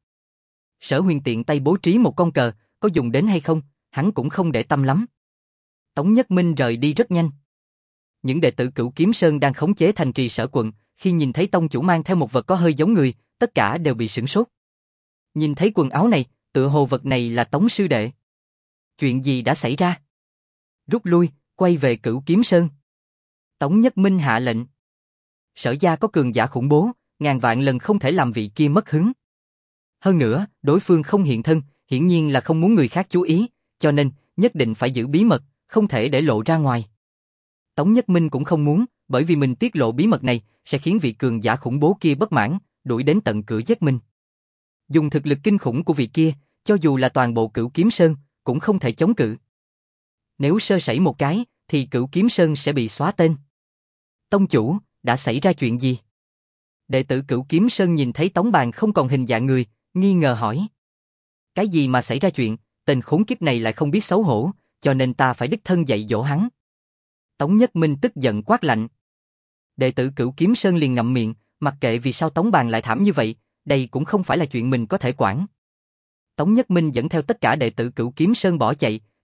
Sở Huyền tiện tay bố trí một con cờ, có dùng đến hay không, hắn cũng không để tâm lắm. Tống Nhất Minh rời đi rất nhanh. Những đệ tử Cửu Kiếm Sơn đang khống chế thành trì Sở quận, khi nhìn thấy tông chủ mang theo một vật có hơi giống người, tất cả đều bị sửng sốt. Nhìn thấy quần áo này, tựa hồ vật này là Tống sư đệ. Chuyện gì đã xảy ra? Rút lui, quay về Cửu Kiếm Sơn. Tống Nhất Minh hạ lệnh. Sở gia có cường giả khủng bố, ngàn vạn lần không thể làm vị kia mất hứng. Hơn nữa, đối phương không hiện thân, hiển nhiên là không muốn người khác chú ý, cho nên nhất định phải giữ bí mật, không thể để lộ ra ngoài. Tống Nhất Minh cũng không muốn, bởi vì mình tiết lộ bí mật này sẽ khiến vị cường giả khủng bố kia bất mãn, đuổi đến tận cửa giết mình. Dùng thực lực kinh khủng của vị kia, cho dù là toàn bộ Cửu Kiếm Sơn, cũng không thể chống cự. Nếu sơ sẩy một cái, thì Cửu Kiếm Sơn sẽ bị xóa tên. Tông chủ, đã xảy ra chuyện gì? Đệ tử Cửu Kiếm Sơn nhìn thấy Tống Bàn không còn hình dạng người, nghi ngờ hỏi. Cái gì mà xảy ra chuyện, tên khốn kiếp này lại không biết xấu hổ, cho nên ta phải đích thân dạy dỗ hắn. Tống Nhất Minh tức giận quát lạnh. Đệ tử Cửu Kiếm Sơn liền ngậm miệng, mặc kệ vì sao Tống Bàn lại thảm như vậy, đây cũng không phải là chuyện mình có thể quản. Tống Nhất Minh dẫn theo tất cả đệ tử Cửu Kiếm Sơn bỏ chạy,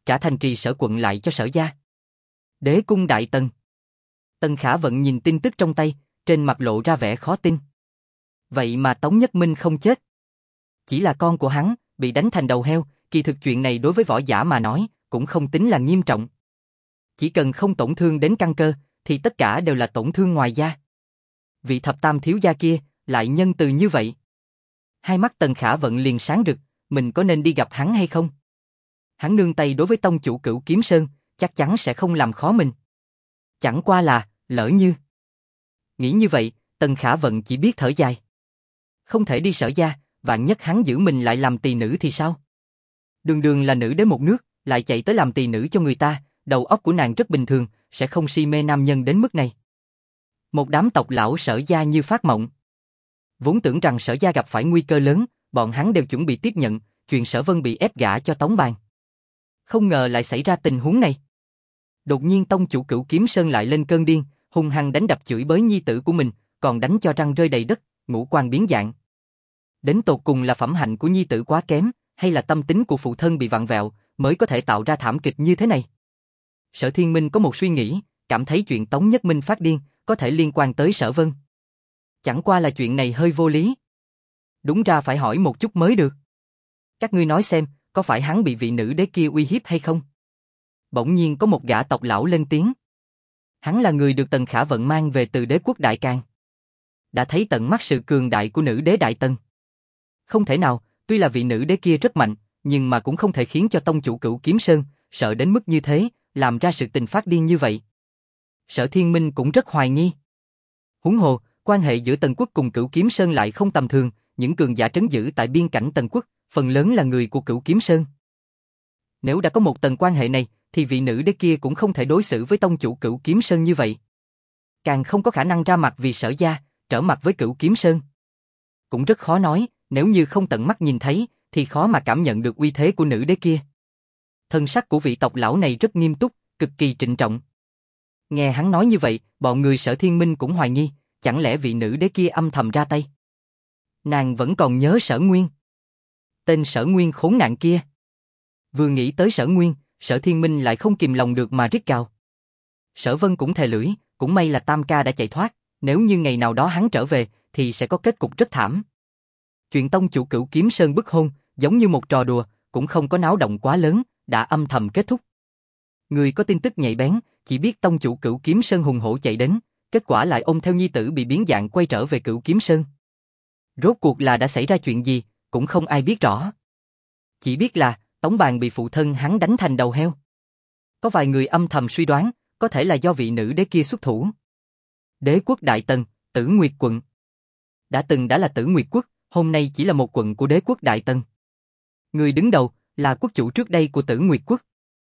trả thành trì Sở quận lại cho Sở gia. Đế cung Đại Tần. Tần Khả Vận nhìn tin tức trong tay, trên mặt lộ ra vẻ khó tin. Vậy mà Tống Nhất Minh không chết. Chỉ là con của hắn, bị đánh thành đầu heo, kỳ thực chuyện này đối với võ giả mà nói, cũng không tính là nghiêm trọng. Chỉ cần không tổn thương đến căn cơ, thì tất cả đều là tổn thương ngoài da. Vị thập tam thiếu gia kia, lại nhân từ như vậy. Hai mắt Tần Khả Vận liền sáng rực, mình có nên đi gặp hắn hay không? Hắn nương tay đối với tông chủ Cửu Kiếm Sơn, chắc chắn sẽ không làm khó mình. Chẳng qua là, lỡ như. Nghĩ như vậy, Tần Khả Vận chỉ biết thở dài. Không thể đi Sở gia, vạn nhất hắn giữ mình lại làm tỳ nữ thì sao? Đường đường là nữ đế một nước, lại chạy tới làm tỳ nữ cho người ta, đầu óc của nàng rất bình thường, sẽ không si mê nam nhân đến mức này. Một đám tộc lão Sở gia như phát mộng. Vốn tưởng rằng Sở gia gặp phải nguy cơ lớn, bọn hắn đều chuẩn bị tiếp nhận, chuyện Sở Vân bị ép gả cho Tống Bàn. Không ngờ lại xảy ra tình huống này. Đột nhiên tông chủ Cửu Kiếm Sơn lại lên cơn điên, hung hăng đánh đập chửi bới nhi tử của mình, còn đánh cho răng rơi đầy đất, ngũ quan biến dạng. Đến tột cùng là phẩm hạnh của nhi tử quá kém, hay là tâm tính của phụ thân bị vặn vẹo, mới có thể tạo ra thảm kịch như thế này. Sở Thiên Minh có một suy nghĩ, cảm thấy chuyện Tống Nhất Minh phát điên, có thể liên quan tới Sở Vân. Chẳng qua là chuyện này hơi vô lý. Đúng ra phải hỏi một chút mới được. Các ngươi nói xem, có phải hắn bị vị nữ đế kia uy hiếp hay không? Bỗng nhiên có một gã tộc lão lên tiếng. Hắn là người được Tần Khả Vận mang về từ đế quốc Đại Càn. Đã thấy tận mắt sự cường đại của nữ đế Đại Tần. Không thể nào, tuy là vị nữ đế kia rất mạnh, nhưng mà cũng không thể khiến cho tông chủ Cửu Kiếm Sơn sợ đến mức như thế, làm ra sự tình phát điên như vậy. Sở Thiên Minh cũng rất hoài nghi. Huống hồ, quan hệ giữa Tần quốc cùng Cửu Kiếm Sơn lại không tầm thường, những cường giả trấn giữ tại biên cảnh Tần quốc, phần lớn là người của Cửu Kiếm Sơn. Nếu đã có một tầng quan hệ này, thì vị nữ đế kia cũng không thể đối xử với tông chủ Cửu Kiếm Sơn như vậy. Càng không có khả năng ra mặt vì Sở gia, trở mặt với Cửu Kiếm Sơn. Cũng rất khó nói, nếu như không tận mắt nhìn thấy, thì khó mà cảm nhận được uy thế của nữ đế kia. Thân sắc của vị tộc lão này rất nghiêm túc, cực kỳ trịnh trọng. Nghe hắn nói như vậy, bọn người Sở Thiên Minh cũng hoài nghi, chẳng lẽ vị nữ đế kia âm thầm ra tay. Nàng vẫn còn nhớ Sở Nguyên. Tên Sở Nguyên khốn nạn kia. Vừa nghĩ tới Sở Nguyên, Sở Thiên Minh lại không kìm lòng được mà rít gào. Sở Vân cũng thề lưỡi, cũng may là Tam ca đã chạy thoát, nếu như ngày nào đó hắn trở về, thì sẽ có kết cục rất thảm. Chuyện tông chủ Cửu Kiếm Sơn bức hôn, giống như một trò đùa, cũng không có náo động quá lớn, đã âm thầm kết thúc. Người có tin tức nhạy bén, chỉ biết tông chủ Cửu Kiếm Sơn hùng hổ chạy đến, kết quả lại ôm theo nhi tử bị biến dạng quay trở về Cửu Kiếm Sơn. Rốt cuộc là đã xảy ra chuyện gì, cũng không ai biết rõ. Chỉ biết là, Tống Bàn bị phụ thân hắn đánh thành đầu heo. Có vài người âm thầm suy đoán, có thể là do vị nữ đế kia xuất thủ. Đế quốc Đại Tần, Tử Nguyệt quận. Đã từng đã là Tử Nguyệt quốc, hôm nay chỉ là một quận của đế quốc Đại Tần. Người đứng đầu là quốc chủ trước đây của Tử Nguyệt quốc.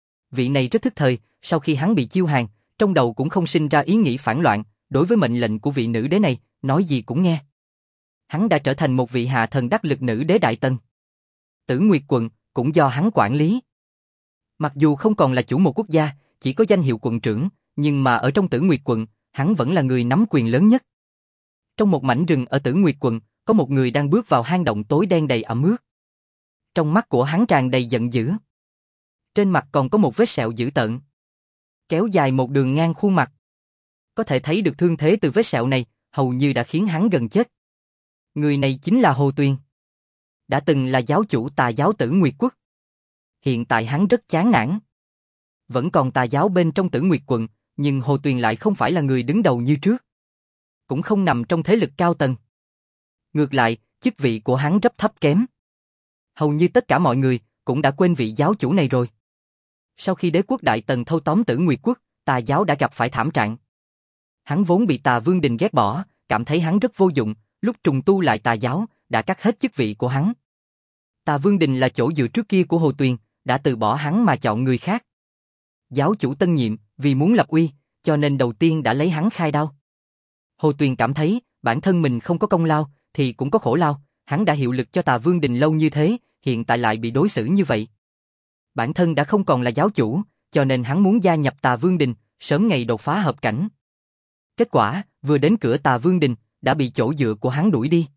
Vị này rất thức thời, sau khi hắn bị chiêu hàng, trong đầu cũng không sinh ra ý nghĩ phản loạn, đối với mệnh lệnh của vị nữ đế này, nói gì cũng nghe. Hắn đã trở thành một vị hạ thần đắc lực nữ đế Đại Tần. Tử Nguyệt quận cũng do hắn quản lý. Mặc dù không còn là chủ một quốc gia, chỉ có danh hiệu quận trưởng, nhưng mà ở trong Tử Nguyệt quận, hắn vẫn là người nắm quyền lớn nhất. Trong một mảnh rừng ở Tử Nguyệt quận, có một người đang bước vào hang động tối đen đầy ẩm ướt. Trong mắt của hắn tràn đầy giận dữ. Trên mặt còn có một vết sẹo dữ tợn, kéo dài một đường ngang khuôn mặt. Có thể thấy được thương thế từ vết sẹo này, hầu như đã khiến hắn gần chết. Người này chính là Hồ Tuyền. Đã từng là giáo chủ tà giáo Tử Nguyệt quốc. Hiện tại hắn rất chán nản. Vẫn còn tà giáo bên trong Tử Nguyệt quận, nhưng Hồ Tuyền lại không phải là người đứng đầu như trước. Cũng không nằm trong thế lực cao tầng. Ngược lại, chức vị của hắn rất thấp kém. Hầu như tất cả mọi người cũng đã quên vị giáo chủ này rồi. Sau khi đế quốc Đại Tần thâu tóm Tử Nguyệt quốc, tà giáo đã gặp phải thảm trạng. Hắn vốn bị Tà Vương Đình ghét bỏ, cảm thấy hắn rất vô dụng, lúc trùng tu lại tà giáo, đã cắt hết chức vị của hắn. Tà Vương Đình là chỗ dựa trước kia của Hồ Tuyền, đã từ bỏ hắn mà chọn người khác. Giáo chủ tân nhiệm, vì muốn lập uy, cho nên đầu tiên đã lấy hắn khai đao. Hồ Tuyền cảm thấy, bản thân mình không có công lao, thì cũng có khổ lao, hắn đã hiệu lực cho Tà Vương Đình lâu như thế, hiện tại lại bị đối xử như vậy. Bản thân đã không còn là giáo chủ, cho nên hắn muốn gia nhập Tà Vương Đình, sớm ngày đột phá hợp cảnh. Kết quả, vừa đến cửa Tà Vương Đình, đã bị chỗ dựa của hắn đuổi đi.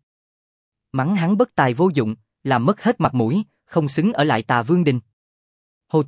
Mắng hắn bất tài vô dụng, làm mất hết mặt mũi, không xứng ở lại Tà Vương Đình. Hồ Tuyền,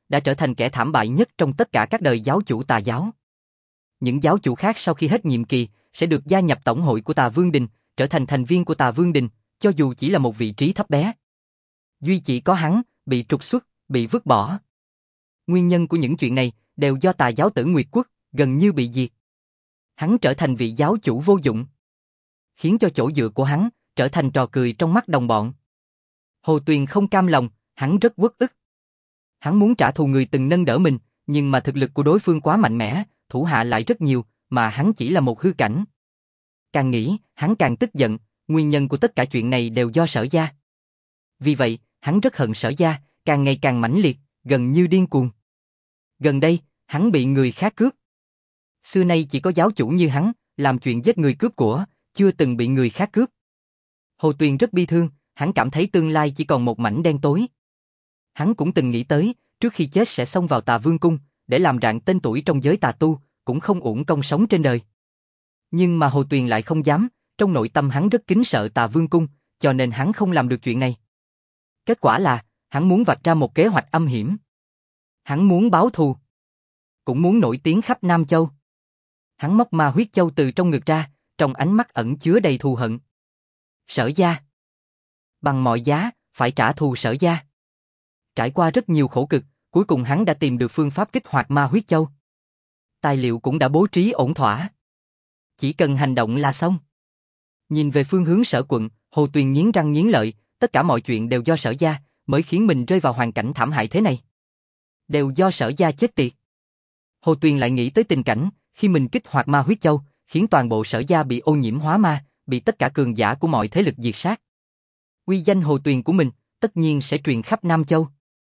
đã trở thành kẻ thảm bại nhất trong tất cả các đời giáo chủ tà giáo. Những giáo chủ khác sau khi hết nhiệm kỳ sẽ được gia nhập tổng hội của Tà Vương Đình, trở thành thành viên của Tà Vương Đình, cho dù chỉ là một vị trí thấp bé. Duy chỉ có hắn bị trục xuất, bị vứt bỏ. Nguyên nhân của những chuyện này đều do tà giáo Tử Nguyệt Quốc gần như bị diệt. Hắn trở thành vị giáo chủ vô dụng, khiến cho chỗ dựa của hắn trở thành trò cười trong mắt đồng bọn. Hồ Tuyền không cam lòng, hắn rất uất ức. Hắn muốn trả thù người từng nâng đỡ mình, nhưng mà thực lực của đối phương quá mạnh mẽ, thủ hạ lại rất nhiều, mà hắn chỉ là một hư cảnh. Càng nghĩ, hắn càng tức giận, nguyên nhân của tất cả chuyện này đều do Sở gia. Vì vậy, hắn rất hận Sở gia, càng ngày càng mãnh liệt, gần như điên cuồng. Gần đây, hắn bị người khác cướp. Xưa nay chỉ có giáo chủ như hắn, làm chuyện giết người cướp của, chưa từng bị người khác cướp. Hồ Tuyền rất bi thương, hắn cảm thấy tương lai chỉ còn một mảnh đen tối. Hắn cũng từng nghĩ tới, trước khi chết sẽ xông vào Tà Vương Cung, để làm rạng tên tuổi trong giới tà tu, cũng không uổng công sống trên đời. Nhưng mà Hồ Tuyền lại không dám, trong nội tâm hắn rất kính sợ Tà Vương Cung, cho nên hắn không làm được chuyện này. Kết quả là, hắn muốn vạch ra một kế hoạch âm hiểm. Hắn muốn báo thù, cũng muốn nổi tiếng khắp Nam Châu. Hắn móc ma huyết châu từ trong ngực ra, trong ánh mắt ẩn chứa đầy thù hận. Sở gia, bằng mọi giá, phải trả thù Sở gia. Trải qua rất nhiều khổ cực, cuối cùng hắn đã tìm được phương pháp kích hoạt ma huyết châu. Tài liệu cũng đã bố trí ổn thỏa. Chỉ cần hành động là xong. Nhìn về phương hướng Sở quận, Hồ Tuyền nghiến răng nghiến lợi, tất cả mọi chuyện đều do Sở gia, mới khiến mình rơi vào hoàn cảnh thảm hại thế này. Đều do Sở gia chết tiệt. Hồ Tuyền lại nghĩ tới tình cảnh, khi mình kích hoạt ma huyết châu, khiến toàn bộ Sở gia bị ô nhiễm hóa ma, bị tất cả cường giả của mọi thế lực diệt sát. Uy danh Hồ Tuyền của mình, tất nhiên sẽ truyền khắp Nam Châu.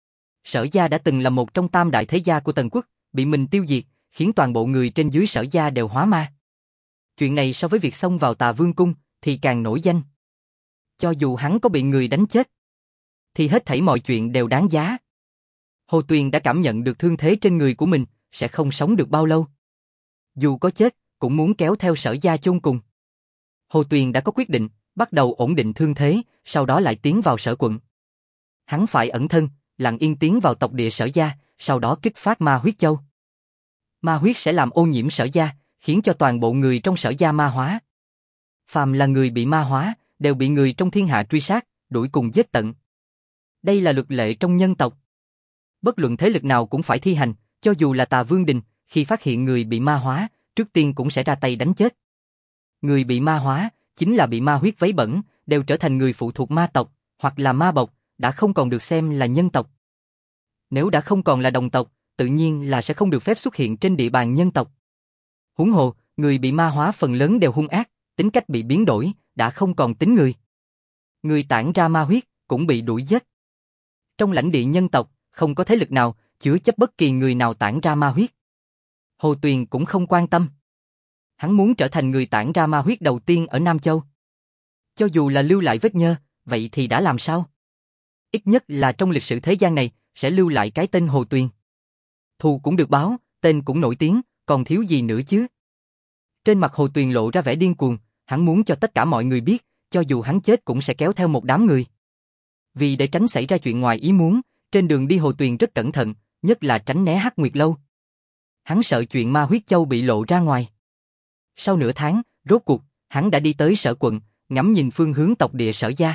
Sở gia đã từng là một trong tam đại thế gia của Tần Quốc, bị mình tiêu diệt, khiến toàn bộ người trên dưới Sở gia đều hóa ma. Chuyện này so với việc xông vào Tà Vương Cung, thì càng nổi danh. Cho dù hắn có bị người đánh chết, thì hết thảy mọi chuyện đều đáng giá. Hồ Tuyền đã cảm nhận được thương thế trên người của mình, sẽ không sống được bao lâu. Dù có chết, cũng muốn kéo theo Sở gia chôn cùng. Hồ Tuyền đã có quyết định, bắt đầu ổn định thương thế, sau đó lại tiến vào Sở quận. Hắn phải ẩn thân, lặng yên tiến vào tộc địa Sở gia, sau đó kích phát ma huyết châu. Ma huyết sẽ làm ô nhiễm Sở gia, khiến cho toàn bộ người trong Sở gia ma hóa. Phàm là người bị ma hóa, đều bị người trong thiên hạ truy sát, đuổi cùng giết tận. Đây là luật lệ trong nhân tộc. Bất luận thế lực nào cũng phải thi hành, cho dù là Tà Vương Đình, khi phát hiện người bị ma hóa, trước tiên cũng sẽ ra tay đánh chết. Người bị ma hóa, chính là bị ma huyết vấy bẩn, đều trở thành người phụ thuộc ma tộc, hoặc là ma bộc, đã không còn được xem là nhân tộc. Nếu đã không còn là đồng tộc, tự nhiên là sẽ không được phép xuất hiện trên địa bàn nhân tộc. Huống hồ, người bị ma hóa phần lớn đều hung ác, tính cách bị biến đổi, đã không còn tính người. Người tản ra ma huyết, cũng bị đuổi giết. Trong lãnh địa nhân tộc, không có thế lực nào chứa chấp bất kỳ người nào tản ra ma huyết. Hồ Tuyền cũng không quan tâm. Hắn muốn trở thành người tản ra ma huyết đầu tiên ở Nam Châu. Cho dù là lưu lại vết nhơ, vậy thì đã làm sao? Ít nhất là trong lịch sử thế gian này, sẽ lưu lại cái tên Hồ Tuyền. Thù cũng được báo, tên cũng nổi tiếng, còn thiếu gì nữa chứ? Trên mặt Hồ Tuyền lộ ra vẻ điên cuồng, hắn muốn cho tất cả mọi người biết, cho dù hắn chết cũng sẽ kéo theo một đám người. Vì để tránh xảy ra chuyện ngoài ý muốn, trên đường đi Hồ Tuyền rất cẩn thận, nhất là tránh né Hắc Nguyệt Lâu. Hắn sợ chuyện ma huyết châu bị lộ ra ngoài. Sau nửa tháng, rốt cuộc, hắn đã đi tới Sở quận, ngắm nhìn phương hướng tộc địa Sở gia.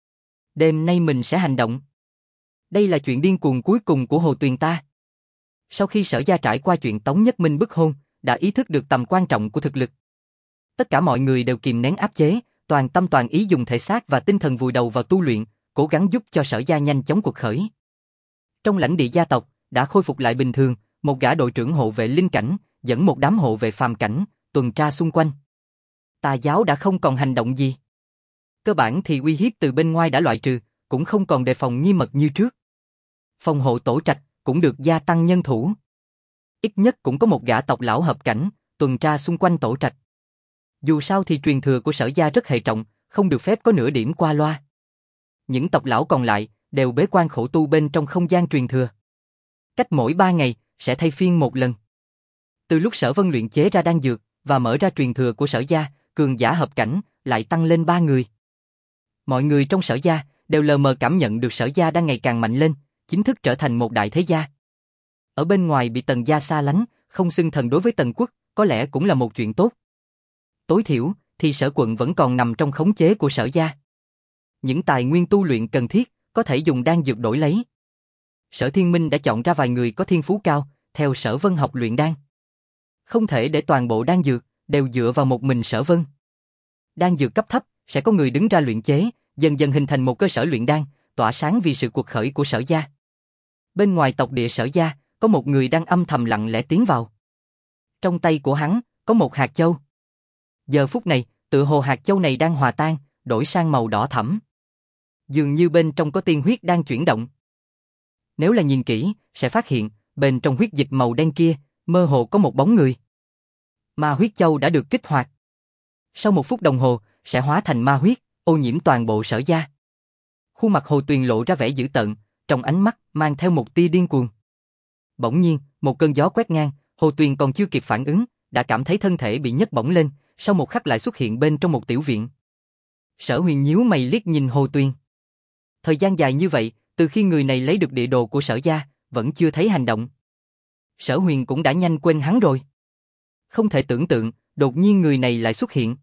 Đêm nay mình sẽ hành động. Đây là chuyện điên cuồng cuối cùng của Hồ Tuyền ta. Sau khi Sở gia trải qua chuyện Tống Nhất Minh bức hôn, đã ý thức được tầm quan trọng của thực lực. Tất cả mọi người đều kìm nén áp chế, toàn tâm toàn ý dùng thể xác và tinh thần vùi đầu vào tu luyện, cố gắng giúp cho Sở gia nhanh chóng cuộc khởi. Trong lãnh địa gia tộc, đã khôi phục lại bình thường, một gã đội trưởng hộ vệ linh cảnh, dẫn một đám hộ vệ phàm cảnh, tuần tra xung quanh. Tà giáo đã không còn hành động gì. Cơ bản thì uy hiếp từ bên ngoài đã loại trừ, cũng không còn đề phòng nghiêm mật như trước. Phòng hộ tổ trạch cũng được gia tăng nhân thủ. Ít nhất cũng có một gã tộc lão hợp cảnh, tuần tra xung quanh tổ trạch. Dù sao thì truyền thừa của Sở gia rất hệ trọng, không được phép có nửa điểm qua loa. Những tộc lão còn lại đều bế quan khổ tu bên trong không gian truyền thừa. Cách mỗi 3 ngày sẽ thay phiên một lần. Từ lúc Sở Vân luyện chế ra đan dược và mở ra truyền thừa của Sở gia, cường giả hợp cảnh lại tăng lên 3 người. Mọi người trong Sở gia đều lờ mờ cảm nhận được Sở gia đang ngày càng mạnh lên, chính thức trở thành một đại thế gia. Ở bên ngoài bị Tần gia xa lánh, không xưng thần đối với Tần quốc, có lẽ cũng là một chuyện tốt. Tối thiểu, thì Sở quận vẫn còn nằm trong khống chế của Sở gia. Những tài nguyên tu luyện cần thiết, có thể dùng đan dược đổi lấy. Sở Thiên Minh đã chọn ra vài người có thiên phú cao, theo Sở Vân học luyện đan. Không thể để toàn bộ đan dược đều dựa vào một mình Sở Vân. Đan dược cấp thấp sẽ có người đứng ra luyện chế, dần dần hình thành một cơ sở luyện đan, tỏa sáng vì sự cuộc khởi của Sở gia. Bên ngoài tộc địa Sở gia, có một người đang âm thầm lặng lẽ tiến vào. Trong tay của hắn có một hạt châu. Giờ phút này, tựa hồ hạt châu này đang hòa tan, đổi sang màu đỏ thẫm. Dường như bên trong có tiên huyết đang chuyển động. Nếu là nhìn kỹ, sẽ phát hiện, bên trong huyết dịch màu đen kia, mơ hồ có một bóng người. Ma huyết châu đã được kích hoạt. Sau 1 phút đồng hồ, sẽ hóa thành ma huyết, ô nhiễm toàn bộ Sở gia. Khuôn mặt Hồ Tuyền lộ ra vẻ dữ tợn, trong ánh mắt mang theo một tia điên cuồng. Bỗng nhiên, một cơn gió quét ngang, Hồ Tuyền còn chưa kịp phản ứng, đã cảm thấy thân thể bị nhấc bổng lên, sau một khắc lại xuất hiện bên trong một tiểu viện. Sở Huyền nhíu mày liếc nhìn Hồ Tuyền. Thời gian dài như vậy, từ khi người này lấy được địa đồ của Sở gia, vẫn chưa thấy hành động. Sở Huyền cũng đã nhanh quên hắn rồi. Không thể tưởng tượng, đột nhiên người này lại xuất hiện.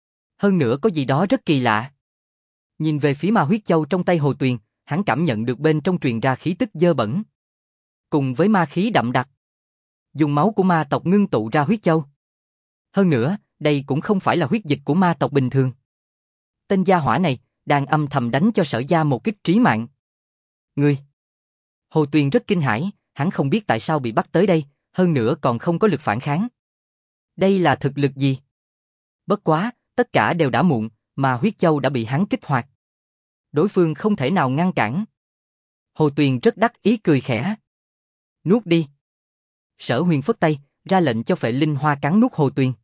Hơn nữa có gì đó rất kỳ lạ. Nhìn về phía ma huyết châu trong tay Hồ Tuyền, hắn cảm nhận được bên trong truyền ra khí tức dơ bẩn. Cùng với ma khí đậm đặc. Dùng máu của ma tộc ngưng tụ ra huyết châu. Hơn nữa, đây cũng không phải là huyết dịch của ma tộc bình thường. Tên gia hỏa này, đang âm thầm đánh cho Sở gia một kích trí mạng. Ngươi! Hồ Tuyền rất kinh hãi, hắn không biết tại sao bị bắt tới đây, hơn nữa còn không có lực phản kháng. Đây là thực lực gì? Bất quá, tất cả đều đã muộn, mà huyết châu đã bị hắn kích hoạt. Đối phương không thể nào ngăn cản. Hồ Tuyền rất đắc ý cười khẽ. Nuốt đi. Sở Huyền phất tay, ra lệnh cho Phệ Linh Hoa cắn nuốt Hồ Tuyền.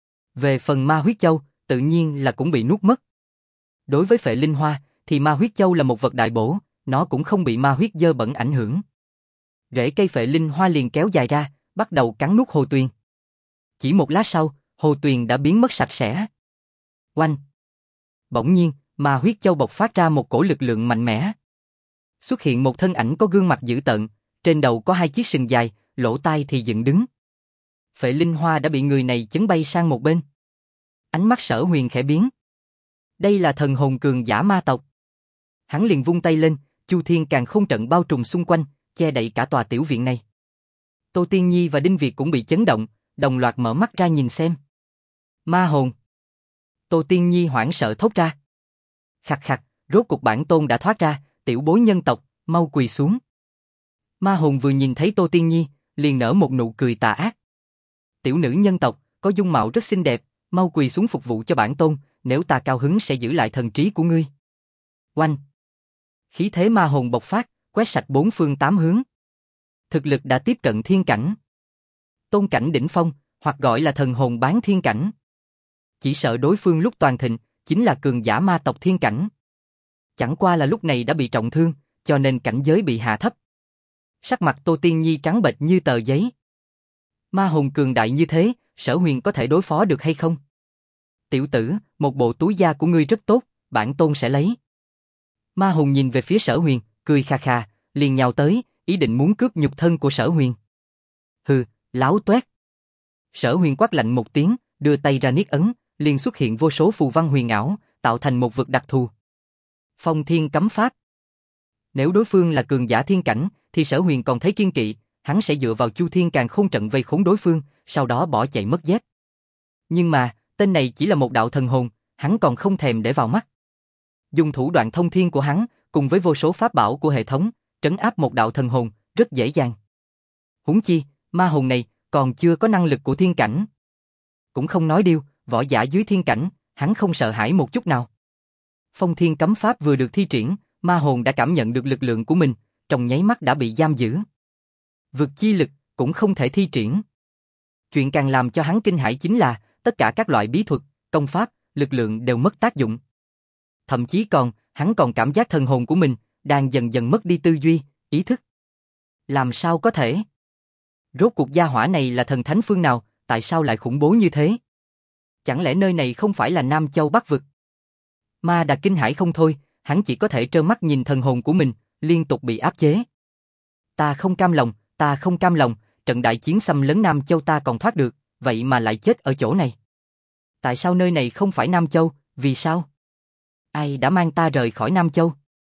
Về phần ma huyết châu, tự nhiên là cũng bị nuốt mất. Đối với Phệ Linh Hoa, thì ma huyết châu là một vật đại bổ, nó cũng không bị ma huyết dơ bẩn ảnh hưởng. Rễ cây Phệ Linh Hoa liền kéo dài ra, bắt đầu cắn nuốt Hồ Tuyền. Chỉ một lát sau, Hồ Tuyền đã biến mất sạch sẽ. Oanh! Bỗng nhiên, ma huyết châu bộc phát ra một cổ lực lượng mạnh mẽ. Xuất hiện một thân ảnh có gương mặt dữ tợn, trên đầu có 2 chiếc sừng dài, lỗ tai thì dựng đứng. Phệ Linh Hoa đã bị người này chấn bay sang một bên. Ánh mắt Sở Huyền khẽ biến. Đây là thần hồn cường giả ma tộc. Hắn liền vung tay lên, Chu Thiên Càn Khôn trận bao trùm xung quanh, che đậy cả tòa tiểu viện này. Tô Tiên Nhi và Đinh Việt cũng bị chấn động, đồng loạt mở mắt ra nhìn xem. Ma hồn! Tô Tiên Nhi hoảng sợ thốt ra. Khặt khặt, rốt cuộc bản tôn đã thoát ra, tiểu bối nhân tộc, mau quỳ xuống. Ma hồn vừa nhìn thấy Tô Tiên Nhi, liền nở một nụ cười tà ác. Tiểu nữ nhân tộc, có dung mạo rất xinh đẹp, mau quỳ xuống phục vụ cho bản tôn, nếu ta cao hứng sẽ giữ lại thần trí của ngươi. Oanh! Khí thế ma hồn bộc phát, quét sạch 4 phương 8 hướng. Thực lực đã tiếp cận thiên cảnh. Tôn cảnh đỉnh phong, hoặc gọi là thần hồn bán thiên cảnh. Chỉ sợ đối phương lúc toàn thịnh, chính là cường giả ma tộc thiên cảnh. Chẳng qua là lúc này đã bị trọng thương, cho nên cảnh giới bị hạ thấp. Sắc mặt Tô Tiên Nhi trắng bệch như tờ giấy. Ma hồn cường đại như thế, Sở Huyền có thể đối phó được hay không? Tiểu tử, một bộ túi da của ngươi rất tốt, bản tôn sẽ lấy. Ma hồn nhìn về phía Sở Huyền, cười kha kha, liền nhào tới, ý định muốn cướp nhục thân của Sở Huyền. Hừ, láo toét. Sở Huyền quát lạnh một tiếng, đưa tay ra niết ấn, liền xuất hiện vô số phù văn huyền ảo, tạo thành một vực đặc thù. Phong Thiên Cấm Pháp. Nếu đối phương là cường giả thiên cảnh, thì Sở Huyền còn thấy kiên kỵ, hắn sẽ dựa vào Chu Thiên Càn Khôn trận vây khốn đối phương, sau đó bỏ chạy mất dép. Nhưng mà, tên này chỉ là một đạo thần hồn, hắn còn không thèm để vào mắt. Dùng thủ đoạn thông thiên của hắn, cùng với vô số pháp bảo của hệ thống, trấn áp một đạo thần hồn, rất dễ dàng. Huống chi, ma hồn này còn chưa có năng lực của thiên cảnh. Cũng không nói điêu, võ giả dưới thiên cảnh, hắn không sợ hãi một chút nào. Phong Thiên Cấm Pháp vừa được thi triển, ma hồn đã cảm nhận được lực lượng của mình, trong nháy mắt đã bị giam giữ. Vực chi lực cũng không thể thi triển. Chuyện càng làm cho hắn kinh hãi chính là tất cả các loại bí thuật, công pháp, lực lượng đều mất tác dụng. Thậm chí hắn còn cảm giác thần hồn của mình đang dần dần mất đi tư duy, ý thức. Làm sao có thể? Rốt cuộc gia hỏa này là thần thánh phương nào, tại sao lại khủng bố như thế? Chẳng lẽ nơi này không phải là Nam Châu Bắc Vực? Ma Đà kinh hãi không thôi, hắn chỉ có thể trơ mắt nhìn thần hồn của mình liên tục bị áp chế. Ta không cam lòng, Ta không cam lòng, trận đại chiến xâm lấn Nam Châu ta còn thoát được, vậy mà lại chết ở chỗ này. Tại sao nơi này không phải Nam Châu, vì sao? Ai đã mang ta rời khỏi Nam Châu?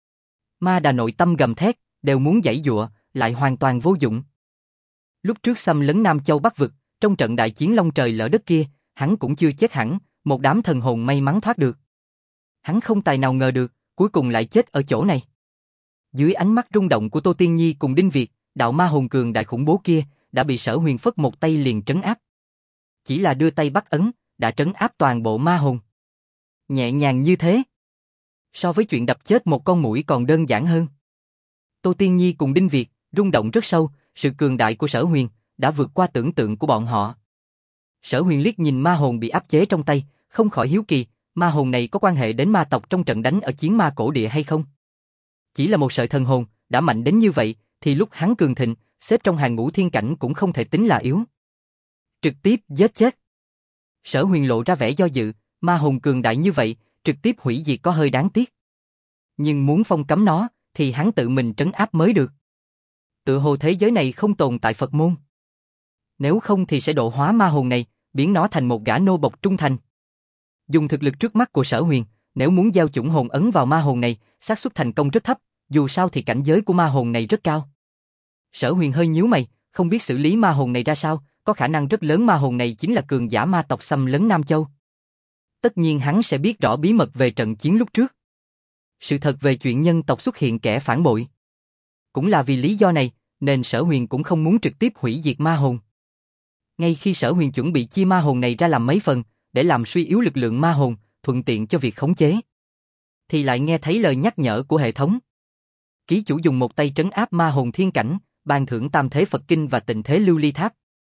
Ma Đà nội tâm gầm thét, đều muốn giãy giụa, lại hoàn toàn vô dụng. Lúc trước xâm lấn Nam Châu Bắc vực, trong trận đại chiến long trời lỡ đất kia, hắn cũng chưa chết hẳn, một đám thần hồn may mắn thoát được. Hắn không tài nào ngờ được, cuối cùng lại chết ở chỗ này. Dưới ánh mắt rung động của Tô Tiên Nhi cùng Đinh Việt, đạo ma hồn cường đại khủng bố kia đã bị Sở Huyền phất một tay liền trấn áp. Chỉ là đưa tay bắt ấn, đã trấn áp toàn bộ ma hồn. Nhẹ nhàng như thế. So với chuyện đập chết một con muỗi còn đơn giản hơn. Tô Tiên Nhi cùng Đinh Việt rung động rất sâu, sự cường đại của Sở Huyền đã vượt qua tưởng tượng của bọn họ. Sở Huyền liếc nhìn ma hồn bị áp chế trong tay, không khỏi hiếu kỳ, ma hồn này có quan hệ đến ma tộc trong trận đánh ở chiến ma cổ địa hay không? Chỉ là một sợi thần hồn, đã mạnh đến như vậy, thì lúc hắn cường thịnh, xếp trong hàng ngũ thiên cảnh cũng không thể tính là yếu. Trực tiếp giết chết. Sở Huyền lộ ra vẻ do dự, ma hồn cường đại như vậy, trực tiếp hủy diệt có hơi đáng tiếc. Nhưng muốn phong cấm nó, thì hắn tự mình trấn áp mới được. Tự hồ thế giới này không tồn tại Phật môn. Nếu không thì sẽ độ hóa ma hồn này, biến nó thành một gã nô bộc trung thành. Dùng thực lực trước mắt của Sở Huyền, nếu muốn gieo chủng hồn ấn vào ma hồn này, xác suất thành công rất thấp, dù sao thì cảnh giới của ma hồn này rất cao. Sở Huyền hơi nhíu mày, không biết xử lý ma hồn này ra sao, có khả năng rất lớn ma hồn này chính là cường giả ma tộc xâm lấn Nam Châu. Tất nhiên hắn sẽ biết rõ bí mật về trận chiến lúc trước. Sự thật về chuyện nhân tộc xuất hiện kẻ phản bội. Cũng là vì lý do này, nên Sở Huyền cũng không muốn trực tiếp hủy diệt ma hồn. Ngay khi Sở Huyền chuẩn bị chia ma hồn này ra làm mấy phần, để làm suy yếu lực lượng ma hồn, thuận tiện cho việc khống chế, thì lại nghe thấy lời nhắc nhở của hệ thống. Ký chủ dùng một tay trấn áp ma hồn thiên cảnh, ban thưởng Tam Thế Phật Kinh và Tịnh Thế Lưu Ly Tháp.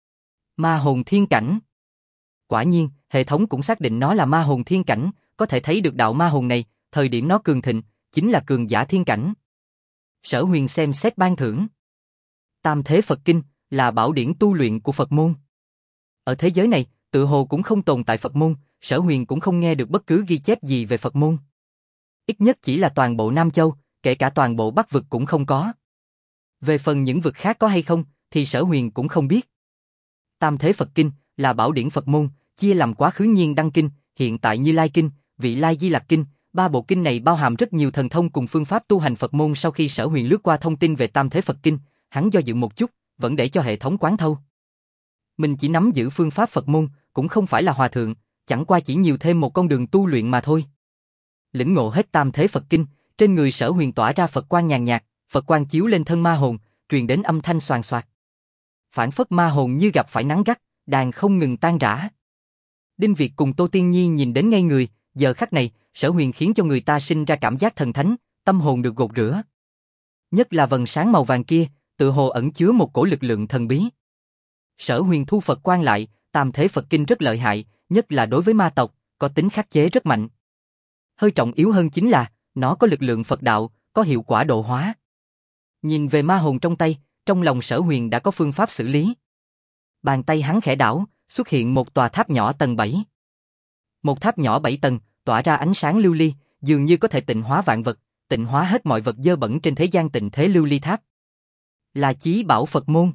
Ma hồn thiên cảnh. Quả nhiên, hệ thống cũng xác định nó là ma hồn thiên cảnh, có thể thấy được đạo ma hồn này, thời điểm nó cường thịnh, chính là cường giả thiên cảnh. Sở Huyền xem xét ban thưởng. Tam Thế Phật Kinh là bảo điển tu luyện của Phật môn. Ở thế giới này, tự hồ cũng không tồn tại Phật môn, Sở Huyền cũng không nghe được bất cứ ghi chép gì về Phật môn. Ít nhất chỉ là toàn bộ Nam Châu, kể cả toàn bộ Bắc vực cũng không có. Về phần những vực khác có hay không, thì Sở Huyền cũng không biết. Tam Thế Phật Kinh là bảo điển Phật môn, chia làm quá khứ nhiên đăng kinh, hiện tại Như Lai Kinh, Vị Lai Di Lặc Kinh. Ba bộ kinh này bao hàm rất nhiều thần thông cùng phương pháp tu hành Phật môn. Sau khi Sở Huyền lướt qua thông tin về Tam Thế Phật Kinh, hắn do dự một chút, vẫn để cho hệ thống quán thâu. Mình chỉ nắm giữ phương pháp Phật môn, cũng không phải là hòa thượng, chẳng qua chỉ nhiều thêm một con đường tu luyện mà thôi. Lĩnh ngộ hết Tam Thế Phật Kinh, trên người Sở Huyền tỏa ra Phật quang nhàn nhạt, Phật quang chiếu lên thân ma hồn, truyền đến âm thanh xoàn xoạc. Phản phất ma hồn như gặp phải nắng gắt, đàn không ngừng tan rã. Đinh Việt cùng Tô Tiên Nhi nhìn đến ngây người, giờ khắc này, Sở Huyền khiến cho người ta sinh ra cảm giác thần thánh, tâm hồn được gột rửa. Nhất là vầng sáng màu vàng kia, tự hồ ẩn chứa một cổ lực lượng thần bí. Sở Huyền thu Phật quang lại, Tam Thế Phật Kinh rất lợi hại, nhất là đối với ma tộc, có tính khắc chế rất mạnh. Hơi trọng yếu hơn chính là, nó có lực lượng Phật đạo, có hiệu quả độ hóa. Nhìn về ma hồn trong tay, trong lòng Sở Huyền đã có phương pháp xử lý. Bàn tay hắn khẽ đảo, xuất hiện một tòa tháp nhỏ tầng 7. Một tháp nhỏ 7 tầng, tỏa ra ánh sáng lưu ly, dường như có thể tịnh hóa vạn vật, tịnh hóa hết mọi vật dơ bẩn trên thế gian. Tịnh Thế Lưu Ly Tháp là chí bảo Phật môn,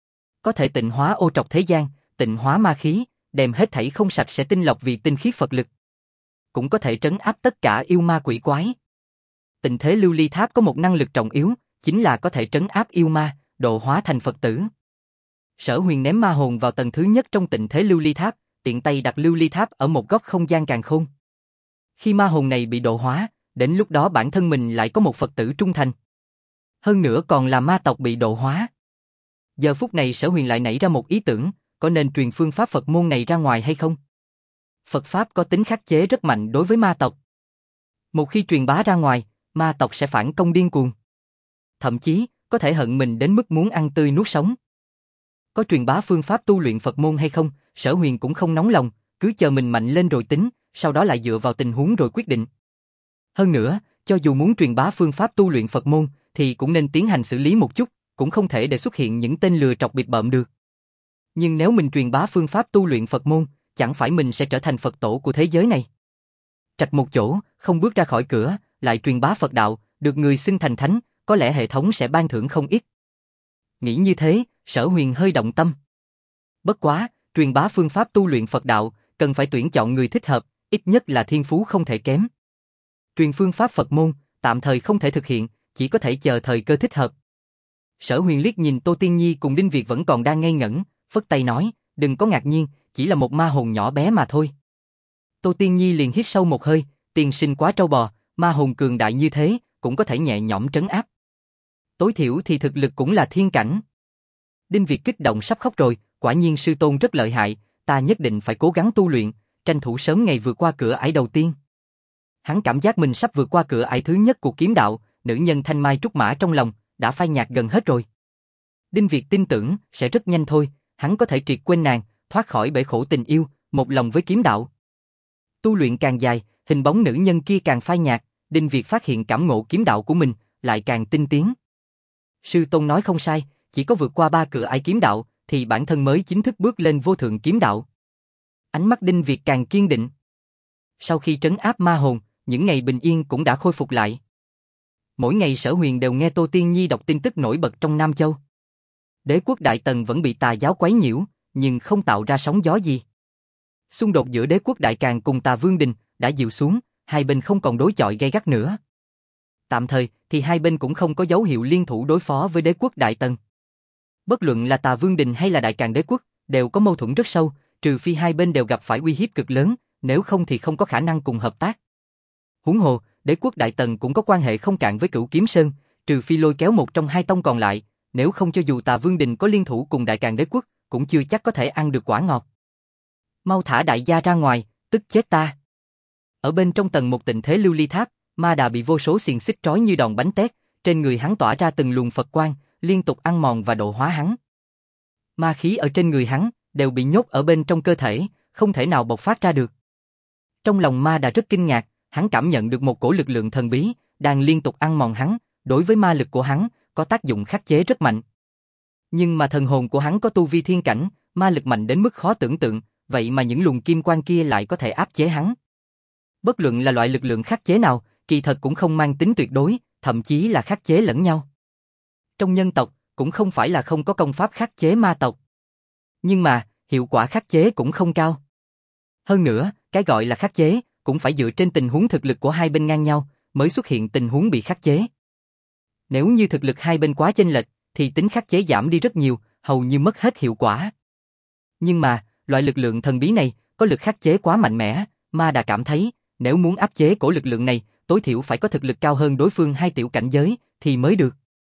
có thể tịnh hóa ô trọc thế gian, tịnh hóa ma khí, đem hết thảy không sạch sẽ tinh lọc vì tinh khiết Phật lực, cũng có thể trấn áp tất cả yêu ma quỷ quái. Tịnh Thế Lưu Ly Tháp có một năng lực trọng yếu, chính là có thể trấn áp yêu ma, độ hóa thành Phật tử. Sở Huyền ném ma hồn vào tầng thứ nhất trong Tịnh Thế Lưu Ly Tháp, tiện tay đặt Lưu Ly Tháp ở một góc không gian càn khôn. Khi ma hồn này bị độ hóa, đến lúc đó bản thân mình lại có một Phật tử trung thành. Hơn nữa còn là ma tộc bị độ hóa. Giờ phút này Sở Huyền lại nảy ra một ý tưởng, có nên truyền phương pháp Phật môn này ra ngoài hay không? Phật pháp có tính khắc chế rất mạnh đối với ma tộc. Một khi truyền bá ra ngoài, ma tộc sẽ phản công điên cuồng. Thậm chí, có thể hận mình đến mức muốn ăn tươi nuốt sống. Có truyền bá phương pháp tu luyện Phật môn hay không, Sở Huyền cũng không nóng lòng, cứ chờ mình mạnh lên rồi tính, sau đó lại dựa vào tình huống rồi quyết định. Hơn nữa, cho dù muốn truyền bá phương pháp tu luyện Phật môn, thì cũng nên tiến hành xử lý một chút, cũng không thể để xuất hiện những tên lừa trọc bịp bợm được. Nhưng nếu mình truyền bá phương pháp tu luyện Phật môn, chẳng phải mình sẽ trở thành Phật tổ của thế giới này. Trạch một chỗ, không bước ra khỏi cửa, lại truyền bá Phật đạo, được người xưng thành thánh, có lẽ hệ thống sẽ ban thưởng không ít. Nghĩ như thế, Sở Huyền hơi động tâm. Bất quá, truyền bá phương pháp tu luyện Phật đạo, cần phải tuyển chọn người thích hợp, ít nhất là thiên phú không thể kém. Truyền phương pháp Phật môn, tạm thời không thể thực hiện, chỉ có thể chờ thời cơ thích hợp. Sở Huyền liếc nhìn Tô Tiên Nhi cùng Đinh Việt vẫn còn đang ngây ngẩn, phất tay nói, đừng có ngạc nhiên, chỉ là một ma hồn nhỏ bé mà thôi. Tô Tiên Nhi liền hít sâu một hơi, tiên sinh quá trâu bò, ma hồn cường đại như thế, cũng có thể nhẹ nhõm trấn áp. Tối thiểu thì thực lực cũng là thiên cảnh. Đinh Việt kích động sắp khóc rồi, quả nhiên sư tôn rất lợi hại, ta nhất định phải cố gắng tu luyện, tranh thủ sớm ngày vượt qua cửa ải đầu tiên. Hắn cảm giác mình sắp vượt qua cửa ải thứ nhất của kiếm đạo, nữ nhân thanh mai trúc mã trong lòng, đã phai nhạt gần hết rồi. Đinh Việt tin tưởng, sẽ rất nhanh thôi, hắn có thể triệt quên nàng, thoát khỏi bể khổ tình yêu, một lòng với kiếm đạo. Tu luyện càng dài, hình bóng nữ nhân kia càng phai nhạt, Đinh Việt phát hiện cảm ngộ kiếm đạo của mình, lại càng tinh tiến. Sư tôn nói không sai, chỉ có vượt qua 3 cửa ải kiếm đạo, thì bản thân mới chính thức bước lên vô thượng kiếm đạo. Ánh mắt Đinh Việt càng kiên định. Sau khi trấn áp ma hồn, những ngày bình yên cũng đã khôi phục lại. Mỗi ngày Sở Huyền đều nghe Tô Tiên Nhi đọc tin tức nổi bật trong Nam Châu. Đế quốc Đại Tần vẫn bị tà giáo quấy nhiễu, nhưng không tạo ra sóng gió gì. Xung đột giữa đế quốc Đại Càn cùng Tà Vương Đình đã dịu xuống, hai bên không còn đối chọi gay gắt nữa. Tạm thời thì hai bên cũng không có dấu hiệu liên thủ đối phó với đế quốc Đại Tần. Bất luận là Tà Vương Đình hay là Đại Càn đế quốc, đều có mâu thuẫn rất sâu, trừ phi hai bên đều gặp phải uy hiếp cực lớn, nếu không thì không có khả năng cùng hợp tác. Huống hồ, đế quốc Đại Tần cũng có quan hệ không cạn với Cửu Kiếm Sơn, trừ phi lôi kéo một trong hai tông còn lại, nếu không cho dù Tà Vương Đình có liên thủ cùng Đại Càn đế quốc, cũng chưa chắc có thể ăn được quả ngọt. Mau thả đại gia ra ngoài, tức chết ta. Ở bên trong tầng một tịnh thế lưu ly tháp, Ma Đà bị vô số xiềng xích trói như đòn bánh tét, trên người hắn tỏa ra từng luồng Phật quang, liên tục ăn mòn và độ hóa hắn. Ma khí ở trên người hắn đều bị nhốt ở bên trong cơ thể, không thể nào bộc phát ra được. Trong lòng Ma Đà rất kinh ngạc, hắn cảm nhận được một cổ lực lượng thần bí đang liên tục ăn mòn hắn, đối với ma lực của hắn có tác dụng khắc chế rất mạnh. Nhưng mà thần hồn của hắn có tu vi thiên cảnh, ma lực mạnh đến mức khó tưởng tượng, vậy mà những luồng kim quang kia lại có thể áp chế hắn. Bất luận là loại lực lượng khắc chế nào, kỳ thật cũng không mang tính tuyệt đối, thậm chí là khắc chế lẫn nhau. Trong nhân tộc, cũng không phải là không có công pháp khắc chế ma tộc. Nhưng mà, hiệu quả khắc chế cũng không cao. Hơn nữa, cái gọi là khắc chế, cũng phải dựa trên tình huống thực lực của hai bên ngang nhau, mới xuất hiện tình huống bị khắc chế. Nếu như thực lực hai bên quá chênh lệch, thì tính khắc chế giảm đi rất nhiều, hầu như mất hết hiệu quả. Nhưng mà, loại lực lượng thần bí này, có lực khắc chế quá mạnh mẽ, Ma Đà cảm thấy, nếu muốn áp chế cổ lực lượng này, tối thiểu phải có thực lực cao hơn đối phương 2 tiểu cảnh giới, thì mới được.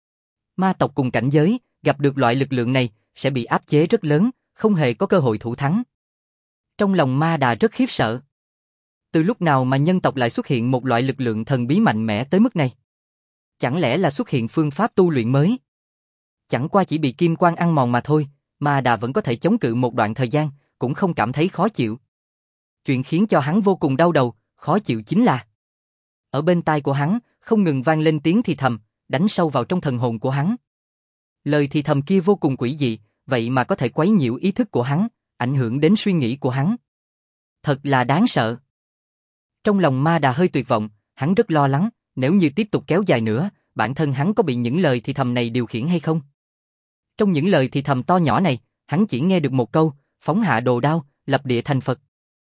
Ma tộc cùng cảnh giới, gặp được loại lực lượng này, sẽ bị áp chế rất lớn, không hề có cơ hội thủ thắng. Trong lòng Ma Đà rất khiếp sợ. Từ lúc nào mà nhân tộc lại xuất hiện một loại lực lượng thần bí mạnh mẽ tới mức này? Chẳng lẽ là xuất hiện phương pháp tu luyện mới? Chẳng qua chỉ bị kim quang ăn mòn mà thôi, Ma Đà vẫn có thể chống cự một đoạn thời gian, cũng không cảm thấy khó chịu. Chuyện khiến cho hắn vô cùng đau đầu, khó chịu chính là ở bên tai của hắn, không ngừng vang lên tiếng thì thầm, đánh sâu vào trong thần hồn của hắn. Lời thì thầm kia vô cùng quỷ dị, vậy mà có thể quấy nhiễu ý thức của hắn, ảnh hưởng đến suy nghĩ của hắn. Thật là đáng sợ. Trong lòng Ma Đà hơi tuyệt vọng, hắn rất lo lắng, nếu như tiếp tục kéo dài nữa, bản thân hắn có bị những lời thì thầm này điều khiển hay không? Trong những lời thì thầm to nhỏ này, hắn chỉ nghe được một câu, phóng hạ đồ đao, lập địa thành Phật.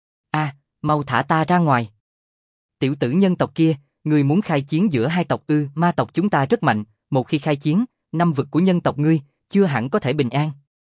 Mau thả ta ra ngoài. Tiểu tử nhân tộc kia, ngươi muốn khai chiến giữa hai tộc ư? Ma tộc chúng ta rất mạnh, một khi khai chiến, 5 vực của nhân tộc ngươi, chưa hẳn có thể bình an.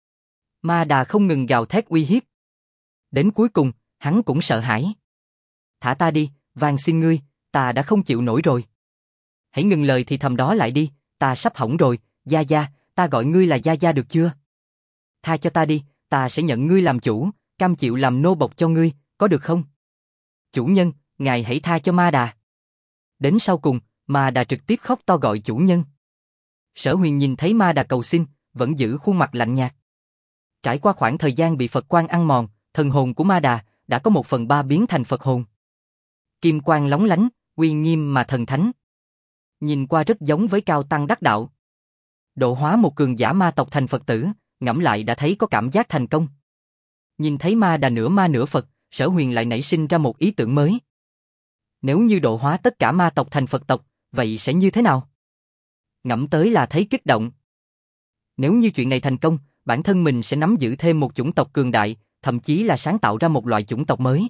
Ma Đà không ngừng gào thét uy hiếp. Đến cuối cùng, hắn cũng sợ hãi. Thả ta đi, van xin ngươi, ta đã không chịu nổi rồi. Hãy ngừng lời thì thầm đó lại đi, ta sắp hỏng rồi, Gia Gia, ta gọi ngươi là Gia Gia được chưa? Tha cho ta đi, ta sẽ nhận ngươi làm chủ, cam chịu làm nô bộc cho ngươi, có được không? Chủ nhân, ngài hãy tha cho Ma Đà. Đến sau cùng, Ma Đà trực tiếp khóc to gọi chủ nhân. Sở Huyền nhìn thấy Ma Đà cầu xin, vẫn giữ khuôn mặt lạnh nhạt. Trải qua khoảng thời gian bị Phật quang ăn mòn, thần hồn của Ma Đà đã có 1/3 biến thành Phật hồn. Kim quang lóng lánh, uy nghiêm mà thần thánh. Nhìn qua rất giống với cao tăng đắc đạo. Độ hóa một cường giả ma tộc thành Phật tử, ngẫm lại đã thấy có cảm giác thành công. Nhìn thấy Ma Đà nửa ma nửa Phật, Sở Huyền lại nảy sinh ra một ý tưởng mới. Nếu như độ hóa tất cả ma tộc thành Phật tộc, vậy sẽ như thế nào? Ngẫm tới là thấy kích động. Nếu như chuyện này thành công, bản thân mình sẽ nắm giữ thêm một chủng tộc cường đại, thậm chí là sáng tạo ra một loại chủng tộc mới.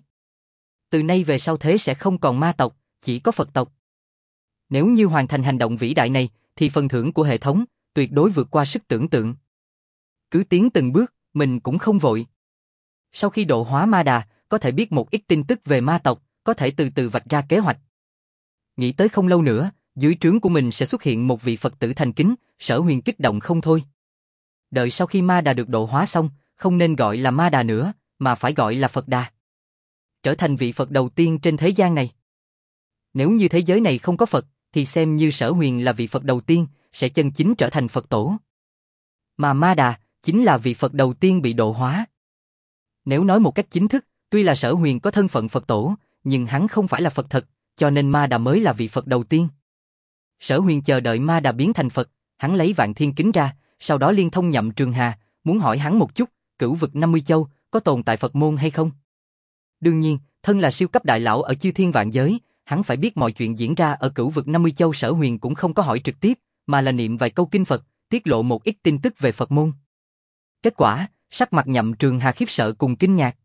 Từ nay về sau thế sẽ không còn ma tộc, chỉ có Phật tộc. Nếu như hoàn thành hành động vĩ đại này, thì phần thưởng của hệ thống tuyệt đối vượt qua sức tưởng tượng. Cứ tiến từng bước, mình cũng không vội. Sau khi độ hóa ma đà, có thể biết một ít tin tức về ma tộc, có thể từ từ vạch ra kế hoạch. Nghĩ tới không lâu nữa, dưới trướng của mình sẽ xuất hiện một vị Phật tử thành kính, Sở Huyền kích động không thôi. Đợi sau khi ma đà được độ hóa xong, không nên gọi là ma đà nữa, mà phải gọi là Phật đà. Trở thành vị Phật đầu tiên trên thế gian này. Nếu như thế giới này không có Phật, thì xem như Sở Huyền là vị Phật đầu tiên, sẽ chân chính trở thành Phật tổ. Mà ma đà chính là vị Phật đầu tiên bị độ hóa. Nếu nói một cách chính thức, tuy là Sở Huyền có thân phận Phật tổ, nhưng hắn không phải là Phật thật, cho nên ma đà mới là vị Phật đầu tiên. Sở Huyền chờ đợi ma đà biến thành Phật, hắn lấy Vạn Thiên Kính ra, sau đó liên thông Nhậm Trường Hà, muốn hỏi hắn một chút, cửu vực 50 châu, có tồn tại Phật môn hay không? Đương nhiên, thân là siêu cấp đại lão ở chư thiên vạn giới, hắn phải biết mọi chuyện diễn ra ở cửu vực 50 châu. Sở Huyền cũng không có hỏi trực tiếp, mà là niệm vài câu kinh Phật, tiết lộ một ít tin tức về Phật môn. Kết quả, sắc mặt Nhậm Trường Hà khiếp sợ cùng kinh ngạc.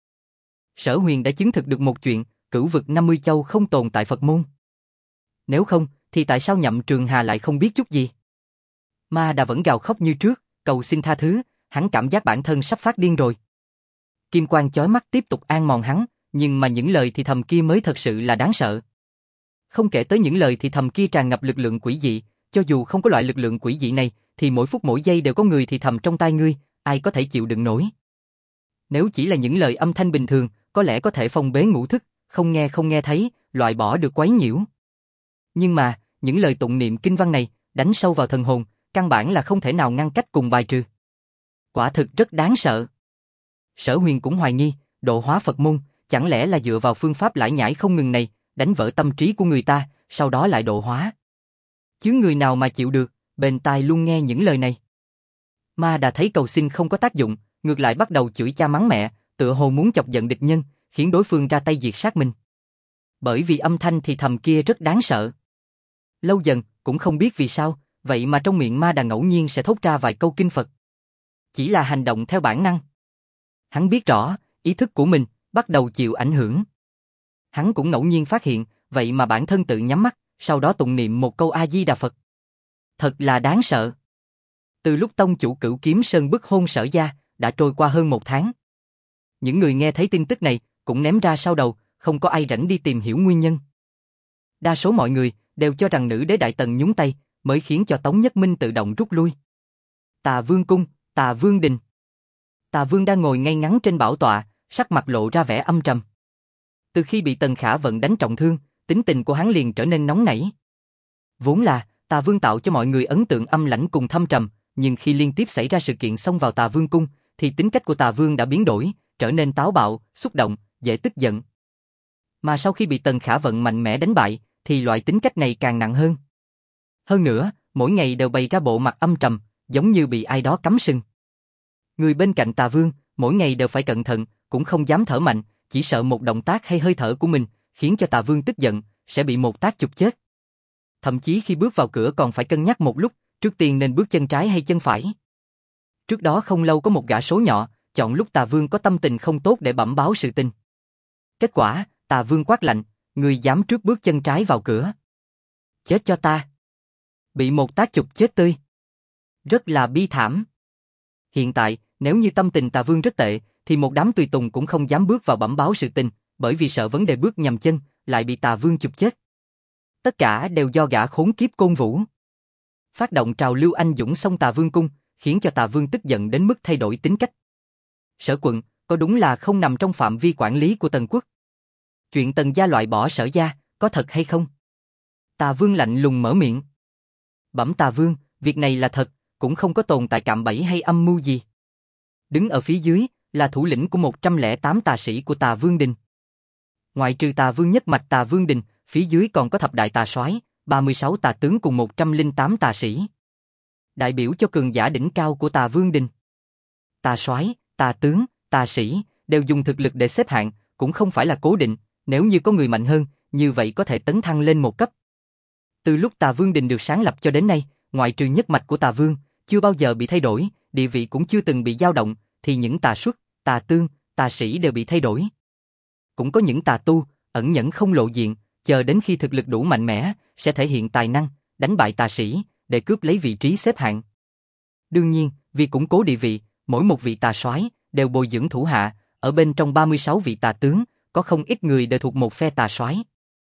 Sở Huyền đã chứng thực được một chuyện, cửu vực 50 châu không tồn tại Phật môn. Nếu không, thì tại sao Nhậm Trường Hà lại không biết chút gì? Ma đà vẫn gào khóc như trước, cầu xin tha thứ, hắn cảm giác bản thân sắp phát điên rồi. Kim quang chói mắt tiếp tục an mòn hắn, nhưng mà những lời thì thầm kia mới thật sự là đáng sợ. Không kể tới những lời thì thầm kia tràn ngập lực lượng quỷ dị, cho dù không có loại lực lượng quỷ dị này, thì mỗi phút mỗi giây đều có người thì thầm trong tai ngươi, ai có thể chịu đựng nổi. Nếu chỉ là những lời âm thanh bình thường, có lẽ có thể phong bế ngũ thức, không nghe thấy, loại bỏ được quấy nhiễu. Nhưng mà, những lời tụng niệm kinh văn này, đánh sâu vào thần hồn, căn bản là không thể nào ngăn cách cùng bài trừ. Quả thực rất đáng sợ. Sở Huyền cũng hoài nghi, độ hóa Phật môn, chẳng lẽ là dựa vào phương pháp lải nhải không ngừng này, đánh vỡ tâm trí của người ta, sau đó lại độ hóa. Chứ người nào mà chịu được, bên tai luôn nghe những lời này. Ma đà thấy cầu xin không có tác dụng, ngược lại bắt đầu chửi cha mắng mẹ, tựa hồ muốn chọc giận địch nhân, khiến đối phương ra tay diệt sát mình. Bởi vì âm thanh thì thầm kia rất đáng sợ. Lâu dần, cũng không biết vì sao, vậy mà trong miệng ma đà ngẫu nhiên sẽ thốt ra vài câu kinh Phật. Chỉ là hành động theo bản năng. Hắn biết rõ, ý thức của mình bắt đầu chịu ảnh hưởng. Hắn cũng ngẫu nhiên phát hiện, vậy mà bản thân tự nhắm mắt, sau đó tụng niệm một câu A-di-đà Phật. Thật là đáng sợ. Từ lúc tông chủ Cửu Kiếm Sơn bức hôn Sở gia, đã trôi qua hơn 1 tháng. Những người nghe thấy tin tức này, cũng ném ra sau đầu, không có ai rảnh đi tìm hiểu nguyên nhân. Đa số mọi người đều cho rằng nữ đế Đại Tần nhúng tay, mới khiến cho Tống Nhất Minh tự động rút lui. Tà Vương cung, Tà Vương đình. Tà Vương đang ngồi ngay ngắn trên bảo tọa, sắc mặt lộ ra vẻ âm trầm. Từ khi bị Tần Khả Vận đánh trọng thương, tính tình của hắn liền trở nên nóng nảy. Vốn là, Tà Vương tạo cho mọi người ấn tượng âm lãnh cùng thâm trầm, nhưng khi liên tiếp xảy ra sự kiện xông vào Tà Vương cung, thì tính cách của Tà Vương đã biến đổi, trở nên táo bạo, xúc động, dễ tức giận. Mà sau khi bị Tần Khả Vận mạnh mẽ đánh bại, thì loại tính cách này càng nặng hơn. Hơn nữa, mỗi ngày đều bày ra bộ mặt âm trầm, giống như bị ai đó cắm sừng. Người bên cạnh Tà Vương, mỗi ngày đều phải cẩn thận, cũng không dám thở mạnh, chỉ sợ một động tác hay hơi thở của mình, khiến cho Tà Vương tức giận, sẽ bị một tác chụp chết. Thậm chí khi bước vào cửa còn phải cân nhắc một lúc, trước tiên nên bước chân trái hay chân phải. Trước đó không lâu có một gã số nhọ, chọn lúc Tà Vương có tâm tình không tốt để bẩm báo sự tình. Kết quả, Tà Vương quát lạnh, người dám trước bước chân trái vào cửa. Chết cho ta. Bị một tác chụp chết tươi. Rất là bi thảm. Hiện tại, nếu như tâm tình Tà Vương rất tệ, thì một đám tùy tùng cũng không dám bước vào bẩm báo sự tình, bởi vì sợ vấn đề bước nhầm chân, lại bị Tà Vương chụp chết. Tất cả đều do gã khốn kiếp Côn Vũ. Phát động trào lưu anh dũng xông Tà Vương cung, khiến cho Tà Vương tức giận đến mức thay đổi tính cách. Sở quận, có đúng là không nằm trong phạm vi quản lý của Tần quốc? Chuyện Tần gia loại bỏ Sở gia, có thật hay không? Tà Vương lạnh lùng mở miệng. Bẩm Tà Vương, việc này là thật, cũng không có tồn tại cạm bẫy hay âm mưu gì. Đứng ở phía dưới, là thủ lĩnh của 108 tà sĩ của Tà Vương đình. Ngoại trừ Tà Vương nhất mạch Tà Vương đình, phía dưới còn có thập đại tà soái, 36 tà tướng cùng 108 tà sĩ. Đại biểu cho cường giả đỉnh cao của Tà Vương đình. Tà soái, tà tướng, tà sĩ đều dùng thực lực để xếp hạng, cũng không phải là cố định, nếu như có người mạnh hơn, như vậy có thể tấn thăng lên một cấp. Từ lúc Tà Vương đình được sáng lập cho đến nay, ngoại trừ nhất mạch của Tà Vương, chưa bao giờ bị thay đổi, địa vị cũng chưa từng bị dao động, thì những tà xuất, tà tương, tà sĩ đều bị thay đổi. Cũng có những tà tu, ẩn nhẫn không lộ diện, chờ đến khi thực lực đủ mạnh mẽ, sẽ thể hiện tài năng, đánh bại tà sĩ, để cướp lấy vị trí xếp hạng. Đương nhiên, vì củng cố địa vị, mỗi một vị tà soái đều bồi dưỡng thủ hạ, ở bên trong 36 vị tà tướng, có không ít người đều thuộc một phe tà soái.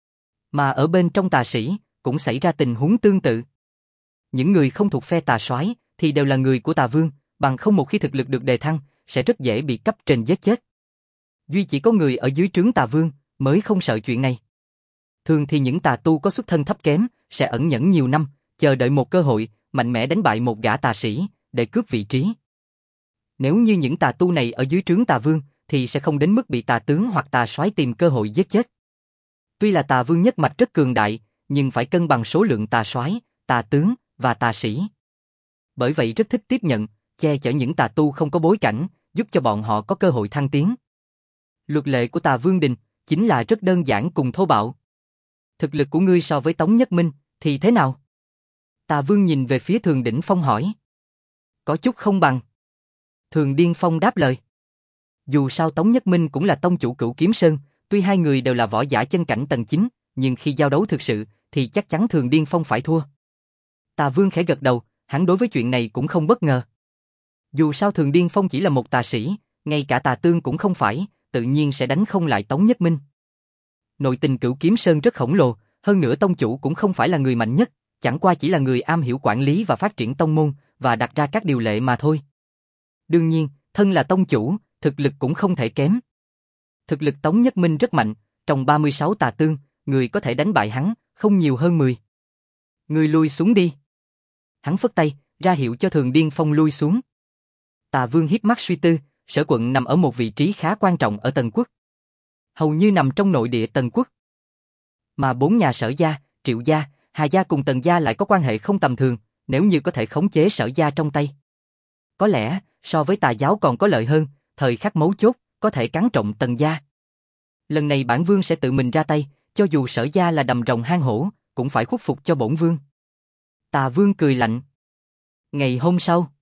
Mà ở bên trong tà sĩ, cũng xảy ra tình huống tương tự. Những người không thuộc phe tà soái thì đều là người của tà vương, bằng không một khi thực lực được đề thăng, sẽ rất dễ bị cấp trên giết chết. Duy chỉ có người ở dưới trướng tà vương mới không sợ chuyện này. Thường thì những tà tu có xuất thân thấp kém sẽ ẩn nhẫn nhiều năm, chờ đợi một cơ hội mạnh mẽ đánh bại một gã tà sĩ để cướp vị trí. Nếu như những tà tu này ở dưới trướng tà vương thì sẽ không đến mức bị tà tướng hoặc tà soái tìm cơ hội giết chết. Tuy là tà vương nhất mạch rất cường đại, nhưng phải cân bằng số lượng tà soái, tà tướng và tà sĩ. Bởi vậy rất thích tiếp nhận, che chở những tà tu không có bối cảnh, giúp cho bọn họ có cơ hội thăng tiến. Luật lệ của tà vương đình chính là rất đơn giản cùng thô bạo. Thực lực của ngươi so với Tống Nhất Minh thì thế nào? Tà vương nhìn về phía Thường Đỉnh Phong hỏi. Có chút không bằng. Thường Điên Phong đáp lời. Dù sao Tống Nhất Minh cũng là tông chủ Cửu Kiếm Sơn, tuy hai người đều là võ giả chân cảnh tầng 9, nhưng khi giao đấu thực sự thì chắc chắn Thường Điên Phong phải thua. Tà vương khẽ gật đầu, hắn đối với chuyện này cũng không bất ngờ. Dù sao Thường Điên Phong chỉ là một tà sĩ, ngay cả tà tương cũng không phải, tự nhiên sẽ đánh không lại Tống Nhất Minh. Nội tình Cửu Kiếm Sơn rất khổng lồ, hơn nữa tông chủ cũng không phải là người mạnh nhất, chẳng qua chỉ là người am hiểu quản lý và phát triển tông môn và đặt ra các điều lệ mà thôi. Đương nhiên, thân là tông chủ, thực lực cũng không thể kém. Thực lực Tống Nhất Minh rất mạnh, trong 36 tà tương, người có thể đánh bại hắn, không nhiều hơn 10. Người lui xuống đi. Hắn phất tay, ra hiệu cho Thường Điên Phong lui xuống. Tà vương hiếp mắt suy tư, Sở Quận nằm ở một vị trí khá quan trọng ở Tần Quốc. Hầu như nằm trong nội địa Tần Quốc. Mà bốn nhà Sở gia, Triệu gia, Hà gia cùng Tần gia lại có quan hệ không tầm thường, nếu như có thể khống chế Sở gia trong tay. Có lẽ, so với Tà giáo còn có lợi hơn, thời khắc mấu chốt, có thể cắn trọng Tần gia. Lần này bản vương sẽ tự mình ra tay, cho dù Sở gia là đầm rồng hang hổ, cũng phải khuất phục cho bổn vương. Tà vương cười lạnh. Ngày hôm sau,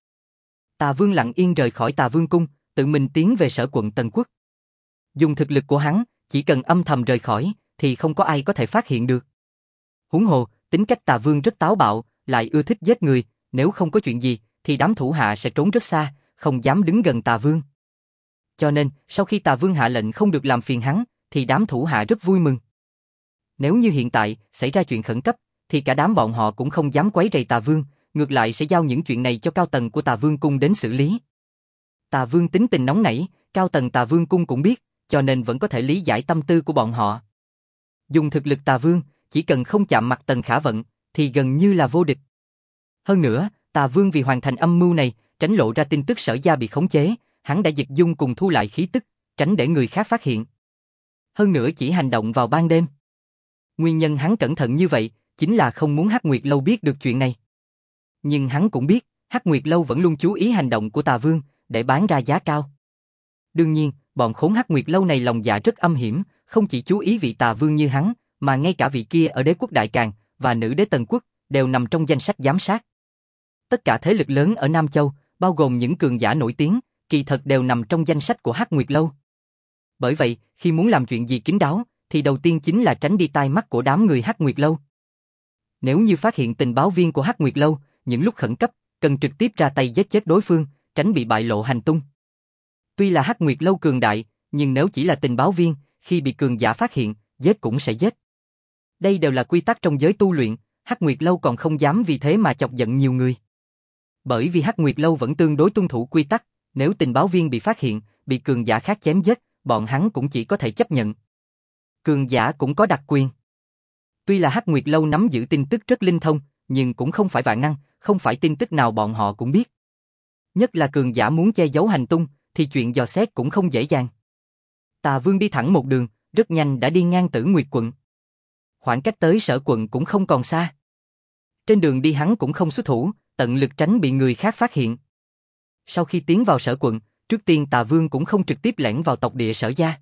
Tà vương lặng yên rời khỏi Tà vương cung, tự mình tiến về Sở Quận Tần Quốc. Dùng thực lực của hắn, chỉ cần âm thầm rời khỏi, thì không có ai có thể phát hiện được. Huống hồ, tính cách Tà vương rất táo bạo, lại ưa thích giết người, nếu không có chuyện gì, thì đám thủ hạ sẽ trốn rất xa, không dám đứng gần Tà vương. Cho nên, sau khi Tà vương hạ lệnh không được làm phiền hắn, thì đám thủ hạ rất vui mừng. Nếu như hiện tại xảy ra chuyện khẩn cấp, thì cả đám bọn họ cũng không dám quấy rầy Tà vương, ngược lại sẽ giao những chuyện này cho cao tầng của Tà vương cung đến xử lý. Tà vương tính tình nóng nảy, cao tầng Tà vương cung cũng biết, cho nên vẫn có thể lý giải tâm tư của bọn họ. Dùng thực lực Tà vương, chỉ cần không chạm mặt Tần Khả Vận, thì gần như là vô địch. Hơn nữa, Tà vương vì hoàn thành âm mưu này, tránh lộ ra tin tức Sở gia bị khống chế, hắn đã dịch dung cùng thu lại khí tức, tránh để người khác phát hiện. Hơn nữa chỉ hành động vào ban đêm. Nguyên nhân hắn cẩn thận như vậy, chính là không muốn Hắc Nguyệt Lâu biết được chuyện này. Nhưng hắn cũng biết, Hắc Nguyệt Lâu vẫn luôn chú ý hành động của Tà vương, để bán ra giá cao. Đương nhiên, bọn khốn Hắc Nguyệt Lâu này lòng dạ rất âm hiểm, không chỉ chú ý vị Tà vương như hắn, mà ngay cả vị kia ở Đế quốc Đại Càn và nữ đế Tần Quốc đều nằm trong danh sách giám sát. Tất cả thế lực lớn ở Nam Châu, bao gồm những cường giả nổi tiếng, kỳ thật đều nằm trong danh sách của Hắc Nguyệt Lâu. Bởi vậy, khi muốn làm chuyện gì kín đáo, thì đầu tiên chính là tránh đi tai mắt của đám người Hắc Nguyệt Lâu. Nếu như phát hiện tình báo viên của Hắc Nguyệt Lâu, những lúc khẩn cấp, cần trực tiếp ra tay giết chết đối phương, tránh bị bại lộ hành tung. Tuy là Hắc Nguyệt Lâu cường đại, nhưng nếu chỉ là tình báo viên, khi bị cường giả phát hiện, giết cũng sẽ giết. Đây đều là quy tắc trong giới tu luyện, Hắc Nguyệt Lâu còn không dám vì thế mà chọc giận nhiều người. Bởi vì Hắc Nguyệt Lâu vẫn tương đối tuân thủ quy tắc, nếu tình báo viên bị phát hiện, bị cường giả khác chém giết, bọn hắn cũng chỉ có thể chấp nhận. Cường giả cũng có đặc quyền. Tuy là Hắc Nguyệt Lâu nắm giữ tin tức rất linh thông, nhưng cũng không phải vạn năng, không phải tin tức nào bọn họ cũng biết. Nhất là cường giả muốn che giấu hành tung, thì chuyện dò xét cũng không dễ dàng. Tà vương đi thẳng một đường, rất nhanh đã đi ngang Tử Nguyệt quận. Khoảng cách tới Sở quận cũng không còn xa. Trên đường đi hắn cũng không xuất thủ, tận lực tránh bị người khác phát hiện. Sau khi tiến vào Sở quận, trước tiên Tà vương cũng không trực tiếp lẻn vào tộc địa Sở gia.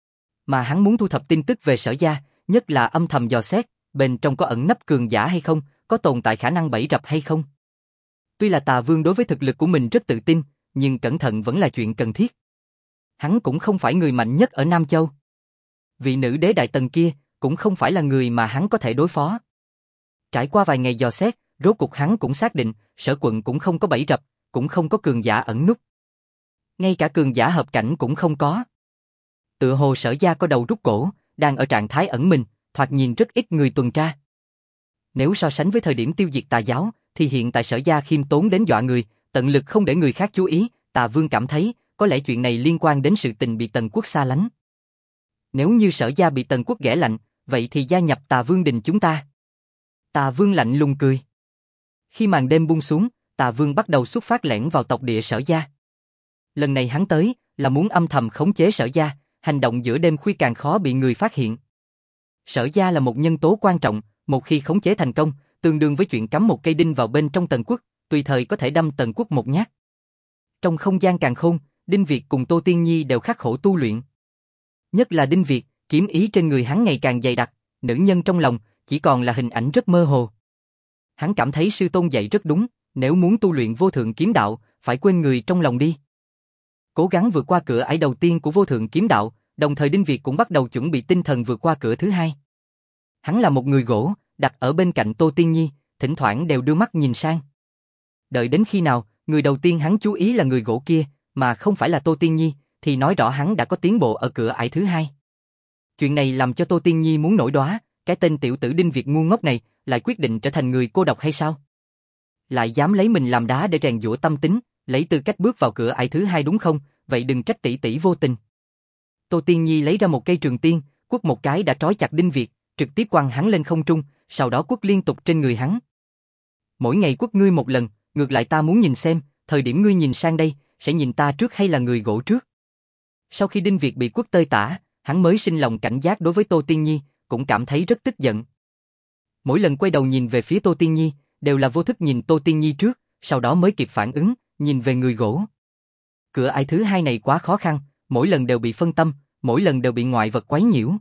Mà hắn muốn thu thập tin tức về Sở gia, nhất là âm thầm dò xét, bên trong có ẩn nấp cường giả hay không, có tồn tại khả năng bẫy rập hay không. Tuy là Tà Vương đối với thực lực của mình rất tự tin, nhưng cẩn thận vẫn là chuyện cần thiết. Hắn cũng không phải người mạnh nhất ở Nam Châu. Vị nữ đế đại tần kia cũng không phải là người mà hắn có thể đối phó. Trải qua vài ngày dò xét, rốt cuộc hắn cũng xác định, Sở quận cũng không có bẫy rập, cũng không có cường giả ẩn núp. Ngay cả cường giả hợp cảnh cũng không có. Tựa hồ Sở gia có đầu rút cổ, đang ở trạng thái ẩn mình, thoạt nhìn rất ít người tuần tra. Nếu so sánh với thời điểm tiêu diệt Tà giáo, thì hiện tại Sở gia khiêm tốn đến dọa người, tận lực không để người khác chú ý. Tà Vương cảm thấy, có lẽ chuyện này liên quan đến sự tình bị Tần quốc xa lánh. Nếu như Sở gia bị Tần quốc ghẻ lạnh, vậy thì gia nhập Tà Vương đình chúng ta. Tà Vương lạnh lùng cười. Khi màn đêm buông xuống, Tà Vương bắt đầu xuất phát lẻn vào tộc địa Sở gia. Lần này hắn tới, là muốn âm thầm khống chế Sở gia, hành động giữa đêm khuya càng khó bị người phát hiện. Sở gia là một nhân tố quan trọng, một khi khống chế thành công, tương đương với chuyện cắm một cây đinh vào bên trong Tần quốc, tùy thời có thể đâm Tần quốc một nhát. Trong không gian càn khôn, Đinh Việt cùng Tô Tiên Nhi đều khắc khổ tu luyện. Nhất là Đinh Việt, kiếm ý trên người hắn ngày càng dày đặc, nữ nhân trong lòng chỉ còn là hình ảnh rất mơ hồ. Hắn cảm thấy sư tôn dạy rất đúng, nếu muốn tu luyện vô thượng kiếm đạo, phải quên người trong lòng đi. Cố gắng vượt qua cửa ải đầu tiên của vô thượng kiếm đạo, đồng thời Đinh Việt cũng bắt đầu chuẩn bị tinh thần vượt qua cửa thứ hai. Hắn là một người gỗ, đặt ở bên cạnh Tô Tiên Nhi, thỉnh thoảng đều đưa mắt nhìn sang. Đợi đến khi nào, người đầu tiên hắn chú ý là người gỗ kia, mà không phải là Tô Tiên Nhi, thì nói rõ hắn đã có tiến bộ ở cửa ải thứ hai. Chuyện này làm cho Tô Tiên Nhi muốn nổi đoá, cái tên tiểu tử Đinh Việt ngu ngốc này, lại quyết định trở thành người cô độc hay sao? Lại dám lấy mình làm đá để rèn giũa tâm tính, lấy tư cách bước vào cửa ải thứ hai đúng không? Vậy đừng trách tỷ tỷ vô tình. Tô Tiên Nhi lấy ra một cây trường tiên, quất một cái đã trói chặt Đinh Việt, trực tiếp quăng hắn lên không trung, sau đó quất liên tục trên người hắn. Mỗi ngày quất ngươi một lần, ngược lại ta muốn nhìn xem, thời điểm ngươi nhìn sang đây, sẽ nhìn ta trước hay là người gỗ trước? Sau khi Đinh Việt bị quất tơi tả, hắn mới sinh lòng cảnh giác đối với Tô Tiên Nhi, cũng cảm thấy rất tức giận. Mỗi lần quay đầu nhìn về phía Tô Tiên Nhi, đều là vô thức nhìn Tô Tiên Nhi trước, sau đó mới kịp phản ứng, nhìn về người gỗ. Cửa ải thứ hai này quá khó khăn, mỗi lần đều bị phân tâm, mỗi lần đều bị ngoại vật quấy nhiễu.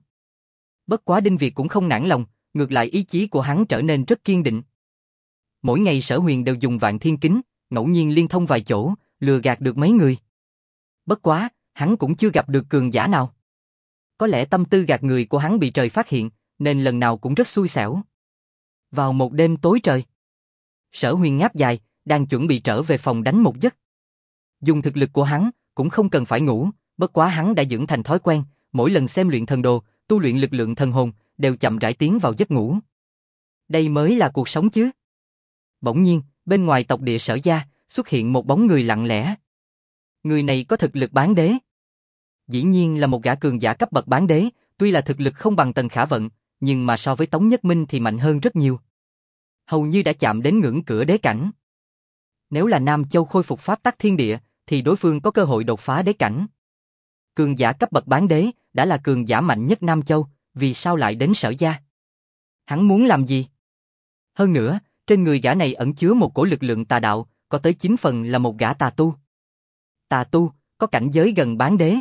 Bất quá Đinh Việt cũng không nản lòng, ngược lại ý chí của hắn trở nên rất kiên định. Mỗi ngày Sở Huyền đều dùng Vạn Thiên Kính, ngẫu nhiên liên thông vài chỗ, lừa gạt được mấy người. Bất quá, hắn cũng chưa gặp được cường giả nào. Có lẽ tâm tư gạt người của hắn bị trời phát hiện, nên lần nào cũng rất xui xẻo. Vào một đêm tối trời, Sở Huyền ngáp dài, đang chuẩn bị trở về phòng đánh một giấc. Dùng thực lực của hắn, cũng không cần phải ngủ, bất quá hắn đã dưỡng thành thói quen, mỗi lần xem luyện thần đồ, tu luyện lực lượng thần hồn, đều chậm rãi tiến vào giấc ngủ. Đây mới là cuộc sống chứ. Bỗng nhiên, bên ngoài tộc địa Sở gia, xuất hiện một bóng người lặng lẽ. Người này có thực lực bán đế. Dĩ nhiên là một gã cường giả cấp bậc bán đế, tuy là thực lực không bằng Tần Khả Vận, nhưng mà so với Tống Nhất Minh thì mạnh hơn rất nhiều. Hầu như đã chạm đến ngưỡng cửa đế cảnh. Nếu là Nam Châu khôi phục pháp tắc thiên địa, thì đối phương có cơ hội đột phá đế cảnh. Cường giả cấp bậc bán đế, đã là cường giả mạnh nhất Nam Châu, vì sao lại đến Sở gia? Hắn muốn làm gì? Hơn nữa, trên người gã này ẩn chứa một cổ lực lượng tà đạo, có tới 9 phần là một gã tà tu. Tà tu, có cảnh giới gần bán đế.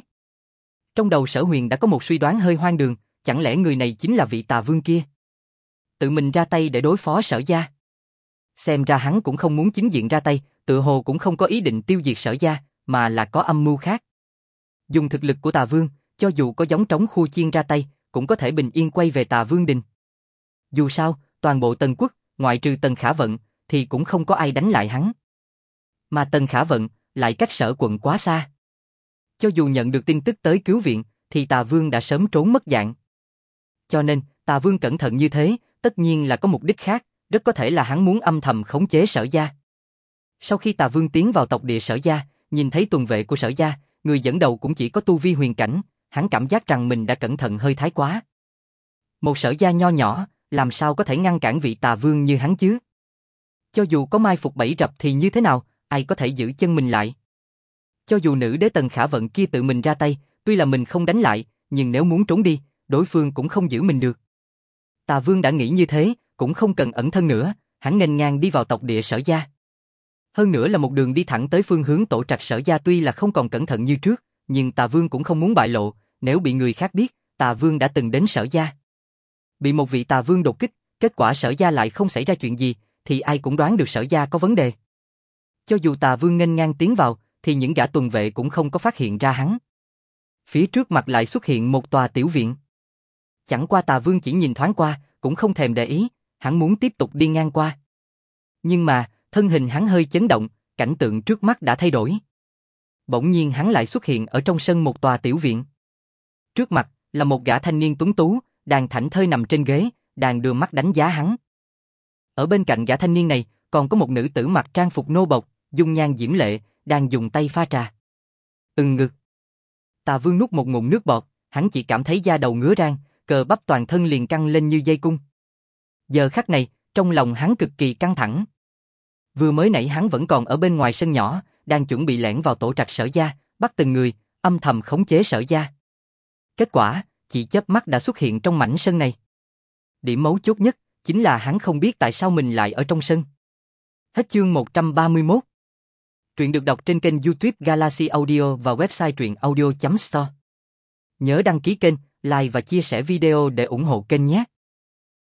Trong đầu Sở Huyền đã có một suy đoán hơi hoang đường, chẳng lẽ người này chính là vị Tà Vương kia? Tự mình ra tay để đối phó Sở gia. Xem ra hắn cũng không muốn chính diện ra tay, tựa hồ cũng không có ý định tiêu diệt Sở gia, mà là có âm mưu khác. Dùng thực lực của Tà Vương, cho dù có giống trống khu chiên ra tay, cũng có thể bình yên quay về Tà Vương đình. Dù sao, toàn bộ Tần quốc, ngoại trừ Tần Khả Vận, thì cũng không có ai đánh lại hắn. Mà Tần Khả Vận lại cách Sở quận quá xa. Cho dù nhận được tin tức tới cứu viện, thì Tà Vương đã sớm trốn mất dạng. Cho nên, Tà Vương cẩn thận như thế, tất nhiên là có mục đích khác, rất có thể là hắn muốn âm thầm khống chế Sở gia. Sau khi Tà Vương tiến vào tộc địa Sở gia, nhìn thấy tuần vệ của Sở gia, người dẫn đầu cũng chỉ có tu vi huyền cảnh, hắn cảm giác rằng mình đã cẩn thận hơi thái quá. Một Sở gia nho nhỏ, làm sao có thể ngăn cản vị Tà Vương như hắn chứ? Cho dù có mai phục bẫy rập thì như thế nào, ai có thể giữ chân mình lại? Cho dù nữ đế Tần Khả Vận kia tự mình ra tay, tuy là mình không đánh lại, nhưng nếu muốn trốn đi, đối phương cũng không giữ mình được. Tà Vương đã nghĩ như thế, cũng không cần ẩn thân nữa, hắn nghênh ngang đi vào tộc địa Sở gia. Hơn nữa là một đường đi thẳng tới phương hướng tổ trạch Sở gia, tuy là không còn cẩn thận như trước, nhưng Tà Vương cũng không muốn bại lộ, nếu bị người khác biết, Tà Vương đã từng đến Sở gia. Bị một vị Tà Vương đột kích, kết quả Sở gia lại không xảy ra chuyện gì, thì ai cũng đoán được Sở gia có vấn đề. Cho dù Tà Vương nghênh ngang tiến vào, thì những gã tuần vệ cũng không có phát hiện ra hắn. Phía trước mặt lại xuất hiện một tòa tiểu viện. Chẳng qua Tà Vương chỉ nhìn thoáng qua, cũng không thèm để ý, hắn muốn tiếp tục đi ngang qua. Nhưng mà, thân hình hắn hơi chấn động, cảnh tượng trước mắt đã thay đổi. Bỗng nhiên hắn lại xuất hiện ở trong sân một tòa tiểu viện. Trước mặt là một gã thanh niên tuấn tú, đang thảnh thơi nằm trên ghế, đang đưa mắt đánh giá hắn. Ở bên cạnh gã thanh niên này, còn có một nữ tử mặc trang phục nô bộc, dung nhan diễm lệ, đang dùng tay pha trà. Ngực. Tà Vương nuốt một ngụm nước bọt, hắn chỉ cảm thấy da đầu ngứa rang, cơ bắp toàn thân liền căng lên như dây cung. Giờ khắc này, trong lòng hắn cực kỳ căng thẳng. Vừa mới nãy hắn vẫn còn ở bên ngoài sân nhỏ, đang chuẩn bị lẻn vào tổ trạch Sở gia, bắt từng người, âm thầm khống chế Sở gia. Kết quả, chỉ chớp mắt đã xuất hiện trong mảnh sân này. Điểm mấu chốt nhất, chính là hắn không biết tại sao mình lại ở trong sân. Hết chương 131. Truyện được đọc trên kênh YouTube Galaxy Audio và website truyệnaudio.store. Nhớ đăng ký kênh, like và chia sẻ video để ủng hộ kênh nhé.